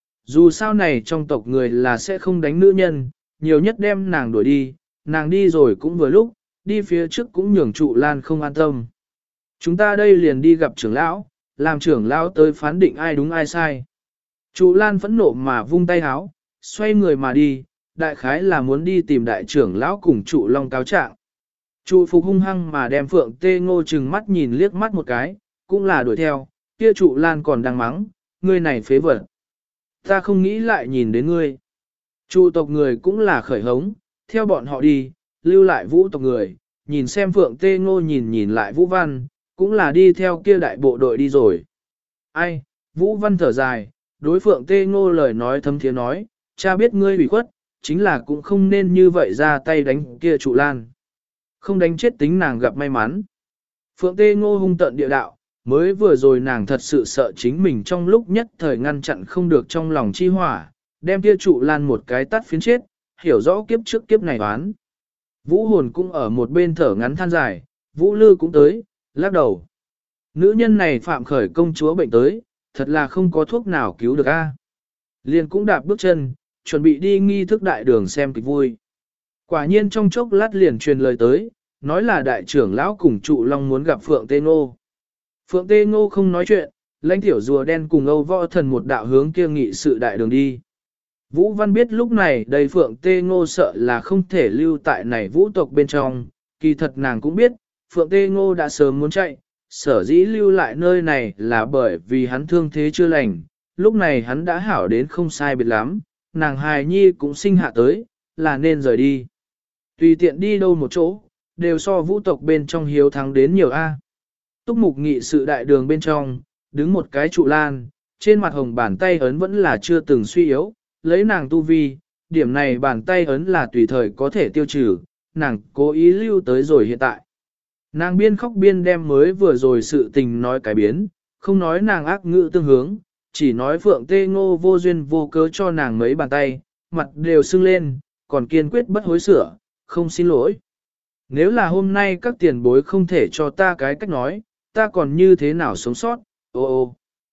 Dù sao này trong tộc người là sẽ không đánh nữ nhân, nhiều nhất đem nàng đuổi đi, nàng đi rồi cũng vừa lúc, đi phía trước cũng nhường trụ Lan không an tâm. Chúng ta đây liền đi gặp trưởng lão, làm trưởng lão tới phán định ai đúng ai sai. Trụ Lan phẫn nộ mà vung tay háo, xoay người mà đi, đại khái là muốn đi tìm đại trưởng lão cùng trụ long cáo trạng. Trụ Phục hung hăng mà đem Phượng Tê Ngô chừng mắt nhìn liếc mắt một cái, cũng là đuổi theo, kia trụ Lan còn đang mắng, ngươi này phế vật. Ta không nghĩ lại nhìn đến ngươi. Trụ tộc người cũng là khởi hống, theo bọn họ đi, lưu lại vũ tộc người, nhìn xem Phượng Tê Ngô nhìn lại Vũ Văn, cũng là đi theo kia đại bộ đội đi rồi. Ai, Vũ Văn thở dài, đối Phượng Tê Ngô lời nói thấm thiế nói, cha biết ngươi bị khuất, chính là cũng không nên như vậy ra tay đánh kia trụ Lan. Không đánh chết tính nàng gặp may mắn. Phượng Tê Ngô hung tận địa đạo, mới vừa rồi nàng thật sự sợ chính mình trong lúc nhất thời ngăn chặn không được trong lòng chi hỏa, đem kia trụ Lan một cái tắt phiến chết, hiểu rõ kiếp trước kiếp này oán. Vũ hồn cũng ở một bên thở ngắn than dài, Vũ Lư cũng tới, lắc đầu. Nữ nhân này phạm khởi công chúa bệnh tới, thật là không có thuốc nào cứu được a. Liền cũng đạp bước chân, chuẩn bị đi nghi thức đại đường xem kịch vui. Quả nhiên trong chốc lát liền truyền lời tới, nói là đại trưởng lão cùng trụ long muốn gặp Phượng Tê Ngô. Phượng Tê Ngô không nói chuyện, lãnh tiểu rùa đen cùng Âu Võ Thần một đạo hướng kia nghị sự đại đường đi. Vũ Văn biết lúc này đầy Phượng Tê Ngô sợ là không thể lưu tại này vũ tộc bên trong, kỳ thật nàng cũng biết, Phượng Tê Ngô đã sớm muốn chạy, sở dĩ lưu lại nơi này là bởi vì hắn thương thế chưa lành, lúc này hắn đã hảo đến không sai biệt lắm, nàng hài nhi cũng sinh hạ tới, là nên rời đi. Tùy tiện đi đâu một chỗ, đều so vũ tộc bên trong hiếu thắng đến nhiều A. Túc mục nghị sự đại đường bên trong, đứng một cái trụ Lan, trên mặt hồng bàn tay ấn vẫn là chưa từng suy yếu, lấy nàng tu vi, điểm này bàn tay ấn là tùy thời có thể tiêu trừ, nàng cố ý lưu tới rồi hiện tại. Nàng biên khóc biên đem mới vừa rồi sự tình nói cái biến, không nói nàng ác ngữ tương hướng, chỉ nói Phượng Tê Ngô vô duyên vô cớ cho nàng mấy bàn tay, mặt đều sưng lên, còn kiên quyết bất hối sửa, không xin lỗi. Nếu là hôm nay các tiền bối không thể cho ta cái cách nói, ta còn như thế nào sống sót, ô ô.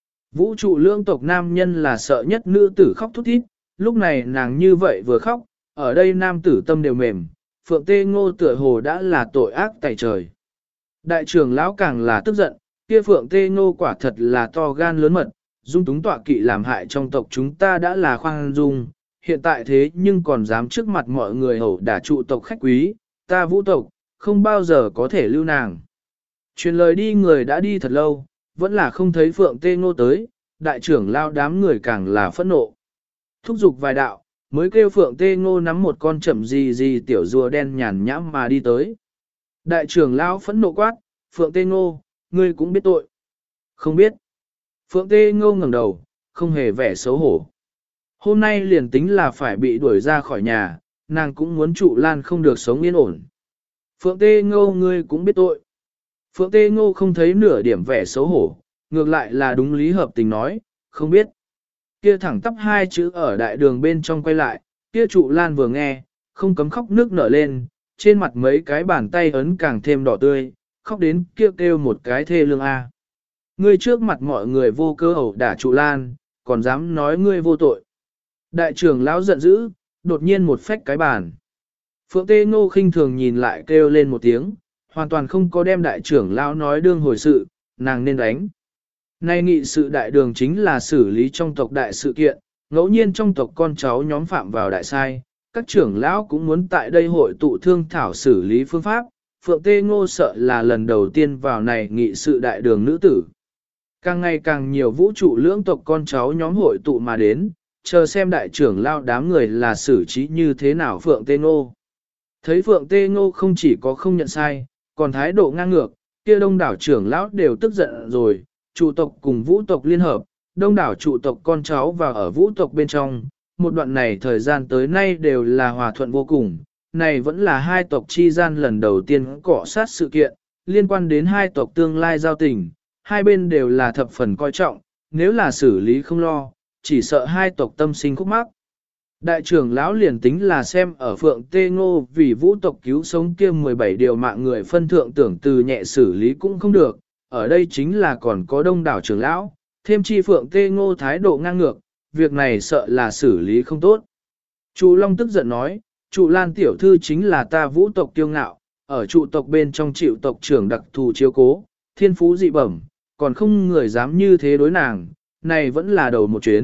Vũ trụ lương tộc nam nhân là sợ nhất nữ tử khóc thút thít, lúc này nàng như vậy vừa khóc, ở đây nam tử tâm đều mềm, Phượng Tê Ngô tựa hồ đã là tội ác tại trời. Đại trưởng lão càng là tức giận, kia Phượng Tê Ngô quả thật là to gan lớn mật, dung túng tọa kỵ làm hại trong tộc chúng ta đã là khoan dung, hiện tại thế nhưng còn dám trước mặt mọi người hầu đả trụ tộc khách quý, ta vũ tộc, không bao giờ có thể lưu nàng. Truyền lời đi người đã đi thật lâu, vẫn là không thấy Phượng Tê Ngô tới, đại trưởng lao đám người càng là phẫn nộ. Thúc giục vài đạo, mới kêu Phượng Tê Ngô nắm một con chậm gì tiểu rùa đen nhàn nhãm mà đi tới. Đại trưởng lão phẫn nộ quát, Phượng Tê Ngô, ngươi cũng biết tội. Không biết. Phượng Tê Ngô ngẩng đầu, không hề vẻ xấu hổ. Hôm nay liền tính là phải bị đuổi ra khỏi nhà, nàng cũng muốn trụ Lan không được sống yên ổn. Phượng Tê Ngô ngươi cũng biết tội. Phượng Tê Ngô không thấy nửa điểm vẻ xấu hổ, ngược lại là đúng lý hợp tình nói, không biết. Kia thẳng tắp hai chữ ở đại đường bên trong quay lại, kia trụ Lan vừa nghe, không cấm khóc nước nở lên, trên mặt mấy cái bàn tay ấn càng thêm đỏ tươi, khóc đến kêu một cái thê lương a. Ngươi trước mặt mọi người vô cơ ẩu đả trụ Lan, còn dám nói ngươi vô tội. Đại trưởng lão giận dữ, đột nhiên một phách cái bàn. Phượng Tê Ngô khinh thường nhìn lại kêu lên một tiếng, hoàn toàn không có đem đại trưởng lão nói đương hồi sự, nàng nên đánh. Nay nghị sự đại đường chính là xử lý trong tộc đại sự kiện, ngẫu nhiên trong tộc con cháu nhóm phạm vào đại sai, các trưởng lão cũng muốn tại đây hội tụ thương thảo xử lý phương pháp, Phượng Tê Ngô sợ là lần đầu tiên vào này nghị sự đại đường nữ tử. Càng ngày càng nhiều vũ trụ lưỡng tộc con cháu nhóm hội tụ mà đến, chờ xem đại trưởng lão đám người là xử trí như thế nào Phượng Tê Ngô. Thấy Phượng Tê Ngô không chỉ có không nhận sai, còn thái độ ngang ngược, kia đông đảo trưởng lão đều tức giận rồi, trụ tộc cùng vũ tộc liên hợp, đông đảo trụ tộc con cháu vào ở vũ tộc bên trong, một đoạn này thời gian tới nay đều là hòa thuận vô cùng, này vẫn là hai tộc chi gian lần đầu tiên cọ sát sự kiện, liên quan đến hai tộc tương lai giao tình, hai bên đều là thập phần coi trọng, nếu là xử lý không lo, chỉ sợ hai tộc tâm sinh khúc mắc. Đại trưởng lão liền tính là xem ở Phượng Tê Ngô vì vũ tộc cứu sống kia 17 điều mạng người phân thượng tưởng từ nhẹ xử lý cũng không được, ở đây chính là còn có đông đảo trưởng lão, thêm chi Phượng Tê Ngô thái độ ngang ngược, việc này sợ là xử lý không tốt. Trụ Long tức giận nói, Trụ Lan tiểu thư chính là ta vũ tộc kiêu ngạo, ở trụ tộc bên trong chịu tộc trưởng đặc thù chiếu cố, thiên phú dị bẩm, còn không người dám như thế đối nàng, này vẫn là đầu một chuyến,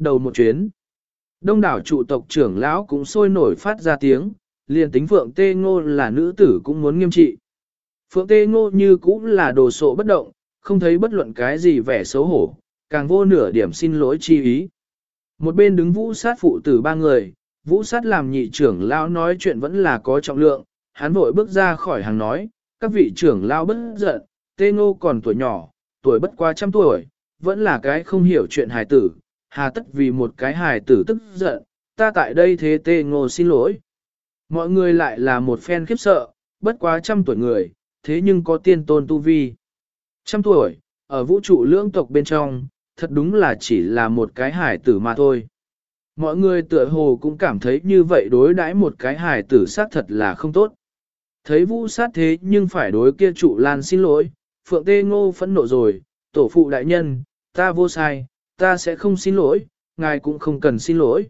đầu một chuyến. Đông đảo trụ tộc trưởng lão cũng sôi nổi phát ra tiếng, liền tính Phượng Tê Ngô là nữ tử cũng muốn nghiêm trị. Phượng Tê Ngô như cũng là đồ sộ bất động, không thấy bất luận cái gì vẻ xấu hổ, càng vô nửa điểm xin lỗi chi ý. Một bên đứng Vũ Sát phụ tử ba người, Vũ Sát làm nhị trưởng lão nói chuyện vẫn là có trọng lượng, hắn vội bước ra khỏi hàng nói, các vị trưởng lão bất giận, Tê Ngô còn tuổi nhỏ, tuổi bất quá 100 tuổi, vẫn là cái không hiểu chuyện hài tử, hà tất vì một cái hài tử tức giận, ta tại đây thế Tê Ngô xin lỗi. Mọi người lại là một phen khiếp sợ, bất quá 100 tuổi người, thế nhưng có tiên tôn tu vi. 100 tuổi, ở vũ trụ lưỡng tộc bên trong, thật đúng là chỉ là một cái hài tử mà thôi. Mọi người tựa hồ cũng cảm thấy như vậy đối đãi một cái hài tử xác thật là không tốt. Thấy Vũ Sát thế nhưng phải đối kia trụ Lan xin lỗi, Phượng Tê Ngô phẫn nộ rồi, tổ phụ đại nhân, ta vô sai, ta sẽ không xin lỗi, ngài cũng không cần xin lỗi.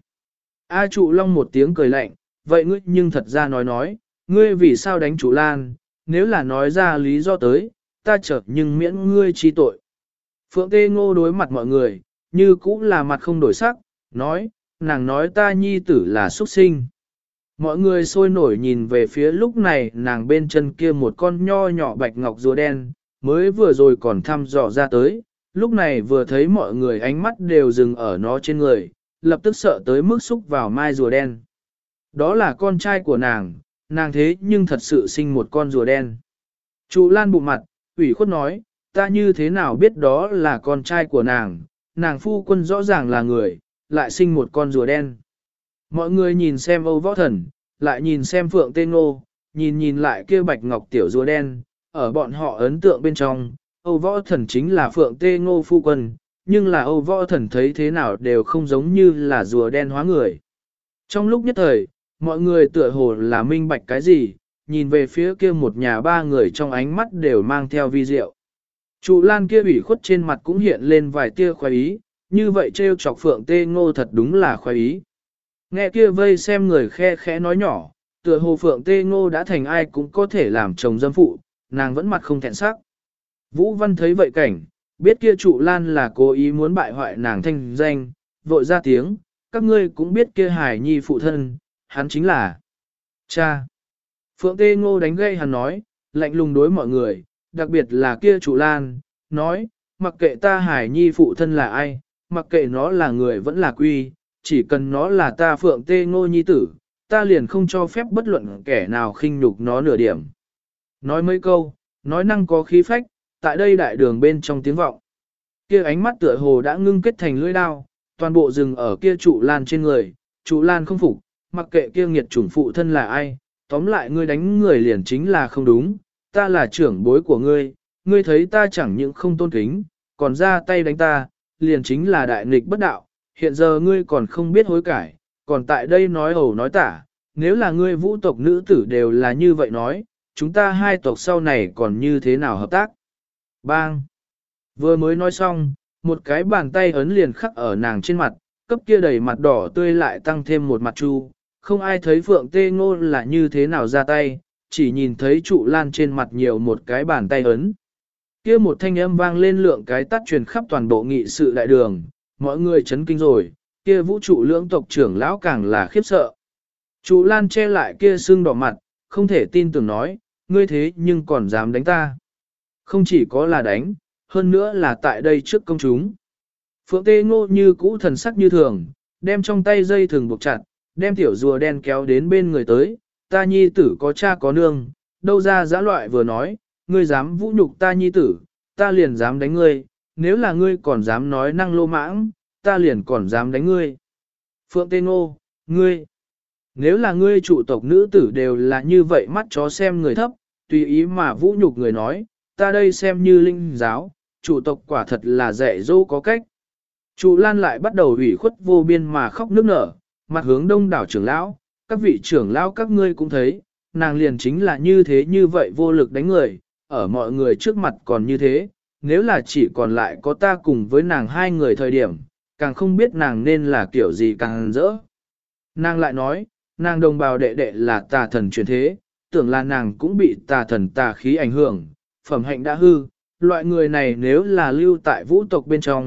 A trụ Long một tiếng cười lạnh, vậy ngươi nhưng thật ra nói, ngươi vì sao đánh trụ Lan, nếu là nói ra lý do tới, ta chợt nhưng miễn ngươi chi tội. Phượng Tê Ngô đối mặt mọi người, như cũng là mặt không đổi sắc, nói, nàng nói ta nhi tử là xuất sinh. Mọi người sôi nổi nhìn về phía lúc này nàng bên chân kia một con nho nhỏ bạch ngọc rùa đen, mới vừa rồi còn thăm dò ra tới, lúc này vừa thấy mọi người ánh mắt đều dừng ở nó trên người, lập tức sợ tới mức xúc vào mai rùa đen. Đó là con trai của nàng thế nhưng thật sự sinh một con rùa đen. Trụ Lan bụng mặt, ủy khuất nói, ta như thế nào biết đó là con trai của nàng phu quân rõ ràng là người, lại sinh một con rùa đen. Mọi người nhìn xem Âu Võ Thần, lại nhìn xem Phượng Tê Ngô, nhìn lại kia bạch ngọc tiểu rùa đen, ở bọn họ ấn tượng bên trong, Âu Võ Thần chính là Phượng Tê Ngô phu quân, nhưng là Âu Võ Thần thấy thế nào đều không giống như là rùa đen hóa người. Trong lúc nhất thời, mọi người tựa hồ là minh bạch cái gì, nhìn về phía kia một nhà ba người trong ánh mắt đều mang theo vi diệu. Trụ Lan kia ủy khuất trên mặt cũng hiện lên vài tia khoái ý, như vậy trêu chọc Phượng Tê Ngô thật đúng là khoái ý. Nghe kia vây xem người khe khẽ nói nhỏ, tựa hồ Phượng Tê Ngô đã thành ai cũng có thể làm chồng dâm phụ, nàng vẫn mặt không thẹn sắc. Vũ Văn thấy vậy cảnh, biết kia trụ Lan là cố ý muốn bại hoại nàng thanh danh, vội ra tiếng, các ngươi cũng biết kia Hải Nhi phụ thân, hắn chính là cha. Phượng Tê Ngô đánh gây hắn nói, lạnh lùng đối mọi người, đặc biệt là kia trụ Lan, nói, mặc kệ ta Hải Nhi phụ thân là ai, mặc kệ nó là người vẫn là quy, chỉ cần nó là ta Phượng Tê Ngô nhi tử, ta liền không cho phép bất luận kẻ nào khinh nhục nó nửa điểm. Nói mấy câu, nói năng có khí phách, tại đây đại đường bên trong tiếng vọng. Kia ánh mắt tựa hồ đã ngưng kết thành lưỡi đao, toàn bộ rừng ở kia trụ Lan trên người, trụ Lan không phục, mặc kệ kia nghiệt chủng phụ thân là ai, tóm lại ngươi đánh người liền chính là không đúng, ta là trưởng bối của ngươi, ngươi thấy ta chẳng những không tôn kính, còn ra tay đánh ta, liền chính là đại nghịch bất đạo, hiện giờ ngươi còn không biết hối cải, còn tại đây nói ẩu nói tả, nếu là ngươi vũ tộc nữ tử đều là như vậy nói, chúng ta hai tộc sau này còn như thế nào hợp tác? Bang! Vừa mới nói xong, một cái bàn tay ấn liền khắc ở nàng trên mặt, cấp kia đầy mặt đỏ tươi lại tăng thêm một mặt chu, không ai thấy Phượng Tê Ngô là như thế nào ra tay, chỉ nhìn thấy trụ Lan trên mặt nhiều một cái bàn tay ấn. Kia một thanh âm vang lên lượng cái tắt truyền khắp toàn bộ nghị sự đại đường, mọi người chấn kinh rồi, kia vũ trụ lưỡng tộc trưởng lão càng là khiếp sợ. Trụ Lan che lại kia sưng đỏ mặt, không thể tin tưởng nói, ngươi thế nhưng còn dám đánh ta. Không chỉ có là đánh, hơn nữa là tại đây trước công chúng. Phượng Tê Ngô như cũ thần sắc như thường, đem trong tay dây thừng buộc chặt, đem tiểu rùa đen kéo đến bên người tới, ta nhi tử có cha có nương, đâu ra dã loại vừa nói, ngươi dám vũ nhục ta nhi tử, ta liền dám đánh ngươi, nếu là ngươi còn dám nói năng lô mãng, ta liền còn dám đánh ngươi. Phượng Tê Ngô, ngươi, nếu là ngươi trụ tộc nữ tử đều là như vậy mắt chó xem người thấp, tùy ý mà vũ nhục người nói, ta đây xem như linh giáo, trụ tộc quả thật là dạy dỗ có cách. Trụ Lan lại bắt đầu ủy khuất vô biên mà khóc nức nở, mặt hướng đông đảo trưởng lão, các vị trưởng lão các ngươi cũng thấy, nàng liền chính là như thế như vậy vô lực đánh người, ở mọi người trước mặt còn như thế, nếu là chỉ còn lại có ta cùng với nàng hai người thời điểm, càng không biết nàng nên là kiểu gì càng rỡ. Nàng lại nói, nàng đồng bào đệ đệ là tà thần chuyển thế, tưởng là nàng cũng bị tà thần tà khí ảnh hưởng, phẩm hạnh đã hư, loại người này nếu là lưu tại vũ tộc bên trong,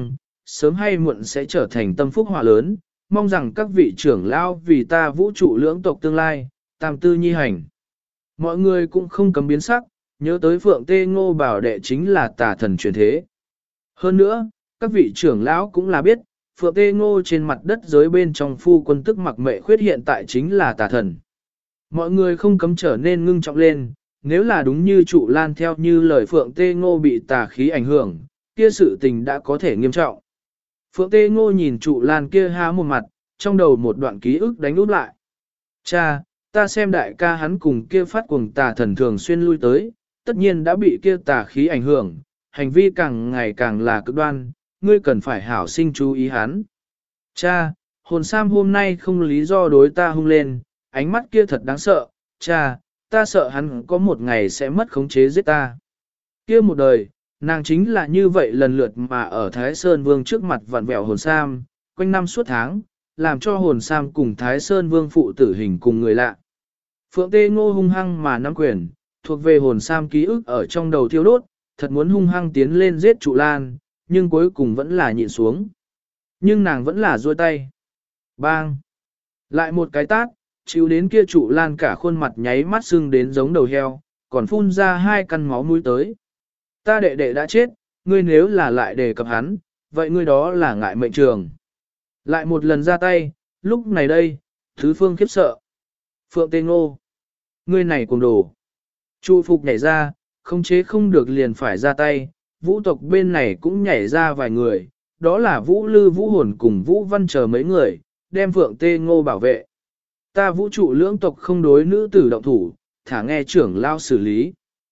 sớm hay muộn sẽ trở thành tâm phúc họa lớn, mong rằng các vị trưởng lão vì ta vũ trụ lưỡng tộc tương lai, tam tư nhi hành. Mọi người cũng không cấm biến sắc, nhớ tới Phượng Tê Ngô bảo đệ chính là tà thần truyền thế. Hơn nữa, các vị trưởng lão cũng là biết, Phượng Tê Ngô trên mặt đất giới bên trong phu quân tức mặc mệ khuyết hiện tại chính là tà thần. Mọi người không cấm trở nên ngưng trọng lên, nếu là đúng như trụ lan theo như lời Phượng Tê Ngô bị tà khí ảnh hưởng, kia sự tình đã có thể nghiêm trọng. Phượng Tê Ngô nhìn trụ lan kia há một mặt, trong đầu một đoạn ký ức đánh út lại. Cha, ta xem đại ca hắn cùng kia phát cuồng tà thần thường xuyên lui tới, tất nhiên đã bị kia tà khí ảnh hưởng, hành vi càng ngày càng là cực đoan, ngươi cần phải hảo sinh chú ý hắn. Cha, hồn Sam hôm nay không lý do đối ta hung lên, ánh mắt kia thật đáng sợ, cha, ta sợ hắn có một ngày sẽ mất khống chế giết ta. Kia một đời, nàng chính là như vậy lần lượt mà ở Thái Sơn Vương trước mặt vặn vẹo hồn Sam, quanh năm suốt tháng, làm cho hồn Sam cùng Thái Sơn Vương phụ tử hình cùng người lạ. Phượng Tê Ngô hung hăng mà nắm quyền, thuộc về hồn Sam ký ức ở trong đầu thiêu đốt, thật muốn hung hăng tiến lên giết trụ lan, nhưng cuối cùng vẫn là nhịn xuống. Nhưng nàng vẫn là duỗi tay. Bang! Lại một cái tát, chịu đến kia trụ lan cả khuôn mặt nháy mắt sưng đến giống đầu heo, còn phun ra 2 căn máu mũi tới. Ta đệ đệ đã chết, ngươi nếu là lại đề cập hắn, vậy ngươi đó là ngại mệnh trường. Lại một lần ra tay, lúc này đây, Thứ Phương khiếp sợ. Phượng Tê Ngô! Ngươi này cùng đồ! Trụ phục nhảy ra, không chế không được liền phải ra tay, vũ tộc bên này cũng nhảy ra vài người, đó là Vũ Lư Vũ Hồn cùng Vũ Văn chờ mấy người, đem Phượng Tê Ngô bảo vệ. Ta vũ trụ lưỡng tộc không đối nữ tử động thủ, thả nghe trưởng lao xử lý.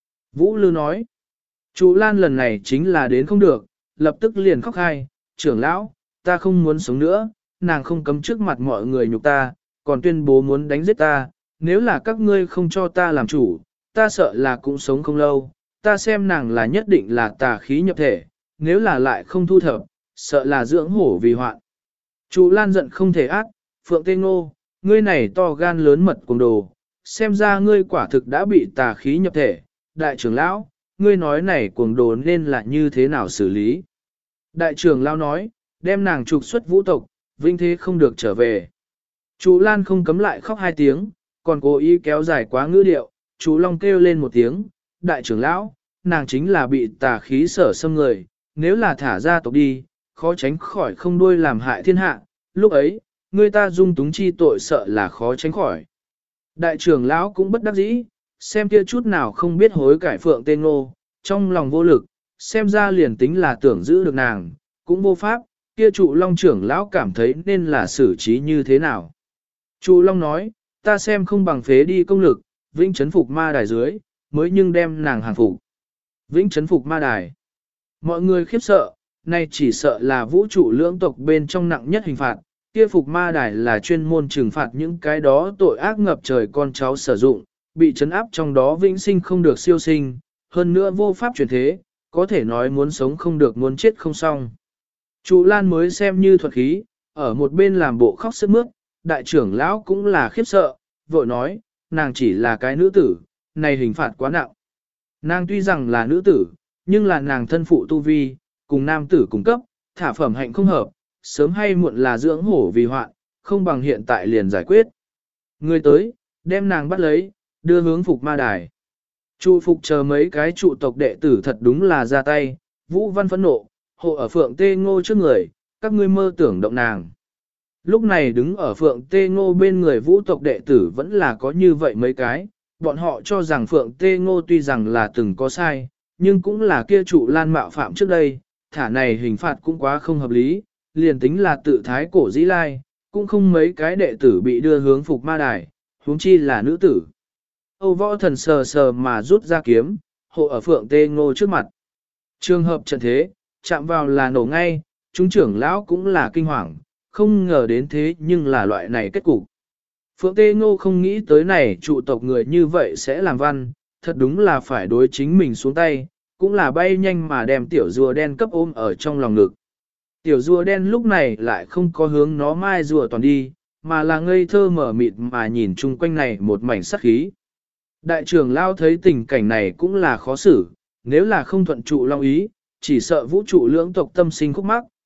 Vũ Lư nói, Trụ Lan lần này chính là đến không được, lập tức liền khóc hai, trưởng lão, ta không muốn sống nữa, nàng không cấm trước mặt mọi người nhục ta, còn tuyên bố muốn đánh giết ta, nếu là các ngươi không cho ta làm chủ, ta sợ là cũng sống không lâu, ta xem nàng là nhất định là tà khí nhập thể, nếu là lại không thu thập, sợ là dưỡng hổ vì hoạn. Trụ Lan giận không thể ác, Phượng Tê Ngô, ngươi này to gan lớn mật cùng đồ, xem ra ngươi quả thực đã bị tà khí nhập thể, đại trưởng lão, ngươi nói này cuồng đồ nên là như thế nào xử lý. Đại trưởng lão nói, đem nàng trục xuất vũ tộc, vinh thế không được trở về. Trụ Lan không cấm lại khóc 2 tiếng, còn cố ý kéo dài quá ngữ điệu, chú Long kêu lên một tiếng, đại trưởng lão, nàng chính là bị tà khí sở xâm người, nếu là thả ra tộc đi, khó tránh khỏi không đuôi làm hại thiên hạ, lúc ấy, người ta dung túng chi tội sợ là khó tránh khỏi. Đại trưởng lão cũng bất đắc dĩ, xem kia chút nào không biết hối cải Phượng Tê Ngô, trong lòng vô lực, xem ra liền tính là tưởng giữ được nàng, cũng vô pháp, kia trụ Long trưởng lão cảm thấy nên là xử trí như thế nào. Trụ Long nói, ta xem không bằng phế đi công lực, vĩnh chấn phục ma đài dưới, mới nhưng đem nàng hàng phục. Vĩnh chấn phục ma đài. Mọi người khiếp sợ, nay chỉ sợ là vũ trụ lưỡng tộc bên trong nặng nhất hình phạt, kia phục ma đài là chuyên môn trừng phạt những cái đó tội ác ngập trời con cháu sử dụng, bị trấn áp trong đó vĩnh sinh không được siêu sinh, hơn nữa vô pháp chuyển thế, có thể nói muốn sống không được muốn chết không xong. Trụ Lan mới xem như thuật khí, ở một bên làm bộ khóc sướt mướt, đại trưởng lão cũng là khiếp sợ, vội nói, nàng chỉ là cái nữ tử, này hình phạt quá nặng. Nàng tuy rằng là nữ tử, nhưng là nàng thân phụ tu vi, cùng nam tử cùng cấp, thả phẩm hạnh không hợp, sớm hay muộn là dưỡng hổ vì hoạn, không bằng hiện tại liền giải quyết. Người tới, đem nàng bắt lấy, đưa hướng phục ma đài. Trụ phục chờ mấy cái trụ tộc đệ tử thật đúng là ra tay, Vũ Văn phẫn nộ, hộ ở Phượng Tê Ngô trước người, các ngươi mơ tưởng động nàng. Lúc này đứng ở Phượng Tê Ngô bên người vũ tộc đệ tử vẫn là có như vậy mấy cái, bọn họ cho rằng Phượng Tê Ngô tuy rằng là từng có sai, nhưng cũng là kia trụ Lan mạo phạm trước đây, thả này hình phạt cũng quá không hợp lý, liền tính là tự thái cổ dĩ lai, cũng không mấy cái đệ tử bị đưa hướng phục ma đài, huống chi là nữ tử. Âu Võ Thần sờ sờ mà rút ra kiếm, hộ ở Phượng Tê Ngô trước mặt. Trường hợp trận thế, chạm vào là nổ ngay, chúng trưởng lão cũng là kinh hoàng, không ngờ đến thế nhưng là loại này kết cục. Phượng Tê Ngô không nghĩ tới này trụ tộc người như vậy sẽ làm văn, thật đúng là phải đối chính mình xuống tay, cũng là bay nhanh mà đem tiểu rùa đen cấp ôm ở trong lòng ngực. Tiểu rùa đen lúc này lại không có hướng nó mai rùa toàn đi, mà là ngây thơ mở mịt mà nhìn chung quanh này một mảnh sắc khí. Đại trưởng lao thấy tình cảnh này cũng là khó xử, nếu là không thuận trụ long ý, chỉ sợ vũ trụ lưỡng tộc tâm sinh khúc mắc,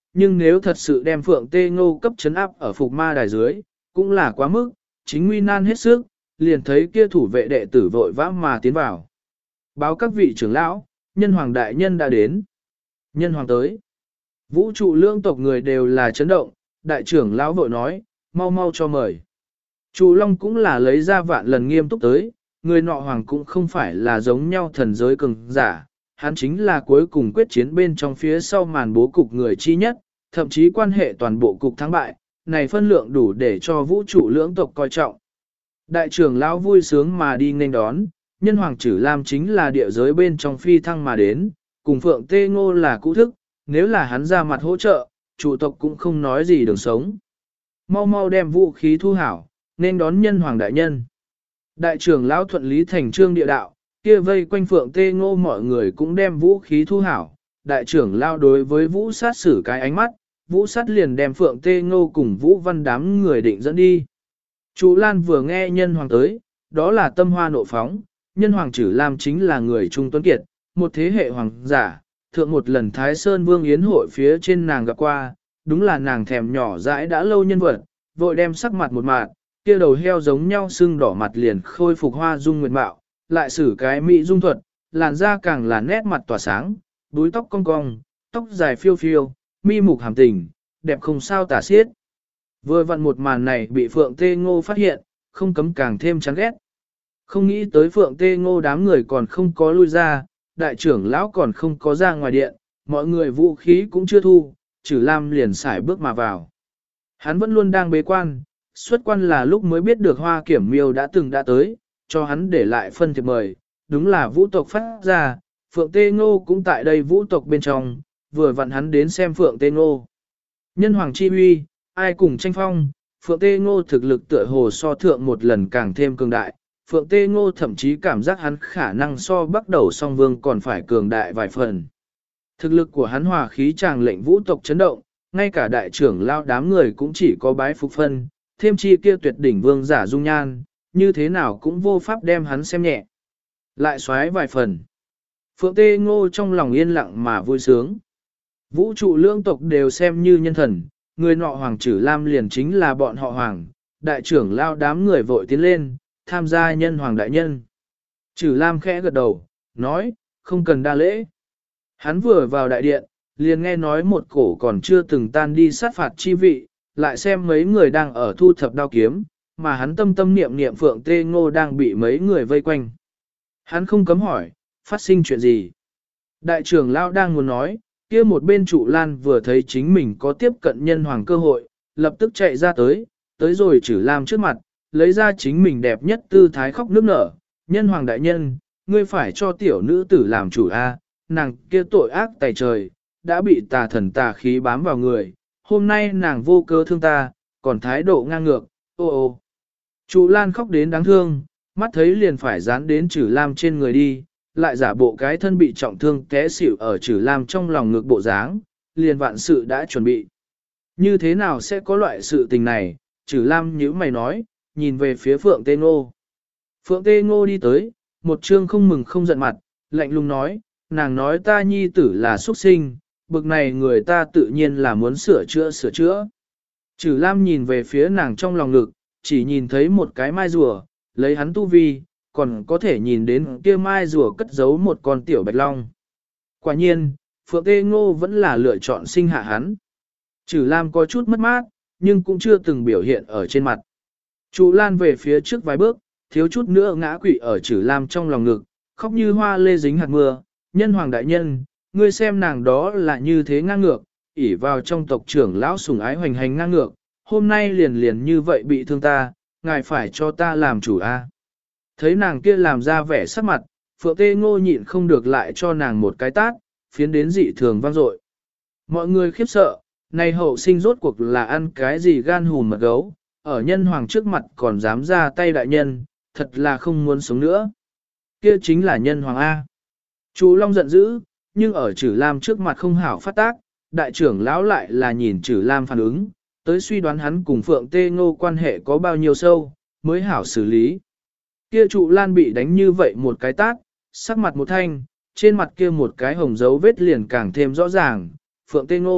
nhưng nếu thật sự đem Phượng Tê Ngô cấp chấn áp ở phục ma đài dưới, cũng là quá mức, chính nguy nan hết sức, liền thấy kia thủ vệ đệ tử vội vã mà tiến vào. Báo các vị trưởng lão, nhân hoàng đại nhân đã đến. Nhân hoàng tới. Vũ trụ lương tộc người đều là chấn động, đại trưởng lão vội nói, mau mau cho mời. Trụ Long cũng là lấy ra vạn lần nghiêm túc tới, người nọ hoàng cũng không phải là giống nhau thần giới cường giả, hắn chính là cuối cùng quyết chiến bên trong phía sau màn bố cục người chi nhất, thậm chí quan hệ toàn bộ cục thắng bại, này phân lượng đủ để cho vũ trụ lưỡng tộc coi trọng. Đại trưởng lão vui sướng mà đi nghênh đón, nhân hoàng Trử Lam chính là địa giới bên trong phi thăng mà đến, cùng Phượng Tê Ngô là cũ thức, nếu là hắn ra mặt hỗ trợ, chủ tộc cũng không nói gì đường sống. Mau mau đem vũ khí thu hảo, nên đón nhân hoàng đại nhân. Đại trưởng lão thuận lý thành trương địa đạo, kia vây quanh Phượng Tê Ngô mọi người cũng đem vũ khí thu hảo. Đại trưởng lão đối với vũ sát xử cái ánh mắt, vũ sát liền đem Phượng Tê Ngô cùng vũ văn đám người định dẫn đi. Chú Lan vừa nghe nhân hoàng tới, đó là tâm hoa nộ phóng, nhân hoàng Trử Lam chính là người trung tuấn kiệt, một thế hệ hoàng giả, thượng một lần Thái Sơn Vương Yến hội phía trên nàng gặp qua, đúng là nàng thèm nhỏ dãi đã lâu nhân vật, vội đem sắc mặt một mạt, kia đầu heo giống nhau sưng đỏ mặt liền khôi phục hoa dung nguyệt mạo, lại xử cái mỹ dung thuật, làn da càng là nét mặt tỏa sáng, búi tóc cong cong, tóc dài phiêu phiêu, mi mục hàm tình, đẹp không sao tả xiết. Vừa vặn một màn này bị Phượng Tê Ngô phát hiện, không cấm càng thêm chán ghét. Không nghĩ tới Phượng Tê Ngô đám người còn không có lui ra, đại trưởng lão còn không có ra ngoài điện, mọi người vũ khí cũng chưa thu, Trử Lam liền xài bước mà vào. Hắn vẫn luôn đang bế quan, xuất quan là lúc mới biết được Hoa Kiểm Miêu đã tới, cho hắn để lại phân thiệp mời, đúng là vũ tộc phát ra, Phượng Tê Ngô cũng tại đây vũ tộc bên trong, vừa vặn hắn đến xem Phượng Tê Ngô. Nhân hoàng chi uy, ai cùng tranh phong, Phượng Tê Ngô thực lực tựa hồ so thượng một lần càng thêm cường đại, Phượng Tê Ngô thậm chí cảm giác hắn khả năng so bắt đầu song vương còn phải cường đại vài phần. Thực lực của hắn hòa khí chàng lệnh vũ tộc chấn động, ngay cả đại trưởng lao đám người cũng chỉ có bái phục phân, thêm chi kia tuyệt đỉnh vương giả dung nhan, như thế nào cũng vô pháp đem hắn xem nhẹ. Lại xoáy vài phần. Phượng Tê Ngô trong lòng yên lặng mà vui sướng. Vũ trụ lưỡng tộc đều xem như nhân thần, người nọ hoàng Trử Lam liền chính là bọn họ hoàng, đại trưởng lao đám người vội tiến lên, tham gia nhân hoàng đại nhân. Trử Lam khẽ gật đầu, nói, không cần đa lễ. Hắn vừa vào đại điện, liền nghe nói một cổ còn chưa từng tan đi sát phạt chi vị, lại xem mấy người đang ở thu thập đao kiếm, mà hắn tâm tâm niệm niệm Phượng Tê Ngô đang bị mấy người vây quanh. Hắn không cấm hỏi, phát sinh chuyện gì? Đại trưởng lão đang muốn nói, kia một bên trụ Lan vừa thấy chính mình có tiếp cận nhân hoàng cơ hội, lập tức chạy ra tới rồi Trử Lam trước mặt, lấy ra chính mình đẹp nhất tư thái khóc nức nở, nhân hoàng đại nhân, ngươi phải cho tiểu nữ tử làm chủ a, nàng kia tội ác tày trời, đã bị tà thần tà khí bám vào người, hôm nay nàng vô cớ thương ta, còn thái độ ngang ngược, ô ô. Trụ Lan khóc đến đáng thương, mắt thấy liền phải dán đến Trử Lam trên người đi, lại giả bộ cái thân bị trọng thương té xỉu ở Trử Lam trong lòng ngực bộ dáng, liền vạn sự đã chuẩn bị. Như thế nào sẽ có loại sự tình này, Trử Lam nhíu mày nói, nhìn về phía Phượng Tê Ngô. Phượng Tê Ngô đi tới, một trương không mừng không giận mặt, lạnh lùng nói, nàng nói ta nhi tử là xuất sinh, bực này người ta tự nhiên là muốn sửa chữa. Trử Lam nhìn về phía nàng trong lòng ngực, chỉ nhìn thấy một cái mai rùa, lấy hắn tu vi, còn có thể nhìn đến kia mai rùa cất giấu một con tiểu bạch long. Quả nhiên, Phượng Tê Ngô vẫn là lựa chọn sinh hạ hắn. Trử Lam có chút mất mát, nhưng cũng chưa từng biểu hiện ở trên mặt. Trụ Lan về phía trước vài bước, thiếu chút nữa ngã quỵ ở Trử Lam trong lòng ngực, khóc như hoa lê dính hạt mưa, nhân hoàng đại nhân, ngươi xem nàng đó là như thế ngang ngược, ỷ vào trong tộc trưởng lão sủng ái hoành hành ngang ngược, hôm nay liền như vậy bị thương ta, ngài phải cho ta làm chủ a. Thấy nàng kia làm ra vẻ sắc mặt, Phượng Tê Ngô nhịn không được lại cho nàng một cái tát, phiến đến dị thường vang dội. Mọi người khiếp sợ, này hậu sinh rốt cuộc là ăn cái gì gan hùn mật gấu, ở nhân hoàng trước mặt còn dám ra tay đại nhân, thật là không muốn sống nữa. Kia chính là nhân hoàng A. Chú Long giận dữ, nhưng ở Trử Lam trước mặt không hảo phát tác, đại trưởng lão lại là nhìn Trử Lam phản ứng, tới suy đoán hắn cùng Phượng Tê Ngô quan hệ có bao nhiêu sâu, mới hảo xử lý. Kia trụ Lan bị đánh như vậy một cái tát, sắc mặt một thanh, trên mặt kia một cái hồng dấu vết liền càng thêm rõ ràng, Phượng Tê Ngô,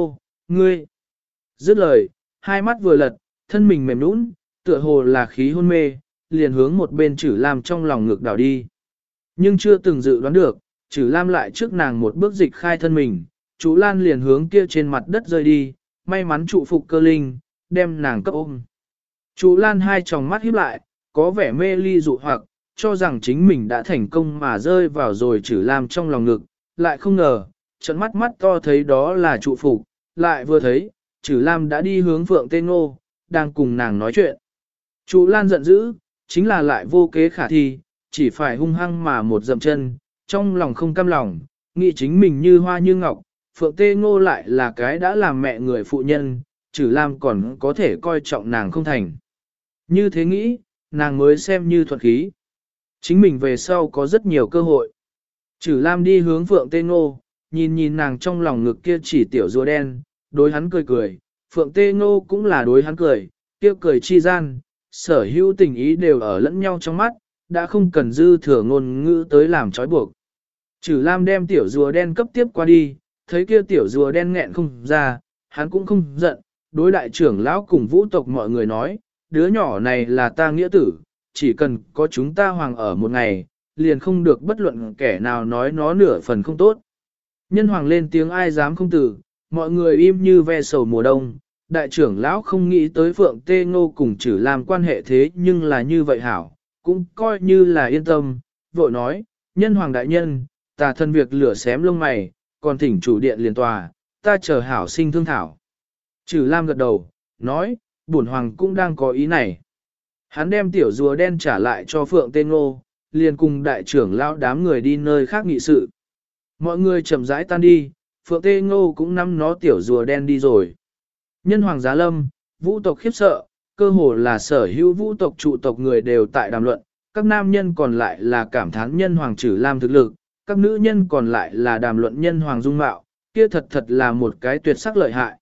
Ngươi! Dứt lời, hai mắt vừa lật, thân mình mềm nũng, tựa hồ là khí hôn mê, liền hướng một bên Trử Lam trong lòng ngực đảo đi. Nhưng chưa từng dự đoán được, Trử Lam lại trước nàng một bước dịch khai thân mình, chú Lan liền hướng kia trên mặt đất rơi đi, may mắn trụ phục cơ linh, đem nàng cấp ôm. Chú Lan hai tròng mắt híp lại, có vẻ mê ly dụ hoặc, cho rằng chính mình đã thành công mà rơi vào rồi Trử Lam trong lòng ngực, lại không ngờ, trận mắt mắt to thấy đó là trụ phục, lại vừa thấy, Trử Lam đã đi hướng Phượng Tê Ngô, đang cùng nàng nói chuyện. Chú Lan giận dữ, chính là lại vô kế khả thi, chỉ phải hung hăng mà một dậm chân, trong lòng không cam lòng, nghĩ chính mình như hoa như ngọc, Phượng Tê Ngô lại là cái đã làm mẹ người phụ nhân, Trử Lam còn có thể coi trọng nàng không thành. Như thế nghĩ, nàng mới xem như thuận khí. Chính mình về sau có rất nhiều cơ hội. Trử Lam đi hướng Phượng Tê Ngô, nhìn nàng trong lòng ngực kia chỉ tiểu rùa đen, đối hắn cười cười, Phượng Tê Ngô cũng là đối hắn cười, kia cười chi gian, sở hữu tình ý đều ở lẫn nhau trong mắt, đã không cần dư thừa ngôn ngữ tới làm trói buộc. Trử Lam đem tiểu rùa đen cấp tiếp qua đi, thấy kia tiểu rùa đen nghẹn không ra, hắn cũng không giận, đối đại trưởng lão cùng vũ tộc mọi người nói, đứa nhỏ này là ta nghĩa tử, chỉ cần có chúng ta hoàng ở một ngày, liền không được bất luận kẻ nào nói nó nửa phần không tốt. Nhân hoàng lên tiếng ai dám không tử, mọi người im như ve sầu mùa đông, đại trưởng lão không nghĩ tới Phượng Tê Ngô cùng Trử Lam quan hệ thế nhưng là như vậy hảo, cũng coi như là yên tâm, vội nói, nhân hoàng đại nhân, ta thân việc lửa xém lông mày, còn thỉnh chủ điện liền tòa, ta chờ hảo sinh thương thảo. Trử Lam gật đầu, nói, bổn hoàng cũng đang có ý này. Hắn đem tiểu rùa đen trả lại cho Phượng Tê Ngô, liền cùng đại trưởng lão đám người đi nơi khác nghị sự. Mọi người chậm rãi tan đi, Phượng Tê Ngô cũng nắm nó tiểu rùa đen đi rồi. Nhân hoàng giá lâm, vũ tộc khiếp sợ, cơ hồ là sở hữu vũ tộc trụ tộc người đều tại đàm luận, các nam nhân còn lại là cảm thán nhân hoàng Trử Lam thực lực, các nữ nhân còn lại là đàm luận nhân hoàng dung mạo, kia thật thật là một cái tuyệt sắc lợi hại.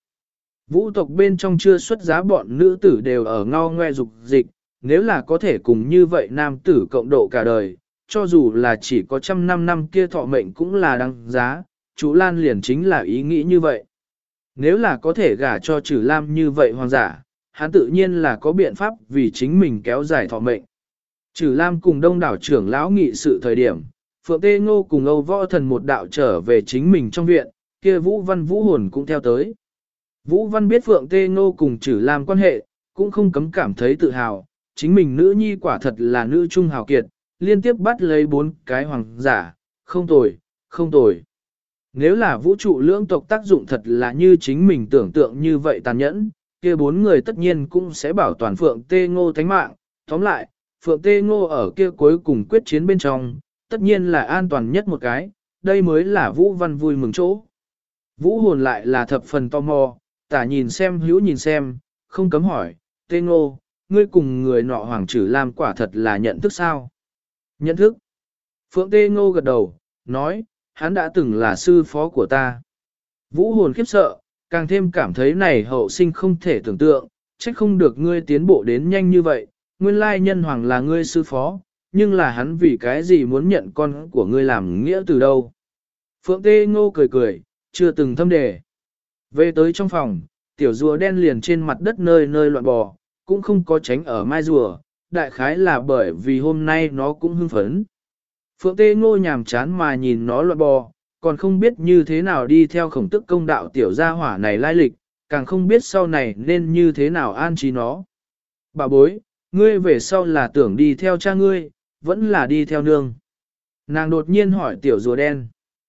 Vũ tộc bên trong chưa xuất giá bọn nữ tử đều ở ngao ngoe dục dịch, nếu là có thể cùng như vậy nam tử cộng độ cả đời, cho dù là chỉ có 100 năm kia thọ mệnh cũng là đăng giá, chú Lan liền chính là ý nghĩ như vậy. Nếu là có thể gả cho Trử Lam như vậy hoàng giả, hắn tự nhiên là có biện pháp vì chính mình kéo dài thọ mệnh. Trử Lam cùng đông đảo trưởng lão nghị sự thời điểm, Phượng Tê Ngô cùng Âu Võ Thần một đạo trở về chính mình trong viện, kia Vũ Văn Vũ Hồn cũng theo tới. Vũ Văn biết Phượng Tê Ngô cùng Trử Lam quan hệ, cũng không cấm cảm thấy tự hào, chính mình nữ nhi quả thật là nữ trung hào kiệt, liên tiếp bắt lấy 4 cái hoàng giả, không tồi, không tồi. Nếu là vũ trụ lưỡng tộc tác dụng thật là như chính mình tưởng tượng như vậy tàn nhẫn, kia 4 người tất nhiên cũng sẽ bảo toàn Phượng Tê Ngô thánh mạng. Tóm lại, Phượng Tê Ngô ở kia cuối cùng quyết chiến bên trong, tất nhiên là an toàn nhất một cái, đây mới là Vũ Văn vui mừng chỗ. Vũ Hồn lại là thập phần tò mò, tả nhìn xem hữu nhìn xem, không cấm hỏi, Tê Ngô, ngươi cùng người nọ hoàng Trử Lam quả thật là nhận thức sao? Nhận thức. Phượng Tê Ngô gật đầu, nói, hắn đã từng là sư phó của ta. Vũ Hồn khiếp sợ, càng thêm cảm thấy này hậu sinh không thể tưởng tượng, trách không được ngươi tiến bộ đến nhanh như vậy, nguyên lai nhân hoàng là ngươi sư phó, nhưng là hắn vì cái gì muốn nhận con của ngươi làm nghĩa từ đâu. Phượng Tê Ngô cười cười, chưa từng thâm đề. Về tới trong phòng, tiểu rùa đen liền trên mặt đất nơi nơi loạn bò, cũng không có tránh ở mai rùa, đại khái là bởi vì hôm nay nó cũng hưng phấn. Phượng Tê Ngô nhàm chán mà nhìn nó loạn bò, còn không biết như thế nào đi theo khổng tức công đạo tiểu gia hỏa này lai lịch, càng không biết sau này nên như thế nào an trí nó. Bà bối, ngươi về sau là tưởng đi theo cha ngươi, vẫn là đi theo nương. Nàng đột nhiên hỏi tiểu rùa đen.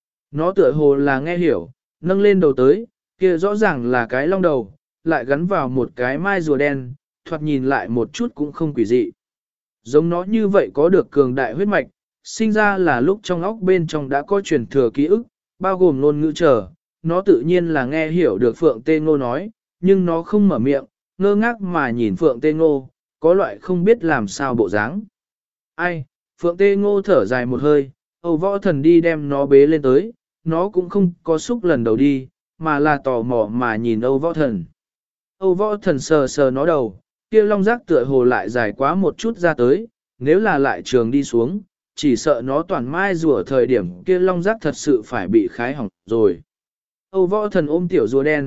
Nó tựa hồ là nghe hiểu, nâng lên đầu tới, kia rõ ràng là cái long đầu, lại gắn vào một cái mai rùa đen, thoạt nhìn lại một chút cũng không quỷ dị. Giống nó như vậy có được cường đại huyết mạch, sinh ra là lúc trong óc bên trong đã có truyền thừa ký ức, bao gồm ngôn ngữ trở, nó tự nhiên là nghe hiểu được Phượng Tê Ngô nói, nhưng nó không mở miệng, ngơ ngác mà nhìn Phượng Tê Ngô, có loại không biết làm sao bộ dáng. Ai, Phượng Tê Ngô thở dài một hơi, Âu Võ Thần đi đem nó bế lên tới, nó cũng không có xúc lần đầu đi, mà là tò mò mà nhìn Âu Võ Thần. Âu Võ Thần sờ sờ nó đầu, kia long giác tựa hồ lại dài quá một chút ra tới, nếu là lại trường đi xuống, chỉ sợ nó toàn mai rùa thời điểm kia long giác thật sự phải bị khái hỏng rồi. Âu Võ Thần ôm tiểu rùa đen,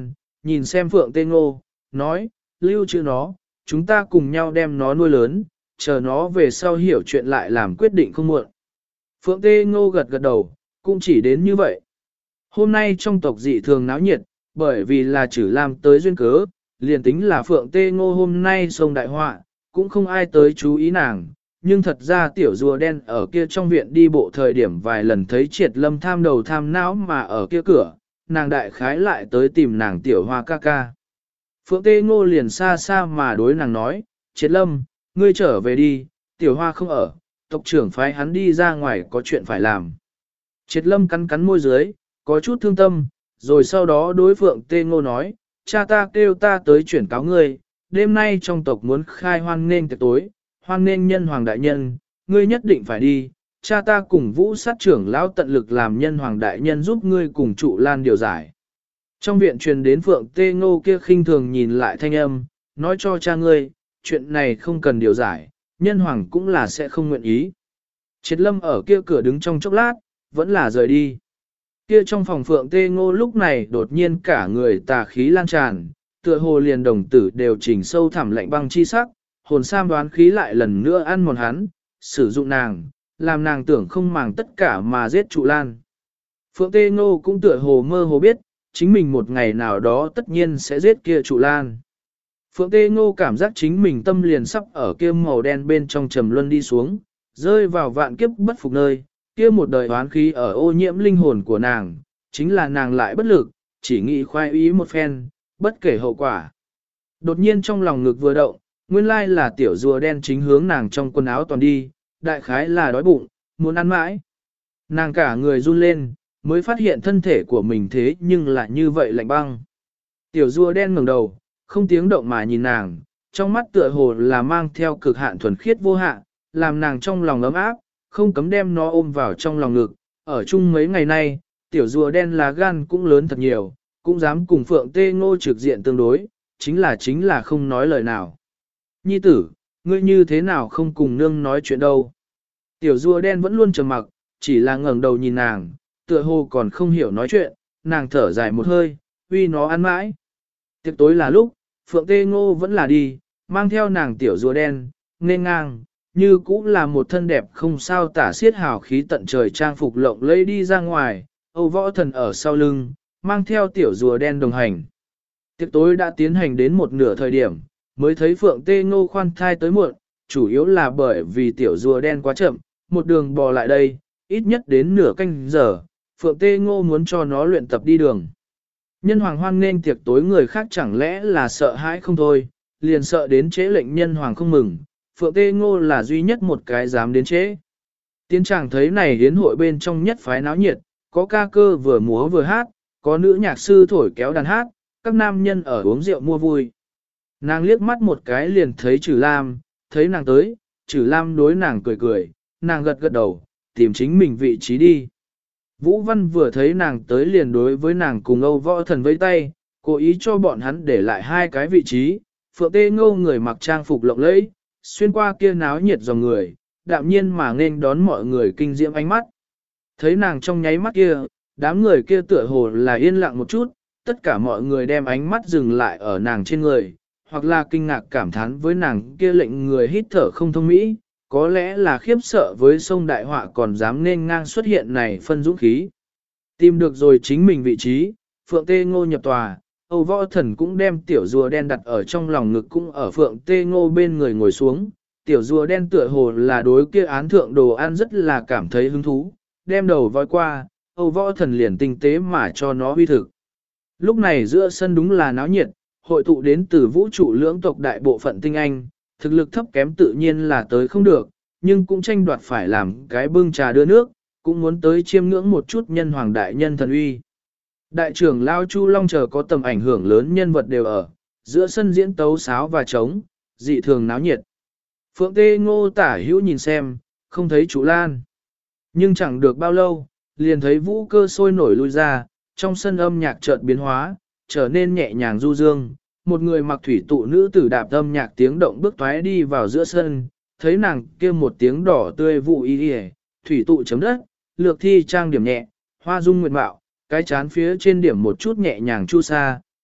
nhìn xem Phượng Tê Ngô, nói, lưu trữ nó, chúng ta cùng nhau đem nó nuôi lớn, chờ nó về sau hiểu chuyện lại làm quyết định không muộn. Phượng Tê Ngô gật gật đầu, cũng chỉ đến như vậy. Hôm nay trong tộc dị thường náo nhiệt, bởi vì là Trử Lam tới duyên cớ, liền tính là Phượng Tê Ngô hôm nay sông đại họa, cũng không ai tới chú ý nàng. Nhưng thật ra tiểu rùa đen ở kia trong viện đi bộ thời điểm vài lần thấy Triệt Lâm tham đầu tham não mà ở kia cửa, nàng đại khái lại tới tìm nàng tiểu hoa ca ca. Phượng Tê Ngô liền xa xa mà đối nàng nói, Triệt Lâm, ngươi trở về đi, tiểu hoa không ở, tộc trưởng phái hắn đi ra ngoài có chuyện phải làm. Triệt Lâm cắn cắn môi dưới, có chút thương tâm, rồi sau đó đối Phượng Tê Ngô nói, cha ta kêu ta tới chuyển cáo ngươi, đêm nay trong tộc muốn khai hoan nghênh tiệc tối, hoan nghênh nhân hoàng đại nhân, ngươi nhất định phải đi, cha ta cùng vũ sát trưởng lão tận lực làm nhân hoàng đại nhân giúp ngươi cùng trụ lan điều giải. Trong viện truyền đến Phượng Tê Ngô kia khinh thường nhìn lại thanh âm, nói cho cha ngươi, chuyện này không cần điều giải, nhân hoàng cũng là sẽ không nguyện ý. Triệt Lâm ở kia cửa đứng trong chốc lát, vẫn là rời đi. Kia trong phòng Phượng Tê Ngô lúc này đột nhiên cả người tà khí lan tràn, tựa hồ liền đồng tử đều chỉnh sâu thẳm lạnh băng chi sắc, hồn sam đoán khí lại lần nữa ăn mòn hắn, sử dụng nàng, làm nàng tưởng không màng tất cả mà giết trụ lan. Phượng Tê Ngô cũng tựa hồ mơ hồ biết, chính mình một ngày nào đó tất nhiên sẽ giết kia trụ lan. Phượng Tê Ngô cảm giác chính mình tâm liền sắp ở kia màu đen bên trong trầm luân đi xuống, rơi vào vạn kiếp bất phục nơi, kia một đời oán khí ở ô nhiễm linh hồn của nàng, chính là nàng lại bất lực, chỉ nghĩ khoai ý một phen, bất kể hậu quả. Đột nhiên trong lòng ngực vừa động, nguyên lai là tiểu rùa đen chính hướng nàng trong quần áo toàn đi, đại khái là đói bụng, muốn ăn mãi. Nàng cả người run lên, mới phát hiện thân thể của mình thế nhưng lại như vậy lạnh băng. Tiểu rùa đen ngẩng đầu, không tiếng động mà nhìn nàng, trong mắt tựa hồ là mang theo cực hạn thuần khiết vô hạn, làm nàng trong lòng ấm áp, không cấm đem nó ôm vào trong lòng ngực. Ở chung mấy ngày nay, tiểu rùa đen lá gan cũng lớn thật nhiều, cũng dám cùng Phượng Tê Ngô trực diện tương đối, chính là không nói lời nào. Nhi tử, ngươi như thế nào không cùng nương nói chuyện đâu? Tiểu rùa đen vẫn luôn trầm mặc, chỉ là ngẩng đầu nhìn nàng, tựa hồ còn không hiểu nói chuyện, nàng thở dài một hơi, uy nó ăn mãi. Tiệc tối là lúc, Phượng Tê Ngô vẫn là đi, mang theo nàng tiểu rùa đen, nên ngang, như cũng là một thân đẹp không sao tả xiết hào khí tận trời trang phục lộng lẫy đi ra ngoài, Âu Võ Thần ở sau lưng, mang theo tiểu rùa đen đồng hành. Tiệc tối đã tiến hành đến một nửa thời điểm, mới thấy Phượng Tê Ngô khoan thai tới muộn, chủ yếu là bởi vì tiểu rùa đen quá chậm, một đường bò lại đây, ít nhất đến nửa canh giờ, Phượng Tê Ngô muốn cho nó luyện tập đi đường. Nhân hoàng hoan nên tiệc tối người khác chẳng lẽ là sợ hãi không thôi, liền sợ đến chế lệnh nhân hoàng không mừng, Phượng Tê Ngô là duy nhất một cái dám đến chế. Tiến chàng thấy này hiến hội bên trong nhất phái náo nhiệt, có ca cơ vừa múa vừa hát, có nữ nhạc sư thổi kéo đàn hát, các nam nhân ở uống rượu mua vui. Nàng liếc mắt một cái liền thấy Trử Lam, thấy nàng tới, Trử Lam đối nàng cười cười, nàng gật gật đầu, tìm chính mình vị trí đi. Vũ Văn vừa thấy nàng tới liền đối với nàng cùng Âu Võ Thần vẫy tay, cố ý cho bọn hắn để lại hai cái vị trí. Phượng Tê Ngô người mặc trang phục lộng lẫy, xuyên qua kia náo nhiệt dòng người, đạm nhiên mà nên đón mọi người kinh diễm ánh mắt. Thấy nàng trong nháy mắt kia, đám người kia tựa hồ là yên lặng một chút, tất cả mọi người đem ánh mắt dừng lại ở nàng trên người, hoặc là kinh ngạc cảm thán với nàng kia lệnh người hít thở không thông mỹ, có lẽ là khiếp sợ với sông đại họa còn dám nên ngang xuất hiện này phân dũng khí. Tìm được rồi chính mình vị trí, Phượng Tê Ngô nhập tòa, Âu Võ Thần cũng đem tiểu rùa đen đặt ở trong lòng ngực cũng ở Phượng Tê Ngô bên người ngồi xuống. Tiểu rùa đen tựa hồ là đối kia án thượng đồ ăn rất là cảm thấy hứng thú, đem đầu voi qua, Âu Võ Thần liền tinh tế mà cho nó huy thực. Lúc này giữa sân đúng là náo nhiệt, hội tụ đến từ vũ trụ lưỡng tộc đại bộ phận tinh anh, thực lực thấp kém tự nhiên là tới không được, nhưng cũng tranh đoạt phải làm cái bưng trà đưa nước, cũng muốn tới chiêm ngưỡng một chút nhân hoàng đại nhân thần uy. Đại trưởng Lao Chu Long chờ có tầm ảnh hưởng lớn nhân vật đều ở, giữa sân diễn tấu sáo và trống, dị thường náo nhiệt. Phượng Tê Ngô tả hữu nhìn xem, không thấy chủ Lan. Nhưng chẳng được bao lâu, liền thấy vũ cơ sôi nổi lui ra, trong sân âm nhạc chợt biến hóa, trở nên nhẹ nhàng du dương. Một người mặc thủy tụ nữ tử đạp âm nhạc tiếng động bước toái đi vào giữa sân, thấy nàng kia một tiếng đỏ tươi vụ y đi thủy tụ chấm đất, lược thi trang điểm nhẹ, hoa dung nguyệt mạo, cái chán phía trên điểm một chút nhẹ nhàng chu sa,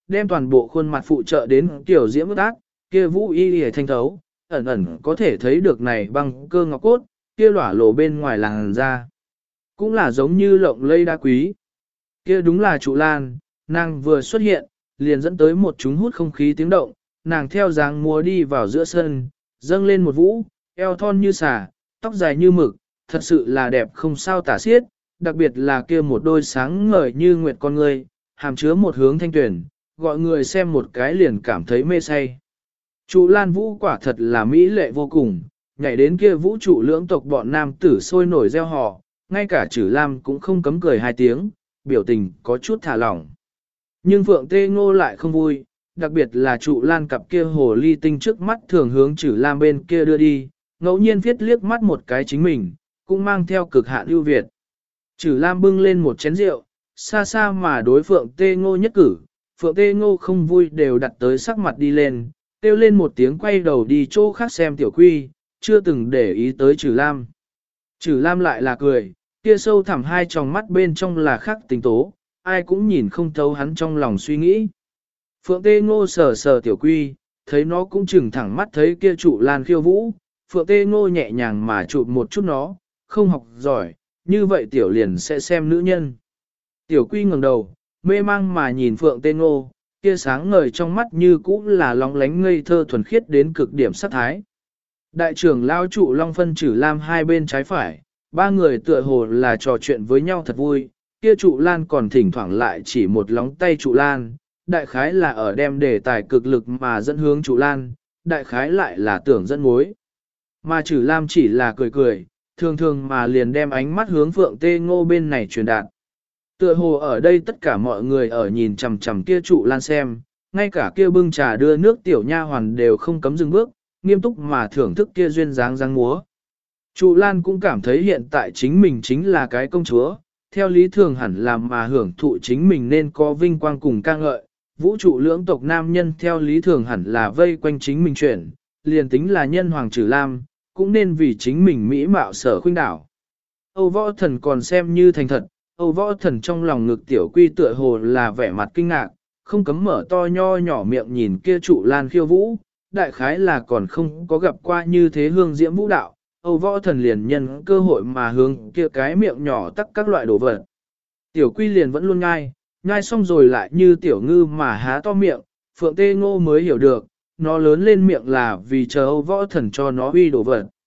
đem toàn bộ khuôn mặt phụ trợ đến tiểu diễm ước ác, kia vũ y hề thanh thấu, ẩn ẩn có thể thấy được này băng cơ ngọc cốt, kia lỏa lộ bên ngoài làn da. Cũng là giống như lộng lây đá quý. Kia đúng là trụ lan, nàng vừa xuất hiện, liền dẫn tới một chúng hút không khí tiếng động, nàng theo dáng múa đi vào giữa sân, dâng lên một vũ, eo thon như xà, tóc dài như mực, thật sự là đẹp không sao tả xiết, đặc biệt là kia một đôi sáng ngời như nguyệt con người, hàm chứa một hướng thanh tuyển, gọi người xem một cái liền cảm thấy mê say. Trụ lan vũ quả thật là mỹ lệ vô cùng, nhảy đến kia vũ trụ lưỡng tộc bọn nam tử sôi nổi reo hò, ngay cả Trử Lam cũng không cấm cười hai tiếng, biểu tình có chút thả lỏng. Nhưng Phượng Tê Ngô lại không vui, đặc biệt là trụ lan cặp kia hồ ly tinh trước mắt thường hướng Trử Lam bên kia đưa đi, ngẫu nhiên viết liếc mắt một cái chính mình, cũng mang theo cực hạn ưu việt. Trử Lam bưng lên một chén rượu, xa xa mà đối Phượng Tê Ngô nhất cử, Phượng Tê Ngô không vui đều đặt tới sắc mặt đi lên, kêu lên một tiếng quay đầu đi chỗ khác xem Tiểu Quy, chưa từng để ý tới Trử Lam. Trử Lam lại là cười, kia sâu thẳm hai tròng mắt bên trong là khắc tình tố, ai cũng nhìn không thấu hắn trong lòng suy nghĩ. Phượng Tê Ngô sờ sờ Tiểu Quy, thấy nó cũng chừng thẳng mắt thấy kia trụ lan khiêu vũ, Phượng Tê Ngô nhẹ nhàng mà chụp một chút nó, không học giỏi, như vậy Tiểu liền sẽ xem nữ nhân. Tiểu Quy ngẩng đầu, mê mang mà nhìn Phượng Tê Ngô, kia sáng ngời trong mắt như cũ là lóng lánh ngây thơ thuần khiết đến cực điểm sắc thái. Đại trưởng lao trụ Long phân Trử Lam hai bên trái phải, ba người tựa hồ là trò chuyện với nhau thật vui, kia trụ lan còn thỉnh thoảng lại chỉ một lóng tay trụ lan, đại khái là ở đem đề tài cực lực mà dẫn hướng trụ lan, đại khái lại là tưởng dẫn mối. Mà Trử Lam chỉ là cười cười, thường thường mà liền đem ánh mắt hướng Phượng Tê Ngô bên này truyền đạt. Tựa hồ ở đây tất cả mọi người ở nhìn chằm chằm kia trụ lan xem, ngay cả kia bưng trà đưa nước tiểu nha hoàn đều không cấm dừng bước, nghiêm túc mà thưởng thức kia duyên dáng dáng múa. Trụ lan cũng cảm thấy hiện tại chính mình chính là cái công chúa, theo lý thường hẳn làm mà hưởng thụ chính mình nên có vinh quang cùng ca ngợi, vũ trụ lưỡng tộc nam nhân theo lý thường hẳn là vây quanh chính mình chuyển, liền tính là nhân hoàng Trử Lam, cũng nên vì chính mình mỹ mạo sở khuynh đảo. Âu Võ Thần còn xem như thành thật, Âu Võ Thần trong lòng ngực Tiểu Quy tựa hồ là vẻ mặt kinh ngạc, không cấm mở to nho nhỏ miệng nhìn kia trụ lan khiêu vũ, đại khái là còn không có gặp qua như thế hương diễm vũ đạo, Âu Võ Thần liền nhân cơ hội mà hướng kia cái miệng nhỏ tắc các loại đồ vật. Tiểu Quy liền vẫn luôn nhai xong rồi lại như tiểu ngư mà há to miệng, Phượng Tê Ngô mới hiểu được, nó lớn lên miệng là vì chờ Âu Võ Thần cho nó uy đồ vật.